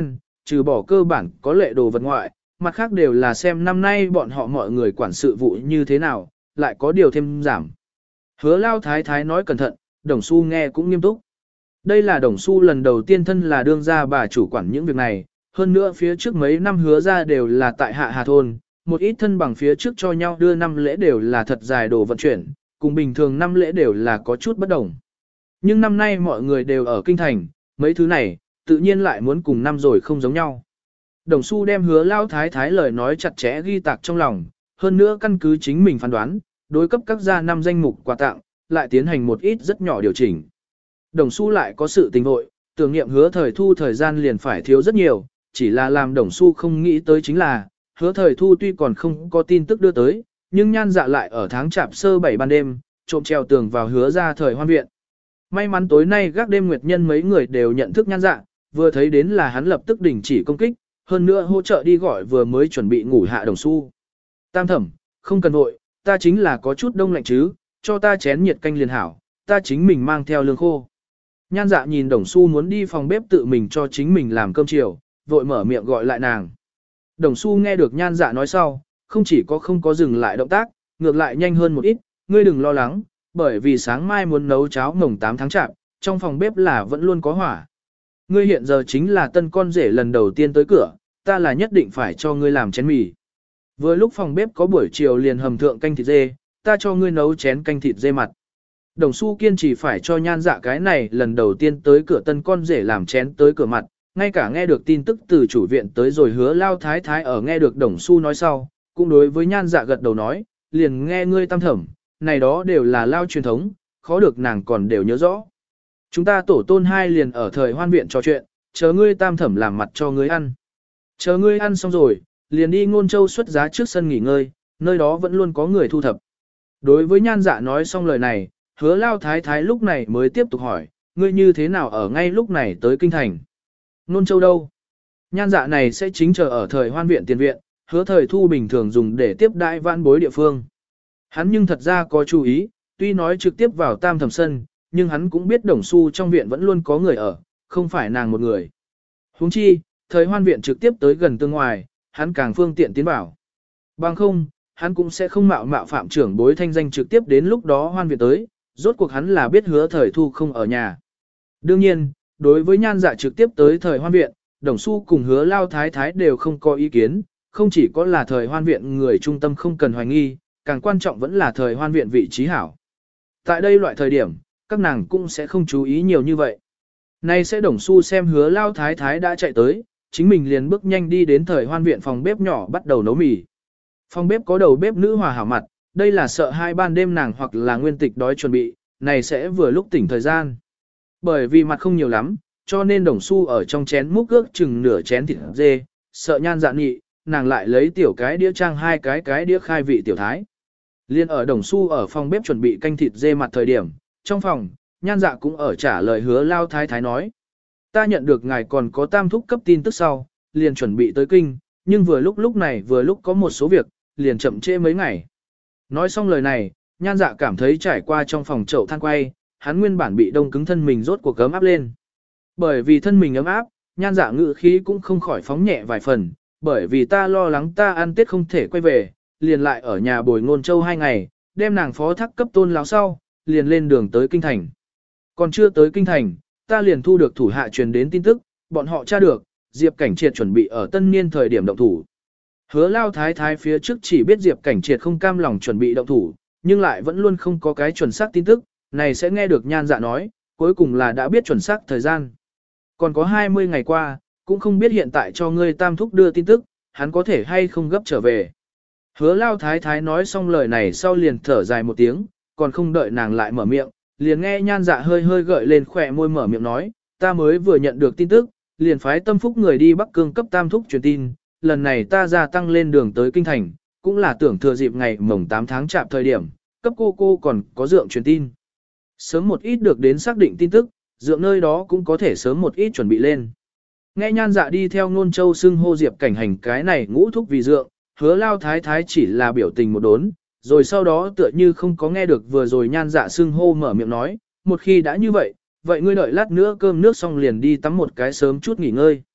trừ bỏ cơ bản có lệ đồ vật ngoại, mặt khác đều là xem năm nay bọn họ mọi người quản sự vụ như thế nào, lại có điều thêm giảm. Hứa lao thái thái nói cẩn thận, Đồng Xu nghe cũng nghiêm túc. Đây là Đồng Xu lần đầu tiên thân là đương gia bà chủ quản những việc này, hơn nữa phía trước mấy năm hứa ra đều là tại Hạ Hà Thôn, một ít thân bằng phía trước cho nhau đưa năm lễ đều là thật dài đồ vận chuyển, cùng bình thường năm lễ đều là có chút bất đồng. Nhưng năm nay mọi người đều ở kinh thành, mấy thứ này, tự nhiên lại muốn cùng năm rồi không giống nhau. Đồng Xu đem hứa lao thái thái lời nói chặt chẽ ghi tạc trong lòng, hơn nữa căn cứ chính mình phán đoán, đối cấp các gia năm danh mục quà tặng, lại tiến hành một ít rất nhỏ điều chỉnh. Đồng Xu lại có sự tình vội, tưởng niệm hứa thời thu thời gian liền phải thiếu rất nhiều, chỉ là làm Đồng Xu không nghĩ tới chính là, hứa thời thu tuy còn không có tin tức đưa tới, nhưng nhan dạ lại ở tháng chạp sơ bảy ban đêm, trộm treo tường vào hứa ra thời hoan viện. May mắn tối nay gác đêm nguyệt nhân mấy người đều nhận thức nhan dạ, vừa thấy đến là hắn lập tức đình chỉ công kích, hơn nữa hỗ trợ đi gọi vừa mới chuẩn bị ngủ Hạ Đồng Xu. Tam thẩm, không cần vội, ta chính là có chút đông lạnh chứ, cho ta chén nhiệt canh liền hảo, ta chính mình mang theo lương khô. Nhan dạ nhìn Đồng Xu muốn đi phòng bếp tự mình cho chính mình làm cơm chiều, vội mở miệng gọi lại nàng. Đồng Xu nghe được nhan dạ nói sau, không chỉ có không có dừng lại động tác, ngược lại nhanh hơn một ít, ngươi đừng lo lắng, bởi vì sáng mai muốn nấu cháo mồng tám tháng chạp, trong phòng bếp là vẫn luôn có hỏa. Ngươi hiện giờ chính là tân con rể lần đầu tiên tới cửa, ta là nhất định phải cho ngươi làm chén mì. Vừa lúc phòng bếp có buổi chiều liền hầm thượng canh thịt dê, ta cho ngươi nấu chén canh thịt dê mặt. Đồng Xu kiên trì phải cho nhan dạ cái này lần đầu tiên tới cửa tân con rể làm chén tới cửa mặt, ngay cả nghe được tin tức từ chủ viện tới rồi hứa lao thái thái ở nghe được Đồng Xu nói sau, cũng đối với nhan dạ gật đầu nói, liền nghe ngươi tam thẩm, này đó đều là lao truyền thống, khó được nàng còn đều nhớ rõ. Chúng ta tổ tôn hai liền ở thời hoan viện trò chuyện, chờ ngươi tam thẩm làm mặt cho ngươi ăn. Chờ ngươi ăn xong rồi, liền đi Ngôn Châu xuất giá trước sân nghỉ ngơi, nơi đó vẫn luôn có người thu thập. Đối với nhan dạ nói xong lời này, hứa lao thái thái lúc này mới tiếp tục hỏi, ngươi như thế nào ở ngay lúc này tới kinh thành? Ngôn Châu đâu? Nhan dạ này sẽ chính chờ ở thời hoan viện tiền viện, hứa thời thu bình thường dùng để tiếp đại vãn bối địa phương. Hắn nhưng thật ra có chú ý, tuy nói trực tiếp vào tam thẩm sân, nhưng hắn cũng biết Đồng Xu trong viện vẫn luôn có người ở, không phải nàng một người. Huống chi, thời hoan viện trực tiếp tới gần tương ngoài, hắn càng phương tiện tiến vào. Bằng không, hắn cũng sẽ không mạo mạo phạm trưởng bối thanh danh trực tiếp đến lúc đó hoan viện tới, rốt cuộc hắn là biết hứa thời thu không ở nhà. Đương nhiên, đối với nhan dạ trực tiếp tới thời hoan viện, Đồng Xu cùng hứa lao thái thái đều không có ý kiến, không chỉ có là thời hoan viện người trung tâm không cần hoài nghi, càng quan trọng vẫn là thời hoan viện vị trí hảo. Tại đây loại thời điểm, các nàng cũng sẽ không chú ý nhiều như vậy. Nay sẽ Đồng Xu xem hứa lao thái thái đã chạy tới, chính mình liền bước nhanh đi đến thời hoan viện phòng bếp nhỏ bắt đầu nấu mì. Phòng bếp có đầu bếp nữ hòa hảo mặt, đây là sợ hai ban đêm nàng hoặc là nguyên tịch đói chuẩn bị, này sẽ vừa lúc tỉnh thời gian. Bởi vì mặt không nhiều lắm, cho nên Đồng Xu ở trong chén múc ước chừng nửa chén thịt dê, sợ nhan dạ nghị, nàng lại lấy tiểu cái đĩa trang hai cái cái đĩa khai vị tiểu thái. Liên ở Đồng Xu ở phòng bếp chuẩn bị canh thịt dê mặt thời điểm, trong phòng, nhan dạ cũng ở trả lời hứa lao thái thái nói. Ta nhận được ngài còn có tam thúc cấp tin tức sau, liền chuẩn bị tới kinh, nhưng vừa lúc lúc này vừa lúc có một số việc, liền chậm trễ mấy ngày. Nói xong lời này, nhan dạ cảm thấy trải qua trong phòng chậu than quay, hắn nguyên bản bị đông cứng thân mình rốt cuộc cấm áp lên. Bởi vì thân mình ấm áp, nhan dạ ngự khí cũng không khỏi phóng nhẹ vài phần, bởi vì ta lo lắng ta ăn tết không thể quay về, liền lại ở nhà bồi Ngôn Châu hai ngày, đem nàng phó thác cấp tôn lão sau, liền lên đường tới kinh thành. Còn chưa tới kinh thành, ta liền thu được thủ hạ truyền đến tin tức, bọn họ tra được, Diệp Cảnh Triệt chuẩn bị ở tân niên thời điểm động thủ. Hứa lao thái thái phía trước chỉ biết Diệp Cảnh Triệt không cam lòng chuẩn bị động thủ, nhưng lại vẫn luôn không có cái chuẩn xác tin tức, này sẽ nghe được nhan dạ nói, cuối cùng là đã biết chuẩn xác thời gian. Còn có hai mươi ngày qua, cũng không biết hiện tại cho ngươi tam thúc đưa tin tức, hắn có thể hay không gấp trở về. Hứa lao thái thái nói xong lời này sau liền thở dài một tiếng, còn không đợi nàng lại mở miệng, liền nghe nhan dạ hơi hơi gợi lên khỏe môi mở miệng nói, ta mới vừa nhận được tin tức, liền phái tâm phúc người đi Bắc Cương cấp tam thúc truyền tin, lần này ta gia tăng lên đường tới kinh thành, cũng là tưởng thừa dịp ngày mồng tám tháng chạp thời điểm, cấp cô cô còn có dượng truyền tin. Sớm một ít được đến xác định tin tức, dượng nơi đó cũng có thể sớm một ít chuẩn bị lên. Nghe nhan dạ đi theo Ngôn Châu xưng hô Diệp Cảnh Hành cái này ngũ thúc vì dượng, hứa lao thái thái chỉ là biểu tình một đốn, rồi sau đó tựa như không có nghe được vừa rồi nhan dạ xưng hô mở miệng nói, một khi đã như vậy, vậy ngươi đợi lát nữa cơm nước xong liền đi tắm một cái sớm chút nghỉ ngơi.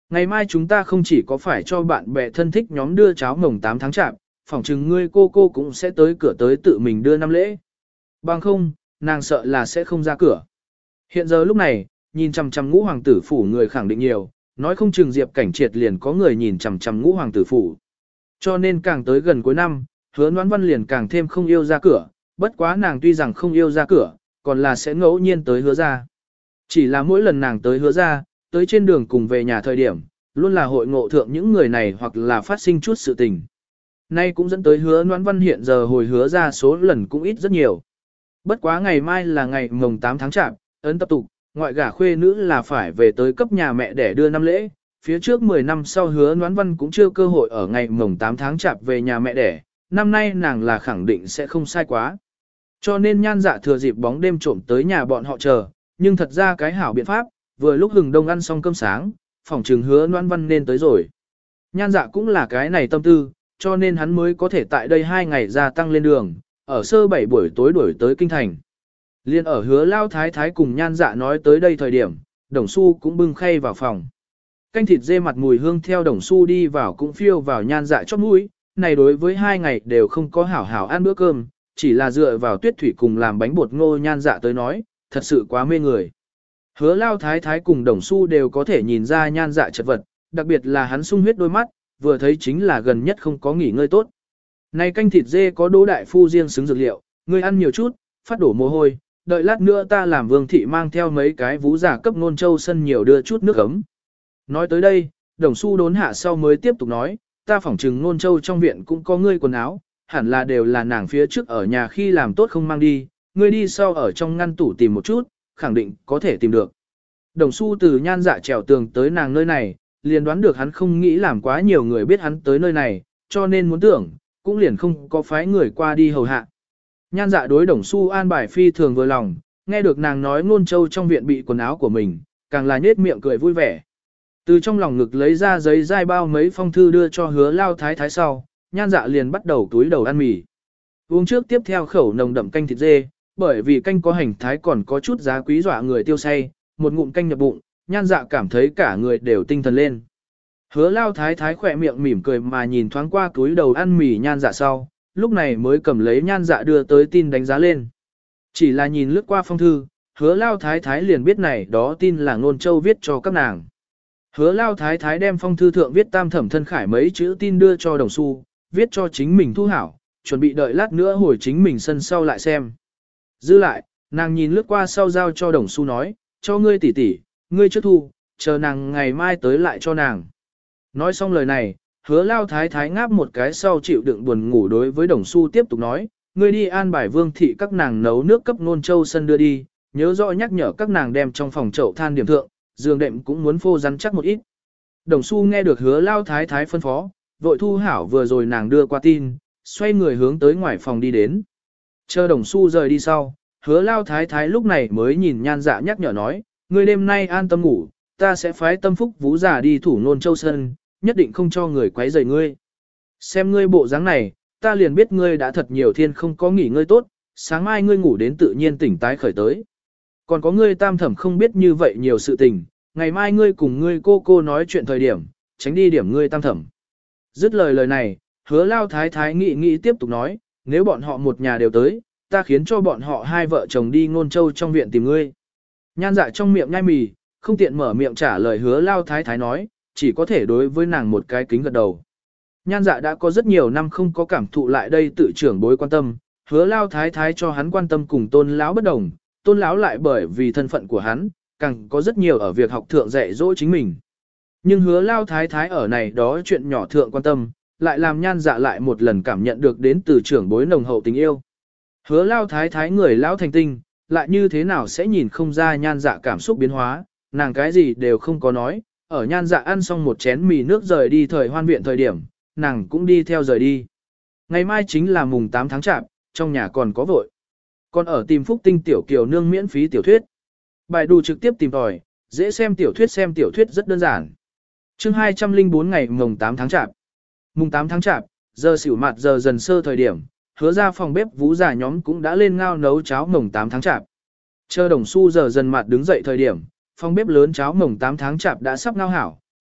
Ngày mai chúng ta không chỉ có phải cho bạn bè thân thích nhóm đưa cháo mồng tám tháng chạp, phỏng chừng ngươi cô cô cũng sẽ tới cửa tới tự mình đưa năm lễ. Bằng không, nàng sợ là sẽ không ra cửa. Hiện giờ lúc này, nhìn chằm chằm ngũ hoàng tử phủ người khẳng định nhiều, nói không chừng Diệp Cảnh Triệt liền có người nhìn chằm chằm ngũ hoàng tử phủ. Cho nên càng tới gần cuối năm, Hứa Noãn Văn liền càng thêm không yêu ra cửa, bất quá nàng tuy rằng không yêu ra cửa, còn là sẽ ngẫu nhiên tới Hứa ra. Chỉ là mỗi lần nàng tới Hứa ra, tới trên đường cùng về nhà thời điểm, luôn là hội ngộ thượng những người này hoặc là phát sinh chút sự tình. Nay cũng dẫn tới Hứa Noãn Văn hiện giờ hồi Hứa ra số lần cũng ít rất nhiều. Bất quá ngày mai là ngày mồng tám tháng chạp, ấn tập tục, ngoại gả khuê nữ là phải về tới cấp nhà mẹ để đưa năm lễ. Phía trước mười năm sau Hứa Noãn Văn cũng chưa cơ hội ở ngày mồng tám tháng chạp về nhà mẹ đẻ, năm nay nàng là khẳng định sẽ không sai quá. Cho nên Nhan Dạ thừa dịp bóng đêm trộm tới nhà bọn họ chờ, nhưng thật ra cái hảo biện pháp, vừa lúc hừng đông ăn xong cơm sáng, phỏng trừng Hứa Noãn Văn nên tới rồi. Nhan Dạ cũng là cái này tâm tư, cho nên hắn mới có thể tại đây hai ngày gia tăng lên đường, ở sơ bảy buổi tối đuổi tới kinh thành. Liên ở Hứa Lao Thái Thái cùng Nhan Dạ nói tới đây thời điểm, Đồng Xu cũng bưng khay vào phòng. Canh thịt dê mặt mùi hương theo Đồng Xu đi vào cũng phiêu vào Nhan Dạ chóp mũi, này đối với hai ngày đều không có hảo hảo ăn bữa cơm, chỉ là dựa vào tuyết thủy cùng làm bánh bột ngô Nhan Dạ tới nói, thật sự quá mê người. Hứa Lao Thái Thái cùng Đồng Xu đều có thể nhìn ra Nhan Dạ chật vật, đặc biệt là hắn sung huyết đôi mắt, vừa thấy chính là gần nhất không có nghỉ ngơi tốt. Này canh thịt dê có Đỗ đại phu riêng xứng dược liệu, ngươi ăn nhiều chút, phát đổ mồ hôi, đợi lát nữa ta làm Vương thị mang theo mấy cái vú giả cấp Nôn Châu sân nhiều đưa chút nước ấm. Nói tới đây, Đồng Xu đốn hạ sau mới tiếp tục nói, ta phỏng chừng Nôn Châu trong viện cũng có ngươi quần áo, hẳn là đều là nàng phía trước ở nhà khi làm tốt không mang đi, ngươi đi sau ở trong ngăn tủ tìm một chút, khẳng định có thể tìm được. Đồng Xu từ Nhan Dạ trèo tường tới nàng nơi này, liền đoán được hắn không nghĩ làm quá nhiều người biết hắn tới nơi này, cho nên muốn tưởng, cũng liền không có phái người qua đi hầu hạ. Nhan Dạ đối Đồng Xu an bài phi thường vừa lòng, nghe được nàng nói Nôn Châu trong viện bị quần áo của mình, càng là nhếch miệng cười vui vẻ. Từ trong lòng ngực lấy ra giấy dai bao mấy phong thư đưa cho Hứa Lao Thái Thái sau, Nhan Dạ liền bắt đầu túi đầu ăn mì. Uống trước tiếp theo khẩu nồng đậm canh thịt dê, bởi vì canh có hành thái còn có chút giá quý dọa người tiêu say, một ngụm canh nhập bụng, Nhan Dạ cảm thấy cả người đều tinh thần lên. Hứa Lao Thái Thái khỏe miệng mỉm cười mà nhìn thoáng qua túi đầu ăn mì Nhan Dạ sau, lúc này mới cầm lấy Nhan Dạ đưa tới tin đánh giá lên. Chỉ là nhìn lướt qua phong thư, Hứa Lao Thái Thái liền biết này đó tin là Nôn Châu viết cho các nàng. Hứa Lao Thái Thái đem phong thư thượng viết tam thẩm thân khải mấy chữ tin đưa cho Đồng Xu, viết cho chính mình thu hảo, chuẩn bị đợi lát nữa hồi chính mình sân sau lại xem. Dư lại, nàng nhìn lướt qua sau giao cho Đồng Xu nói, cho ngươi tỷ tỷ, ngươi trước thu, chờ nàng ngày mai tới lại cho nàng. Nói xong lời này, Hứa Lao Thái Thái ngáp một cái sau chịu đựng buồn ngủ đối với Đồng Xu tiếp tục nói, ngươi đi an bài Vương thị các nàng nấu nước cấp Nôn Châu sân đưa đi, nhớ rõ nhắc nhở các nàng đem trong phòng chậu than điểm thượng, giường đệm cũng muốn phô rắn chắc một ít. Đồng Xu nghe được Hứa Lao Thái Thái phân phó, vội thu hảo vừa rồi nàng đưa qua tin, xoay người hướng tới ngoài phòng đi đến. Chờ Đồng Xu rời đi sau, Hứa Lao Thái Thái lúc này mới nhìn Nhan Dạ nhắc nhở nói, ngươi đêm nay an tâm ngủ, ta sẽ phái tâm phúc vú giả đi thủ Nôn Châu sân, nhất định không cho người quấy rầy ngươi. Xem ngươi bộ dáng này, ta liền biết ngươi đã thật nhiều thiên không có nghỉ ngơi tốt, sáng mai ngươi ngủ đến tự nhiên tỉnh tái khởi tới. Còn có ngươi tam thẩm không biết như vậy nhiều sự tình, ngày mai ngươi cùng ngươi cô cô nói chuyện thời điểm, tránh đi điểm ngươi tam thẩm. Dứt lời lời này, Hứa Lao Thái Thái nghĩ nghĩ tiếp tục nói, nếu bọn họ một nhà đều tới, ta khiến cho bọn họ hai vợ chồng đi Nôn Châu trong viện tìm ngươi. Nhan Dạ trong miệng nhai mì, không tiện mở miệng trả lời Hứa Lao Thái Thái nói, chỉ có thể đối với nàng một cái kính gật đầu. Nhan Dạ đã có rất nhiều năm không có cảm thụ lại đây tự trưởng bối quan tâm, Hứa Lao Thái Thái cho hắn quan tâm cùng Tôn lão bất đồng, Tôn lão lại bởi vì thân phận của hắn, càng có rất nhiều ở việc học thượng dạy dỗ chính mình. Nhưng Hứa Lao Thái Thái ở này đó chuyện nhỏ thượng quan tâm, lại làm Nhan Dạ lại một lần cảm nhận được đến từ trưởng bối nồng hậu tình yêu. Hứa Lao Thái Thái người lão thành tinh, lại như thế nào sẽ nhìn không ra Nhan Dạ cảm xúc biến hóa, nàng cái gì đều không có nói, ở Nhan Dạ ăn xong một chén mì nước rời đi thời hoan viện thời điểm, nàng cũng đi theo rời đi. Ngày mai chính là mùng tám tháng chạp, trong nhà còn có vội. Còn ở tìm Phúc Tinh tiểu kiều nương miễn phí tiểu thuyết. Bài đủ trực tiếp tìm tòi, dễ xem tiểu thuyết xem tiểu thuyết rất đơn giản. Chương hai trăm lẻ bốn ngày mùng tám tháng chạp. Mùng tám tháng chạp, giờ xỉu mặt giờ dần sơ thời điểm, Hứa ra phòng bếp vú già nhóm cũng đã lên ngao nấu cháo mùng tám tháng chạp. Chờ Đồng Xu giờ dần mặt đứng dậy thời điểm, phòng bếp lớn cháo mùng tám tháng chạp đã sắp ngao hảo,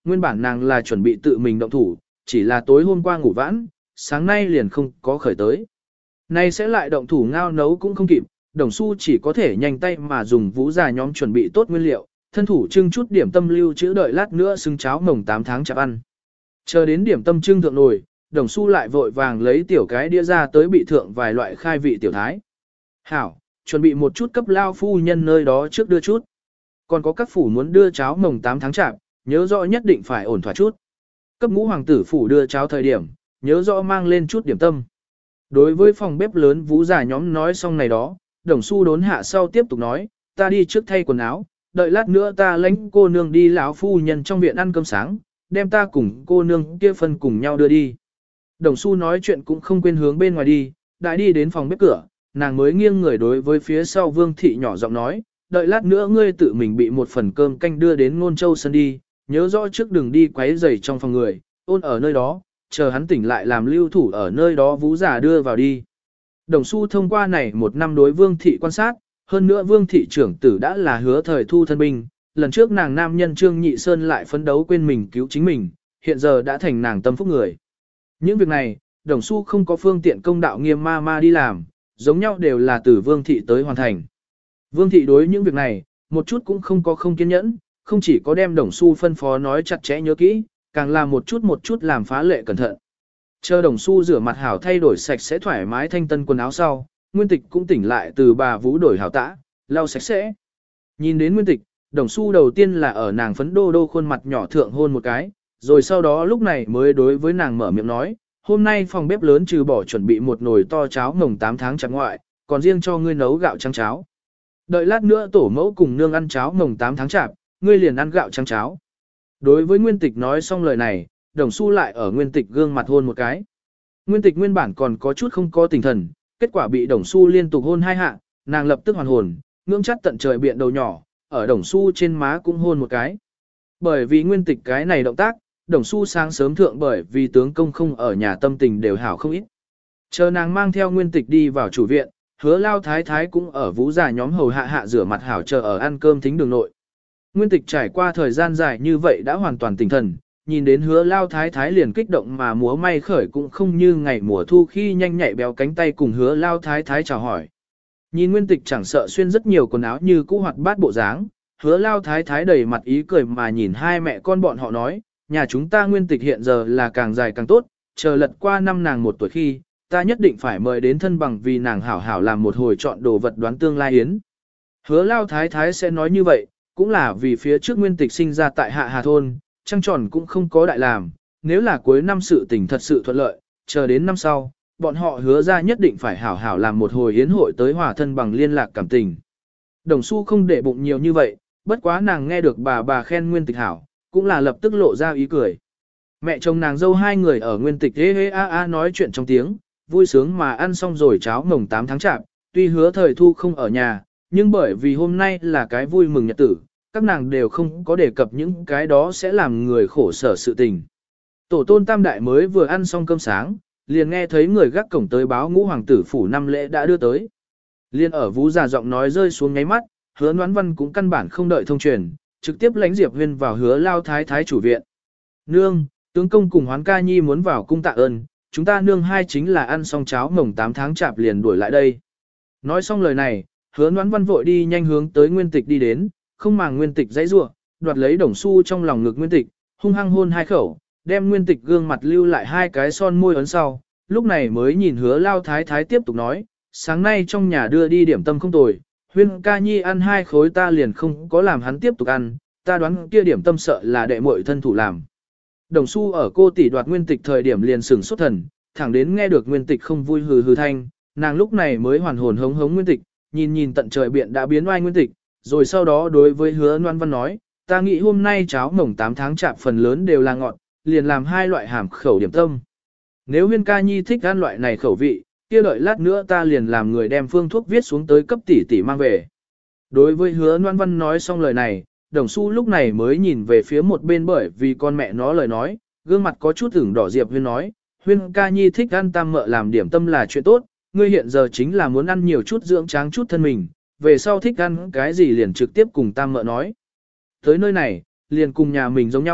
nguyên bản nàng là chuẩn bị tự mình động thủ, chỉ là tối hôm qua ngủ vãn, sáng nay liền không có khởi tới. Nay sẽ lại động thủ ngao nấu cũng không kịp, Đồng Xu chỉ có thể nhanh tay mà dùng vũ già nhóm chuẩn bị tốt nguyên liệu, thân thủ trưng chút điểm tâm lưu trữ đợi lát nữa xứng cháo mồng tám tháng chạp ăn. Chờ đến điểm tâm trưng thượng nồi, Đồng Xu lại vội vàng lấy tiểu cái đĩa ra tới bị thượng vài loại khai vị tiểu thái. Hảo, chuẩn bị một chút cấp lao phu nhân nơi đó trước đưa chút. Còn có các phủ muốn đưa cháo mồng tám tháng chạp, nhớ rõ nhất định phải ổn thỏa chút. Cấp ngũ hoàng tử phủ đưa cháo thời điểm, nhớ rõ mang lên chút điểm tâm. Đối với phòng bếp lớn vũ già nhóm nói xong này đó, Đồng Xu đốn hạ sau tiếp tục nói, ta đi trước thay quần áo, đợi lát nữa ta lãnh cô nương đi lão phu nhân trong viện ăn cơm sáng, đem ta cùng cô nương kia phân cùng nhau đưa đi. Đồng Xu nói chuyện cũng không quên hướng bên ngoài đi, đã đi đến phòng bếp cửa, nàng mới nghiêng người đối với phía sau Vương thị nhỏ giọng nói, đợi lát nữa ngươi tự mình bị một phần cơm canh đưa đến Ngôn Châu sân đi, nhớ rõ trước đừng đi quấy rầy trong phòng người, ôn ở nơi đó, chờ hắn tỉnh lại làm lưu thủ ở nơi đó vũ giả đưa vào đi. Đồng Xu thông qua này một năm đối Vương thị quan sát, hơn nữa Vương thị trưởng tử đã là hứa thời thu thân binh, lần trước nàng nam nhân Trương Nhị Sơn lại phấn đấu quên mình cứu chính mình, hiện giờ đã thành nàng tâm phúc người. Những việc này, Đồng Xu không có phương tiện công đạo nghiêm ma ma đi làm, giống nhau đều là từ Vương thị tới hoàn thành. Vương thị đối những việc này, một chút cũng không có không kiên nhẫn, không chỉ có đem Đồng Xu phân phó nói chặt chẽ nhớ kỹ, càng làm một chút một chút làm phá lệ cẩn thận. Chờ Đồng Xu rửa mặt hảo thay đổi sạch sẽ thoải mái thanh tân quần áo sau, Nguyên Tịch cũng tỉnh lại từ bà Vũ đổi hảo tã, lau sạch sẽ. Nhìn đến Nguyên Tịch, Đồng Xu đầu tiên là ở nàng phấn đô đô khuôn mặt nhỏ thượng hôn một cái, rồi sau đó lúc này mới đối với nàng mở miệng nói, hôm nay phòng bếp lớn trừ bỏ chuẩn bị một nồi to cháo mồng tám tháng chẳng ngoại, còn riêng cho ngươi nấu gạo trắng cháo. Đợi lát nữa tổ mẫu cùng nương ăn cháo mồng tám tháng chạp, ngươi liền ăn gạo trắng cháo. Đối với Nguyên Tịch nói xong lời này, Đồng Xu lại ở Nguyên Tịch gương mặt hôn một cái. Nguyên Tịch nguyên bản còn có chút không có tinh thần, kết quả bị Đồng Xu liên tục hôn hai hạ, nàng lập tức hoàn hồn, ngưỡng chắt tận trời biện đầu nhỏ, ở Đồng Xu trên má cũng hôn một cái. Bởi vì Nguyên Tịch cái này động tác, Đồng Xu sáng sớm thượng bởi vì tướng công không ở nhà tâm tình đều hảo không ít. Chờ nàng mang theo Nguyên Tịch đi vào chủ viện, Hứa Lao Thái Thái cũng ở vũ già nhóm hầu hạ hạ rửa mặt hảo chờ ở ăn cơm thính đường nội. Nguyên Tịch trải qua thời gian dài như vậy đã hoàn toàn tỉnh thần, nhìn đến Hứa Lao Thái Thái liền kích động mà múa may khởi cũng không như ngày mùa thu khi nhanh nhạy béo cánh tay cùng Hứa Lao Thái Thái chào hỏi. Nhìn Nguyên Tịch chẳng sợ xuyên rất nhiều quần áo như cũ hoạt bát bộ dáng, Hứa Lao Thái Thái đầy mặt ý cười mà nhìn hai mẹ con bọn họ nói, nhà chúng ta Nguyên Tịch hiện giờ là càng dài càng tốt, chờ lật qua năm nàng một tuổi khi, ta nhất định phải mời đến thân bằng vì nàng hảo hảo làm một hồi chọn đồ vật đoán tương lai yến. Hứa Lao Thái Thái sẽ nói như vậy, cũng là vì phía trước Nguyên Tịch sinh ra tại Hạ Hà Thôn, trăng tròn cũng không có đại làm, nếu là cuối năm sự tình thật sự thuận lợi, chờ đến năm sau, bọn họ hứa ra nhất định phải hảo hảo làm một hồi yến hội tới hòa thân bằng liên lạc cảm tình. Đồng Xu không để bụng nhiều như vậy, bất quá nàng nghe được bà bà khen Nguyên Tịch hảo, cũng là lập tức lộ ra ý cười. Mẹ chồng nàng dâu hai người ở Nguyên Tịch hê hê a a nói chuyện trong tiếng, vui sướng mà ăn xong rồi cháo mồng tám tháng chạp, tuy hứa thời thu không ở nhà, nhưng bởi vì hôm nay là cái vui mừng nhật tử, các nàng đều không có đề cập những cái đó sẽ làm người khổ sở sự tình. Tổ tôn tam đại mới vừa ăn xong cơm sáng, liền nghe thấy người gác cổng tới báo ngũ hoàng tử phủ năm lễ đã đưa tới. Liên ở vũ già giọng nói rơi xuống ngáy mắt, Hứa Noãn Văn cũng căn bản không đợi thông truyền, trực tiếp lãnh Diệp Huyên vào Hứa Lao Thái Thái chủ viện. Nương, tướng công cùng Hoán Ca Nhi muốn vào cung tạ ơn, chúng ta nương hai chính là ăn xong cháo mồng tám tháng chạp liền đuổi lại đây. Nói xong lời này, Hứa Noãn Văn vội đi nhanh hướng tới Nguyên Tịch đi đến, không màng Nguyên Tịch dãy rủa, đoạt lấy Đồng Xu trong lòng ngực Nguyên Tịch, hung hăng hôn hai khẩu, đem Nguyên Tịch gương mặt lưu lại hai cái son môi ấn sau, lúc này mới nhìn Hứa Lao Thái Thái tiếp tục nói, sáng nay trong nhà đưa đi điểm tâm không tồi, Huyên Ca Nhi ăn hai khối ta liền không có làm hắn tiếp tục ăn, ta đoán kia điểm tâm sợ là đệ muội thân thủ làm. Đồng Xu ở cô tỷ đoạt Nguyên Tịch thời điểm liền sửng sốt thần, thẳng đến nghe được Nguyên Tịch không vui hừ hừ thanh, nàng lúc này mới hoàn hồn hống hống Nguyên Tịch, nhìn nhìn tận trời biện đã biến oai Nguyên Tịch, rồi sau đó đối với Hứa Noãn Văn nói, ta nghĩ hôm nay cháo mồng tám tháng chạp phần lớn đều là ngọt, liền làm hai loại hàm khẩu điểm tâm. Nếu Huyên Ca Nhi thích ăn loại này khẩu vị, kia đợi lát nữa ta liền làm người đem phương thuốc viết xuống tới cấp tỷ tỷ mang về. Đối với Hứa Noãn Văn nói xong lời này, Đồng Xu lúc này mới nhìn về phía một bên bởi vì con mẹ nó lời nói, gương mặt có chút ửng đỏ. Diệp Huyên nói, Huyên Ca Nhi thích ăn tam mợ làm điểm tâm là chuyện tốt, ngươi hiện giờ chính là muốn ăn nhiều chút dưỡng tráng chút thân mình, về sau thích ăn cái gì liền trực tiếp cùng tam mợ nói. Tới nơi này, liền cùng nhà mình giống nhau,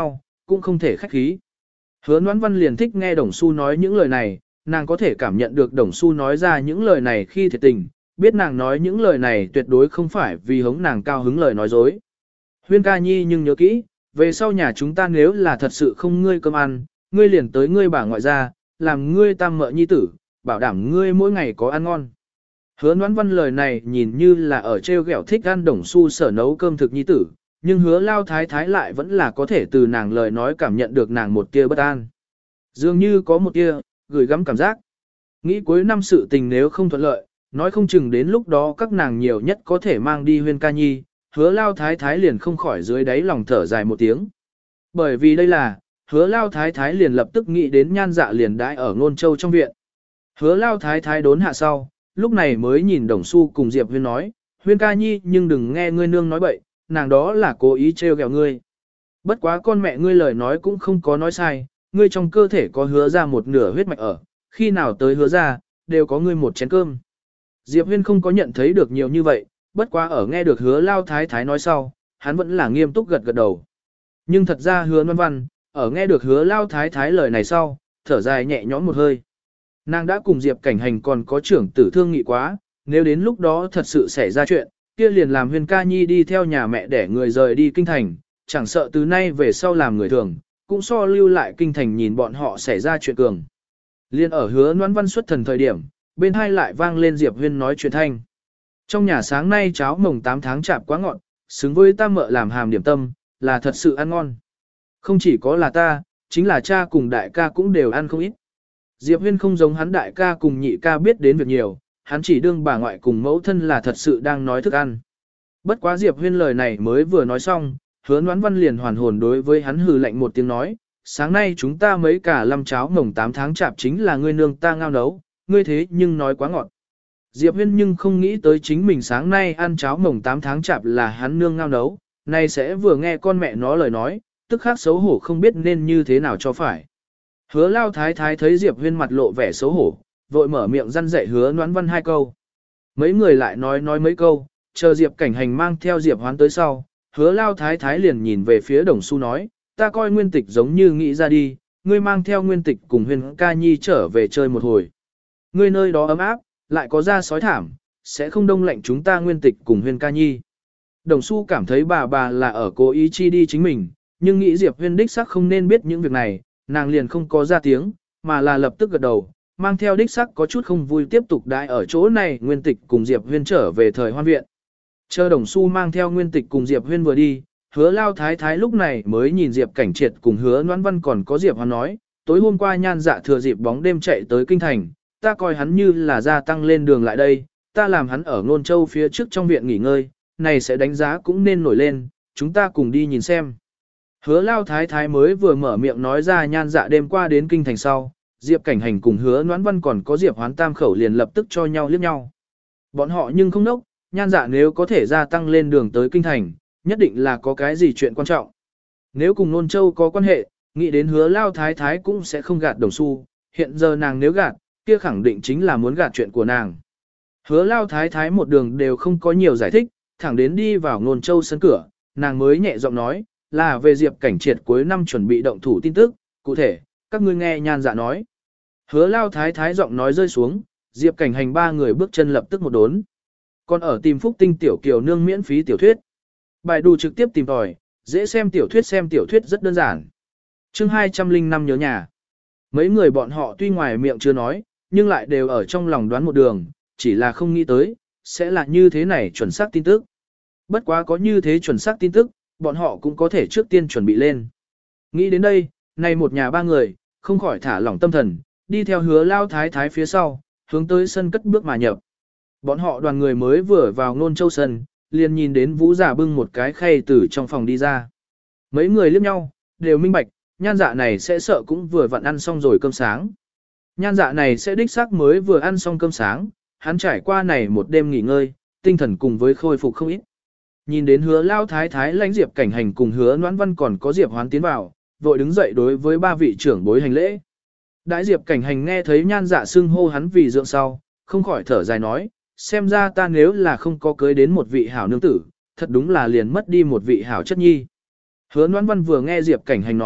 cũng không thể khách khí. Hứa Noãn Văn liền thích nghe Đồng Xu nói những lời này, nàng có thể cảm nhận được Đồng Xu nói ra những lời này khi thiệt tình, biết nàng nói những lời này tuyệt đối không phải vì hống nàng cao hứng lời nói dối. Huyên ca nhi nhưng nhớ kỹ, về sau nhà chúng ta nếu là thật sự không ngươi cơm ăn, ngươi liền tới ngươi bà ngoại ra, làm ngươi tam mợ nhi tử, bảo đảm ngươi mỗi ngày có ăn ngon. Hứa Noãn Văn lời này nhìn như là ở treo ghẹo thích ăn Đồng Xu sở nấu cơm thực nhi tử, nhưng hứa lao thái thái lại vẫn là có thể từ nàng lời nói cảm nhận được nàng một tia bất an. Dường như có một tia, gửi gắm cảm giác. Nghĩ cuối năm sự tình nếu không thuận lợi, nói không chừng đến lúc đó các nàng nhiều nhất có thể mang đi Huyên ca nhi, hứa lao thái thái liền không khỏi dưới đáy lòng thở dài một tiếng. Bởi vì đây là, hứa lao thái thái liền lập tức nghĩ đến Nhan Dạ liền đãi ở Ngôn Châu trong viện. Hứa lao thái thái đốn hạ sau, lúc này mới nhìn Đồng Xu cùng Diệp Huyên nói, Huyên ca nhi nhưng đừng nghe ngươi nương nói bậy, nàng đó là cố ý trêu ghẹo ngươi. Bất quá con mẹ ngươi lời nói cũng không có nói sai, ngươi trong cơ thể có hứa ra một nửa huyết mạch ở, khi nào tới hứa ra, đều có ngươi một chén cơm. Diệp Huyên không có nhận thấy được nhiều như vậy, bất quá ở nghe được hứa lao thái thái nói sau, hắn vẫn là nghiêm túc gật gật đầu. Nhưng thật ra hứa Noãn Văn, ở nghe được hứa lao thái thái lời này sau, thở dài nhẹ nhõm một hơi. Nàng đã cùng Diệp Cảnh Hành còn có trưởng tử thương nghị quá, nếu đến lúc đó thật sự xảy ra chuyện, kia liền làm Huyên ca nhi đi theo nhà mẹ để người rời đi kinh thành, chẳng sợ từ nay về sau làm người thường, cũng so lưu lại kinh thành nhìn bọn họ xảy ra chuyện cường. Liên ở hứa Noãn Văn xuất thần thời điểm, bên hai lại vang lên Diệp Huyên nói chuyện thanh. Trong nhà sáng nay cháo mồng tám tháng chạp quá ngọt, xứng với ta mợ làm hàm điểm tâm, là thật sự ăn ngon. Không chỉ có là ta, chính là cha cùng đại ca cũng đều ăn không ít. Diệp Huyên không giống hắn đại ca cùng nhị ca biết đến việc nhiều, hắn chỉ đương bà ngoại cùng mẫu thân là thật sự đang nói thức ăn. Bất quá Diệp Huyên lời này mới vừa nói xong, hứa Noãn Văn liền hoàn hồn đối với hắn hừ lạnh một tiếng nói, sáng nay chúng ta mấy cả lâm cháo mồng tám tháng chạp chính là ngươi nương ta ngao nấu, ngươi thế nhưng nói quá ngọt. Diệp Huyên nhưng không nghĩ tới chính mình sáng nay ăn cháo mồng tám tháng chạp là hắn nương ngao nấu, nay sẽ vừa nghe con mẹ nó lời nói, tức khắc xấu hổ không biết nên như thế nào cho phải. Hứa lao thái thái thấy Diệp Huyên mặt lộ vẻ xấu hổ, vội mở miệng răn dạy hứa Noãn Văn hai câu. Mấy người lại nói nói mấy câu, chờ Diệp Cảnh Hành mang theo Diệp Hoán tới sau, hứa lao thái thái liền nhìn về phía Đồng Xu nói, ta coi Nguyên Tịch giống như nghĩ ra đi, ngươi mang theo Nguyên Tịch cùng Huyên ca nhi trở về chơi một hồi. Ngươi nơi đó ấm áp, lại có da sói thảm, sẽ không đông lạnh chúng ta Nguyên Tịch cùng Huyên ca nhi. Đồng Xu cảm thấy bà bà là ở cố ý chi đi chính mình, nhưng nghĩ Diệp Huyên đích sắc không nên biết những việc này, nàng liền không có ra tiếng, mà là lập tức gật đầu, mang theo đích sắc có chút không vui tiếp tục đãi ở chỗ này Nguyên Tịch cùng Diệp Huyên trở về thời hoan viện. Chờ Đồng Xu mang theo Nguyên Tịch cùng Diệp Huyên vừa đi, hứa lao thái thái lúc này mới nhìn Diệp Cảnh Triệt cùng hứa Noãn Văn còn có Diệp Hoán nói, tối hôm qua Nhan Dạ thừa dịp bóng đêm chạy tới kinh thành, ta coi hắn như là gia tăng lên đường lại đây, ta làm hắn ở Ngôn Châu phía trước trong viện nghỉ ngơi, này sẽ đánh giá cũng nên nổi lên, chúng ta cùng đi nhìn xem. Hứa lao thái thái mới vừa mở miệng nói ra Nhan Dạ đêm qua đến kinh thành sau, Diệp Cảnh Hành cùng hứa Noãn Văn còn có Diệp Hoán tam khẩu liền lập tức cho nhau liếc nhau. Bọn họ nhưng không nốc, Nhan Dạ nếu có thể gia tăng lên đường tới kinh thành, nhất định là có cái gì chuyện quan trọng. Nếu cùng Nôn Châu có quan hệ, nghĩ đến hứa lao thái thái cũng sẽ không gạt Đồng Xu, hiện giờ nàng nếu gạt, kia khẳng định chính là muốn gạt chuyện của nàng. Hứa lao thái thái một đường đều không có nhiều giải thích, thẳng đến đi vào Nôn Châu sân cửa, nàng mới nhẹ giọng nói, là về Diệp Cảnh Triệt cuối năm chuẩn bị động thủ tin tức, cụ thể, các ngươi nghe Nhan Dạ nói. Hứa lao thái thái giọng nói rơi xuống, Diệp Cảnh Hành ba người bước chân lập tức một đốn. Còn ở tìm Phúc Tinh tiểu kiều nương miễn phí tiểu thuyết. Bài đủ trực tiếp tìm tòi, dễ xem tiểu thuyết xem tiểu thuyết rất đơn giản. Chương hai trăm linh năm nhớ nhà. Mấy người bọn họ tuy ngoài miệng chưa nói, nhưng lại đều ở trong lòng đoán một đường, chỉ là không nghĩ tới, sẽ là như thế này chuẩn xác tin tức. Bất quá có như thế chuẩn xác tin tức, bọn họ cũng có thể trước tiên chuẩn bị lên. Nghĩ đến đây, này một nhà ba người, không khỏi thả lỏng tâm thần, đi theo hứa lao thái thái phía sau, hướng tới sân cất bước mà nhập. Bọn họ đoàn người mới vừa vào Nôn Châu sân, liền nhìn đến Vũ Giả bưng một cái khay từ trong phòng đi ra. Mấy người liếc nhau, đều minh bạch, Nhan Dạ này sẽ sợ cũng vừa vặn ăn xong rồi cơm sáng. Nhan Dạ này sẽ đích xác mới vừa ăn xong cơm sáng, hắn trải qua này một đêm nghỉ ngơi, tinh thần cùng với khôi phục không ít. Nhìn đến hứa lao thái thái lãnh Diệp Cảnh Hành cùng hứa Noãn Văn còn có Diệp Hoán tiến vào, vội đứng dậy đối với ba vị trưởng bối hành lễ. Đại Diệp Cảnh Hành nghe thấy Nhan Dạ xưng hô hắn vì dượng sau, không khỏi thở dài nói, xem ra ta nếu là không có cưới đến một vị hảo nương tử, thật đúng là liền mất đi một vị hảo chất nhi. Hứa Noãn Văn vừa nghe Diệp Cảnh Hành nói,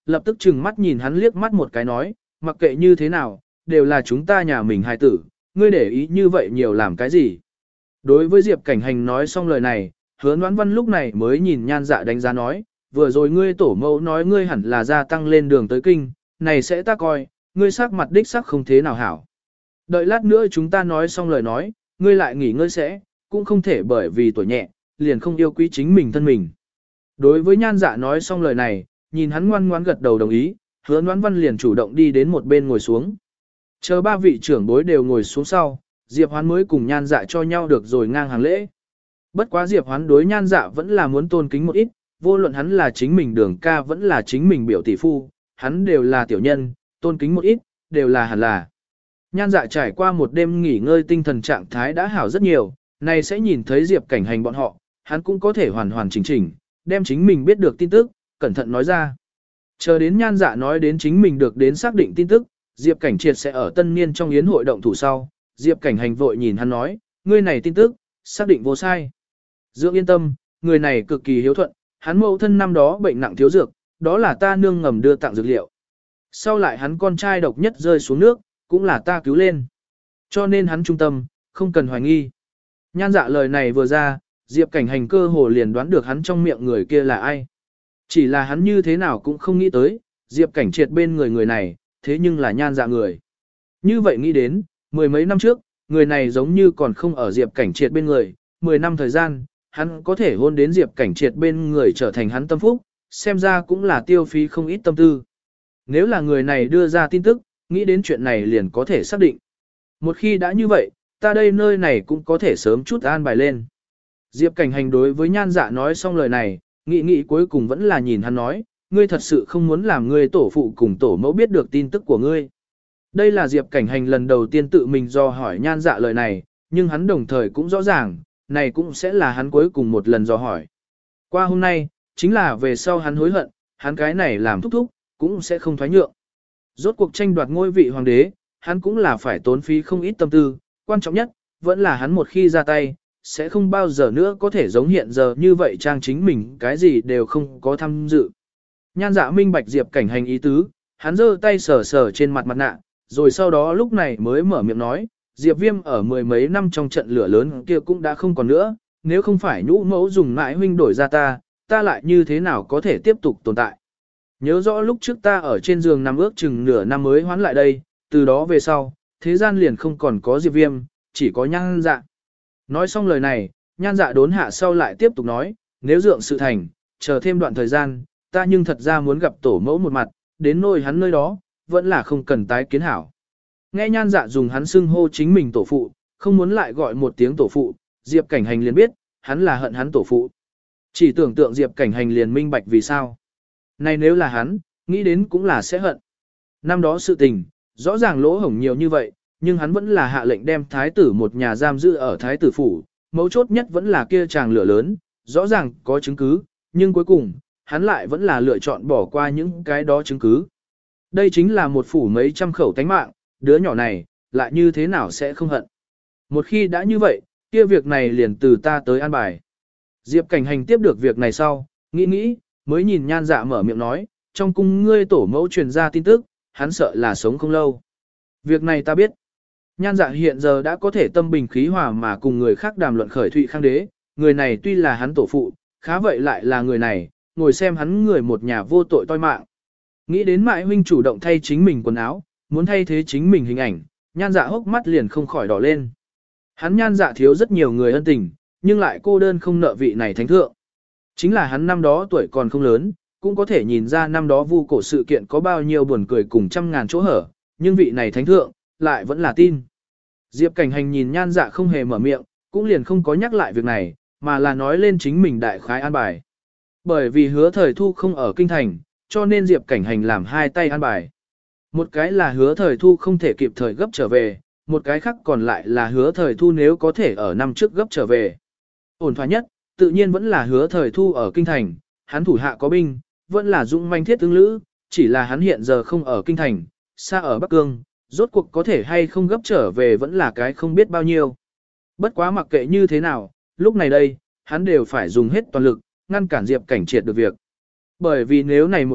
lập tức chừng mắt nhìn hắn liếc mắt một cái nói, mặc kệ như thế nào, đều là chúng ta nhà mình hài tử, ngươi để ý như vậy nhiều làm cái gì. Đối với Diệp Cảnh Hành nói xong lời này, Hứa Noãn Văn lúc này mới nhìn Nhan Dạ đánh giá nói, vừa rồi ngươi tổ mẫu nói ngươi hẳn là gia tăng lên đường tới kinh, này sẽ ta coi, ngươi sắc mặt đích sắc không thế nào hảo. Đợi lát nữa chúng ta nói xong lời nói, ngươi lại nghỉ ngơi sẽ, cũng không thể bởi vì tuổi nhẹ, liền không yêu quý chính mình thân mình. Đối với Nhan Dạ nói xong lời này, nhìn hắn ngoan ngoãn gật đầu đồng ý, Hứa Noãn Văn liền chủ động đi đến một bên ngồi xuống. Chờ ba vị trưởng bối đều ngồi xuống sau, Diệp Hoán mới cùng Nhan Dạ cho nhau được rồi ngang hàng lễ. Bất quá Diệp Hoán đối Nhan Dạ vẫn là muốn tôn kính một ít, vô luận hắn là chính mình Đường ca vẫn là chính mình biểu tỷ phu, hắn đều là tiểu nhân, tôn kính một ít, đều là hẳn là. Nhan Dạ trải qua một đêm nghỉ ngơi tinh thần trạng thái đã hảo rất nhiều, này sẽ nhìn thấy Diệp Cảnh Hành bọn họ, hắn cũng có thể hoàn hoàn chỉnh chỉnh, đem chính mình biết được tin tức, cẩn thận nói ra. Chờ đến Nhan Dạ nói đến chính mình được đến xác định tin tức, Diệp Cảnh Triệt sẽ ở tân niên trong yến hội động thủ sau, Diệp Cảnh Hành vội nhìn hắn nói, ngươi này tin tức, xác định vô sai. Dưỡng yên tâm, người này cực kỳ hiếu thuận, hắn mẫu thân năm đó bệnh nặng thiếu dược, đó là ta nương ngầm đưa tặng dược liệu. Sau lại hắn con trai độc nhất rơi xuống nước, cũng là ta cứu lên. Cho nên hắn trung tâm, không cần hoài nghi. Nhan Dạ lời này vừa ra, Diệp Cảnh Hành cơ hồ liền đoán được hắn trong miệng người kia là ai. Chỉ là hắn như thế nào cũng không nghĩ tới, Diệp Cảnh Triệt bên người người này, thế nhưng là Nhan Dạ người. Như vậy nghĩ đến, mười mấy năm trước, người này giống như còn không ở Diệp Cảnh Triệt bên người, mười năm thời gian, hắn có thể hôn đến Diệp Cảnh Triệt bên người trở thành hắn tâm phúc, xem ra cũng là tiêu phí không ít tâm tư. Nếu là người này đưa ra tin tức, nghĩ đến chuyện này liền có thể xác định. Một khi đã như vậy, ta đây nơi này cũng có thể sớm chút an bài lên. Diệp Cảnh Hành đối với Nhan Dạ nói xong lời này, nghĩ nghĩ cuối cùng vẫn là nhìn hắn nói, ngươi thật sự không muốn làm ngươi tổ phụ cùng tổ mẫu biết được tin tức của ngươi. Đây là Diệp Cảnh Hành lần đầu tiên tự mình do hỏi Nhan Dạ lời này, nhưng hắn đồng thời cũng rõ ràng, này cũng sẽ là hắn cuối cùng một lần do hỏi. Qua hôm nay, chính là về sau hắn hối hận, hắn cái này làm thúc thúc, cũng sẽ không thoái nhượng. Rốt cuộc tranh đoạt ngôi vị hoàng đế, hắn cũng là phải tốn phí không ít tâm tư, quan trọng nhất, vẫn là hắn một khi ra tay, sẽ không bao giờ nữa có thể giống hiện giờ như vậy trang chính mình cái gì đều không có tham dự. Nhan Dạ minh bạch Diệp Cảnh Hành ý tứ, hắn giơ tay sờ sờ trên mặt mặt nạ, rồi sau đó lúc này mới mở miệng nói, Diệp Viêm ở mười mấy năm trong trận lửa lớn kia cũng đã không còn nữa, nếu không phải nhũ mẫu dùng mãi huynh đổi ra ta, ta lại như thế nào có thể tiếp tục tồn tại. Nhớ rõ lúc trước ta ở trên giường nằm ước chừng nửa năm mới hoán lại đây, từ đó về sau, thế gian liền không còn có Diệp Viêm, chỉ có Nhan Dạ. Nói xong lời này, Nhan Dạ đốn hạ sau lại tiếp tục nói, nếu dượng sự thành, chờ thêm đoạn thời gian, ta nhưng thật ra muốn gặp tổ mẫu một mặt, đến nôi hắn nơi đó, vẫn là không cần tái kiến hảo. Nghe Nhan Dạ dùng hắn xưng hô chính mình tổ phụ, không muốn lại gọi một tiếng tổ phụ, Diệp Cảnh Hành liền biết, hắn là hận hắn tổ phụ. Chỉ tưởng tượng Diệp Cảnh Hành liền minh bạch vì sao. Này nếu là hắn, nghĩ đến cũng là sẽ hận. Năm đó sự tình, rõ ràng lỗ hổng nhiều như vậy, nhưng hắn vẫn là hạ lệnh đem thái tử một nhà giam giữ ở thái tử phủ, mấu chốt nhất vẫn là kia chàng lửa lớn, rõ ràng có chứng cứ, nhưng cuối cùng, hắn lại vẫn là lựa chọn bỏ qua những cái đó chứng cứ. Đây chính là một phủ mấy trăm khẩu tánh mạng, đứa nhỏ này, lại như thế nào sẽ không hận. Một khi đã như vậy, kia việc này liền từ ta tới an bài. Diệp Cảnh Hành tiếp được việc này sau, nghĩ nghĩ, mới nhìn Nhan Dạ mở miệng nói, trong cung ngươi tổ mẫu truyền ra tin tức, hắn sợ là sống không lâu. Việc này ta biết. Nhan Dạ hiện giờ đã có thể tâm bình khí hòa mà cùng người khác đàm luận khởi Thụy Khang đế, người này tuy là hắn tổ phụ, khá vậy lại là người này, ngồi xem hắn người một nhà vô tội toi mạng. Nghĩ đến Mại huynh chủ động thay chính mình quần áo, muốn thay thế chính mình hình ảnh, Nhan Dạ hốc mắt liền không khỏi đỏ lên. Hắn Nhan Dạ thiếu rất nhiều người ân tình, nhưng lại cô đơn không nợ vị này thánh thượng. Chính là hắn năm đó tuổi còn không lớn, cũng có thể nhìn ra năm đó vu cổ sự kiện có bao nhiêu buồn cười cùng trăm ngàn chỗ hở, nhưng vị này thánh thượng, lại vẫn là tin. Diệp Cảnh Hành nhìn Nhan Dạ không hề mở miệng, cũng liền không có nhắc lại việc này, mà là nói lên chính mình đại khái an bài. Bởi vì Hứa Thời Thu không ở kinh thành, cho nên Diệp Cảnh Hành làm hai tay an bài. Một cái là Hứa Thời Thu không thể kịp thời gấp trở về, một cái khác còn lại là Hứa Thời Thu nếu có thể ở năm trước gấp trở về. Ổn thỏa nhất, tự nhiên vẫn là Hứa Thời Thu ở kinh thành, hắn thủ hạ có binh, vẫn là dũng manh thiết tướng lữ, chỉ là hắn hiện giờ không ở kinh thành, xa ở Bắc Cương, rốt cuộc có thể hay không gấp trở về vẫn là cái không biết bao nhiêu. Bất quá mặc kệ như thế nào, lúc này đây, hắn đều phải dùng hết toàn lực, ngăn cản Diệp Cảnh Triệt được việc. Bởi vì nếu này một bại,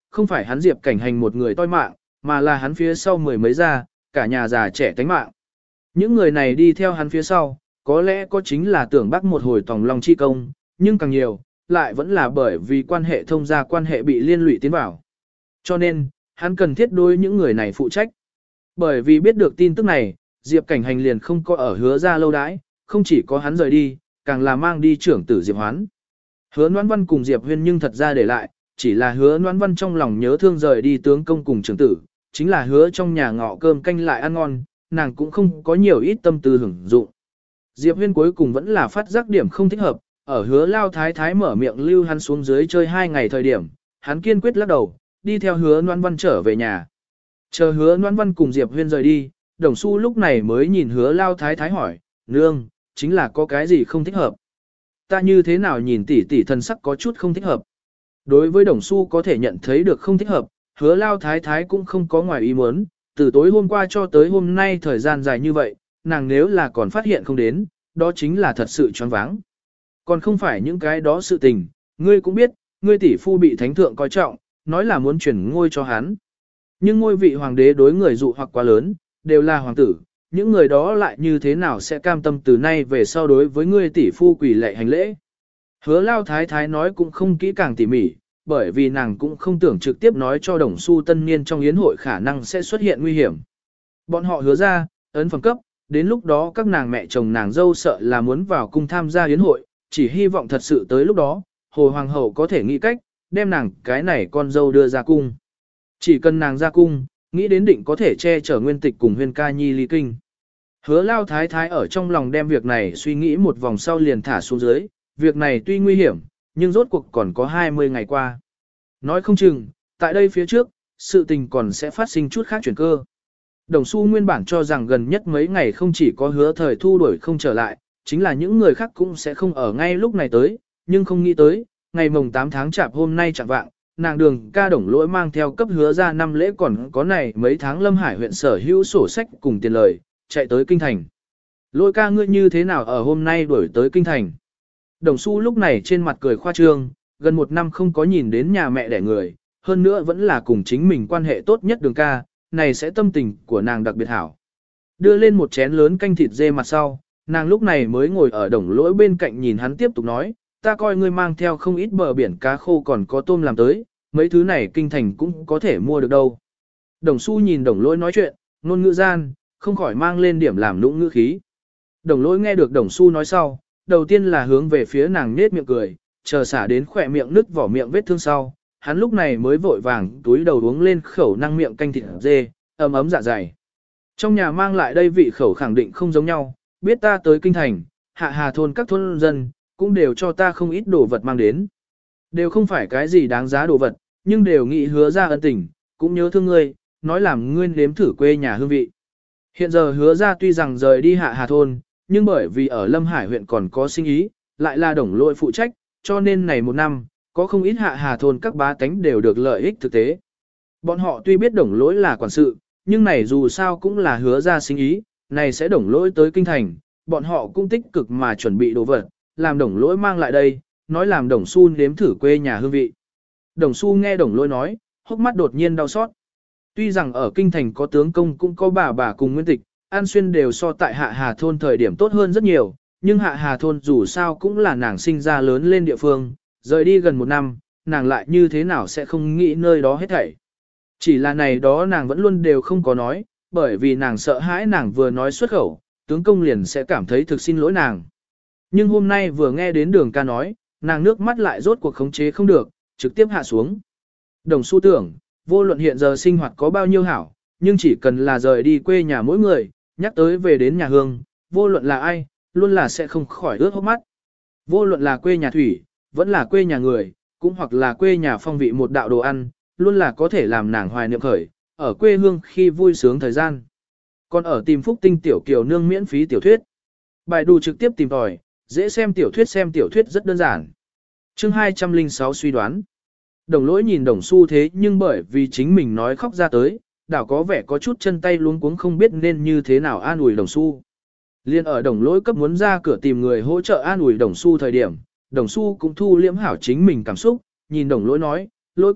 không phải hắn Diệp Cảnh Hành một người toi mạng, mà là hắn phía sau mười mấy gia, cả nhà già trẻ tánh mạng. Những người này đi theo hắn phía sau, có lẽ có chính là tưởng bắt một hồi tòng long chi công, nhưng càng nhiều, lại vẫn là bởi vì quan hệ thông gia quan hệ bị liên lụy tiến vào. Cho nên, hắn cần thiết đối những người này phụ trách. Bởi vì biết được tin tức này, Diệp Cảnh Hành liền không có ở hứa ra lâu đãi, không chỉ có hắn rời đi, càng là mang đi trưởng tử Diệp Hoán. Hứa Noãn Văn cùng Diệp Huyên nhưng thật ra để lại, chỉ là hứa Noãn Văn trong lòng nhớ thương rời đi tướng công cùng trưởng tử, chính là hứa trong nhà ngọ cơm canh lại ăn ngon, nàng cũng không có nhiều ít tâm tư hưởng dụng. Diệp Huyên cuối cùng vẫn là phát giác điểm không thích hợp, ở hứa lao thái thái mở miệng lưu hắn xuống dưới chơi hai ngày thời điểm, hắn kiên quyết lắc đầu, đi theo hứa Noãn Văn trở về nhà. Chờ hứa Noãn Văn cùng Diệp Huyên rời đi, Đồng Xu lúc này mới nhìn hứa lao thái thái hỏi, nương, chính là có cái gì không thích hợp. Ta như thế nào nhìn tỷ tỷ thân sắc có chút không thích hợp. Đối với Đồng Xu có thể nhận thấy được không thích hợp, hứa lao thái thái cũng không có ngoài ý muốn, từ tối hôm qua cho tới hôm nay thời gian dài như vậy, nàng nếu là còn phát hiện không đến, đó chính là thật sự choáng váng. Còn không phải những cái đó sự tình, ngươi cũng biết, ngươi tỷ phu bị thánh thượng coi trọng, nói là muốn chuyển ngôi cho hắn. Nhưng ngôi vị hoàng đế đối người dụ hoặc quá lớn, đều là hoàng tử, những người đó lại như thế nào sẽ cam tâm từ nay về sau đối với ngươi tỷ phu quỷ lệ hành lễ. Hứa lao thái thái nói cũng không kỹ càng tỉ mỉ, bởi vì nàng cũng không tưởng trực tiếp nói cho Đồng Xu tân niên trong yến hội khả năng sẽ xuất hiện nguy hiểm. Bọn họ hứa ra, ấn phẩm cấp, đến lúc đó các nàng mẹ chồng nàng dâu sợ là muốn vào cung tham gia yến hội, chỉ hy vọng thật sự tới lúc đó, Hồ Hoàng hậu có thể nghĩ cách, đem nàng cái này con dâu đưa ra cung. Chỉ cần nàng ra cung, nghĩ đến định có thể che chở Nguyên Tịch cùng Huyên Ca Nhi ly kinh. Hứa lao thái thái ở trong lòng đem việc này suy nghĩ một vòng sau liền thả xuống dưới, việc này tuy nguy hiểm, nhưng rốt cuộc còn có hai mươi ngày qua. Nói không chừng, tại đây phía trước, sự tình còn sẽ phát sinh chút khác chuyển cơ. Đồng Xu nguyên bản cho rằng gần nhất mấy ngày không chỉ có hứa thời thu đuổi không trở lại, chính là những người khác cũng sẽ không ở ngay lúc này tới, nhưng không nghĩ tới, ngày mồng tám tháng chạp hôm nay chẳng vạng, nàng đường ca Đồng Lỗi mang theo cấp hứa ra năm lễ còn có này mấy tháng Lâm Hải huyện sở hữu sổ sách cùng tiền lời, chạy tới kinh thành. Lỗi ca ngươi như thế nào ở hôm nay đuổi tới kinh thành? Đồng Xu lúc này trên mặt cười khoa trương, gần một năm không có nhìn đến nhà mẹ đẻ người, hơn nữa vẫn là cùng chính mình quan hệ tốt nhất đường ca, này sẽ tâm tình của nàng đặc biệt hảo. Đưa lên một chén lớn canh thịt dê mặt sau, nàng lúc này mới ngồi ở Đồng Lỗi bên cạnh nhìn hắn tiếp tục nói, ta coi ngươi mang theo không ít bờ biển cá khô còn có tôm làm tới, mấy thứ này kinh thành cũng có thể mua được đâu. Đồng Xu nhìn Đồng Lỗi nói chuyện, ngôn ngữ gian, không khỏi mang lên điểm làm nũng ngữ khí. Đồng Lỗi nghe được Đồng Xu nói sau, đầu tiên là hướng về phía nàng nết miệng cười, chờ xả đến khỏe miệng nứt vỏ miệng vết thương sau, hắn lúc này mới vội vàng túi đầu uống lên khẩu năng miệng canh thịt dê, ấm ấm dạ dày. Trong nhà mang lại đây vị khẩu khẳng định không giống nhau, biết ta tới kinh thành, hạ hà thôn các thôn dân, cũng đều cho ta không ít đồ vật mang đến. Đều không phải cái gì đáng giá đồ vật, nhưng đều nghĩ hứa ra ân tình, cũng nhớ thương ngươi, nói làm ngươi nếm thử quê nhà hương vị. Hiện giờ hứa ra tuy rằng rời đi hạ hà thôn, nhưng bởi vì ở Lâm Hải huyện còn có sinh ý, lại là Đồng Lỗi phụ trách, cho nên này một năm, có không ít hạ hà thôn các bá tánh đều được lợi ích thực tế. Bọn họ tuy biết Đồng Lỗi là quản sự, nhưng này dù sao cũng là hứa ra sinh ý, này sẽ Đồng Lỗi tới kinh thành, bọn họ cũng tích cực mà chuẩn bị đồ vật, làm Đồng Lỗi mang lại đây, nói làm Đồng Xu nếm thử quê nhà hương vị. Đồng Xu nghe Đồng Lỗi nói, hốc mắt đột nhiên đau xót. Tuy rằng ở kinh thành có tướng công cũng có bà bà cùng Nguyên Tịch, An Xuyên đều so tại Hạ Hà thôn thời điểm tốt hơn rất nhiều, nhưng Hạ Hà thôn dù sao cũng là nàng sinh ra lớn lên địa phương, rời đi gần một năm, nàng lại như thế nào sẽ không nghĩ nơi đó hết thảy. Chỉ là này đó nàng vẫn luôn đều không có nói, bởi vì nàng sợ hãi nàng vừa nói xuất khẩu, tướng công liền sẽ cảm thấy thực xin lỗi nàng. Nhưng hôm nay vừa nghe đến Đường ca nói, nàng nước mắt lại rốt cuộc khống chế không được, trực tiếp hạ xuống. Đồng Xu tưởng, vô luận hiện giờ sinh hoạt có bao nhiêu hảo, nhưng chỉ cần là rời đi quê nhà mỗi người, nhắc tới về đến nhà hương, vô luận là ai, luôn là sẽ không khỏi ướt hốc mắt. Vô luận là quê nhà thủy, vẫn là quê nhà người, cũng hoặc là quê nhà phong vị một đạo đồ ăn, luôn là có thể làm nàng hoài niệm khởi, ở quê hương khi vui sướng thời gian. Còn ở tìm Phúc Tinh tiểu kiều nương miễn phí tiểu thuyết. Bài đủ trực tiếp tìm tòi, dễ xem tiểu thuyết xem tiểu thuyết rất đơn giản. Chương hai trăm lẻ sáu suy đoán. Đồng Lỗi nhìn Đồng Xu thế nhưng bởi vì chính mình nói khóc ra tới, đảo có vẻ có chút chân tay luống cuống không biết nên như thế nào an ủi Đồng Xu. Liên ở Đồng Lỗi cấp muốn ra cửa tìm người hỗ trợ an ủi Đồng Xu thời điểm, Đồng Xu cũng thu liễm hảo chính mình cảm xúc, nhìn Đồng Lỗi nói, Lỗi ca,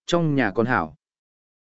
trong nhà còn hảo.